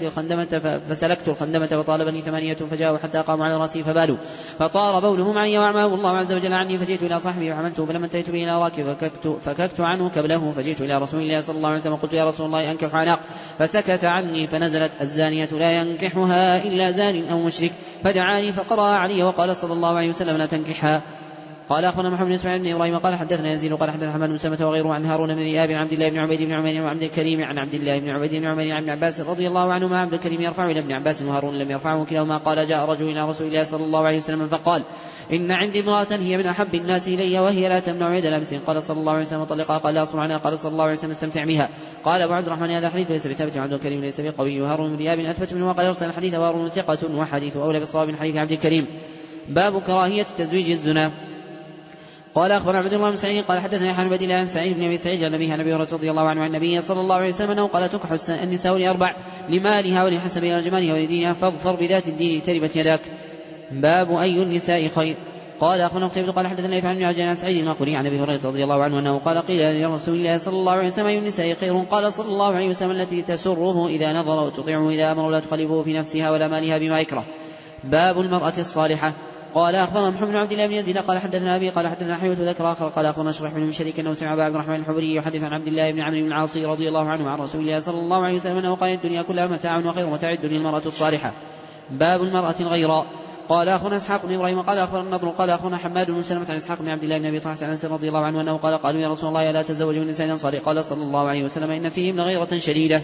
فسلكت الخندمة وطالبني 8 فجاءوا حتى قاموا على رأسي فبالوا فطار بولهم عني وأعماه الله عز وجل عني فجئت إلى صاحبي وحملته فلما انتهيت به إلى راكب فككت عنه كبله فجئت إلى رسول الله صلى الله عليه وسلم قلت يا رسول الله أنكح عناق فسكت عني فنزلت الزانية لا ينكحها إلا زان أو مشرك فدعاني فقرأ علي وقال صلى الله عليه وسلم لا تنكحها. قال أخبرنا محمد بن إسماعيل بن إبراهيم قال حدثنا يزيد قال حدثنا حماد بن سلمة وغيره عن هارون بن إياب عن عبد الله بن عبيد بن عمير وعبد الكريم عن عبد الله بن عبيد بن عمير عن ابن عباس رضي الله عنهما عبد الكريم يرفع إلى ابن عباس وهارون لم يرفعه كلاهما قال جاء رجل إلى رسول الله صلى الله عليه وسلم فقال إن عندي امرأة هي من أحب الناس إلي وهي لا تمنع يد لابس. قال صلى الله عليه وسلم طلقها. قال لا أصبر عنها. قال صلى الله عليه وسلم استمتع بها. قال أبو عبد الرحمن هذا حديث ليس بثابت. عبد الكريم ليس بقوي. هارون بن رياب أثبت منه وقال يرسل الحديث وهارون ثقة وحديث أولى بالصواب من حديث عبد الكريم. باب كراهية تزويج الزنا. قال أخبرنا عبد الله بن سعيد قال حدثنا يحيى بن بديل عن سعيد بن أبي سعيد عن أبيه عن أبي هريرة رضي الله عنه عن النبي صلى الله عليه وسلم أنه قال تكح النساء لأربع: لمالها ولحسبها ولجمالها ولدينها فاظفر بذات الدين تربت يداك. باب أي النساء خير. قال أخبرنا قتيبة قال حدثنا يحيى بن عجلان عن سعيد المقبري عن أبي هريرة رضي الله عنه أنه قال قيل يا رسول الله صلى الله عليه وسلم أي النساء خير؟ قال صلى الله عليه وسلم التي تسره إذا نظر وتطيعه إذا أمر ولا تخالفه في نفسها ولا مالها بما يكره. باب المرأة الصالحة. قال أخبرنا محمد بن عبد الله بن يزيد قال حدثنا أبي قال حدثنا حيوة ذكر آخر قال أخبرنا شريح بن شريك أنه سمع أبا عبد الرحمن الحبري يحدث عن عبد الله بن عمرو بن العاص رضي الله عنه عن رسول الله صلى الله عليه وسلم أنه قال الدنيا كلها متاع وخير متاع الدنيا المرأة الصالحة. باب المرأة الغيراء. قال أخونا إسحاق بن إبراهيم قال أخبرنا النضر قال أخونا حماد بن سلمة عن إسحاق بن عبد الله بن أبي طلحة عن أنس رضي الله عنه أنه قال قالوا يا رسول الله لا تزوج من نساء صالح. قال صلى الله عليه وسلم إن فيهم لغيرة شديدة.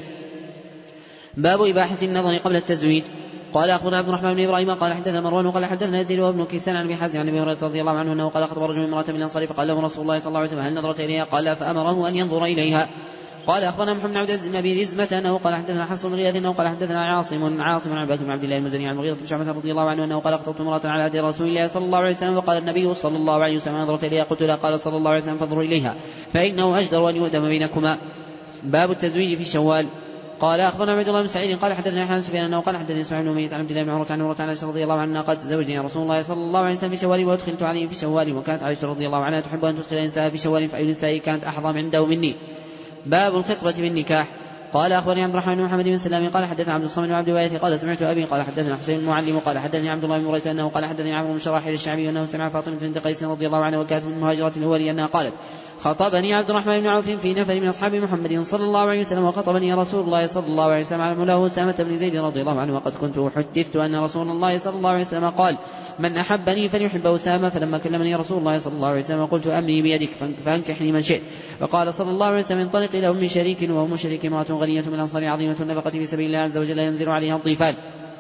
باب إباحة النظر قبل التزويج. قال أخبرنا عبد الرحمن بن إبراهيم قال حدثنا مروان وقال حدثنا يزيد وابن كيسان عن أبي حازم عن أبي هريرة رضي الله عنه أنه قال خطب رجل امرأة من الأنصار فقال له رسول الله صلى الله عليه وسلم هل نظرت إليها؟ قال لا، فأمره أن ينظر إليها. قال أخبرنا محمد بن عبد العزيز بن أبي رزمة أنه قال حدثنا حفص بن غياث أنه قال حدثنا عاصم عن عباد بن عبد الله المزني عن المغيرة بن شعبة رضي الله عنه أنه قال خطبت امرأة على عهد رسول الله صلى الله عليه وسلم وقال النبي صلى الله عليه وسلم نظرت إليها؟ قلت لا. قال صلى الله عليه وسلم فانظروا إليها فإنه أجدر أن يؤدم بينكما. باب التزويج في شوال. قال أخبرنا عبد الله بن سعيد قال حدثنا يحيى بن سفيان أنه قال حدثني اسماعيل بن أمية عن عبد الله بن عمرو عن عمرة عن عائشة رضي الله عنها قالت تزوجني رسول الله صلى الله عليه وسلم في شوال وأدخلت عليه في شوال وكانت عائشة رضي الله عنها تحب أن تدخل النساء في شوال فأي النساء كانت أحظى عنده مني. باب الخطبة بالنكاح. قال أخبرني عبد الرحمن بن محمد بن سلام قال حدثنا عبد الصمد بن عبد الوارث قال سمعت أبي قال حدثنا حسين المعلم قال حدثني عبد الله بن مريت أنه قال حدثني عمرو بن شراحيل الشعبي أنه سمع فاطمة بنت قيس رضي الله عنها وكانت من المهاجرة الأولى أنها قالت خطبني عبد الرحمن بن عوف في نفر من أصحاب محمد صلى الله عليه وسلم وخطبني رسول الله صلى الله عليه وسلم على مولاه أسامة بن زيد رضي الله عنه وقد كنت حدثت أن رسول الله صلى الله عليه وسلم قال من أحبني فليحب أسامة. فلما كلمني رسول الله صلى الله عليه وسلم قلت أمري بيدك فانكحني من شئت. فقال صلى الله عليه وسلم انطلق إلى أم شريك وأم شريك امرأة غنية من الأنصار عظيمة النفقة في سبيل الله عز وجل ينزل عليها الضيفان.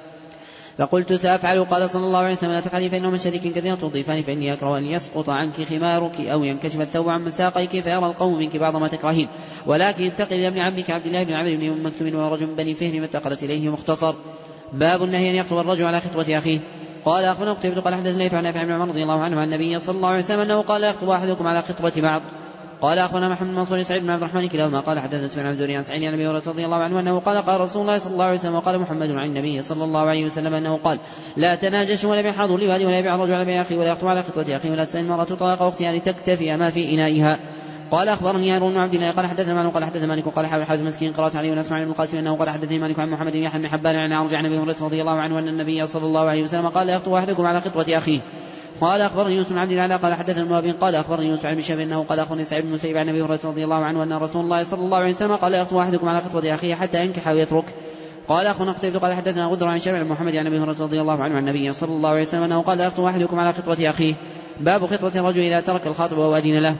فقلت سأفعل. قال صلى الله عليه وسلم لا تفعلي فإنه من شريك كثيرة الضيفان فإني أكره أن يسقط عنك خمارك أو ينكشف الثوب عن مساقيك فيرى القوم منك بعض ما تكرهين ولكن اتقي لابن عمك عبد الله بن عمرو بن أم مكتوم ورجل من بني فهر فاتقلت إليه مختصر. باب النهي أن يخطب الرجل على خطبة أخيه. قال أخبرنا قتيبة قال حدثنا عن نافع بن عمر رضي الله عنه عن النبي صلى الله عليه وسلم أنه قال يخطب أحدكم على خطبة بعض. قال أخبرنا محمد بن منصور سعيد بن عبد الرحمن كلاهما قال حدثنا سفيان عن زهري عن سعيد عن أبي هريرة رضي الله عنه أنه قال قال رسول الله صلى الله عليه وسلم وقال محمد عن النبي صلى الله عليه وسلم أنه قال لا تناجشوا ولا يبيع حاضر لوالي ولا يبيع الرجل على بيع أخيه ولا يخطب على خطبة أخيه ولا تسأل المرأة طلاق أختها لتكتفي ما في إنائها. قال أخبرني هارون بن عبد الله قال حدثنا مالك قال حدثنا مالك قال حاول حاجب مسكين قرأت عليه ونسمع بن القاسم أنه قال حدثني مالك عن محمد بن يحيى بن حبان عن عرج عن أبي هريرة رضي الله عنه أن النبي صلى الله عليه وسلم قال لا يخطب أحدكم على خطبة أخيه. قال أخبرني يوسف بن عبد الله قال حدثنا الموابين قال أخبرني يوسف عن بشر أنه قال أخبرني سعيد بن المسيب عن أبي هريرة رضي الله عنه أن رسول الله صلى الله عليه وسلم قال لا يخطب أحدكم على خطبة أخيه حتى ينكح ويترك. قال أخونا قتيبة قال حدثنا غدر عن شرع محمد عن أبي هريرة رضي الله عنه عن النبي صلى الله عليه وسلم أنه قال لا يخطب أحدكم على خطبة أخيه. باب خطبة الرجل إذا ترك الخاطب وأذن له.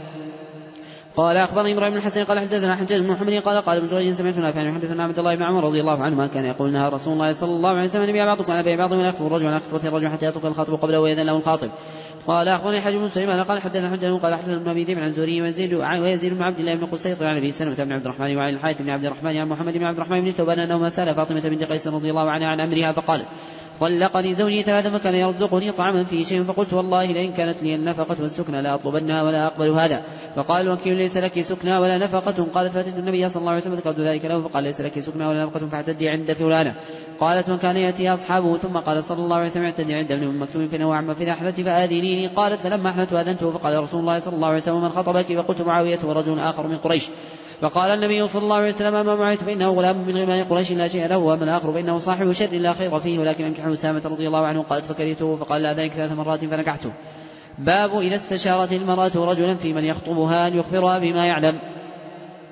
قال أخبرني إبراهيم بن الحسن قال حدثنا حجاج بن محمد قال ابن جريج سمعت نافع عن حدثنا عبد الله بن عمر رضي الله عنه ما كان يقول نهى رسول الله صلى الله عليه وسلم أن يبيع بعضكم على بيع بعض ولا يخطب الرجل على خطبة الرجل حتى يترك الخاطب قبله ويأذن له الخاطب. قال أخبرني حجاج بن سليمان قال حدثنا حجاج قال حدثنا ابن أبي ذئب عن زهري ويزيد بن عبد الله بن قسيط عن أبي سلمة بن عبد الرحمن وعن الحارث بن عبد الرحمن عن محمد بن عبد الرحمن بن ثوبان أنه سأل فاطمة بنت قيس رضي الله عنها عن أمرها فقال طلقني زوجي ثلاثا فكان يرزقني طعاما فيه شيء فقلت والله لئن كانت لي النفقة والسكنى لا أطلبنها ولا أقبل هذا. فقال الوكيل ليس لك سكنى ولا نفقة. قالت فأتيت النبي صلى الله عليه وسلم ذكرت ذلك له فقال ليس لك سكنى ولا نفقة فاعتدي عند فلانة. قالت وكان يأتي أصحابه ثم قال صلى الله عليه وسلم اعتدي عند ابن مكتوم فإنه عم في الأحلة فآذنيني. قالت فلما أحلت آذنته فقال رسول الله صلى الله عليه وسلم من خطبك؟ فقلت معاوية ورجل آخر من قريش. فقال النبي صلى الله عليه وسلم أما معاوية فإنه غلام من غلمان قريش لا شيء له وأما الآخر فإنه صاحب شر لا خير فيه ولكن أنكحه أسامة رضي الله عنه. قالت فكرهته فقال لا ذلك 3 مرات فنكحته. باب إذا استشارت المرأة رجلا في من يخطبها أن يخبرها بما يعلم.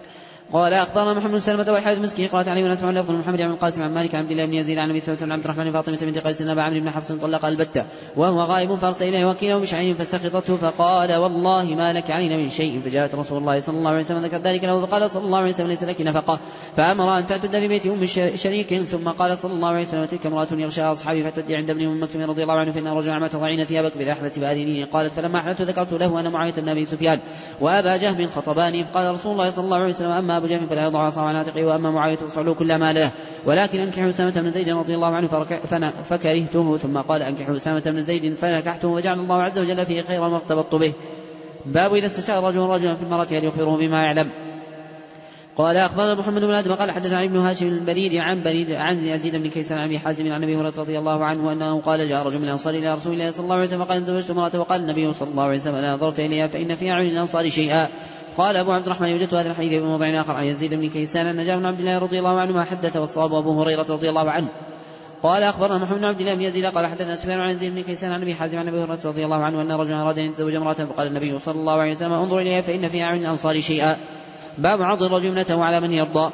قال أخبرنا محمد بن سلمة والحارث المسكي قالت علي ونسمع لفظ محمد بن القاسم عن مالك عن عبد الله بن يزيد عن أبي سلمة بن عبد الرحمن فاطمة بنت قيس أبا عمرو بن حفص طلق البتة وهو غائب فأرسل إليه وكيله بشعير فسخطته فقال والله ما لك علينا من شيء. فجاءت رسول الله صلى الله عليه وسلم ذكر ذلك له فقال صلى الله عليه وسلم ليس لك نفقة فأمر أن تعتد في بيت أم شريك ثم قال صلى الله عليه وسلم تلك امرأة يغشى أصحابي فتدي عند ابن أم مكتوم رضي الله عنه فإن رجل عما تضعين ثيابك بالأحبة فأذنيني. قالت فلما أحللت ذكرت له أن معاوية بن أبي سفيان وأبا جهم خطباني فقال رسول الله صلى الله عليه وسلم أما أبو جهم فلا يضع عصا عن عاتقه وأما معاوية فاصعلوا كل ما له ولكن أنكحوا أسامة بن زيد رضي الله عنه فكرهته ثم قال أنكحوا أسامة بن زيد فنكحته وجعل الله عز وجل فيه خير ما ارتبطت به. باب إذا استشار رجل رجلا في المرأة هل يخبره بما يعلم. قال أخبرنا محمد بن آدم قال حدثنا ابن هاشم البريد عن يزيد بن كيسان عن أبي حازم عن أبي هريرة رضي الله عنه أنه قال جاء رجل من الأنصار إلى رسول الله صلى الله عليه وسلم فقال زوجت امرأة وقال النبي صلى الله عليه وسلم لا نظرت إليها فإن في أعين الأنصار شيئا. قال أبو عبد الرحمن وجدت هذا الحديث في موضع آخر عن يزيد بن كيسان أن جاء بن عبد الله رضي الله عنه ما حدث والصواب أبو هريرة رضي الله عنه. قال أخبرنا محمد بن عبد الله بن يزيد قال حدثنا سفيان عن يزيد بن كيسان عن أبي حازم عن أبي هريرة رضي الله عنه أن رجلا أراد أن يتزوج امرأة فقال النبي صلى الله عليه وسلم انظر إليها فإن في أعين الأنصار شيئا. باب عرض الرجل ابنته على من يرضى.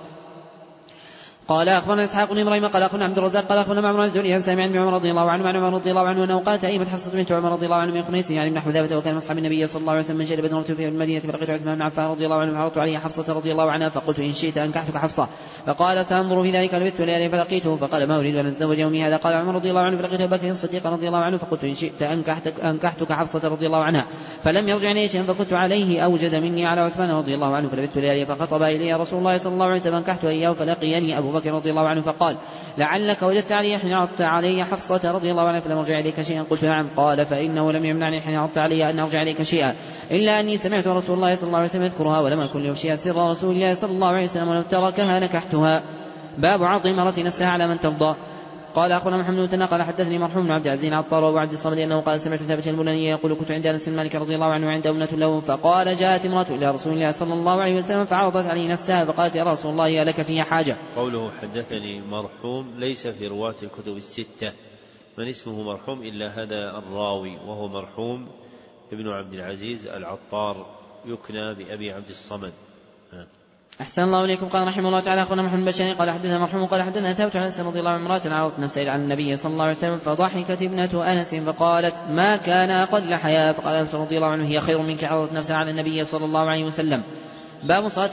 قال أخبرنا إسحاق بن إبراهيم قال أخبرنا عبد الرزاق قال أخبرنا معمر الزهري عن سامع بن عمر رضي الله عنه عن عمر رضي الله عنه أنه قالت أيمت حفصة بنت عمر رضي الله عنه من خنيس يعني ابن حذافة وكان أصحاب النبي صلى الله عليه وسلم من شهد بدر في المدينة فلقيت عثمان بن عفان رضي الله عنه فعرضت عليه حفصة رضي الله عنها فقلت إن شئت أنكحتك حفصة فقال سأنظر في ذلك لبثت ليالي فلقيته فقال ما أريد أن أتزوج يومي هذا. قال عمر رضي الله عنه فلقيت أبا بكر الصديق رضي الله عنه فقلت إن شئت أنكحتك حفصة رضي الله عنها فلم يرجع إلي شيئا فكنت عليه أوجد مني على عثمان رضي الله عنه فلبثت ليالي فخطب إلي رسول الله صلى الله عليه وسلم أنكحت إياه فلقيني أبو بكر رضي الله عنه فقال لعلك وجدت علي حين عرضت علي حفصة رضي الله عنها فلم أرجع إليك شيئا. قلت نعم. قال فإنه لم يمنعني حين عرضت علي أن أرجع إليك شيئا إلا أني سمعت رسول الله صلى الله عليه وسلم يذكرها ولم أكن لأفشي سر رسول الله صلى الله عليه وسلم ولو تركها نكحتها. باب عرض المرأة نفسها على من ترضى. قال أخونا محمد بن ثنى قال حدثني مرحوم بن عبد العزيز العطار وأبو عبد الصمد أنه قال سمعت ثابت البناني يقول كنت عند أنس بن مالك رضي الله عنه وعنده ابنة له فقال جاءت امرأة إلى رسول الله صلى الله عليه وسلم فعرضت عليه نفسها فقالت يا رسول الله يا لك فيها حاجة. قوله حدثني مرحوم ليس في رواة الكتب الستة من اسمه مرحوم إلا هذا الراوي وهو مرحوم ابن عبد العزيز العطار يكنى بأبي عبد الصمد. أحسن الله إليكم. قال رحمه الله تعالى أخونا محمد بن قال حدثنا مرحوم قال حدثنا ثابت عن أنس رضي الله عنه امرأة عرضت نفسها على النبي صلى الله عليه وسلم فضحكت ابنة أنس فقالت ما كان أقل حياء فقال أنس رضي الله عنه هي خير منك عرضت نفسها على النبي صلى الله عليه وسلم. باب صلاة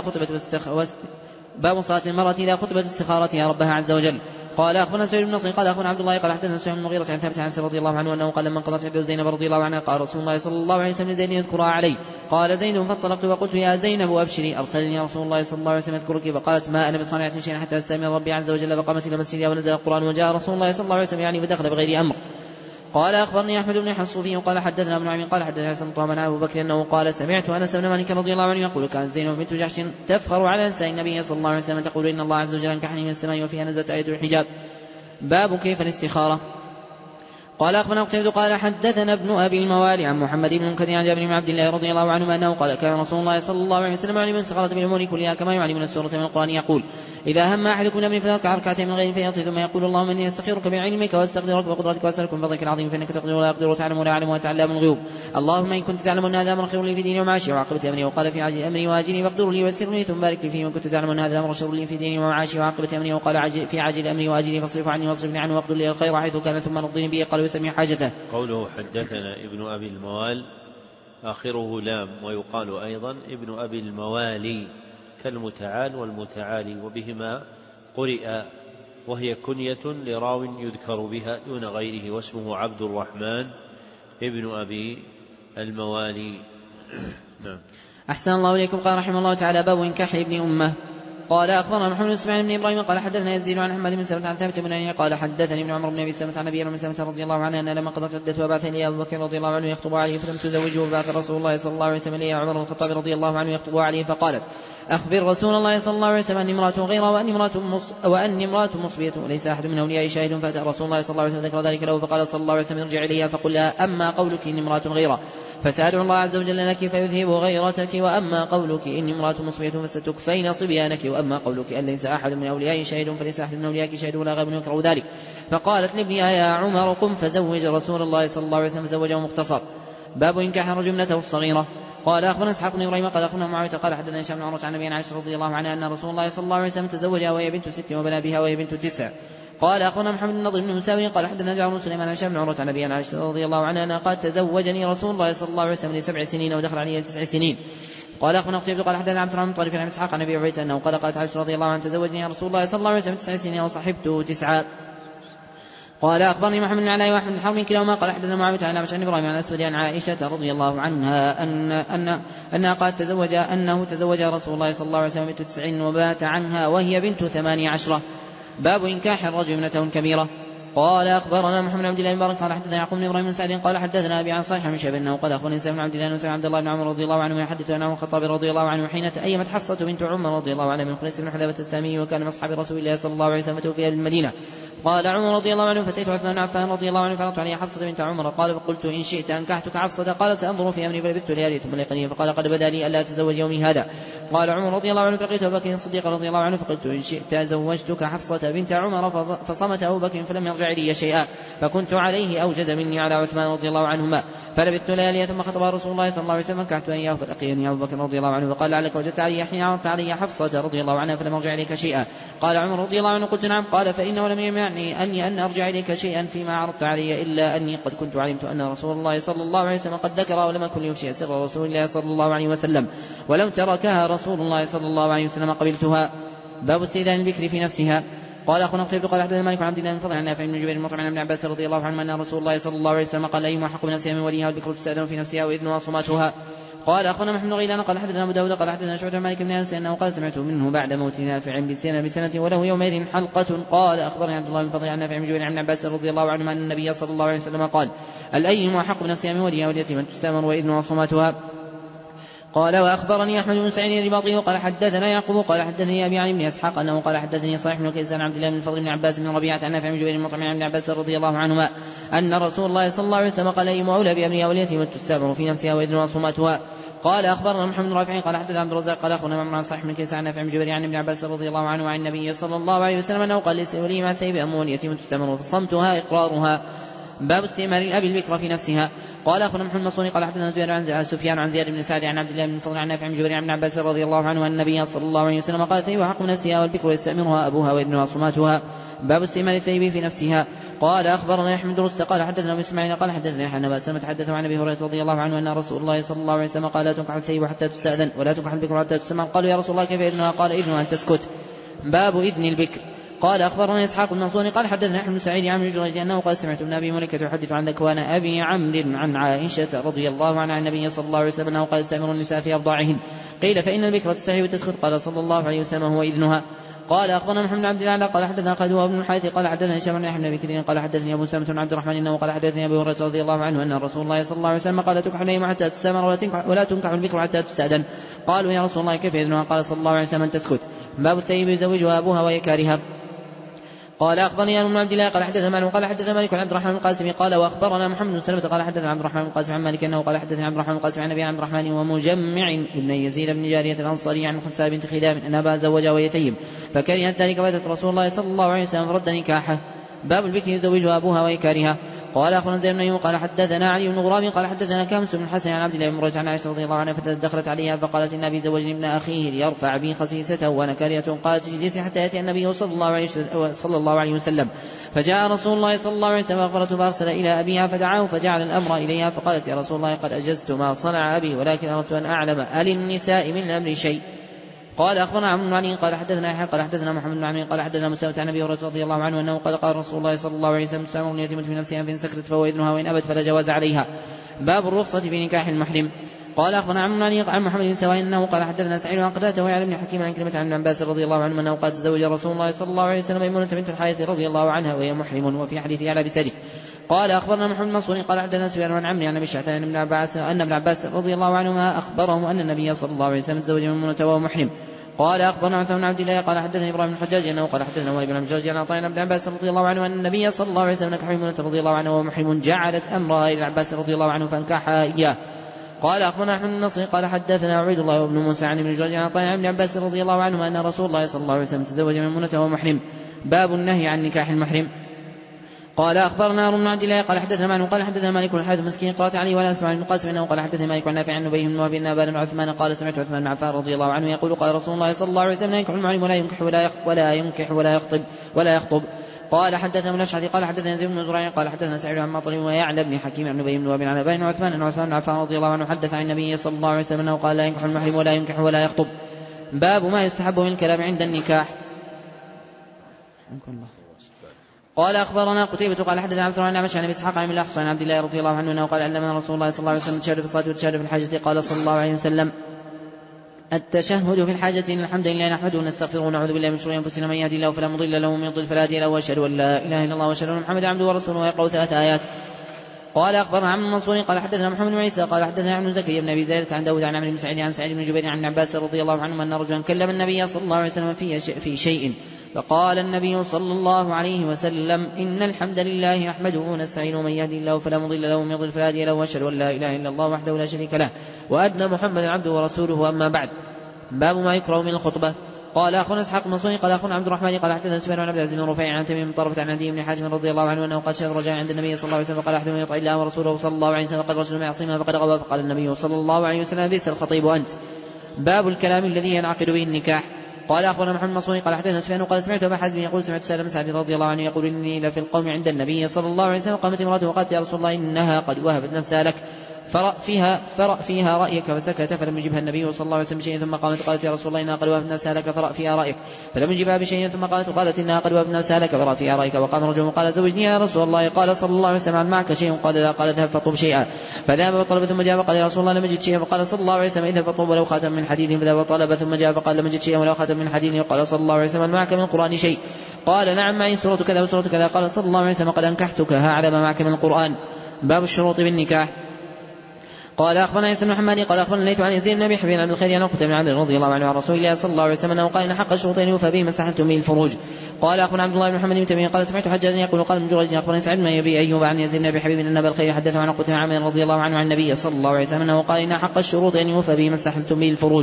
المرأة إذا خطبت استخارتها ربها عز وجل. قال أخبرنا سعيد بن نصر قال أخونا عبد الله قال حدثنا سعيد بن المغيرة عن ثابت عن رضي الله عنه أنه قال لما انقضت عدة زينب رضي الله عنها قال رسول الله صلى الله عليه وسلم زينب يذكرها علي. قال زينب فانطلقت وقلت يا زينب أبشري أرسلني رسول الله صلى الله عليه وسلم يذكرك فقالت ما أنا بصانعة شيئا حتى أستأمر ربي عز وجل فقامت إلى مسجدها ونزل القرآن وجاء رسول الله صلى الله عليه وسلم يعني فدخل بغير أمر. قال أخبرني أحمد بن حصوفي قال حدثنا ابن عمين قال حدثنا حسن طه عن أبو بكر أنه قال سمعت أنس بن مالك رضي الله عنه يقول كانت زينب بنت جحش تفخر على نساء النبي صلى الله عليه وسلم تقول إن الله عز وجل أنكحني من السماء وفيها نزلت آية الحجاب. باب كيف الاستخارة. قال أخبرنا قتيبة قال حدثنا ابن أبي الموالي عن محمد بن المنكدر عن جابر بن عبد الله رضي الله عنه أنه قال كان رسول الله صلى الله عليه وسلم يعلم الاستخارة بالأمور كلها كما يعلم من السورة من القرآن يقول إذا هم أحدكم الأمر فيركع ركعتين من غير فيأتي ثم يقول اللهم إني أستخيرك بعلمك وأستقدرك بقدرتك وأسألك من فضلك العظيم فإنك تقدر ولا أقدر وتعلم ولا أعلم وتعلم الغيوب اللهم إن كنت تعلم أن هذا أمر خير لي في ديني ومعاشي وعاقبة أمري وقال في عاجل أمري وآجلي فاقدر لي ويسر لي ثم بارك لي فيه وإن كنت تعلم أن هذا أمر شر لي في ديني ومعاشي وعاقبة أمري وقال في عاجل أمري وآجلي فاصرف عني واصرفني عنه واقدر لي الخير حيث كان ثم رضني به. قال ويسمي حاجته. قوله حدثنا ابن أبي الموال آخره لام ويقال أيضا ابن أبي الموالي كالمتعال والمتعالي وبهما قرئ وهي كنية لراو يذكر بها دون غيره واسمه عبد الرحمن ابن أبي الموالي. أحسن الله إليكم. قال رحمه الله تعالى باب إنكاح ابن أمه. قال أخبرنا محمد بن إسماعيل بن إبراهيم قال حدثنا يزيد عن أحمد بن سلمة عن ثابت بن أنيس قال حدثني ابن عمر بن أبي سلمة عن أبي بن سلمة رضي الله عنه أن لما قضت عدته وبعث إليه أبو بكر رضي الله عنه يخطب عليه فلم تزوجه وبعث رسول الله صلى الله عليه وسلم إليه عمر بن الخطاب رضي الله عنه يخطب عليه فقالت أخبر رسول الله صلى الله عليه وسلم أني امرأة غيره وأني امرأة مصبية وليس أحد من أولياء شاهد. فأتى رسول الله صلى الله عليه وسلم ذكر ذلك له فقال صلى الله عليه وسلم ارجع إليها فقل لها أما قولك إني امرأة غيره فسأدعو الله عز وجل لك فيذهب غيرتك وأما قولك إني امرأة مصبية فستكفين صبيانك وأما قولك أن ليس أحد من أولياء شاهد فليس أحد من أوليائك شاهد ولا غيب يكره ذلك. فقالت لابنها يا عمر قم فزوج رسول الله صلى الله عليه وسلم فزوجه مختصر. باب إنكاح الرجل ابنته الصغيرة. قال أخبرنا إسحاق بن إبراهيم قال أخبرنا معاوية قال حدثنا هشام بن عروة عن أبي عائشة رضي الله عنها أن رسول الله صلى الله عليه وسلم تزوجها وهي بنت 6 وبنى بها وهي بنت 9. قال أخبرنا محمد بن نضر بن مساوي قال حدثنا جعفر بن سليمان عن هشام بن عروة عن أبي عائشة رضي الله عنها أنها قالت تزوجني رسول الله صلى الله عليه وسلم ل7 سنين ودخل علي 9 سنين. قال أخبرنا قتيبة قال حدثنا عبد الرحمن بن طريف عن إسحاق عن أبي عبيدة أنه قالت عائشة رضي الله عنها تزوجني رسول الله صلى الله عليه وسلم 9 سنين وصحبته 9. قال أخبرني محمد بن علاء وأحمد بن حرب كلاهما قال حدثنا معاوية عن أبي إبراهيم عن الأسود عن عائشة رضي الله عنها أنها قالت أنه تزوج رسول الله صلى الله عليه وسلم بنت 9 وبات عنها وهي بنت 18. باب إنكاح الرجل ابنته كبيرة. قال أخبرنا محمد بن عبد الله بن مبارك قال حدثنا يعقوب بن إبراهيم بن سعد قال حدثنا أبي عن صالح بن شهاب أنه قال أخبرني سالم بن عبد الله وسلم عبد الله بن عمر رضي الله عنه يحدث عن عمر الخطاب رضي الله عنه حين تأيمت حفصة بنت عمر رضي الله عنها من خنيس بن حذافة السامي وكان من أصحاب رسول الله صلى الله عليه وسلم فتوفي بالمدينة. قال عمر رضي الله عنه فتيت عثمان بن عفان رضي الله عنه فعرضت علي حفصة بنت عمر قال فقلت إن شئت أنكحتك حفصة قال سأنظر في أمري فلبثت ليالي ثم لقني فقال قد بدا لي ألا أتزوج يومي هذا. قال عمر رضي الله عنه فلقيت أبو بكر الصديق رضي الله عنه فقلت إن شئت زوجتك حفصة بنت عمر فصمت أبو بكر فلم يرجع لي شيئا فكنت عليه أوجد مني على عثمان رضي الله عنهما فلبثت ليالي ثم خطب رسول الله صلى الله عليه وسلم فانكحت إياه فلقيني أبو بكر رضي الله عنه فقال لعلك وجدت علي حين عرضت علي حفصة رضي الله عنها فلم أرجع إليك شيئا. قال عمر رضي الله عنه قلت نعم. قال فإنه لم يمنعني أني أن أرجع إليك شيئا فيما عرضت علي إلا أني قد كنت علمت أن رسول الله صلى الله عليه وسلم قد ذكر ولم أكن ليفشي سر رسول الله صلى الله عليه وسلم ولو تركها رسول الله صلى الله عليه وسلم قبلتها. باب استئذان البكر في نفسها. قال أخونا قتيبة قال حدثنا مالك عن عبد الله بن فضل عن نافع بن جبير المطعم عن ابن عباس رضي الله عنهما أن رسول الله صلى الله عليه وسلم قال أيما حق بنفسها من وليها والبكر تستأذن في نفسها وإذنها صماتها. قال أخونا محمد بن غيلان قال حدثنا أبو داود قال حدثنا شعبة مالك بن أنس أنه قال سمعت منه بعد موت نافع بسنة وله يومئذ حلقة. قال أخبرني عبد الله بن فضل عن نافع بن جبير عن ابن عباس رضي الله عنهما أن النبي صلى الله عليه وسلم قال الأيم حق بنفسها من وليها واليتيم تستأمر وإذنها صماتها. قال وأخبرني أحمد بن سعيد الرباطي قال حدثنا يعقوب قال حدثني أبي عن بن إسحاق أنه قال حدثني صالح بن كيسان عبد الله بن الفضل بن عباس بن ربيعة عن نافع بن جبير المطعم عن ابن عباس رضي الله عنهما أن رسول الله صلى الله عليه وسلم قال أيم أولى بأمرها واليتيم تستأمر في نفسها وإذنها صماتها. قال أخبرنا محمد بن رافع قال حدثنا عبد الرزاق قال أخبرنا عن صالح بن كيسان عن نافع بن جبير عن ابن عباس رضي الله عنه عن النبي صلى الله عليه وسلم أنه قال ليس ولي مع الثيب أم واليتيم تستأمر فصمتها إقرارها. باب استئمار الأب البكر في نفسها. قال أخونا محمد المصوني قال حدثنا زهير عن سفيان عن زياد بن سعد عن عبد الله بن فضل عن نافع بن جبير عن ابن عباس رضي الله عنه أن النبي صلى الله عليه وسلم قال الثيب حق نفسها والبكر يستأمرها أبوها وابنها صماتها. باب استئمار الثيب في نفسها. قال أخبرنا يحيى بن رستة قال حدثنا أبو إسماعيل قال حدثنا يحيى بن سلمة حدثه عن أبي هريرة رضي الله عنه أن رسول الله صلى الله عليه وسلم قال لا تنكح الثيب حتى تستأذن ولا تنكح البكر حتى تسمع. قالوا يا رسول الله كيف إذنها؟ قال إذنها أن تسكت. باب إذن البكر. قال أخبرنا إسحاق بن منصور قال حدثنا يحيى بن سعيد عن ابن جريج أنه قال سمعت ابن أبي مليكة يحدث عن ذكوان أبي عمرو عن عائشة رضي الله عنها عن النبي صلى الله عليه وسلم أنه قال استأمر النساء في أرضاعهن. قيل فإن البكر تستحي وتسكت. قال صلى الله عليه وسلم هو إذنها. قال أخبرنا محمد بن عبد الله قال حدثنا خالد بن الحارث قال حدثنا هشام بن يحيى بن كثير قال حدثني أبو سلمة بن عبد الرحمن أنه قال حدثني أبي هريرة رضي الله عنه أن رسول الله صلى الله عليه وسلم قال تنكح الأيم حتى تستأمر ولا تنكح البكر حتى تستأذن. قالوا يا رسول الله كيف إذنها؟ قال صلى الله عليه وسلم أن تسكت. باب الثيب يزوجها أبوها وهي كارهة. قال أخبرني ابن عبد الله قال حدثنا مالك قال حدثنا مالك عن عبد الرحمن القاسمي قال وأخبرنا محمد بن سلمة قال حدثنا عبد الرحمن القاسمي عن مالك أنه قال حدثنا عبد الرحمن القاسمي عن أبي عبد الرحمن ومجمع ابن يزيد بن جارية الأنصاري عن خنساء بنت خدام أن أباها زوجها ويتيم فكرهت ذلك فأتت رسول الله صلى الله عليه وسلم فرد نكاحه. باب البكر يزوجها أبوها وهي كارهة. قال أخبرنا زيد بن أيوب قال حدثنا علي بن غراب قال حدثنا كامس بن الحسن عن عبد الله بن مريج عن عائشة رضي الله عنها فتدخلت عليها فقالت إن أبي زوجني ابن أخيه ليرفع بي خسيسته وأنا كارهة. قالت اجلسي حتى يأتي النبي صلى الله عليه وسلم. فجاء رسول الله صلى الله عليه وسلم فأخبرته فأرسل إلى أبيها فدعاه فجعل الأمر إليها فقالت يا رسول الله قد أجزت ما صنع أبي ولكن أردت أن أعلم أللنساء من الأمر شيء. قال أخبرنا عمرو بن علي قال حدثنا يحيى قال حدثنا محمد بن عمرو قال حدثنا مسلمة عن أبي هريرة رضي الله عنه أنه قال رسول الله صلى الله عليه وسلم تستأمر اليتيمة في نفسها فإن سكرت فهو إذنها وإن أبت فلا جواز عليها. باب الرخصة في نكاح المحرم. قال أخبرنا عمرو بن علي عن محمد بن سواء أنه قال حدثنا سعيد عن قتادة وعلي بن حكيم عن كلمة عن ابن عباس رضي الله عنه أنه قال تزوج رسول الله صلى الله عليه وسلم ميمونة بنت الحارث رضي الله عنها وهي محرم وفي حديثه على بسره. قال أخبرنا محمد بن منصور قال حدثنا سفيان عن عمرو عن أبي شعثان أن ابن عباس رضي الله عنهما أخبره أن النبي صلى الله عليه وسلم تزوج ميمونة وهو محرم. قال أخبرنا عثمان بن عبد الله قال حدثني إبراهيم بن الحجاج أنه قال حدثنا وائل بن حجاج عن عطاء بن عباس رضي الله عنه أن النبي صلى الله عليه وسلم نكح ميمونة رضي الله عنه وهو محرم جعلت أمرها إلى عباس رضي الله عنه فانكحها إياه. قال أخبرنا أحمد بن النصر قال حدثنا عبيد الله بن موسى عن ابن جريج عن عطاء بن عباس رضي الله عنه أن رسول الله صلى الله عليه وسلم تزوج ميمونة وهو محرم. باب النهي عن نكاح المحرم. قال أخبرنا هارون بن عبد الله قال حدثنا معن قال حدثنا مالك بن الحارث مسكين قرأت عليه ولا أسمع بن القاسم إنه قال حدثنا مالك عن نافع عن نبيه بن وهب أن أبا بن عثمان قال سمعت عثمان بن عفان رضي الله عنه يقول قال رسول الله صلى الله عليه وسلم ينكح المعلم ولا ينكح ولا يخطب. قال حدثنا من الأشعث قال حدثنا زيد بن زريع قال حدثنا سعيد عن مطر ويعلى بن حكيم عن نبي بن وهب عن أبي بن عثمان أن عثمان بن عفان رضي الله عنه حدث عن النبي صلى الله عليه وسلم أنه قال لا ينكح المحرم ولا ينكح ولا يخطب. باب ما يستحب من الكلام عند النكاح. قال أخبرنا قتيبة قال حدثنا عبد الرحمن عن أبي إسحاق عن الأحصى عن عبد الله رضي الله عنه أنه قال علمنا رسول الله صلى الله عليه وسلم التشهد في الصلاة والتشهد في الحاجة. قال صلى الله عليه وسلم التشهد في الحاجة إن الحمد لله نحمده ونستغفره ونعوذ بالله من شرور أنفسنا من يهدي الله فلا مضل له ومن يضلل فلا هادي له وأشهد أن لا إله إلا الله وأشهد أن محمدا عبده ورسوله ويقرأ 3 آيات. قال أخبرنا عن منصور قال حدثنا محمد بن عيسى قال حدثنا ابن زكي بن أبي زيد عن داود عن عمرو بن سعيد عن سعيد بن جبير عن عباس رضي الله عنه أن رجلا كلم النبي صلى الله عليه وسلم في شيء فقال النبي صلى الله عليه وسلم إن الحمد لله نحمده ونستعينه من يهدي الله فلا مضل له ومن يضلل فلا هادي له وأشهد أن لا إله إلا الله وحده لا شريك له وأن محمدا عبده ورسوله أما بعد. باب ما يكره من الخطبة. قال أخونا إسحاق المنصوري قال أخونا عبد الرحمن قال حدثنا سفيان عن عبد العزيز بن رفيع عن تميم بن طرفة عن عدي بن حاتم رضي الله عنه أنه قد شهد رجاء عند النبي صلى الله عليه وسلم فقال أحدهم يطع الله ورسوله صلى الله عليه وسلم فقد رسل ما يعصمها فقد غضب فقال النبي صلى الله عليه وسلم بئس الخطيب أنت. باب الكلام الذي ينعقد به النكاح. قال أخبرنا محمد المنصوري قال حدثنا سفيان قال سمعت أبا حازم يقول سمعت سالم بن سعد رضي الله عنه يقول إني لفي القوم عند النبي صلى الله عليه وسلم قامت امرأته وقالت يا رسول الله إنها قد وهبت نفسها لك فرأ فيها رأيك فسكت فلم يجبها النبي صلى الله عليه وسلم بشيء ثم قالت يا رسول الله إنها قد وهبت نفسها لك فرأ فيها رأيك فلم يجبها بشيء ثم قالت إنها قد وهبت نفسها لك فرأ فيها رأيك. وقام رجل وقال زوجني يا رسول الله قال صلى الله عليه وسلم عن معك شيء قال لا قال اذهب فاطلب شيئا فذهب فطلب ثم جاء فقال يا رسول الله لم أجد شيئا فقال صلى الله عليه وسلم اذهب فاطلب ولو خاتم من حديد فذهب وطلب ثم جاء فقال لم أجد شيئا ولو خاتم من حديد وقال صلى الله عليه وسلم معك من القرآن شيء قال نعم معي سورة كذا وسورة كذا قال صلى الله عليه وسلم قد أنكحتك على ما معك من القرآن. باب الشروط بالنكاح. قال أخبرنا عيسى بن محمد قال أخبرنا الليث عن يزيد بن أبي حبيب عن الخير عن عقبة بن عامر رضي الله عنه عن رسول الله صلى الله عليه وسلم أنه قال إن حق الشروطين يوفى به من سحلتم به الفروج. قال أخبرنا عبد الله بن محمد بن تيمية قال سمعت حجاجا يقول قال من جريج أخبرني سعد بن أبي أيوب عن يزيد بن أبي حبيب أن أبا الخير حدثه عن عقبة بن عامر رضي الله عنه عن النبي صلى الله عليه وسلم أنه قال إن حق الشروطين يوفى به من سحلتم به الفروج.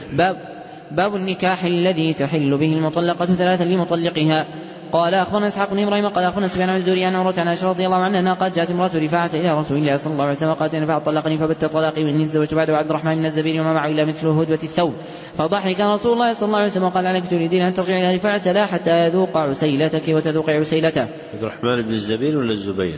باب النكاح الذي تحل به المطلقة 3 لمطلقها. قال أخبرنا إسحاق بن إبراهيم قال أخبرنا سفيان عن الزهري عن عروة عن عائشة رضي الله عنها أنها قد جاءت امرأة رفاعة إلى رسول الله صلى الله عليه وسلم قالت إن فطلقني فبت طلاقي وإني تزوجت بعد عبد الرحمن من الزبير وما معه إلا مثل هدوة الثوب. فضحك رسول الله صلى الله عليه وسلم وقال عليك تريدين أن ترجعي إلى رفاعة لا حتى يذوق عسيلتك وتذوق عسيلته. عبد الرحمن بن الزبير ولا الزبير؟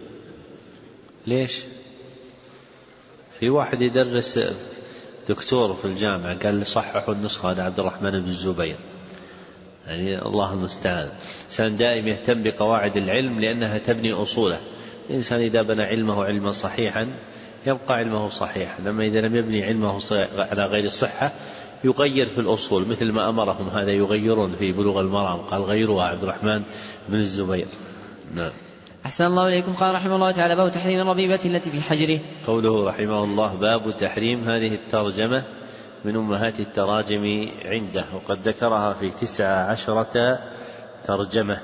ليش؟ في واحد يدرس دكتور في الجامعة قال لي صححوا النسخة هذا عبد الرحمن بن الزبير. يعني الله المستعان. الإنسان دائم يهتم بقواعد العلم لأنها تبني أصوله. الإنسان إذا بنى علمه علما صحيحا يبقى علمه صحيحا، لما إذا لم يبني علمه على غير الصحة يغير في الأصول مثل ما أمرهم هذا يغيرون في بلوغ المرام قال غيرها عبد الرحمن بن الزبير. نعم. أحسن الله إليكم. قال رحمه الله تعالى باب تحريم الربيبة التي في حجره. قوله رحمه الله باب تحريم هذه الترجمة من أمهات التراجم عنده وقد ذكرها في 19 ترجمة.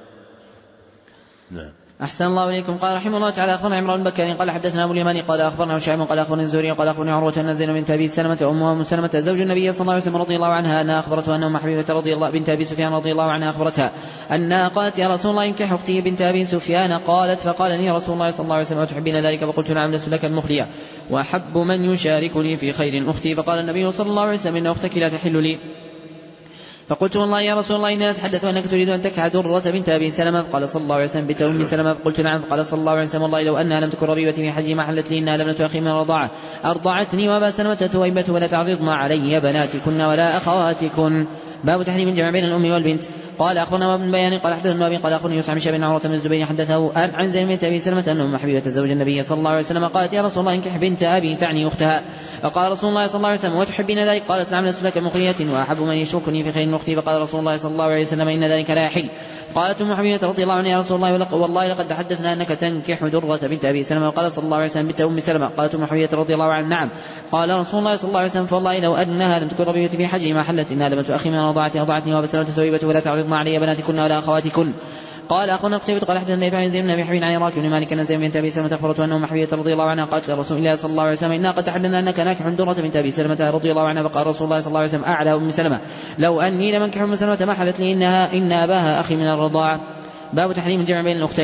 نعم. أحسن الله إليكم. قال رحمه الله تعالى أخبرنا عمران بن بكر قال حدثنا أبو اليماني قال أخبرنا شعيب قال أخبرنا الزهري قال أخبرنا عروة أن زينب بنت أبي سلمة أمها أم سلمة زوج النبي صلى الله عليه وسلم رضي الله عنها أنها أخبرته أن أم حبيبة رضي الله بنت أبي سفيان رضي الله عنها أخبرتها أنها قالت يا رسول الله انكح أختي بنت أبي سفيان. قالت فقال لي رسول الله صلى الله عليه وسلم أتحبين ذلك؟ فقلت نعم لست لك المخلية وأحب من يشاركني في خير أختي. فقال النبي صلى الله عليه وسلم إن أختك لا تحل لي. فقلت والله يا رسول الله إننا نتحدث أنك تريد أن تنكح درة بنت أبي سلمة. فقال صلى الله عليه وسلم بنت أم سلمة. فقلت نعم. فقال صلى الله عليه وسلم والله لو أنها لم تكن ربيبتي في حجي ما حلت لي إنها لابنة أخي من الرضاعة أرضعتني وأبا سلمة تويبة ولا تعرضن علي بناتكن ولا أخواتكن. باب تحريم الجمع بين الأم والبنت. قال أخبرنا ابن بيان قال حدثنا أبي قال أخبرني يوسف بن شهاب بن عروة بن الزبير حدثه عن زينب بنت أبي سلمة أن أم حبيبة زوج النبي صلى الله عليه وسلم قالت يا رسول الله انكح بنت أبي تعني أختها. فقال رسول الله صلى الله عليه وسلم وتحبين ذلك؟ قالت نعم لست لك مخلية وأحب من يشركني في خير أختي. فقال رسول الله صلى الله عليه وسلم إن ذلك لا يحل. قالت أم حبيبة رضي الله عنها يا رسول الله والله لقد تحدثنا أنك تنكح درة بنت أبي سلمة. وقال صلى الله عليه وسلم بنت أم سلمة. قالت أم حبيبة رضي الله عنها نعم. قال رسول الله صلى الله عليه وسلم فوالله لو أنها لم تكن ربيبتي في حجي ما حلت إنها لبنت أخي من رضاعتي أضعتني وبسلمة ثويبة ولا تعرضن علي بناتكن ولا أخواتكن. قال أخونا قتيبة قال حدثنا عن زيد بن أبي حبيب عن عراك بن مالك أن زيد بنت أبي سلمة أخبرته أن أم حبيبة رضي الله عنها قالت لرسول الله صلى الله عليه وسلم إنا قد تحدثنا أنك ناكح درة بنت أبي سلمة رضي الله عنها. فقال رسول الله صلى الله عليه وسلم أعلى أم سلمة لو أني لم أنكح أم سلمة ما حلت لي إن أباها أخي من الرضاعة. باب تحريم الجمع بين الأختين.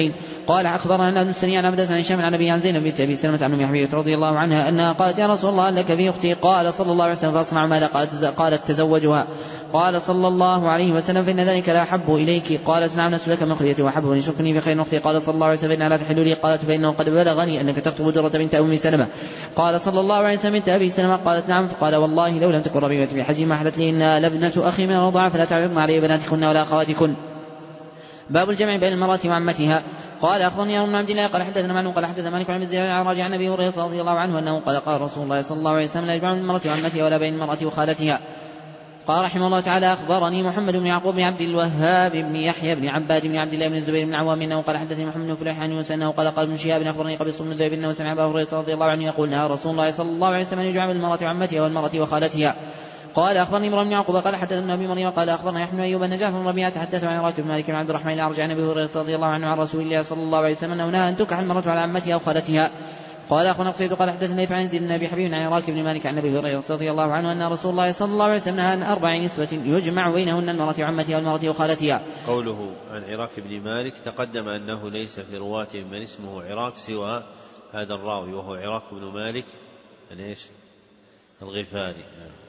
قال أخبرنا أن ابن سري عن عبدة عن هشام عن أبي عن زينب بنت أبي سلمة عن أم حبيبة رضي الله عنها أنها قالت يا رسول الله لك في أختي؟ قال صلى الله عليه وسلم فاصنع ماذا؟ قالت تزوجها. قال صلى الله عليه وسلم فإن ذلك لا أحب إليك. قالت نعم نسلك من خليتي وأحب أن يشركني في خير أختي. قال صلى الله عليه وسلم فإنها لا تحل لي. قالت فإنه قد بلغني أنك تخطب درة بنت أم سلمة. قال صلى الله عليه وسلم بنت أبي سلمة. قالت نعم. فقال والله لو لم تكن ربيبتي في حجي ما أحدث لي إنها لابنة أخي من الرضاعة فلا تعرضن علي بناتكن ولا أخواتكن. باب الجمع بين المرأة وعمتها. قال أخبرني عمرو بن عبد الله قال حدثنا معن قال حدثنا مالك عن الزبير عن عن أبي هريرة رضي الله عنه أنه قال رسول الله صلى الله عليه وسلم لا يجمع بين المرأة وعمتها ولا بين المرأة وخالتها. قال رحمه الله تعالى أخبرني محمد بن يعقوب بن عبد الوهاب بن يحيى بن عباد بن عبد الله بن الزبير بن عوام أنه قال حدثني محمد بن فليح عن يونس أنه قال ابن شهاب أخبرني قبيص بن ذئب أنه سمع أبا هريرة رضي الله عنه يقول نهى رسول الله صلى الله عليه وسلم أن يجمع بين المرأة وعمتها والمرأة وخالتها. قال أخبرني إبراهيم بن يعقوب قال حدثنا أبي مريم قال أخبرنا يحيى بن أيوب أن جعفر بن ربيعة حدث عن عراك بن مالك بن عبد الرحمن الأعرج عن أبي هريرة رضي الله عنه عن رسول الله صلى الله عليه وسلم أنه نهى أن تنكح المرأة على عمتها أو خالتها. قال أخونا قتيبة قال حدثنا عن زيد بن أبي حبيب عن عراك بن مالك عن أبي هريرة رضي الله عنه أن رسول الله صلى الله عليه وسلم نهى عن 4 نسوة يجمع بينهن المرأة وعمتها والمرأة وخالتها. قوله عن عراك بن مالك تقدم أنه ليس في رواته من اسمه عراك سوى هذا الراوي وهو عراك بن مالك الغفاري.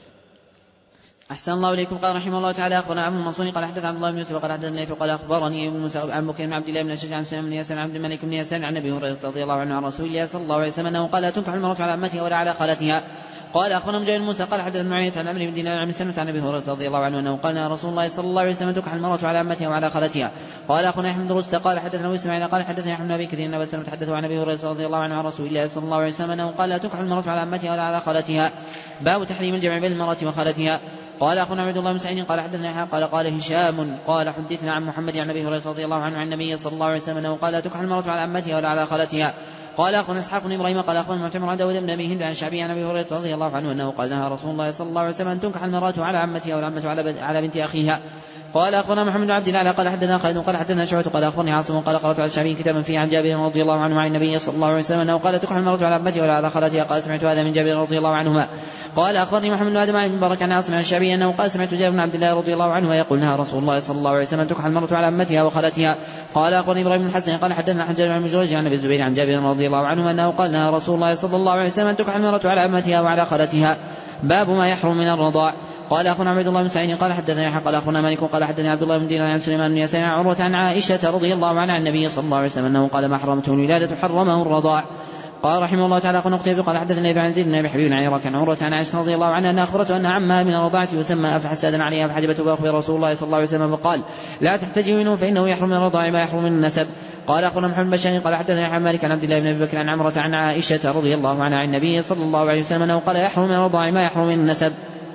أحسن الله إليكم. قال رحمه الله تعالى أخبرنا عبد المنصور قال حدث عبد الله بن يوسف قال حدثنا قال أخبرني ابن موسى عن بكر بن عبد الله بن الشجاع عن سليمان بن يسار عن عبد الملك بن يسار عن أبي هريرة رضي الله عنه عن رسول الله صلى الله عليه وسلم أنه قال لا تنكح المرأة على عمتها ولا على خالتها. قال أخبرنا مجاهد بن موسى قال حدثنا معاوية عن عمرو بن دينار عن سلمة عن أبي هريرة رضي الله عنه أنه قال رسول الله صلى الله عليه وسلم تنكح المرأة على عمتها وعلى خالتها. قال أخونا أحمد رست قال حدثنا أبو إسماعيل قال حدثنا أحمد بن أبي كثير أن أبا سلمة حدثه عن أبي هريرة رضي الله عنه عن رسول الله صلى الله عليه وسلم أنه قال لا تنكح المرأة على عمتها ولا على خالتها. باب تحريم الجمع بين المرأة وخالتها. قال أخونا عبد الله بن سعيد قال حدثنا قال هشام قال حدثنا عن محمد عن أبي هريرة رضي الله عنه عن النبي صلى الله عليه وسلم أنه قال لا تنكح المرأة على عمتها ولا على خالتها. قال أخونا إسحاق بن إبراهيم قال أخونا معتمر عن داود بن أبي هند عن شعبي عن أبي هريرة رضي الله عنه أنه قال نهى رسول الله صلى الله عليه وسلم أن تنكح المرأة على عمتها والعمة على بنت أخيها. قال أخونا محمد بن عبد الله قال حدثنا خالد قال حدثنا شعبة قال أخبرني عاصم قال قرأت على الشعبي كتابا فيه عن جابر رضي الله عنه عن النبي صلى الله عليه وسلم أنه قال تنكح المرأة على عمتها ولا على خالتها. قال سمعت هذا من جابر رضي الله عنهما. قال أخبرني محمد بن آدم عن المبارك عن عاصم عن الشعبي أنه قال سمعت جابر بن عبد الله رضي الله عنه يقول نهى رسول الله صلى الله عليه وسلم أن تنكح المرأة على عمتها وخالتها. قال أخبرني إبراهيم بن الحسن قال حدثنا حجاج عن مجرج عن أبي الزبير عن جابر رضي الله عنه أنه قال نهى رسول الله صلى الله عليه وسلم أن تنكح المرأة على عمتها وعلى خالتها. باب ما يحرم من الرضاع. قال أخونا عبد الله بن سعيد قال حدثنا يحيى قال أخونا مالك قال حدثنا عبد الله بن دينار عن سليمان بن يسار عن عروة عن عائشة رضي الله عنها عن النبي صلى الله عليه وسلم أنه قال ما حرمته الولادة حرمه الرضاع. قال رحمه الله تعالى أخونا قتيبة قال حدثنا ابن زيد بن أبي حبيب عن عراك عن عروة عن عائشة رضي الله عنها أنها أخبرته أن عمها من الرضاعة يسمى أفحسادا عليها فحجبته فأخبر رسول الله صلى الله عليه وسلم فقال لا تحتجب منه فإنه يحرم من الرضاع ما يحرم من النسب. قال أخونا محمد بن قال حدثنا يحيى مالك عن عبد الله بن أبي بكر عن عمرة عن عائشة رضي الله عنها عن النبي صلى الله عليه وسلم أنه قال يحرم من الرضاع ما يحرم من النسب.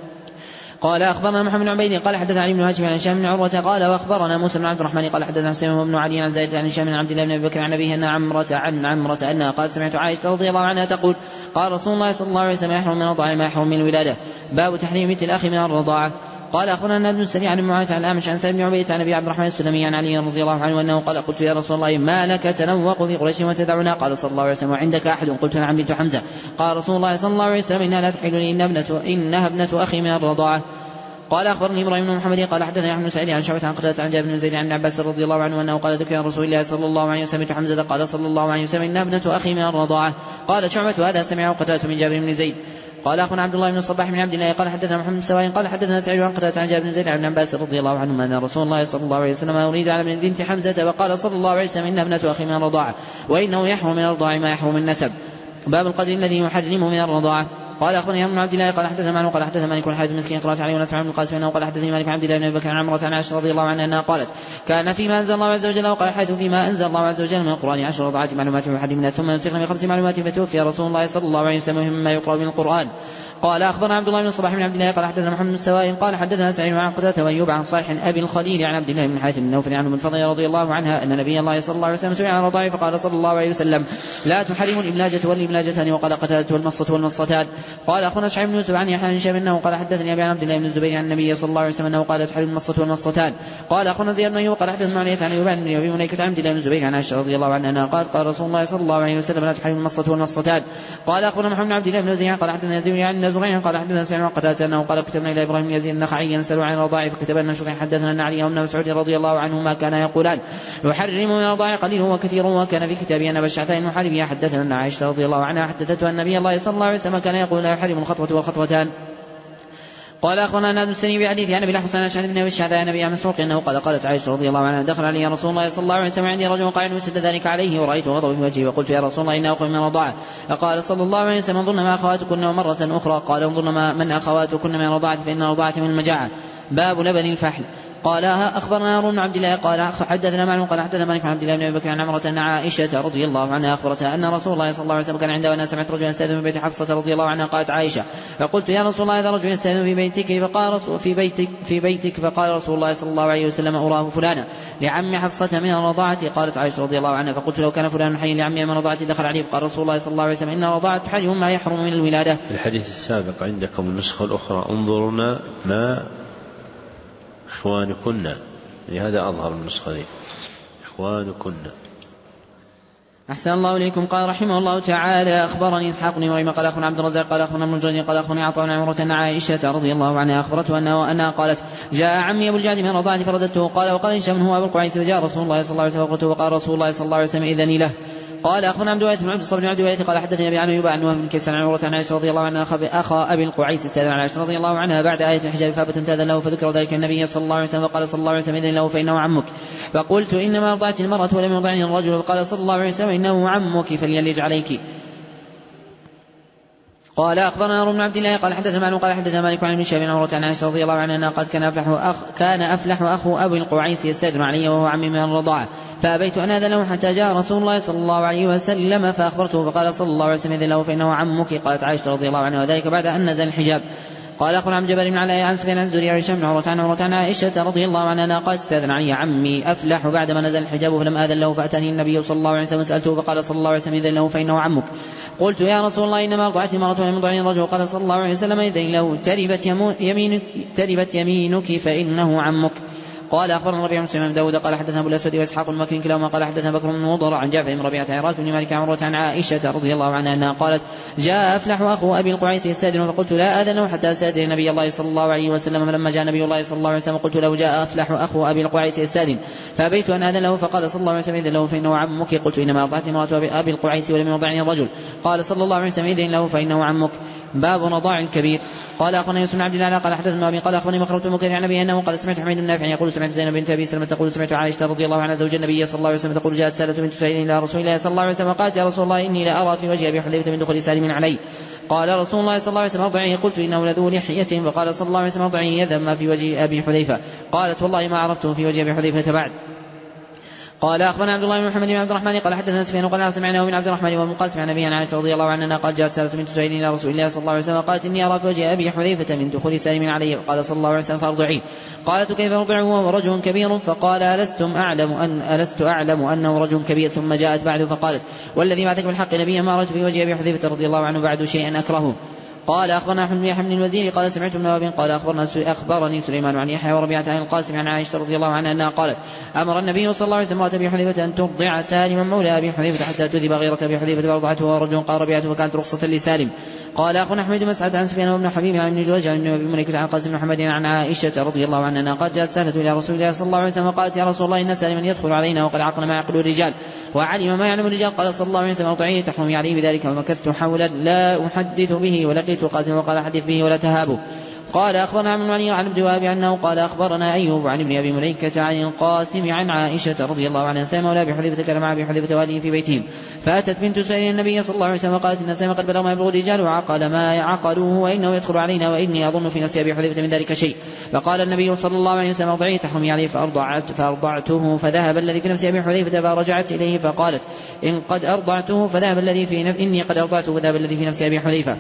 قال أخبرنا محمد بن عبيد قال حدثنا علي بن هاشم عن هشام بن عروة قال وأخبرنا موسى بن عبد الرحمن قال حدثنا حسين بن علي عن زيد عن هشام بن عبد الله بن أبي بكر عن أبيه أن عمرة أنها قال سمعت عائشة رضي الله عنها تقول قال رسول الله صلى الله عليه وسلم يحرم من الرضاعة ما يحرم من الولادة. باب تحريم بنت الأخ من الرضاعة. قال أخبرنا ابن السري عن معاذ عن الأعمش عن سالم بن عبيد عن أبي عبد الرحمن السلمي عن علي رضي الله عنه أنه قال قلت يا رسول الله ما لك تنوق في قريش وتدعنا؟ قال صلى الله عليه وسلم وعندك أحد؟ قلت نعم بنت حمزة. قال رسول الله صلى الله عليه وسلم إنها لا تحل لي إنها ابنة أخي من الرضاعة. قال أخبرني إبراهيم بن محمد قال حدثنا يحيى بن سعيد عن شعبة عن قتادة عن جابر بن زيد عن عباس رضي الله عنه أنه قال ذكر رسول الله صلى الله عليه وسلم حمزة قال صلى الله عليه وسلم إنها ابنة أخي من الرضاعة. قال شعبة هذا سمعه قتادة من جابر بن زيد. قال أخونا عبد الله بن الصباح بن عبد الله قال حدثنا محمد بن سواء قال حدثنا سعيد عن قتادة عن جابر بن زيد عن عباس رضي الله عنه أن رسول الله صلى الله عليه وسلم أريد على بنت حمزة وقال صلى الله عليه وسلم إنها ابنة أخي من الرضاعة وإنه يحرم من الرضاعة ما يحرم من النسب. باب القدر الذي يحرم من الرضاعة. قال أخونا ابن عبد الله قال حدثنا معن قال حدثنا مالك الحارث المسكين قرأت عليه ونسمع بن القاسم أنه قال حدثني مالك عبد الله بن أبي بكر عن عمرة عن عائشة رضي الله عنها أنها قالت كان فيما أنزل الله عز وجل وقال حيث فيما أنزل الله عز وجل من القرآن 10 رضعات معلومات وحد منها ثم نسخنا ب5 معلومات فتوفي رسول الله صلى الله عليه وسلم مما يقرأ من القرآن. قال أخبرنا عبد الله بن الصباح بن عبد الله قال حدثنا محمد بن سواء قال حدثنا سعيد عن قتادة وأيوب عن صالح أبي الخليل عن عبد الله بن حاتم بن نوفل عن ابن فضيل رضي الله عنها أن نبي الله صلى الله عليه وسلم سئل عن الرضاع فقال صلى الله عليه وسلم لا تحرم الإبلاجة والإبلاجتان وقال قتادة والمصة والمصتان. قال أخونا شعيب بن يوسف عن يحيى بن هشام أنه قال حدثني أبي عن عبد الله بن الزبير عن النبي صلى الله عليه وسلم أنه قال تحرم المصة والمصتان. قال أخونا زياد بن أيوب قال حدثنا علي عن أيوب عن أبي مليكة عن عبد الله بن الزبير عن عائشة رضي الله عنها أنها قال رسول الله صلى الله عليه وسلم لا تحرم المصة والمصتان. قال أخونا محمد بن عبد الله بن زياد قال حدثنا يزيد عن حدثنا زهير قال حدثنا سعيد وقتادة أنه قال كتبنا إلى إبراهيم يزيد النخعي يسأل عن الرضاع فكتب أن شيخا حدثنا أن علي وابن مسعود رضي الله عنهما كان يقولان يحرم من الرضاع قليل وكثير وكان في كتابه أن أبا الشعثاء المحاربي حدثنا أن عائشة رضي الله عنها حدثته أن النبي الله صلى الله عليه وسلم كان يقول لا يحرم الخطوة والخطوتان. قال أخبرنا نادر السني بحديث عن أبي الحسن عن ابن أبي الشعثاء نبي مسروق أنه قالت عائشة رضي الله عنها دخل علي رسول الله صلى الله عليه وسلم عندي رجل قاعد وسد ذلك عليه ورأيت غضب في وجهه وقلت يا رسول الله إنه أخوي من الرضاعة. فقال صلى الله عليه وسلم انظرن ما أخواتكن مرة أخرى قال انظرن من أخواتكن من الرضاعة فإن الرضاعة من المجاعة. باب لبن الفحل. قال أخبرنا هارون بن عبد الله قال حدثنا معلوم قال حدثنا مالك بن عبد الله بن أبي بكر عن عمرة أن عائشة رضي الله عنها أخبرتها أن رسول الله صلى الله عليه وسلم كان عنده وأنا سمعت رجلا يستأذن في بيت حفصة رضي الله عنها. قالت عائشة فقلت يا رسول الله هذا رجل يستأذن في بيتك فقال رسول الله صلى الله عليه وسلم أراه فلانا لعم حفصة من الرضاعة. قالت عائشة رضي الله عنها فقلت لو كان فلان حي لعمي من الرضاعة دخل عليه. قال رسول الله صلى الله عليه وسلم إن الرضاعة حجم ما يحرم من الولادة. الحديث السابق عندكم النسخة الأخرى انظرنا ما إخوانكن، لهذا أظهر النسخة دي إخوانكن. أحسن الله إليكم. قال رحمه الله تعالى أخبرني إسحاق بن إبراهيم قال أخبرنا عبد الرزاق قال أخبرنا ابن جرير قال أخبرني عطاء بن عمرة أن عائشة رضي الله عنها أخبرته أنها قالت جاء عمي أبو الجعد من الرضاعة فرددته. قال وقال هشام هو أبو القعيس وجاء رسول الله صلى الله عليه وسلم فقلته وقال رسول الله صلى الله عليه وسلم إذن له. قال أخبرنا عبد الوارث بن عبد الصبر بن عبد الوارث قال حدثني أبي عن أيوب عن وهب بن كيسان عن عمرة عن عائشة رضي الله عنها أخا أبي القعيس استأذن عن عائشة رضي الله عنها بعد آية الحجاب فابت تأذن له فذكر ذلك النبي صلى الله عليه وسلم فقال صلى الله عليه وسلم إذن له فإنه عمك. فقلت إنما رضعت المرأة ولم يرضعني الرجل. فقال صلى الله عليه وسلم إنه عمك فليلج عليك. قال أخبرنا هارون بن عبد الله قال حدثنا معلوم قال حدثنا مالك عن ابن شهاب عن عمرة عن عائشة رضي الله عنها أنها قد كان أفلح أخو أبي القعيس يستأذن علي وهو عمي من الرضاعة فأبيت أن آذن له حتى جاء رسول الله صلى الله عليه وسلم فأخبرته فقال صلى الله عليه وسلم إذن له فإنه عمك. قالت عائشة رضي الله عنها وذلك بعد أن نزل الحجاب. قال أخبرنا عن جبل بن علاء عن سفيان عن الزهري عن هشام بن عمرة عن عائشة رضي الله عنها قالت استأذن علي عمي أفلح بعدما نزل الحجاب فلم آذن له فأتاني النبي صلى الله عليه وسلم سألته فقال صلى الله عليه وسلم إذن له فإنه عمك. قلت يا رسول الله إنما رضعت المرأة ولم يرضعني الرجل. قال صلى الله عليه وسلم إذن له تربت يمينك فإنه عمك. قال أخبرنا ربيع بن سليمان بن داود قال حدثنا أبو الأسود وإسحاق بن مكي كلاهما قال حدثنا بكر بن مضر عن جعفر بن ربيعة عن بن مالك عن عمرة عن عائشة رضي الله عنها أنها قالت جاء أفلح أخو أبي القعيس يستأذن فقلت لا آذن حتى أستأذن نبي الله صلى الله عليه وسلم. فلما جاء نبي الله صلى الله عليه وسلم قلت له جاء أفلح أخو أبي القعيس يستأذن فأبيت أن آذن له. فقال صلى الله عليه وسلم إذن له فإنه عمك. قلت إنما رضعت امرأة أبي القعيس ولم يرضعني الرجل. قال صلى الله عليه وسلم إذن له فإنه عمك. باب رضاع الكبير. قال أخبرنا يوسف بن عبد الله قال حدثنا أبي قال أخبرني مخرج بن مكر عن أبي أنه قال سمعت حميد النافع يقول سمعت زينب بنت أبي سلمة تقول سمعت عائشة رضي الله عنها زوج النبي صلى الله عليه وسلم تقول جاءت سالة بنت سعيد إلى رسول الله صلى الله عليه وسلم قالت يا رسول الله إني لأرى في وجه أبي حذيفة من دخول سالم علي. قال رسول الله صلى الله عليه وسلم ارضعيه. قلت إنه لذو لحية. فقال صلى الله عليه وسلم ارضعيه يذهب ما في وجه أبي حذيفة. قالت والله ما عرفته في وجه أبي حذيفة بعد. قال أخبرنا عبد الله بن محمد بن عبد الرحمن قال حدثنا سفيان قال سمعناه من عبد الرحمن والمقاسم عن أبي عن عائشة رضي الله عنها قال جاءت سالة بنت سهيل إلى رسول الله صلى الله عليه وسلم قالت إني أرى في وجه أبي حذيفة من دخول سالم عليه. قال صلى الله عليه وسلم فارضعيه. قالت كيف أرضعه وهو رجل كبير؟ فقال ألست أعلم أنه رجل كبير. ثم جاءت بعد فقالت والذي بعثك بالحق نبيا ما رأيت في وجه أبي حذيفة رضي الله عنه بعد شيئا أكرهه. قال أخبرنا أحمد بن يحيى بن الوزير قال سمعت ابن وهب قال أخبرني سليمان عن يحيى وربيعة عن القاسم عن عائشة رضي الله عنها أنها قالت أمر النبي صلى الله عليه وسلم أبي حذيفة أن ترضع سالما مولى أبي حذيفة حتى تذهب غيرة أبي حذيفة فأرضعته ورجل قال ربيعة فكانت رخصة لسالم. قال أخونا أحمد بن مسعد عن سفيان وابن حبيب عن ابن جريج عن ابن مليكة عن قاسم بن محمد عن عائشة رضي الله عنها قد جاءت سالة إلى رسول الله صلى الله عليه وسلم وقالت يا رسول الله إن سالما يدخل علينا وقد عقل ما يعقل الرجال وعلم ما يعلم الرجال. قال صلى الله عليه وسلم ارضعيه تحرمي عليه بذلك. ومكثت حولا لا أحدث به ولقيت قاسم وقال حدث به ولا تهابوا. قال أخبرنا عن علي عن ابن وهب عنه قال أخبرنا أيوب عن ابن أبي مليكة عن القاسم عن عائشة رضي الله عنها سلم مولى أبي حذيفة كان مع أبي حذيفة والده في بيتهم فأتت بنت سهيل النبي صلى الله عليه وسلم وقالت إن سلم قد بلغ ما يبلغ الرجال وعقل ما يعقلوه وإنه يدخل علينا وإني أظن في نفسي أبي حذيفة من ذلك شيء. فقال النبي صلى الله عليه وسلم ارضعيه تحرمي عليه فأرضعته فذهب الذي في نفس أبي حذيفة فرجعت إليه فقالت إن قد أرضعته فذهب الذي في إني قد أرضعته فذهب الذي في نفس أبي حذيفة.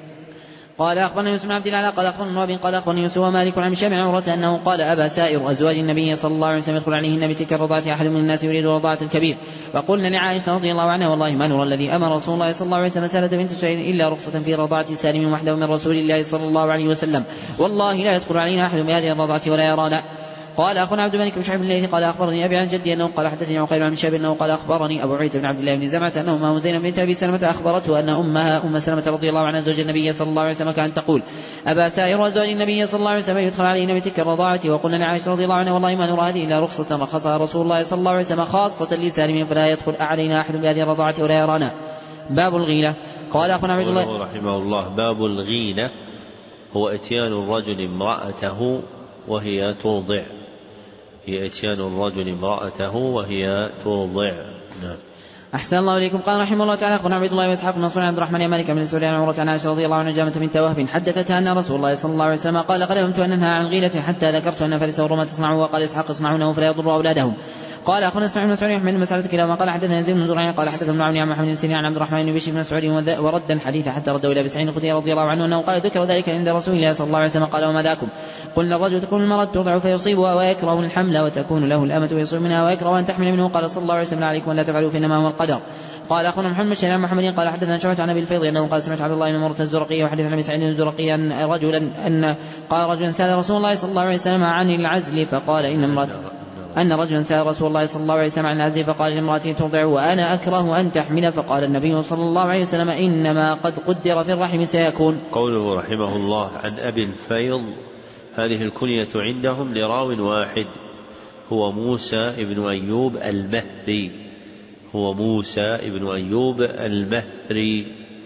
قال أخبرنا يوسف بن عبد الله قال أخبرنا وابن قال أخبرني يوسف ومالك عن هشام عن عمرة أنه قال أبا سائر أزواج النبي صلى الله عليه وسلم يدخل عليهن بتلك الرضاعة أحد من الناس يريد رضاعة الكبير. فقلنا لعائشة رضي الله عنها والله ما نرى الذي أمر رسول الله صلى الله عليه وسلم سالة بنت سهيل إلا رخصة في رضاعة سالم وحده من رسول الله صلى الله عليه وسلم والله لا يدخل علينا أحد بهذه الرضاعة ولا يرانا. قال أخونا عبد الملك بن شعيب الليثي قال أخبرني أبي عن جدي أنه قال حدثني عقيل بن شهاب أنه قال أخبرني أبو عيسى بن عبد الله بن زمعة أنه أمه زينب بنت أبي سلمة أخبرته أن أمها أم سلمة رضي الله عنها زوج النبي صلى الله عليه وسلم كانت تقول أبا سائر أزواج النبي صلى الله عليه وسلم يدخل علينا بتلك الرضاعة وقلنا لعائشة رضي الله عنها والله ما نرى هذه إلا رخصة رخصها رسول الله صلى الله عليه وسلم خاصة لسالم فلا يدخل علينا أحد بهذه الرضاعة ولا يرانا. باب الغيلة. قال أخونا عبد الله رحمه الله باب الغيلة هو إتيان الرجل امرأته وهي ترضع. هي إتيان الرجل امرأته وهي ترضع. نعم. أحسن الله إليكم. قال رحمه الله تعالى أخبرنا عبد الله وإسحاق بن منصور عن عبد الرحمن بن مالك بن سوريان عن عروة عن عائشة رضي الله عنها جامة بنت وهب حدثتها أن رسول الله صلى الله عليه وسلم قال قد هممت أن أنهى عن الغيلة حتى ذكرت أن فارس والروم تصنعوا وقال إسحاق يصنعونه فلا يضر أولادهم. قال أخونا اسماعيل بن مسعود يحمل مسألة كلاهما قال حدثنا يزيد بن زريع قال حدثنا ابن عون عن محمد بن سيرين عن عبد الرحمن بن بشير بن مسعود ورد الحديث حتى رده إلى سعيد الخدري رضي الله عنه أنه قال ذكر ذلك عند رسول الله صلى الله عليه وسلم قال وما ذاكم؟ قلنا الرجل تكون المرأة ترضع فيصيبها ويكره الحمل وتكون له الأمة ويصيب منها ويكره أن تحمل منه قال صلى الله عليه وسلم عليكم ولا تفعلوا فإنما هو القدر. قال أخونا محمد بن عن محمد قال حدثنا شعبة عن أبي الفيض أنه قال سمعت عبد الله بن مرة الزرقي وحدث عن أبي سعيد الزرقي قال رجلا سأل رسول الله صلى الله عليه وسلم عن العزل فقال أن رجلا سأل رسول الله صلى الله عليه وسلم عن العزل فقال لامرأته ترضع وأنا أكره أن تحمل فقال النبي صلى الله عليه وسلم إنما قد قدر في الرحم سيكون. قوله رحمه الله عن أبي الفيض هذه الكنية عندهم لراو واحد هو موسى ابن أيوب المهري. هو موسى ابن أيوب المهري.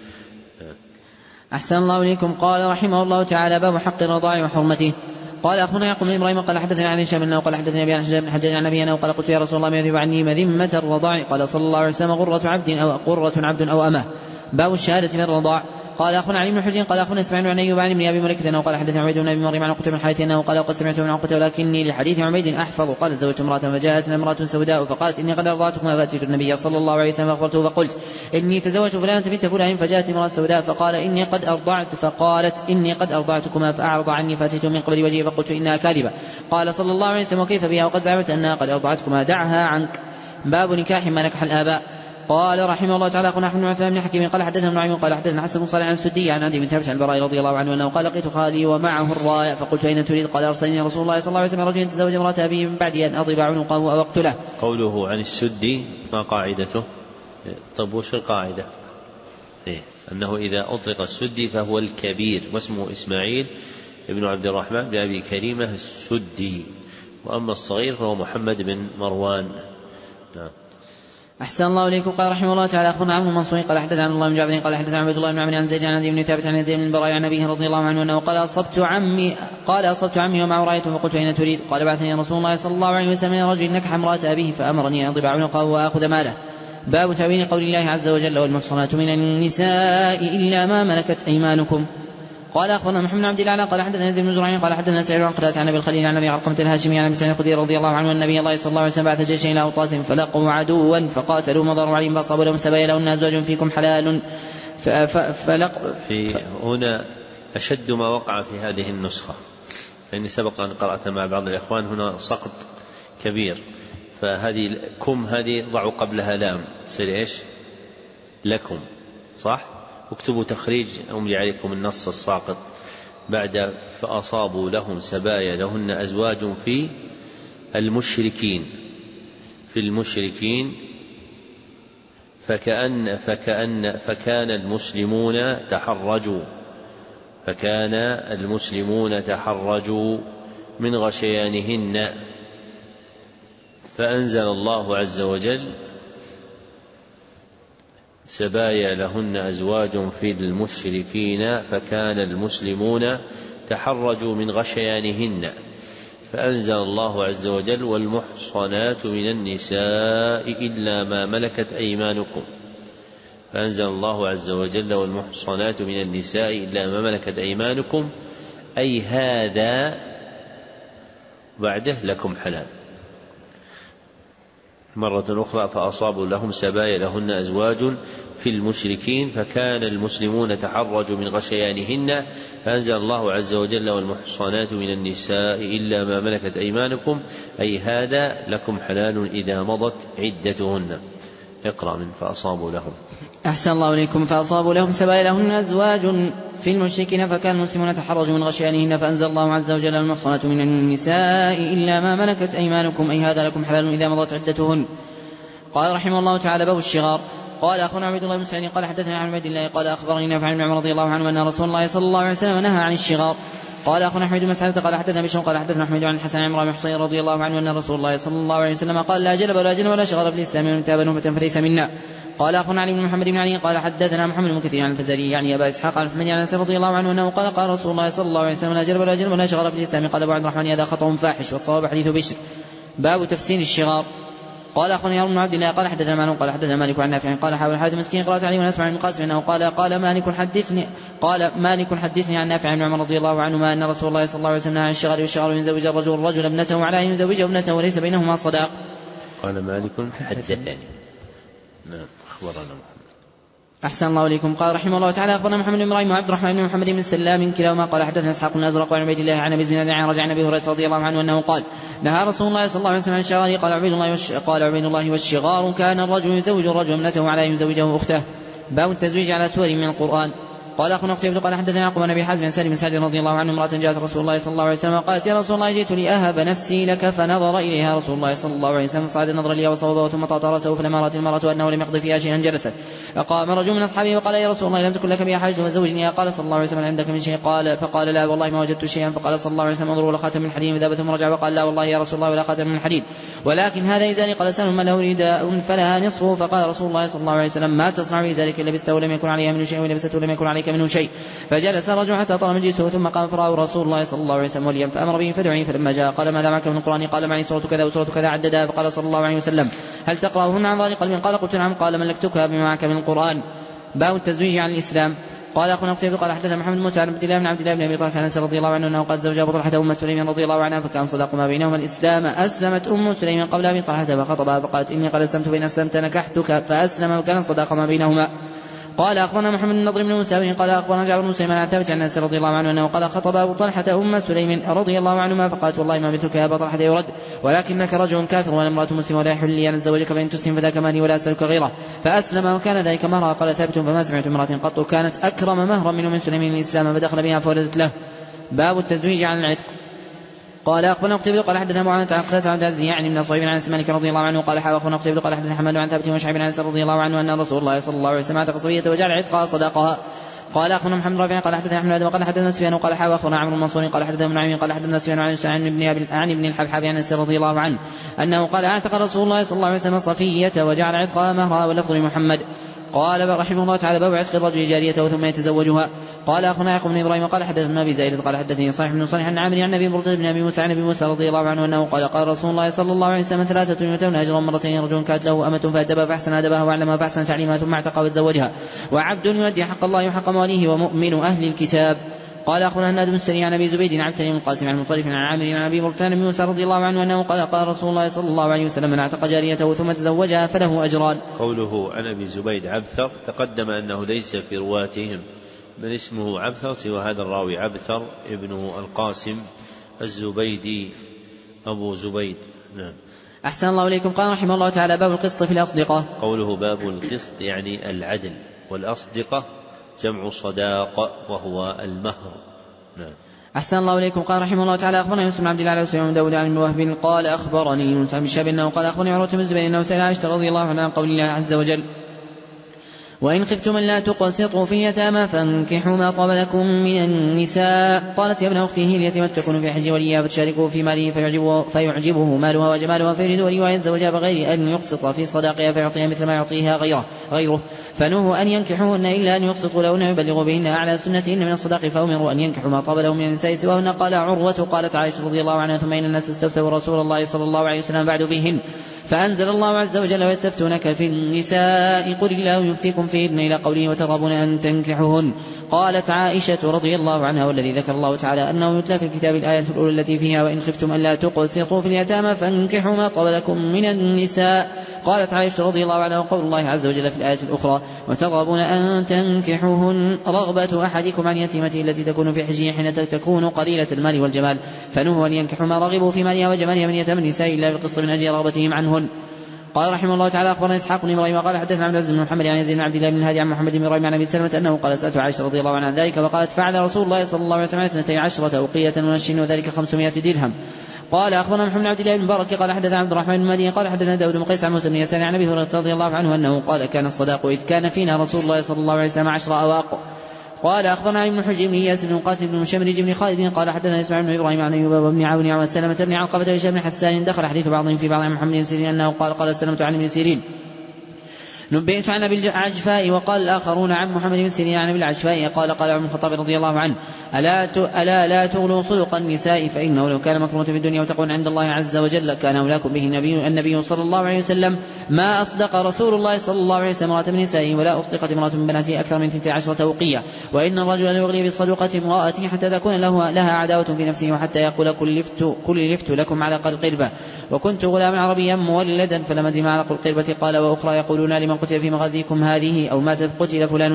أحسن الله إليكم. قال رحمه الله تعالى باب حق الرضاع وحرمته. قال أخونا يعقوب بن إبراهيم قال حدثني عن هشام أنه قال حدثني أبي عن حجاج بن حجاج عن أبي أنه قال قلت يا رسول الله ما يذهب عني مذمة الرضاع قال صلى الله عليه وسلم قرة عبد أو أمه. باب الشهادة في الرضاع. قال أخونا علي بن حجين قال أخونا اسماعيل بن أيوب عن ابن أبي مليكة أنه قال حدثني عبيد بن أبي مريم عن عقبة بن الحارث أنه قال قد سمعت من عقبة ولكني لحديث عبيد أحفظ. قال زوجت امرأة فجاءت امرأة سوداء فقالت إني قد أرضعتكما فأتيت النبي صلى الله عليه وسلم فأخبرته فقلت إني تزوجت فلانة بنت فلان فجاءت امرأة سوداء فقال إني قد أرضعت فقالت إني قد أرضعتكما فأعرض عني فأتيت من قبل وجهي فقلت إنها كاذبة. قال صلى الله عليه وسلم وكيف بها وقد زعمت أنها قد أرضعتكما دعها عنك. باب نكاح ما نكح الآباء. قال رحمه الله تعالى أخونا أحمد بن عثمان بن حكيم قال حدثنا ابن نعيم قال حدثنا حسن بن صالح عن السدي عن عدي بن ثابت عن البراء رضي الله عنه أنه قال لقيت خالي ومعه الراية فقلت أين تريد؟ قال أرسلني رسول الله صلى الله عليه وسلم رجل تزوج امرأة أبيه من بعد أن أضرب عنقه أو أقتله. قوله عن السدي ما قاعدته؟ طب وش القاعدة؟ أنه إذا أطلق السدي فهو الكبير واسمه إسماعيل ابن عبد الرحمن بن أبي كريمة السدي وأما الصغير فهو محمد بن مروان. نعم. أحسن الله إليكم. قال رحمه الله تعالى أخونا عمرو المنصوري قال حدثنا عن الله بن جعفر قال حدثنا عبد الله بن عمرو عن زيد عن بن ثابت عن زيد بن البراء عن أبيه رضي الله عنه أنه قال أصبت عمي ومعه رايته فقلت أين تريد؟ قال بعثني رسول الله صلى الله عليه وسلم إلى رجل نكح امرأة أبيه فأمرني أن أضرب عنقه وآخذ ماله. باب تأويل قول الله عز وجل والمحصنات من النساء إلا ما ملكت أيمانكم. قال أخبرنا محمد بن عبد الله قال حدثنا يزيد بن زريع قال حدثنا سعيد عن قتادة عن أبي الخليل عن أبي علقمة الهاشمي عن أبي سعيد الخدري رضي الله عنه أن النبي الله صلى الله عليه وسلم بعث جيشا إلى أوطاس فلقوا عدوا فقاتلوا مضروا عليهم فأصابوا لهم سبايا لهن أزواج فيكم حلال في هنا أشد ما وقع في هذه النسخة فإني سبق أن قرأت مع بعض الإخوان هنا سقط كبير فهذه كم هذه ضعوا قبلها لام تصير إيش لكم صح اكتبوا تخريج أملي عليكم النص الساقط بعد فأصابوا لهم سبايا لهن أزواج في المشركين فكان المسلمون تحرجوا من غشيانهن فأنزل الله عز وجل سبايا لهن أزواج في المشركين فكان المسلمون تحرجوا من غشيانهن فأنزل الله عز وجل والمحصنات من النساء إلا ما ملكت أيمانكم. فأنزل الله عز وجل والمحصنات من النساء إلا ما ملكت أيمانكم أي هذا بعده لكم حلال. مرة أخرى فأصابوا لهم سبايا لهن أزواج في المشركين فكان المسلمون تحرجوا من غشيانهن فأنزل الله عز وجل والمحصنات من النساء إلا ما ملكت أيمانكم أي هذا لكم حلال إذا مضت عدتهن. اقرأ من فأصابوا لهم. أحسن الله إليكم. فأصابوا لهم سبايا لهن أزواج في المشركين فكان المسلمون يتحرجوا من غشيانهن فأنزل الله عز وجل المحصنات من النساء إلا ما ملكت أيمانكم أي هذا لكم حلال إذا مضت عدتهن. قال رحمه الله تعالى: باب الشغار. قال أخونا عبد الله بن سعيد قال حدثنا عن عبد الله قال أخبرني نافع بن عمر رضي الله عنه أن رسول الله صلى الله عليه وسلم نهى عن الشغار. قال أخونا أحمد بن مسعود قال حدثنا بشر قال حدثنا أحمد عن الحسن عن عمران بن حصين رضي الله عنه أن رسول الله صلى الله عليه وسلم قال: لا جلب ولا جنب ولا شغار في الإسلام ومن تاب نوبة فليس منا. قال أخونا علي بن محمد بن علي قال حدثنا محمد بن كثير عن الفزاري يعني أبا إسحاق عن محمد عن أنس رضي الله عنه أنه قال: قال رسول الله صلى الله عليه وسلم: لا جلب ولا جنب ولا شغار في الإسلام. قال أبو عبد الرحمن: هذا خطأ فاحش والصواب حديث بشر. باب تفسير الشغار. قال أخونا يا ابن عبد الله قال حدثنا معلوم قال حدثنا مالك عن نافع قال حاول حادث مسكين قرأت عليه ونسمع عن القاسم أنه قال مالك حدثني عن نافع بن عمر رضي الله عنهما أن رسول الله صلى الله عليه وسلم عن الشغار والشغار يزوج الرجل ابنته على أن يزوجه ابنته وليس بينهما صداق. قال مالك حدثني. نعم أخبرنا أحسن الله إليكم. قال رحمه الله تعالى: أخبرنا محمد بن إبراهيم وعبد الرحمن بن محمد بن سلام كلاهما قال حدثنا إسحاق بن أزرق وعن عبيد الله عن أبي زناد عن رجع النبي هريرة رضي الله عنه أنه قال: نهى رسول الله صلى الله عليه وسلم عن الشغار. قال عبيد الله والشغار كان الرجل يزوج الرجل ابنته على أن يزوجه أخته. باب التزويج على سور من القرآن. قال أخونا قتيبة قال حدثنا يعقوب بن أبي حازم عن سالم بن سعد رضي الله عنه امرأة جاءت رسول الله صلى الله عليه وسلم قالت: يا رسول الله جئت لأهب نفسي لك. فنظر إليها رسول الله صلى الله عليه وسلم فصعد النظر لي وصوبه ثم طأطأ رأسه فلما رأت المرأة أنه لم يقض فيها شيئا جلست. فقام رجل من أصحابه وقال: يا رسول الله لم تكن لك بها حاجة فزوجني. قال صلى الله عليه وسلم: عندك من شيء؟ فقال: لا والله ما وجدت شيئا. فقال صلى الله عليه وسلم: انظروا لخاتم من حديد. ذهب ثم رجع وقال: لا والله يا رسول الله ولا خاتم من حديد ولكن هذا إزاري. قال: سلم له رداء فلها نصفه. فقال رسول الله صلى الله عليه وسلم: ما تصنع بذلك؟ لبسته ولم يكن عليها منه شيء ولبسته ولم يكن عليك منه شيء. فجلس الرجل حتى طال مجلسه ثم قام فرآه رسول الله صلى الله عليه وسلم وليا فأمر به فدعي. فلما جاء قال: ماذا معك من القرآن؟ قال: معي سورة كذا وسورة كذا عددها. فقال صلى الله عليه وسلم: هل تقرأهن عن ظهر قلب؟ قال: قلت نعم. قال: ملكتك بما معك من القرآن. باب التزويج عن الإسلام. قال أخونا قتيبة قال حدثنا محمد موسى عن عبد الله بن أبي طلحة عن أنس رضي الله عنه أنه قد زوج أبو طلحة أم سليم رضي الله عنها فكان صداق ما بينهما الإسلام. أسلمت أم سليم قبل أبي طلحة فخطبها فقالت: إني قد أسلمت فإن أسلمت نكحتك. فأسلم وكان صداق ما بينهما. قال أخبرنا محمد بن نضر بن موسى قال أخبرنا جعفر بن سليمان عن ثابت عن أنس رضي الله عنه أنه قال: خطب أبو طلحة أم سليم رضي الله عنهما فقالت: والله ما مثلك يا أبا طلحة يرد ولكنك رجل كافر وأنا امرأة مسلمة ولا يحل لي أن أتزوجك فإن تسلم فذاك مالي ولا أسألك غيره. فأسلم وكان ذلك مهرا. قال ثابت: فما سمعت امرأة قط كانت أكرم مهرا منه من سليم الإسلام فدخل بها فولدت له. باب التزويج عن العتق. قال أخبرنا قتيبة قال حدثنا معاوية عن قتادة عن عبد يعني من صهيب عن مالك رضي الله عنه قال: أخبرنا قتيبة قال حدثنا حماد عن ثابت وشعيب عن أنس رضي الله عنه أن رسول الله صلى الله عليه وسلم اعتق صبية وجعل عتقها صداقها. قال أخبرنا محمد رافع قال حدثنا أحمد وقال حدثنا سفيان قال أخبرنا عمرو المنصوري قال حدثنا ابن نعيم قال حدثنا سفيان عن ابن الحبحاب عن أنس رضي الله عنه أنه قال: اعتق رسول الله صلى الله عليه وسلم صفية وجعل عتقها مهرها واللفظ لمحمد. قال رحمه الله تعالى: باب عتق الرجل جاريته ثم يتزوجها. قال أخونا يعقوب بن إبراهيم قال حدثنا أبي زائدة قال حدثني صالح بن صالح عن عامر عن أبي بردة بن أبي موسى عن أبي موسى رضي الله عنه أنه قال: قال رسول الله صلى الله عليه وسلم: ثلاثة يؤتون أجرا مرتين: رجل كانت له أمة فأدبها فأحسن أدبها وعلمها فأحسن تعليمها ثم اعتقها وتزوجها، وعبد يؤدي حق الله وحق مواليه، ومؤمن أهل الكتاب. قال أخونا هناد بن السري عن أبي زبيد عن سليم القاسم عن مطرف عن عامر عن أبي بردة بن موسى رضي الله عنه أنه قال: قال رسول الله صلى الله عليه وسلم: من اعتق جاريته ثم تزوجها فله أجران. قوله عن أبي زبيد عبثر تقدم أنه ليس في رواتهم من اسمه عبثر سوى هذا الراوي عبثر ابن القاسم الزبيدي أبو زبيد. نعم. أحسن الله إليكم. قال رحمه الله تعالى: باب القسط في الأصدقاء. قوله باب القسط يعني العدل، والأصدقة جمع صداق وهو المهر. نعم. أحسن الله إليكم. قال رحمه الله تعالى: أخبرنا يوسف بن عبد الله وسليمان بن داود عن ابن وهب قال: أخبرني يونس بن شهاب أنه قال: أخبرني عروة بن الزبير أنه سأل عائشة رضي الله عنها عن قول الله عز وجل: وإن خفتم ألا تقسطوا في اليتامى فانكحوا ما طاب لكم من النساء. قالت: يا ابن أختي هي اليتيمة تكون في حج وليها فتشاركه في ماله فيعجبه مالها وجمالها فيريد وليها أن يتزوجها بغير أن يقسط في صداقها فيعطيها مثل ما يعطيها غيره. فنهوا أن ينكحوهن إلا أن يقسطوا لهن يبلغوا بهن أعلى سنتهن من الصداق، فأمروا أن ينكحوا ما طاب لهم من النساء سواهن. قال عروة: قالت عائشة رضي الله عنها: ثم إن الناس استفتوا رسول الله صلى الله عليه وسلم بعد فيهن، فأنزل الله عز وجل: ويستفتونك في النساء قل الله يفتيكم فيهن إلى قوله: وترغبون أن تنكحوهن. قالت عائشة رضي الله عنها: والذي ذكر الله تعالى أنه يتلى في الكتاب الآية الأولى التي فيها: وإن خفتم ألا تقسطوا في اليتامى فانكحوا ما طاب لكم من النساء. قالت عائشة رضي الله عنها: وقول الله عز وجل في الآية الأخرى: وترغبون أن تنكحوهن رغبة أحدكم عن يتيمته التي تكون في حجه حين تكون قليلة المال والجمال، فنهوا أن ينكحوا ما رغبوا في مالها وجمالها من يتامى النساء إلا بالقسط من أجل رغبتهم عنهن. قال رحمه الله تعالى أخبرنا إسحاق بن إبراهيم قال حدثنا عبد العزيز بن محمد عن يزيد بن عبد الله بن الهادي عن محمد بن إبراهيم عن أبي سلمة أنه قال سألت عائشة رضي الله عنها ذلك وقالت فعل رسول الله صلى الله عليه وسلم 12 أوقية ونشن وذلك 500 درهم. قال أخبرنا محمد بن عبد الله بن مبارك قال حدثنا عبد الرحمن بن مهدي قال حدثنا داود بن قيس عن موسى بن يسار عن أبي هريرة رضي الله عنه أنه قال كان الصداق إذ كان فينا رسول الله صلى الله عليه وسلم 10 أواق. قال أخبرنا علي بن حجر بن إياس بن قاسم بن مشمرج بن خالد قال حدثنا إسماعيل بن إبراهيم عن أيوب وابن عون عن سلمة بن علقمة وهشام بن حسان دخل حديث بعضهم في بعض عن محمد بن سيرين أنه قال سلمة عن ابن سيرين نبئت عن أبي العجفاء وقال الآخرون عن محمد بن سيرين عن أبي العجفاء قال عمر بن الخطاب رضي الله عنه ألا لا تغلوا صدق النساء فإنه لو كان مكروه في الدنيا وتقوى عند الله عز وجل كان أولاكم به النبي صلى الله عليه وسلم ما أصدق رسول الله صلى الله عليه وسلم امرأة من نسائه ولا أصدقت امرأة من بناته أكثر من 12 أوقية وإن الرجل يغلي بالصدقة امرأته حتى تكون لها عداوة في نفسه وحتى يقول كلفت لكم على القربة وكنت غلاما عربيا مولدا فلم أدري ما على القربة قال وأخرى يقولون لمن قتل في مغازيكم هذه أو مات قتل فلان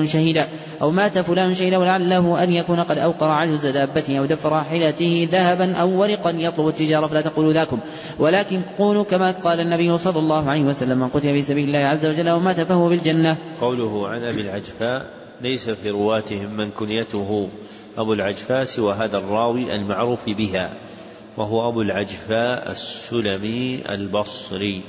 شهيدا ولعله أن يكون قد أوقر عجز دابته أو دف راحلته ذهبا أو ورقا يطلب التجارة فلا تقولوا ذاكم ولكن قولوا كما قال النبي صلى الله عليه وسلم من قتل في سبيل الله عز وجل ومات فهو بالجنة. قوله عن أبي العجفاء ليس في رواتهم من كنيته أبو العجفاء سوى هذا الراوي المعروف بها وهو أبو العجفاء السلمي البصري.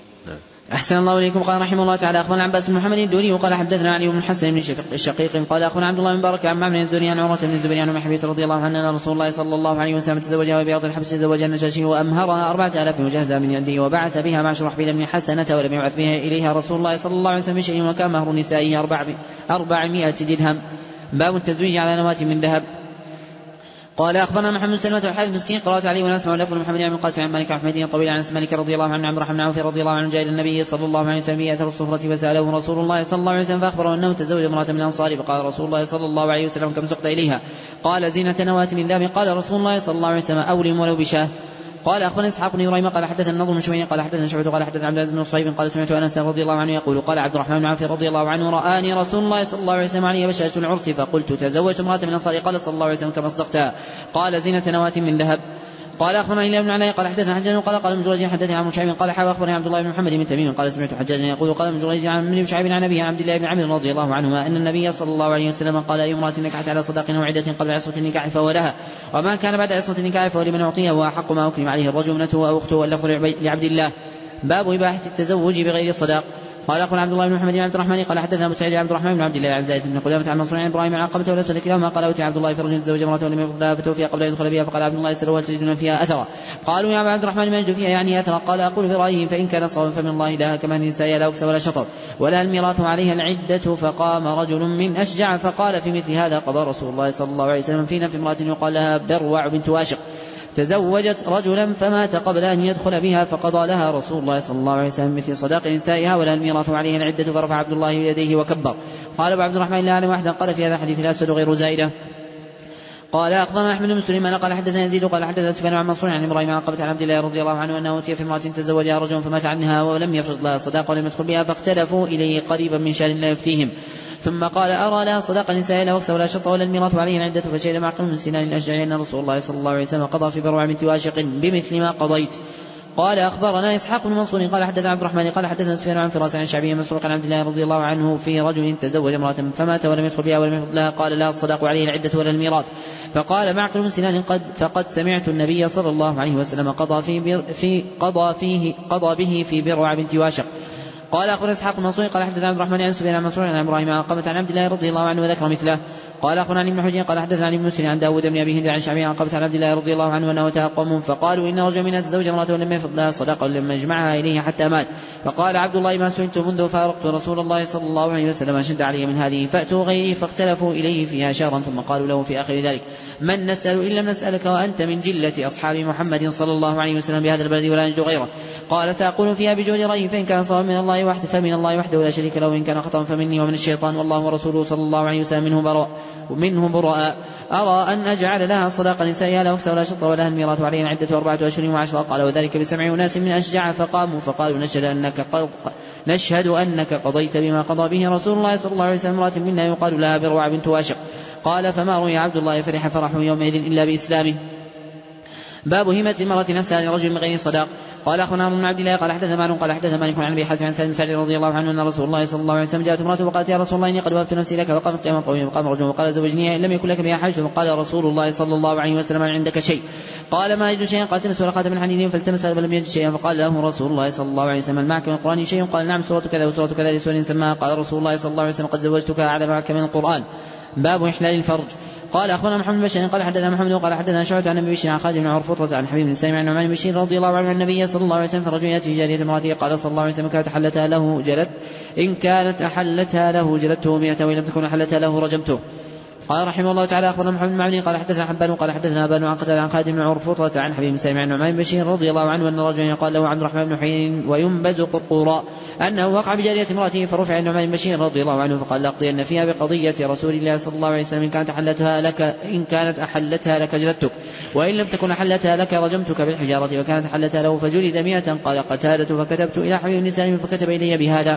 أحسن الله إليكم. قال رحمه الله تعالى أخبرنا عباس بن محمد الدوري وقال حدثنا علي بن حسن بن الشقيق قال أخبرنا عبد الله بن مبارك عن معمر الزهري عن عروة بن الزبير عن أم حبيبة رضي الله عنها أن رسول الله صلى الله عليه وسلم تزوجها وبياض الحبس تزوجها النجاشي وأمهرها 4000 وجهزها من يده وبعث بها مع شرحبيل بن حسنة ولم يبعث بها إليها رسول الله صلى الله عليه وسلم بشيء وكان مهر نسائه 400 درهم. باب التزويج على نواة من ذهب. قال أخبرنا محمد سلمة وحارث مسكين قرأت عليه ونسمع ولفظ محمد بن قاسم عن مالك حميدين طويل عن مالك رضي الله عنه عن عبد الرحمن بن عوف رضي الله عنه جاء إلى النبي صلى الله عليه وسلم بأثر الصفرة فسأله رسول الله صلى الله عليه وسلم فأخبره أنه تزوج امرأة من الأنصار فقال رسول الله صلى الله عليه وسلم كم سقت إليها؟ قال زينة نواة من ذهب. قال رسول الله صلى الله عليه وسلم أولم ولو بشاه. قال أخبرنا إسحاق بن إبراهيم قال حدثنا النضر بن شويه قال حدثنا شعبة قال حدثنا عبد العزيز بن صهيب قال سمعت أنس رضي الله عنه يقول قال عبد الرحمن بن عوف رضي الله عنه رآني رسول الله صلى الله عليه وسلم علي بشاشة العرس فقلت تزوجت امرأة من الأنصار قال صلى الله عليه وسلم كما أصدقتها. قال زينة نواة من ذهب. قال أخبرنا إلا بن علاء قال حدثنا حجاج قال ابن جريج حدثنا عن شعيب قال أخبرني عبد الله بن محمد بن تميم قال سمعت حجاجا يقول قال ابن جريج عن ابن شعيب عن أبيه عن عبد الله بن عمرو رضي الله عنهما أن النبي صلى الله عليه وسلم قال أي امرأة نكحت على صداق أو عدة قبل عصرة النكاح فهو لها وما كان بعد عصرة النكاح فهو لمن أعطيه وأحق ما أكرم عليه الرجل ابنته وأخته واللفظ لعبد الله. باب إباحة التزوج بغير صداق. قال أخبرنا عبد الله بن محمد بن عبد الرحمن قال حدثنا أبو سعيد عبد الرحمن بن عبد الله عن زيد بن قدامة عن منصور عن إبراهيم عن عقبة ولا سلك لهما قال أوتي عبد الله في رجل تزوج امرأة ولم يفرق لها فتوفي قبل أن يدخل بها فقال عبد الله سلوا تجدون فيها أثرا. قالوا يا أبا عبد الرحمن ما يجد فيها يعني أثرا. قال أقول برأيهم فإن كان صوابا فمن الله لها كما أن النساء لا أكس ولا شطر ولا الميراث عليها العدة. فقام رجل من أشجع فقال في مثل هذا قضى رسول الله صلى الله عليه وسلم فينا في امرأة يقال لها بروع بنت واشق تزوجت رجلا فمات قبل أن يدخل بها فقضى لها رسول الله صلى الله عليه وسلم مثل صداق نسائها ولا الميراث عليها العدة. فرفع عبد الله يديه وكبر. قال أبو عبد الرحمن لا أعلم واحدا قال في هذا الحديث الأسود غير زائدة. قال أخبرنا أحمد بن سليمان قال حدثنا يزيد قال حدثنا سفيان عن منصور عن إبراهيم عن عقبة عن عبد الله رضي الله عنه أنه أوتي في امرأة تزوجها رجل فمات عنها ولم يفرض لها صداق ولم يدخل بها فاختلفوا إليه قريبا من شهر لا يفتيهم. ثم قال أرى لها صداق نساء لا وكس ولا شط ولا الميراث عليه العدة. فشهد معقل من سنان الأشجعي أن رسول الله صلى الله عليه وسلم قضى في بروع بنت واشق بمثل ما قضيت. قال أخبرنا إسحاق بن منصور قال حدثنا عبد الرحمن قال حدثنا سفيان عن فراس عن شعبي مسروق عن عبد الله رضي الله عنه في رجل تزوج امرأة فمات ولم يدخل بها ولم يفرض لها قال لها الصداق عليه العدة ولا الميراث. فقال معقل بن سنان فقد سمعت النبي صلى الله عليه وسلم قضى به في بروع بنت واشق. قال أخبرنا إسحاق بن منصور قال حدثنا عبد الرحمن عن سفيان عن منصور عن إبراهيم عن عقبة عن عبد الله رضي الله عنه وذكر مثله. قال أخبرنا ابن حجين قال حدثنا عن ابن مسلم عن داود بن أبي هند عن شعبي عن عقبة عن عبد الله رضي الله عنه أنه تهقم فقالوا إن رجلا منا تزوج امرأة ولم يفرض لها صداقة ولم يجمعها إليه حتى مات. فقال عبد الله ما سئلت منذ فارقت رسول الله صلى الله عليه وسلم أشد علي من هذه فأتوا غيري فاختلفوا إليه فيها شهرا ثم قالوا له في آخر ذلك من نسأل إن لم نسألك وأنت من جلة أصحاب محمد صلى الله عليه وسلم بهذا البلد ولا نجد غيره. قال سأقول فيها بجود رأيي فإن كان صواب من الله وحده فمن الله وحده لا شريك له وإن كان خطأ فمني ومن الشيطان والله ورسوله صلى الله عليه وسلم منه براء. أرى أن أجعل لها صداق نسائها لا وكس ولا شط ولها الميراث عليها عدة 4 أشهر و10. قال وذلك بسمع أناس من أشجع فقاموا فقالوا نشهد أنك قضيت بما قضى به رسول الله صلى الله عليه وسلم امرأة منا يقال لها بروع بنت واشق. قال فما روي عبد الله فرح فرحه يومئذ إلا بإسلامه. باب همة المرأة نفسها لرجل من غير صداق. قال أخبرنا عمرو بن عبد الله قال حدثنا معلوم قال حدثنا مالك عن أبي حاتم عن سالم بن سعد رضي الله عنه أن رسول الله صلى الله عليه وسلم جاءت امرأة وقالت يا رسول الله إني قد وهبت نفسي لك فقامت قياما طويلا وقام رجل وقال زوجني إن لم يكن لك بها حاجة فقال رسول الله صلى الله عليه وسلم عندك شيء قال ما أجد شيئا قال التمس ولا خاتم من حديد فالتمس فلم يجد شيئا فقال له رسول الله صلى الله عليه وسلم معك من القرآن شيء قال نعم سورة كذا وسورة كذا لسور سماها قال رسول الله صلى الله عليه وسلم قد زوجتك أعلى معك من القرآن. باب إحلال الفرج. قال أخبرنا محمد بن بشير قال حدثنا محمد وقال حدثنا شعبة عن ابي بشير عن خالد بن عرفطة عن حبيب بن سلمة عن نعمان بن بشير رضي الله عنه عن النبي صلى الله عليه وسلم فرجل يأتي جارية امرأته قال صلى الله عليه وسلم كانت أحلتها له جلد إن كانت أحلتها له جلدته 100 وإن لم تكن أحلتها له رجمته. قال رحمه الله تعالى أخبرنا محمد بن معين قال حدثنا حبان قال حدثنا أبان عن قتادة عن خالد بن عرفطة عن حبيب بن سلمة عن نعمان بن بشير رضي الله عنه أن رجلا يقال له عبد الرحمن بن حين وينبز قرقورا أنه وقع بجارية امرأته فرفع النعمان بن بشير رضي الله عنه فقال لأقضين فيها بقضية رسول الله صلى الله عليه وسلم إن كانت أحلتها لك جلدتك وإن لم تكن أحلتها لك رجمتك بالحجارة وكانت أحلتها له فجلد 100. قال قتادة فكتبت إلى حبيب بن سلمة فكتب إلي بهذا.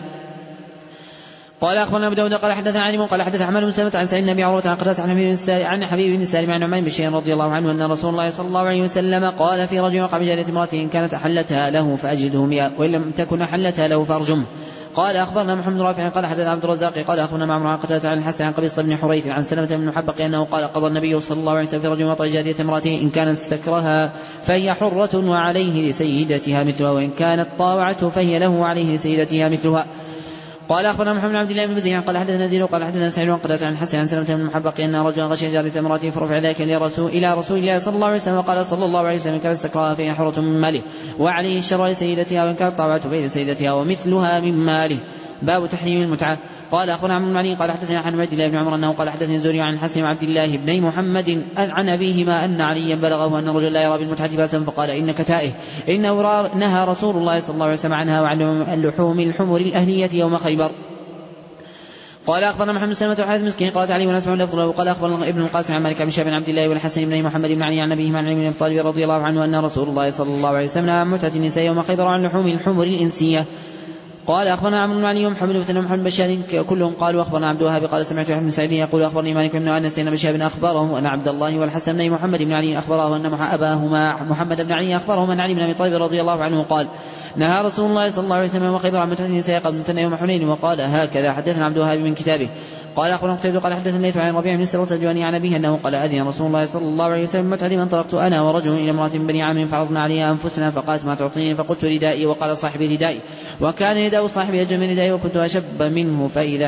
قال أخبرنا أبو داود قال حدثنا علي قال حدث أحمد بن سلمة عن سعيد بن أبي عروة عن قتادة عن حبيب بن سالم عن نعمان بن بشير رضي الله عنه أن رسول الله صلى الله عليه وسلم قال في رجل وقع بجارية امرأته إن كانت أحلتها له فأجلده 100 وإن لم تكن أحلتها له فأرجمه. قال أخبرنا محمد رافع قال حدثنا عبد الرزاق قال أخبرنا معمر عن قتادة عن الحسن عن قبيصة بن حريث عن سلمة بن محبق أنه قال قضى النبي صلى الله عليه وسلم في رجل وقع بجارية امرأته إن كانت استكرها فهي حرة وعليه لسيدتها مثلها وإن كانت طاوعته فهي له وعليه لسيدتها مثلها. قال أخبرنا محمد بن عبد الله بن بديع قال حدثنا نذير قال حدثنا سعيد بن قتادة عن الحسن عن سلمة بن محبق أن رجلا غشي جارية امرأته فرفع ذلك إلى رسول الله صلى الله عليه وسلم وقال صلى الله عليه وسلم كانت استكراها فهي حرة من ماله وعليه الشر لسيدتها وإن كانت طاوعته فهي لسيدتها ومثلها من ماله. باب تحريم المتعة. قال أخبرنا عمرو بن علي قال حدثنا عن عبد الله بن عمر أنه قال حدثني الزهري عن الحسن وعبد الله بن محمد عن أبيهما أن عليا بلغه أن الرجل لا يرى بالمتعة بأسا فقال إنك تائه إنه نهى رسول الله صلى الله عليه وسلم عنها وعن اللحوم الحمر الأهلية يوم خيبر. قال أخبرنا محمد سلمة وحارث مسكين قالت علي ونسمع لفظه. وقال أخبرنا ابن القاسم عن مالك بن شهاب بن عبد الله والحسن بن محمد بن علي عن أبيهما عن علي بن أبي طالب رضي الله عنه أن رسول الله صلى الله عليه وسلم عن متعة النساء يوم خيبر عن لحوم الحمر الإنسية. قال أخبرنا عمرو بن علي ومحمد بن محمد بن بشار كلهم قالوا أخبرنا عبد الوهاب قال سمعت ابن سعيد يقول أخبرني مالك بن أنس أن بشهاب أخبره أن عبد الله والحسن بن محمد بن علي أخبره أن أباهما محمد بن علي أخبرهما أن علي بن أبي طالب رضي الله عنه قال نهى رسول الله صلى الله عليه وسلم وخيبر عن متعة النساء قبل متنى يوم حنين. وقال هكذا حدثنا عبد الوهاب من كتابه. قال أخبرنا قتيبة قال حدثنا الليث عن ربيع بن سرة الجواني عن أبيه أنه قال أذن رسول الله صلى الله عليه وسلم متعة من انطلقت أنا ورجل إلى امرأة بني عامر فعرضنا عليها أنفسنا فقالت ما تعطيني فقلت ردائي وقال صاحبي ردائي وكان رداء صاحبي أجمل من ردائي وكنت أشب منه فإذا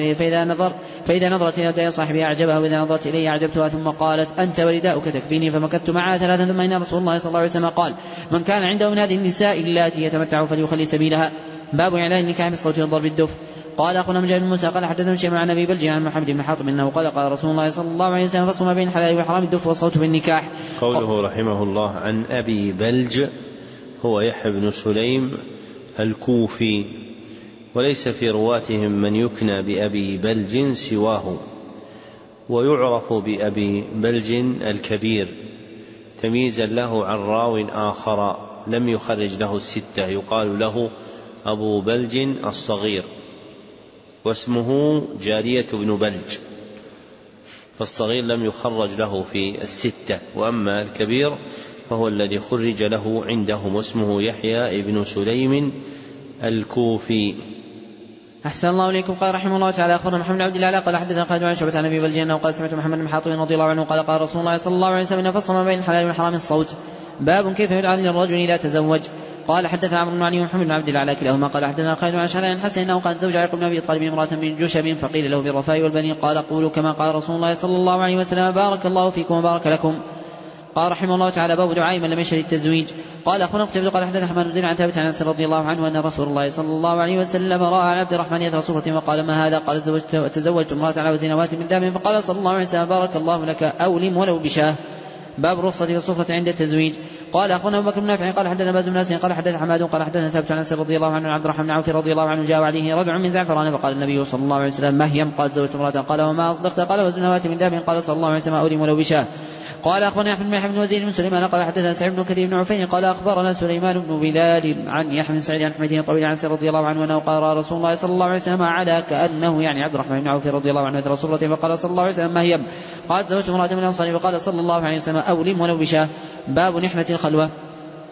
نظرت إلى رداء صاحبي أعجبها وإذا نظرت إلي أعجبتها ثم قالت أنت ورداؤك تكفيني فمكثت معها 3 ثم إن رسول الله صلى الله عليه وسلم قال من كان عنده من هذه النساء اللاتي يتمتع فليخلي سبيلها. باب إعلان النكاح بالصوت والضرب بالدف. قال أخونا مجاهد بن موسى قال حدثنا شيء عن أبي بلج عن محمد بن حاطب أنه قال رسول الله صلى الله عليه وسلم فصل ما بين الحلال والحرام الدف والصوت بالنكاح. قوله رحمه الله عن أبي بلج هو يحيى بن سليم الكوفي وليس في رواتهم من يكنى بأبي بلج سواه ويعرف بأبي بلج الكبير تمييزا له عن راو آخر لم يخرج له 6 يقال له أبو بلج الصغير واسمه جارية بن بلج فالصغير لم يخرج له في 6 وأما الكبير فهو الذي خرج له عندهم واسمه يحيى بن سليم الكوفي. أحسن الله إليكم. قال رحمه الله تعالى أخبرنا محمد بن عبد الله قال حدثنا خالد عن شعبة عن أبي بلج أنه قال سمعت محمد بن حاطب رضي الله عنه قال رسول الله صلى الله عليه وسلم فصل ما بين الحلال والحرام الصوت. باب كيف يدعى للرجل إذا تزوج. قال حدثنا عمرو بن علي ومحمد بن عبد الله كلاهما قال حدثنا خالد عن شعبة عن حسن أنه قال زوج علي بن أبي طالب امرأة من جشب فقيل له بالرفاء والبنين قال قولوا كما قال رسول الله صلى الله عليه وسلم بارك الله فيكم وبارك لكم. قال رحمه الله تعالى باب دعاء من لم يشهد التزويج. قال أخونا قتيبة قال حدثنا حماد بن زيد عن ثابت عن أنس رضي الله عنه أن رسول الله صلى الله عليه وسلم رأى عن عبد الرحمن يد صفة وقال ما هذا قال تزوجت امرأة على وزن نواة من ذهب فقال صلى الله عليه وسلم بارك الله لك أولم ولو بشاه. باب الرخصة في الصفة عند التزويج. قال أخونا أبو بكر بن نافع قال حدثنا باز بن ناس قال حدثنا حماد قال حدثنا ثابت عن أنس رضي الله عنه عبد الرحمن بن عوف رضي الله عنه جاء عليه ربع من زعفران فقال النبي صلى الله عليه وسلم مهيم قال زوجت امرأة قال وما أصدقت قال وزن نواة من ذهب قال صلى الله عليه وسلم أولم ولو بشاه. قال أخبرنا أحمد بن وزير بن سليمان قال حدثنا سعيد بن كثير بن عفين قال أخبرنا سليمان بن بلال عن يحيى بن سعيد عن حميد طويل عن سعد رضي الله عنه أنه قال رسول الله صلى الله عليه وسلم على كأنه يعني عبد الرحمن بن عوف رضي الله عنه رسول الله فقال صلى الله عليه وسلم مهيم قال زوجت امرأة من الأنصار فقال صلى الله عليه وسلم أولم ولو بشاه. باب نحلة الخلوة.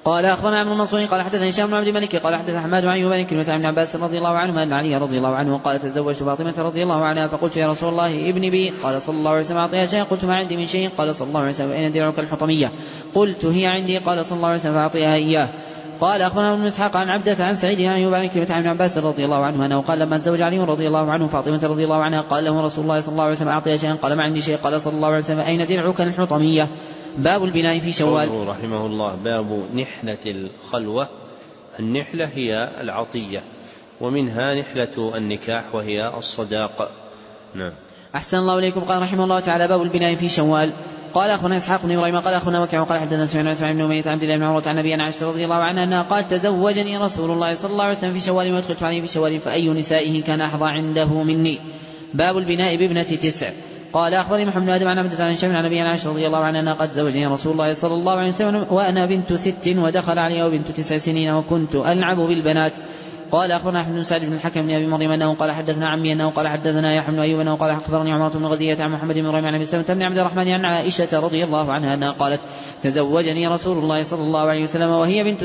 قال أخبرنا عمرو المنصوري قال حدثنا هشام بن عبد الملك قال حدثنا حماد عن أيوب كلمة عن ابن عباس رضي الله عنهما أن علي رضي الله عنه قال تزوجت فاطمة رضي الله عنها فقلت يا رسول الله ابن بي قال صلى الله عليه وسلم أعطيها شيئا قلت ما عندي من شيء قال صلى الله عليه وسلم أين درعك الحطمية قلت هي عندي قال صلى الله عليه وسلم فأعطيها إياه. قال أخبرنا ابن إسحاق عن عبدة عن سعيد عن أيوب عن كلمة عن ابن عباس رضي الله عنه أنه قال لما تزوج علي رضي الله عنه فاطمة رضي الله عنها قال له رسول الله صلى الله عليه وسلم أعطيها شيئا قال ما عندي شيء قال صلى الله عليه وسلم أين درعك الحطمية. باب البناء في شوال. رحمه الله باب نحلة الخلوة. النحلة هي العطية ومنها نحلة النكاح وهي الصداق. نعم. أحسن الله إليكم. قال رحمه الله تعالى باب البناء في شوال. قال أخبرنا إسحاق بن إبراهيم قال أخبرنا وكيع قال حدثنا سفيان بن أمية عن عبد الله بن عمرو عن النبي عائشة رضي الله عنها أنها قالت تزوجني رسول الله صلى الله عليه وسلم في شوال وأدخلت عليه في شوال فأي نسائه كان أحظى عنده مني. باب البناء بابنة 9. قال أخبرني محمد بن آدم عن عبد الله بن هشام عن النبي عائشة رضي الله عنها أنها قد زوجني رسول الله صلى الله عليه وسلم وأنا بنت 6 ودخل علي وبنت 9 سنين وكنت ألعب بالبنات. قال أخبرنا أحمد بن سعد بن الحكم بن أبي مريم أنه قال حدثنا عمي أنه قال حدثنا يحيى بن أيوب أنه قال أخبرني عمرة بن غزية عن محمد بن إبراهيم عن أبي سلمة بن عبد الرحمن عن عائشة رضي الله عنها أنها قالت تزوجني رسول الله صلى الله عليه وسلم وهي بنت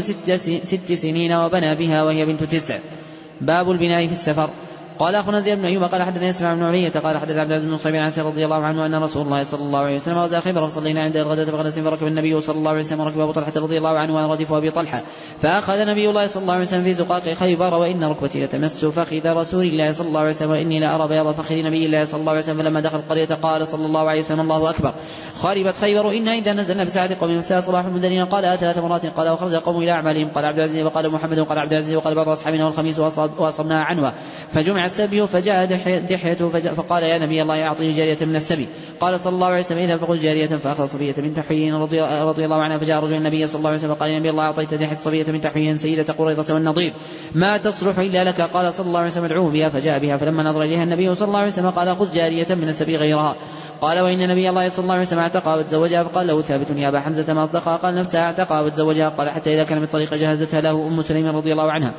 6 سنين وبنى بها وهي بنت 9. باب البناء في السفر. قال أخونا زيد بن أيوب قال حدثنا يسمع بن علية قال حدث عبد العزيز بن صهيب عن رضي الله عنه أن رسول الله صلى الله عليه وسلم غزا خيبر فصلينا عند الغداة بغداة فركب النبي صلى الله عليه وسلم وركب أبو طلحة رضي الله عنه وردف أبي طلحة فأخذ نبي الله صلى الله عليه وسلم في زقاق خيبر وإن ركبتي لتمس فخذ رسول الله صلى الله عليه وسلم وإني لأرى بياض فخذ نبي الله صلى الله عليه وسلم. فلما دخل القرية قال صلى الله عليه وسلم الله أكبر خربت خيبر إنا إذا نزلنا بساعة قوم مساء صباح المدنين. قال 3 مرات قال وخرج قوم إلى أعمالهم قال عبد العزيز وقال محمد وقال عبد العزيز وقال بعض أصحابنا والخميس وأصبنا عنوة فجمع السبي فجاء دحية فقال يا نبي الله أعطني جارية من السبي. قال صلى الله عليه وسلم إذا فقل جارية فأخذ صبية بنت حيي رضي الله عنها فجاء رجل النبي صلى الله عليه وسلم فقال يا نبي الله أعطيت دحية صبية بنت حيي سيدة قريظة والنضير ما تصلح إلا لك. قال صلى الله عليه وسلم ادعوه بها فجاء بها فلما نظر إليها النبي صلى الله عليه وسلم قال خذ جارية من السبي غيرها. قال وإن نبي الله صلى الله عليه وسلم اعتقها وتزوجها فقال له ثابت يا أبا حمزة ما أصدقها قال نفسها اعتقها وتزوجها. قال حتى إذا كان بالطريق جهزتها له أم سليم رضي الله عنها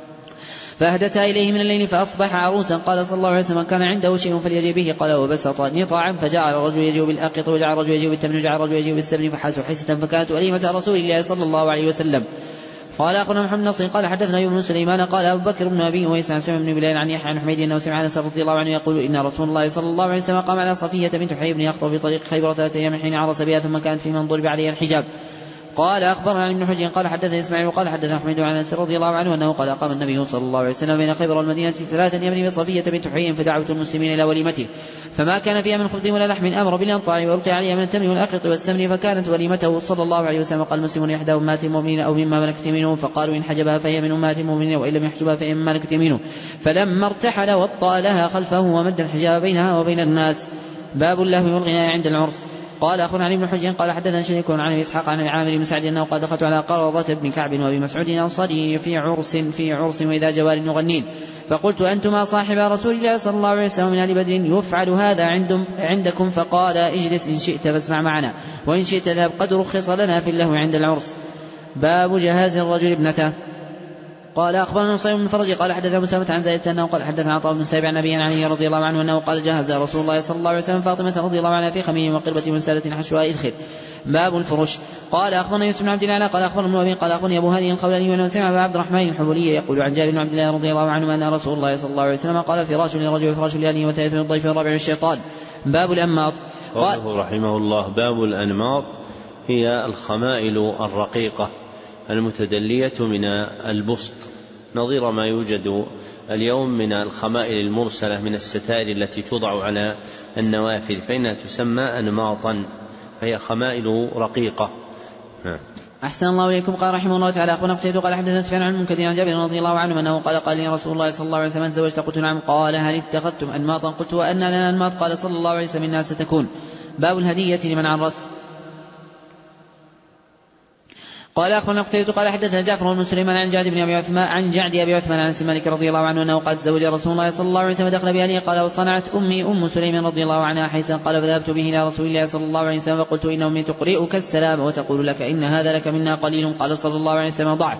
فأهدتها إليه من الليل فأصبح عروسا. قال صلى الله عليه وسلم كان عنده شيء فليجي به. قال وبسط نطاعا فجعل الرجل يجي بالأقط وجعل الرجل يجي بالتمر وجعل الرجل يجي بالسبن فحاسوا حسة فكانت وليمة رسول الله صلى الله عليه وسلم. قال أخونا محمد نصر قال حدثنا أيوب بن سليمان قال أبو بكر بن أبي أويس عن سمع بن بلال عن يحيى عن حميد أنه سمع أنس رضي الله عنه يقول إن رسول الله صلى الله عليه وسلم قام على صفية بنت حيي بن يخطب في طريق خيبر 3 أيام حين عرس بها ثم كانت في من ضرب عليها الحجاب. قال أخبرنا ابن حجر قال حدثنا إسماعيل وقال حدثنا حميد عن أنس رضي الله عنه أنه قال قام النبي صلى الله عليه وسلم بين خيبر والمدينة 3 يمني بصفية بنت حيي فدعوت المسلمين إلى وليمته فما كان فيها من خبز ولا لحم أمر بالأنطاع وألقي عليها من التمر والأقط والسمن فكانت وليمته صلى الله عليه وسلم. قال المسلمون إحدى أمهات المؤمنين أو مما ملكت يمينهم فقالوا إن حجبها فهي من أمهات المؤمنين وإن لم يحجبها فهي مما ملكت يمينه فلما ارتحل وطأ لها خلفه ومد الحجاب بينها وبين الناس. باب اللهو والغناء عند العرس. قال أخونا علي بن حجر قال حدثنا شريك عن أبي إسحاق عن عامر بن سعد أنه قال دخلت على قرظة بن كعب وأبي مسعود الأنصاري في عرس وإذا جوار يغنين فقلت أنتما صاحبا رسول الله صلى الله عليه وسلم من آل بدر يفعل هذا عندكم فقال اجلس إن شئت فاسمع معنا وإن شئت ذهب قد رخص لنا في اللهو عند العرس. باب جهاز الرجل ابنته. قال أخبرنا نصير بن فرج قال حدثنا مسامة عن زيد أنه قال حدثنا عطاء بن سابع عن أبي علي رضي الله عنه أنه قال جهز رسول الله صلى الله عليه وسلم فاطمة رضي الله عنها في خميم وقربة وسالة حشواء إذخر. باب الفرش. قال أخبرنا يوسف بن عبد الله قال أخبرنا أبي قال أخبرني أبو هاني الخولاني أنه سمع عبد الرحمن الحبولي يقول عن جابر بن عبد الله رضي الله عنه أن رسول الله صلى الله عليه وسلم قال فراش للرجل وفراش لأهله وثالث للضيف والرابع للشيطان. باب الأنماط. قال رحمه الله باب الأنماط هي الخمائل الرقيقة المتدلية من البسط نظير ما يوجد اليوم من الخمائل المرسلة من الستائر التي توضع على النوافذ فإنها تسمى أنماطا فهي خمائل رقيقة. أحسن الله إليكم. قال رحمه الله تعالى أخونا قتيبة قال حدثنا سفيان عن المنكدر عن جابر رضي الله عنه أنه قال لي رسول الله صلى الله عليه وسلم تزوجت قلت نعم قال هل اتخذتم أنماطا قلت وأن لنا أنماط قال صلى الله عليه وسلم إنها ستكون. باب الهدية لمن عرس. قال أخبرنا قتيبة قال حدثنا جعفر بن سليمان عن جعد أبي عثمان عن مالك رضي الله عنه أنه قد زوج رسول الله صلى الله عليه وسلم دخل بأهله قال وصنعت أمي أم سليم رضي الله عنها حيثا قال فذهبت به إلى رسول الله صلى الله عليه وسلم فقلت إن أمي تقرئك السلام وتقول لك إن هذا لك منا قليل قال صلى الله عليه وسلم ضعه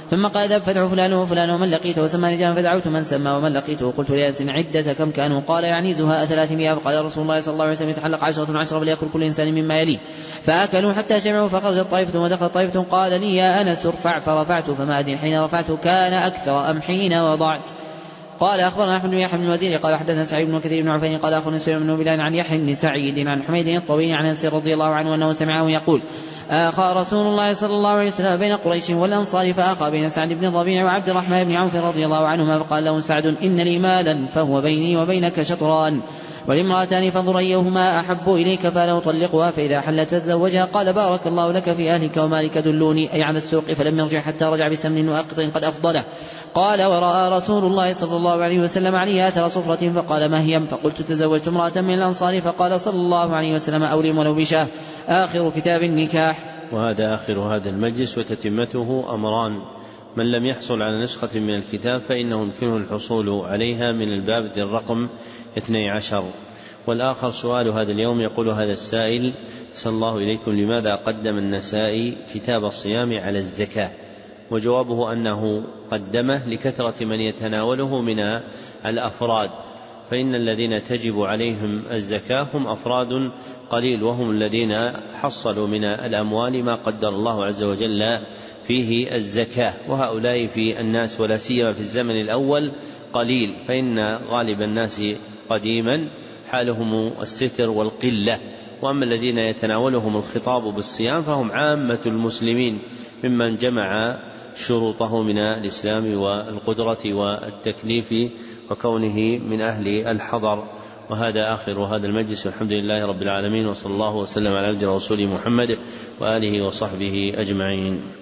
ثم قال اذهب فادعو فلان وفلان ومن لقيته وسمى رجالا فدعوت من سمى ومن لقيته قلت لأنس عدة كم كانوا؟ قال يعنيزها 300. فقال رسول الله صلى الله عليه وسلم يتحلق 10 فليأكل كل إنسان مما يليه. فأكلوا حتى شبعوا فخرجت طائفة ودخلت طائفة. قال لي يا أنس ارفع فرفعت فما أدري حين رفعت كان أكثر أم حين وضعت. قال أخبرنا أحمد بن يحيى بن الوزير قال حدثنا سعيد بن كثير بن عفين قال أخبرنا سليمان بن بلال عن يحيى بن سعيد عن حميد الطويل عن أنس رضي الله عنه أنه سمعه يقول آخى رسول الله صلى الله عليه وسلم بين قريش والأنصار فآخى بين سعد بن الربيع وعبد الرحمن بن عوف رضي الله عنهما فقال له سعد إن لي مالا فهو بيني وبينك شطران والامرأتان فانظر أيهما أحب إليك فلا أطلقها فإذا حلت تزوجها. قال بارك الله لك في أهلك ومالك دلوني أي على السوق فلم يرجع حتى رجع بسمن وأقط قد أفضله. قال ورأى رسول الله صلى الله عليه وسلم عليها أثر صفرة فقال ما هي؟ فقلت تزوجت امرأة من الأنصار فقال صلى الله عليه وسلم أولم ولو بشاه. آخر كتاب النكاح. وهذا آخر هذا المجلس وتتمته أمران: من لم يحصل على نسخة من الكتاب فإنه يمكنه الحصول عليها من الباب ذي الرقم 12. والآخر سؤال هذا اليوم، يقول هذا السائل: صلى الله إليكم لماذا قدم النسائي كتاب الصيام على الزكاة؟ وجوابه أنه قدمه لكثرة من يتناوله من الأفراد، فإن الذين تجب عليهم الزكاة هم أفراد قليل، وهم الذين حصلوا من الأموال ما قدر الله عز وجل فيه الزكاة، وهؤلاء في الناس ولا سيما في الزمن الأول قليل، فإن غالب الناس قديما حالهم الستر والقلة. وأما الذين يتناولهم الخطاب بالصيام فهم عامة المسلمين ممن جمع شروطه من الإسلام والقدرة والتكليف وكونه من أهل الحضر. وهذا آخر هذا المجلس، والحمد لله رب العالمين، وصلى الله وسلم على عبده ورسوله محمد وآله وصحبه أجمعين.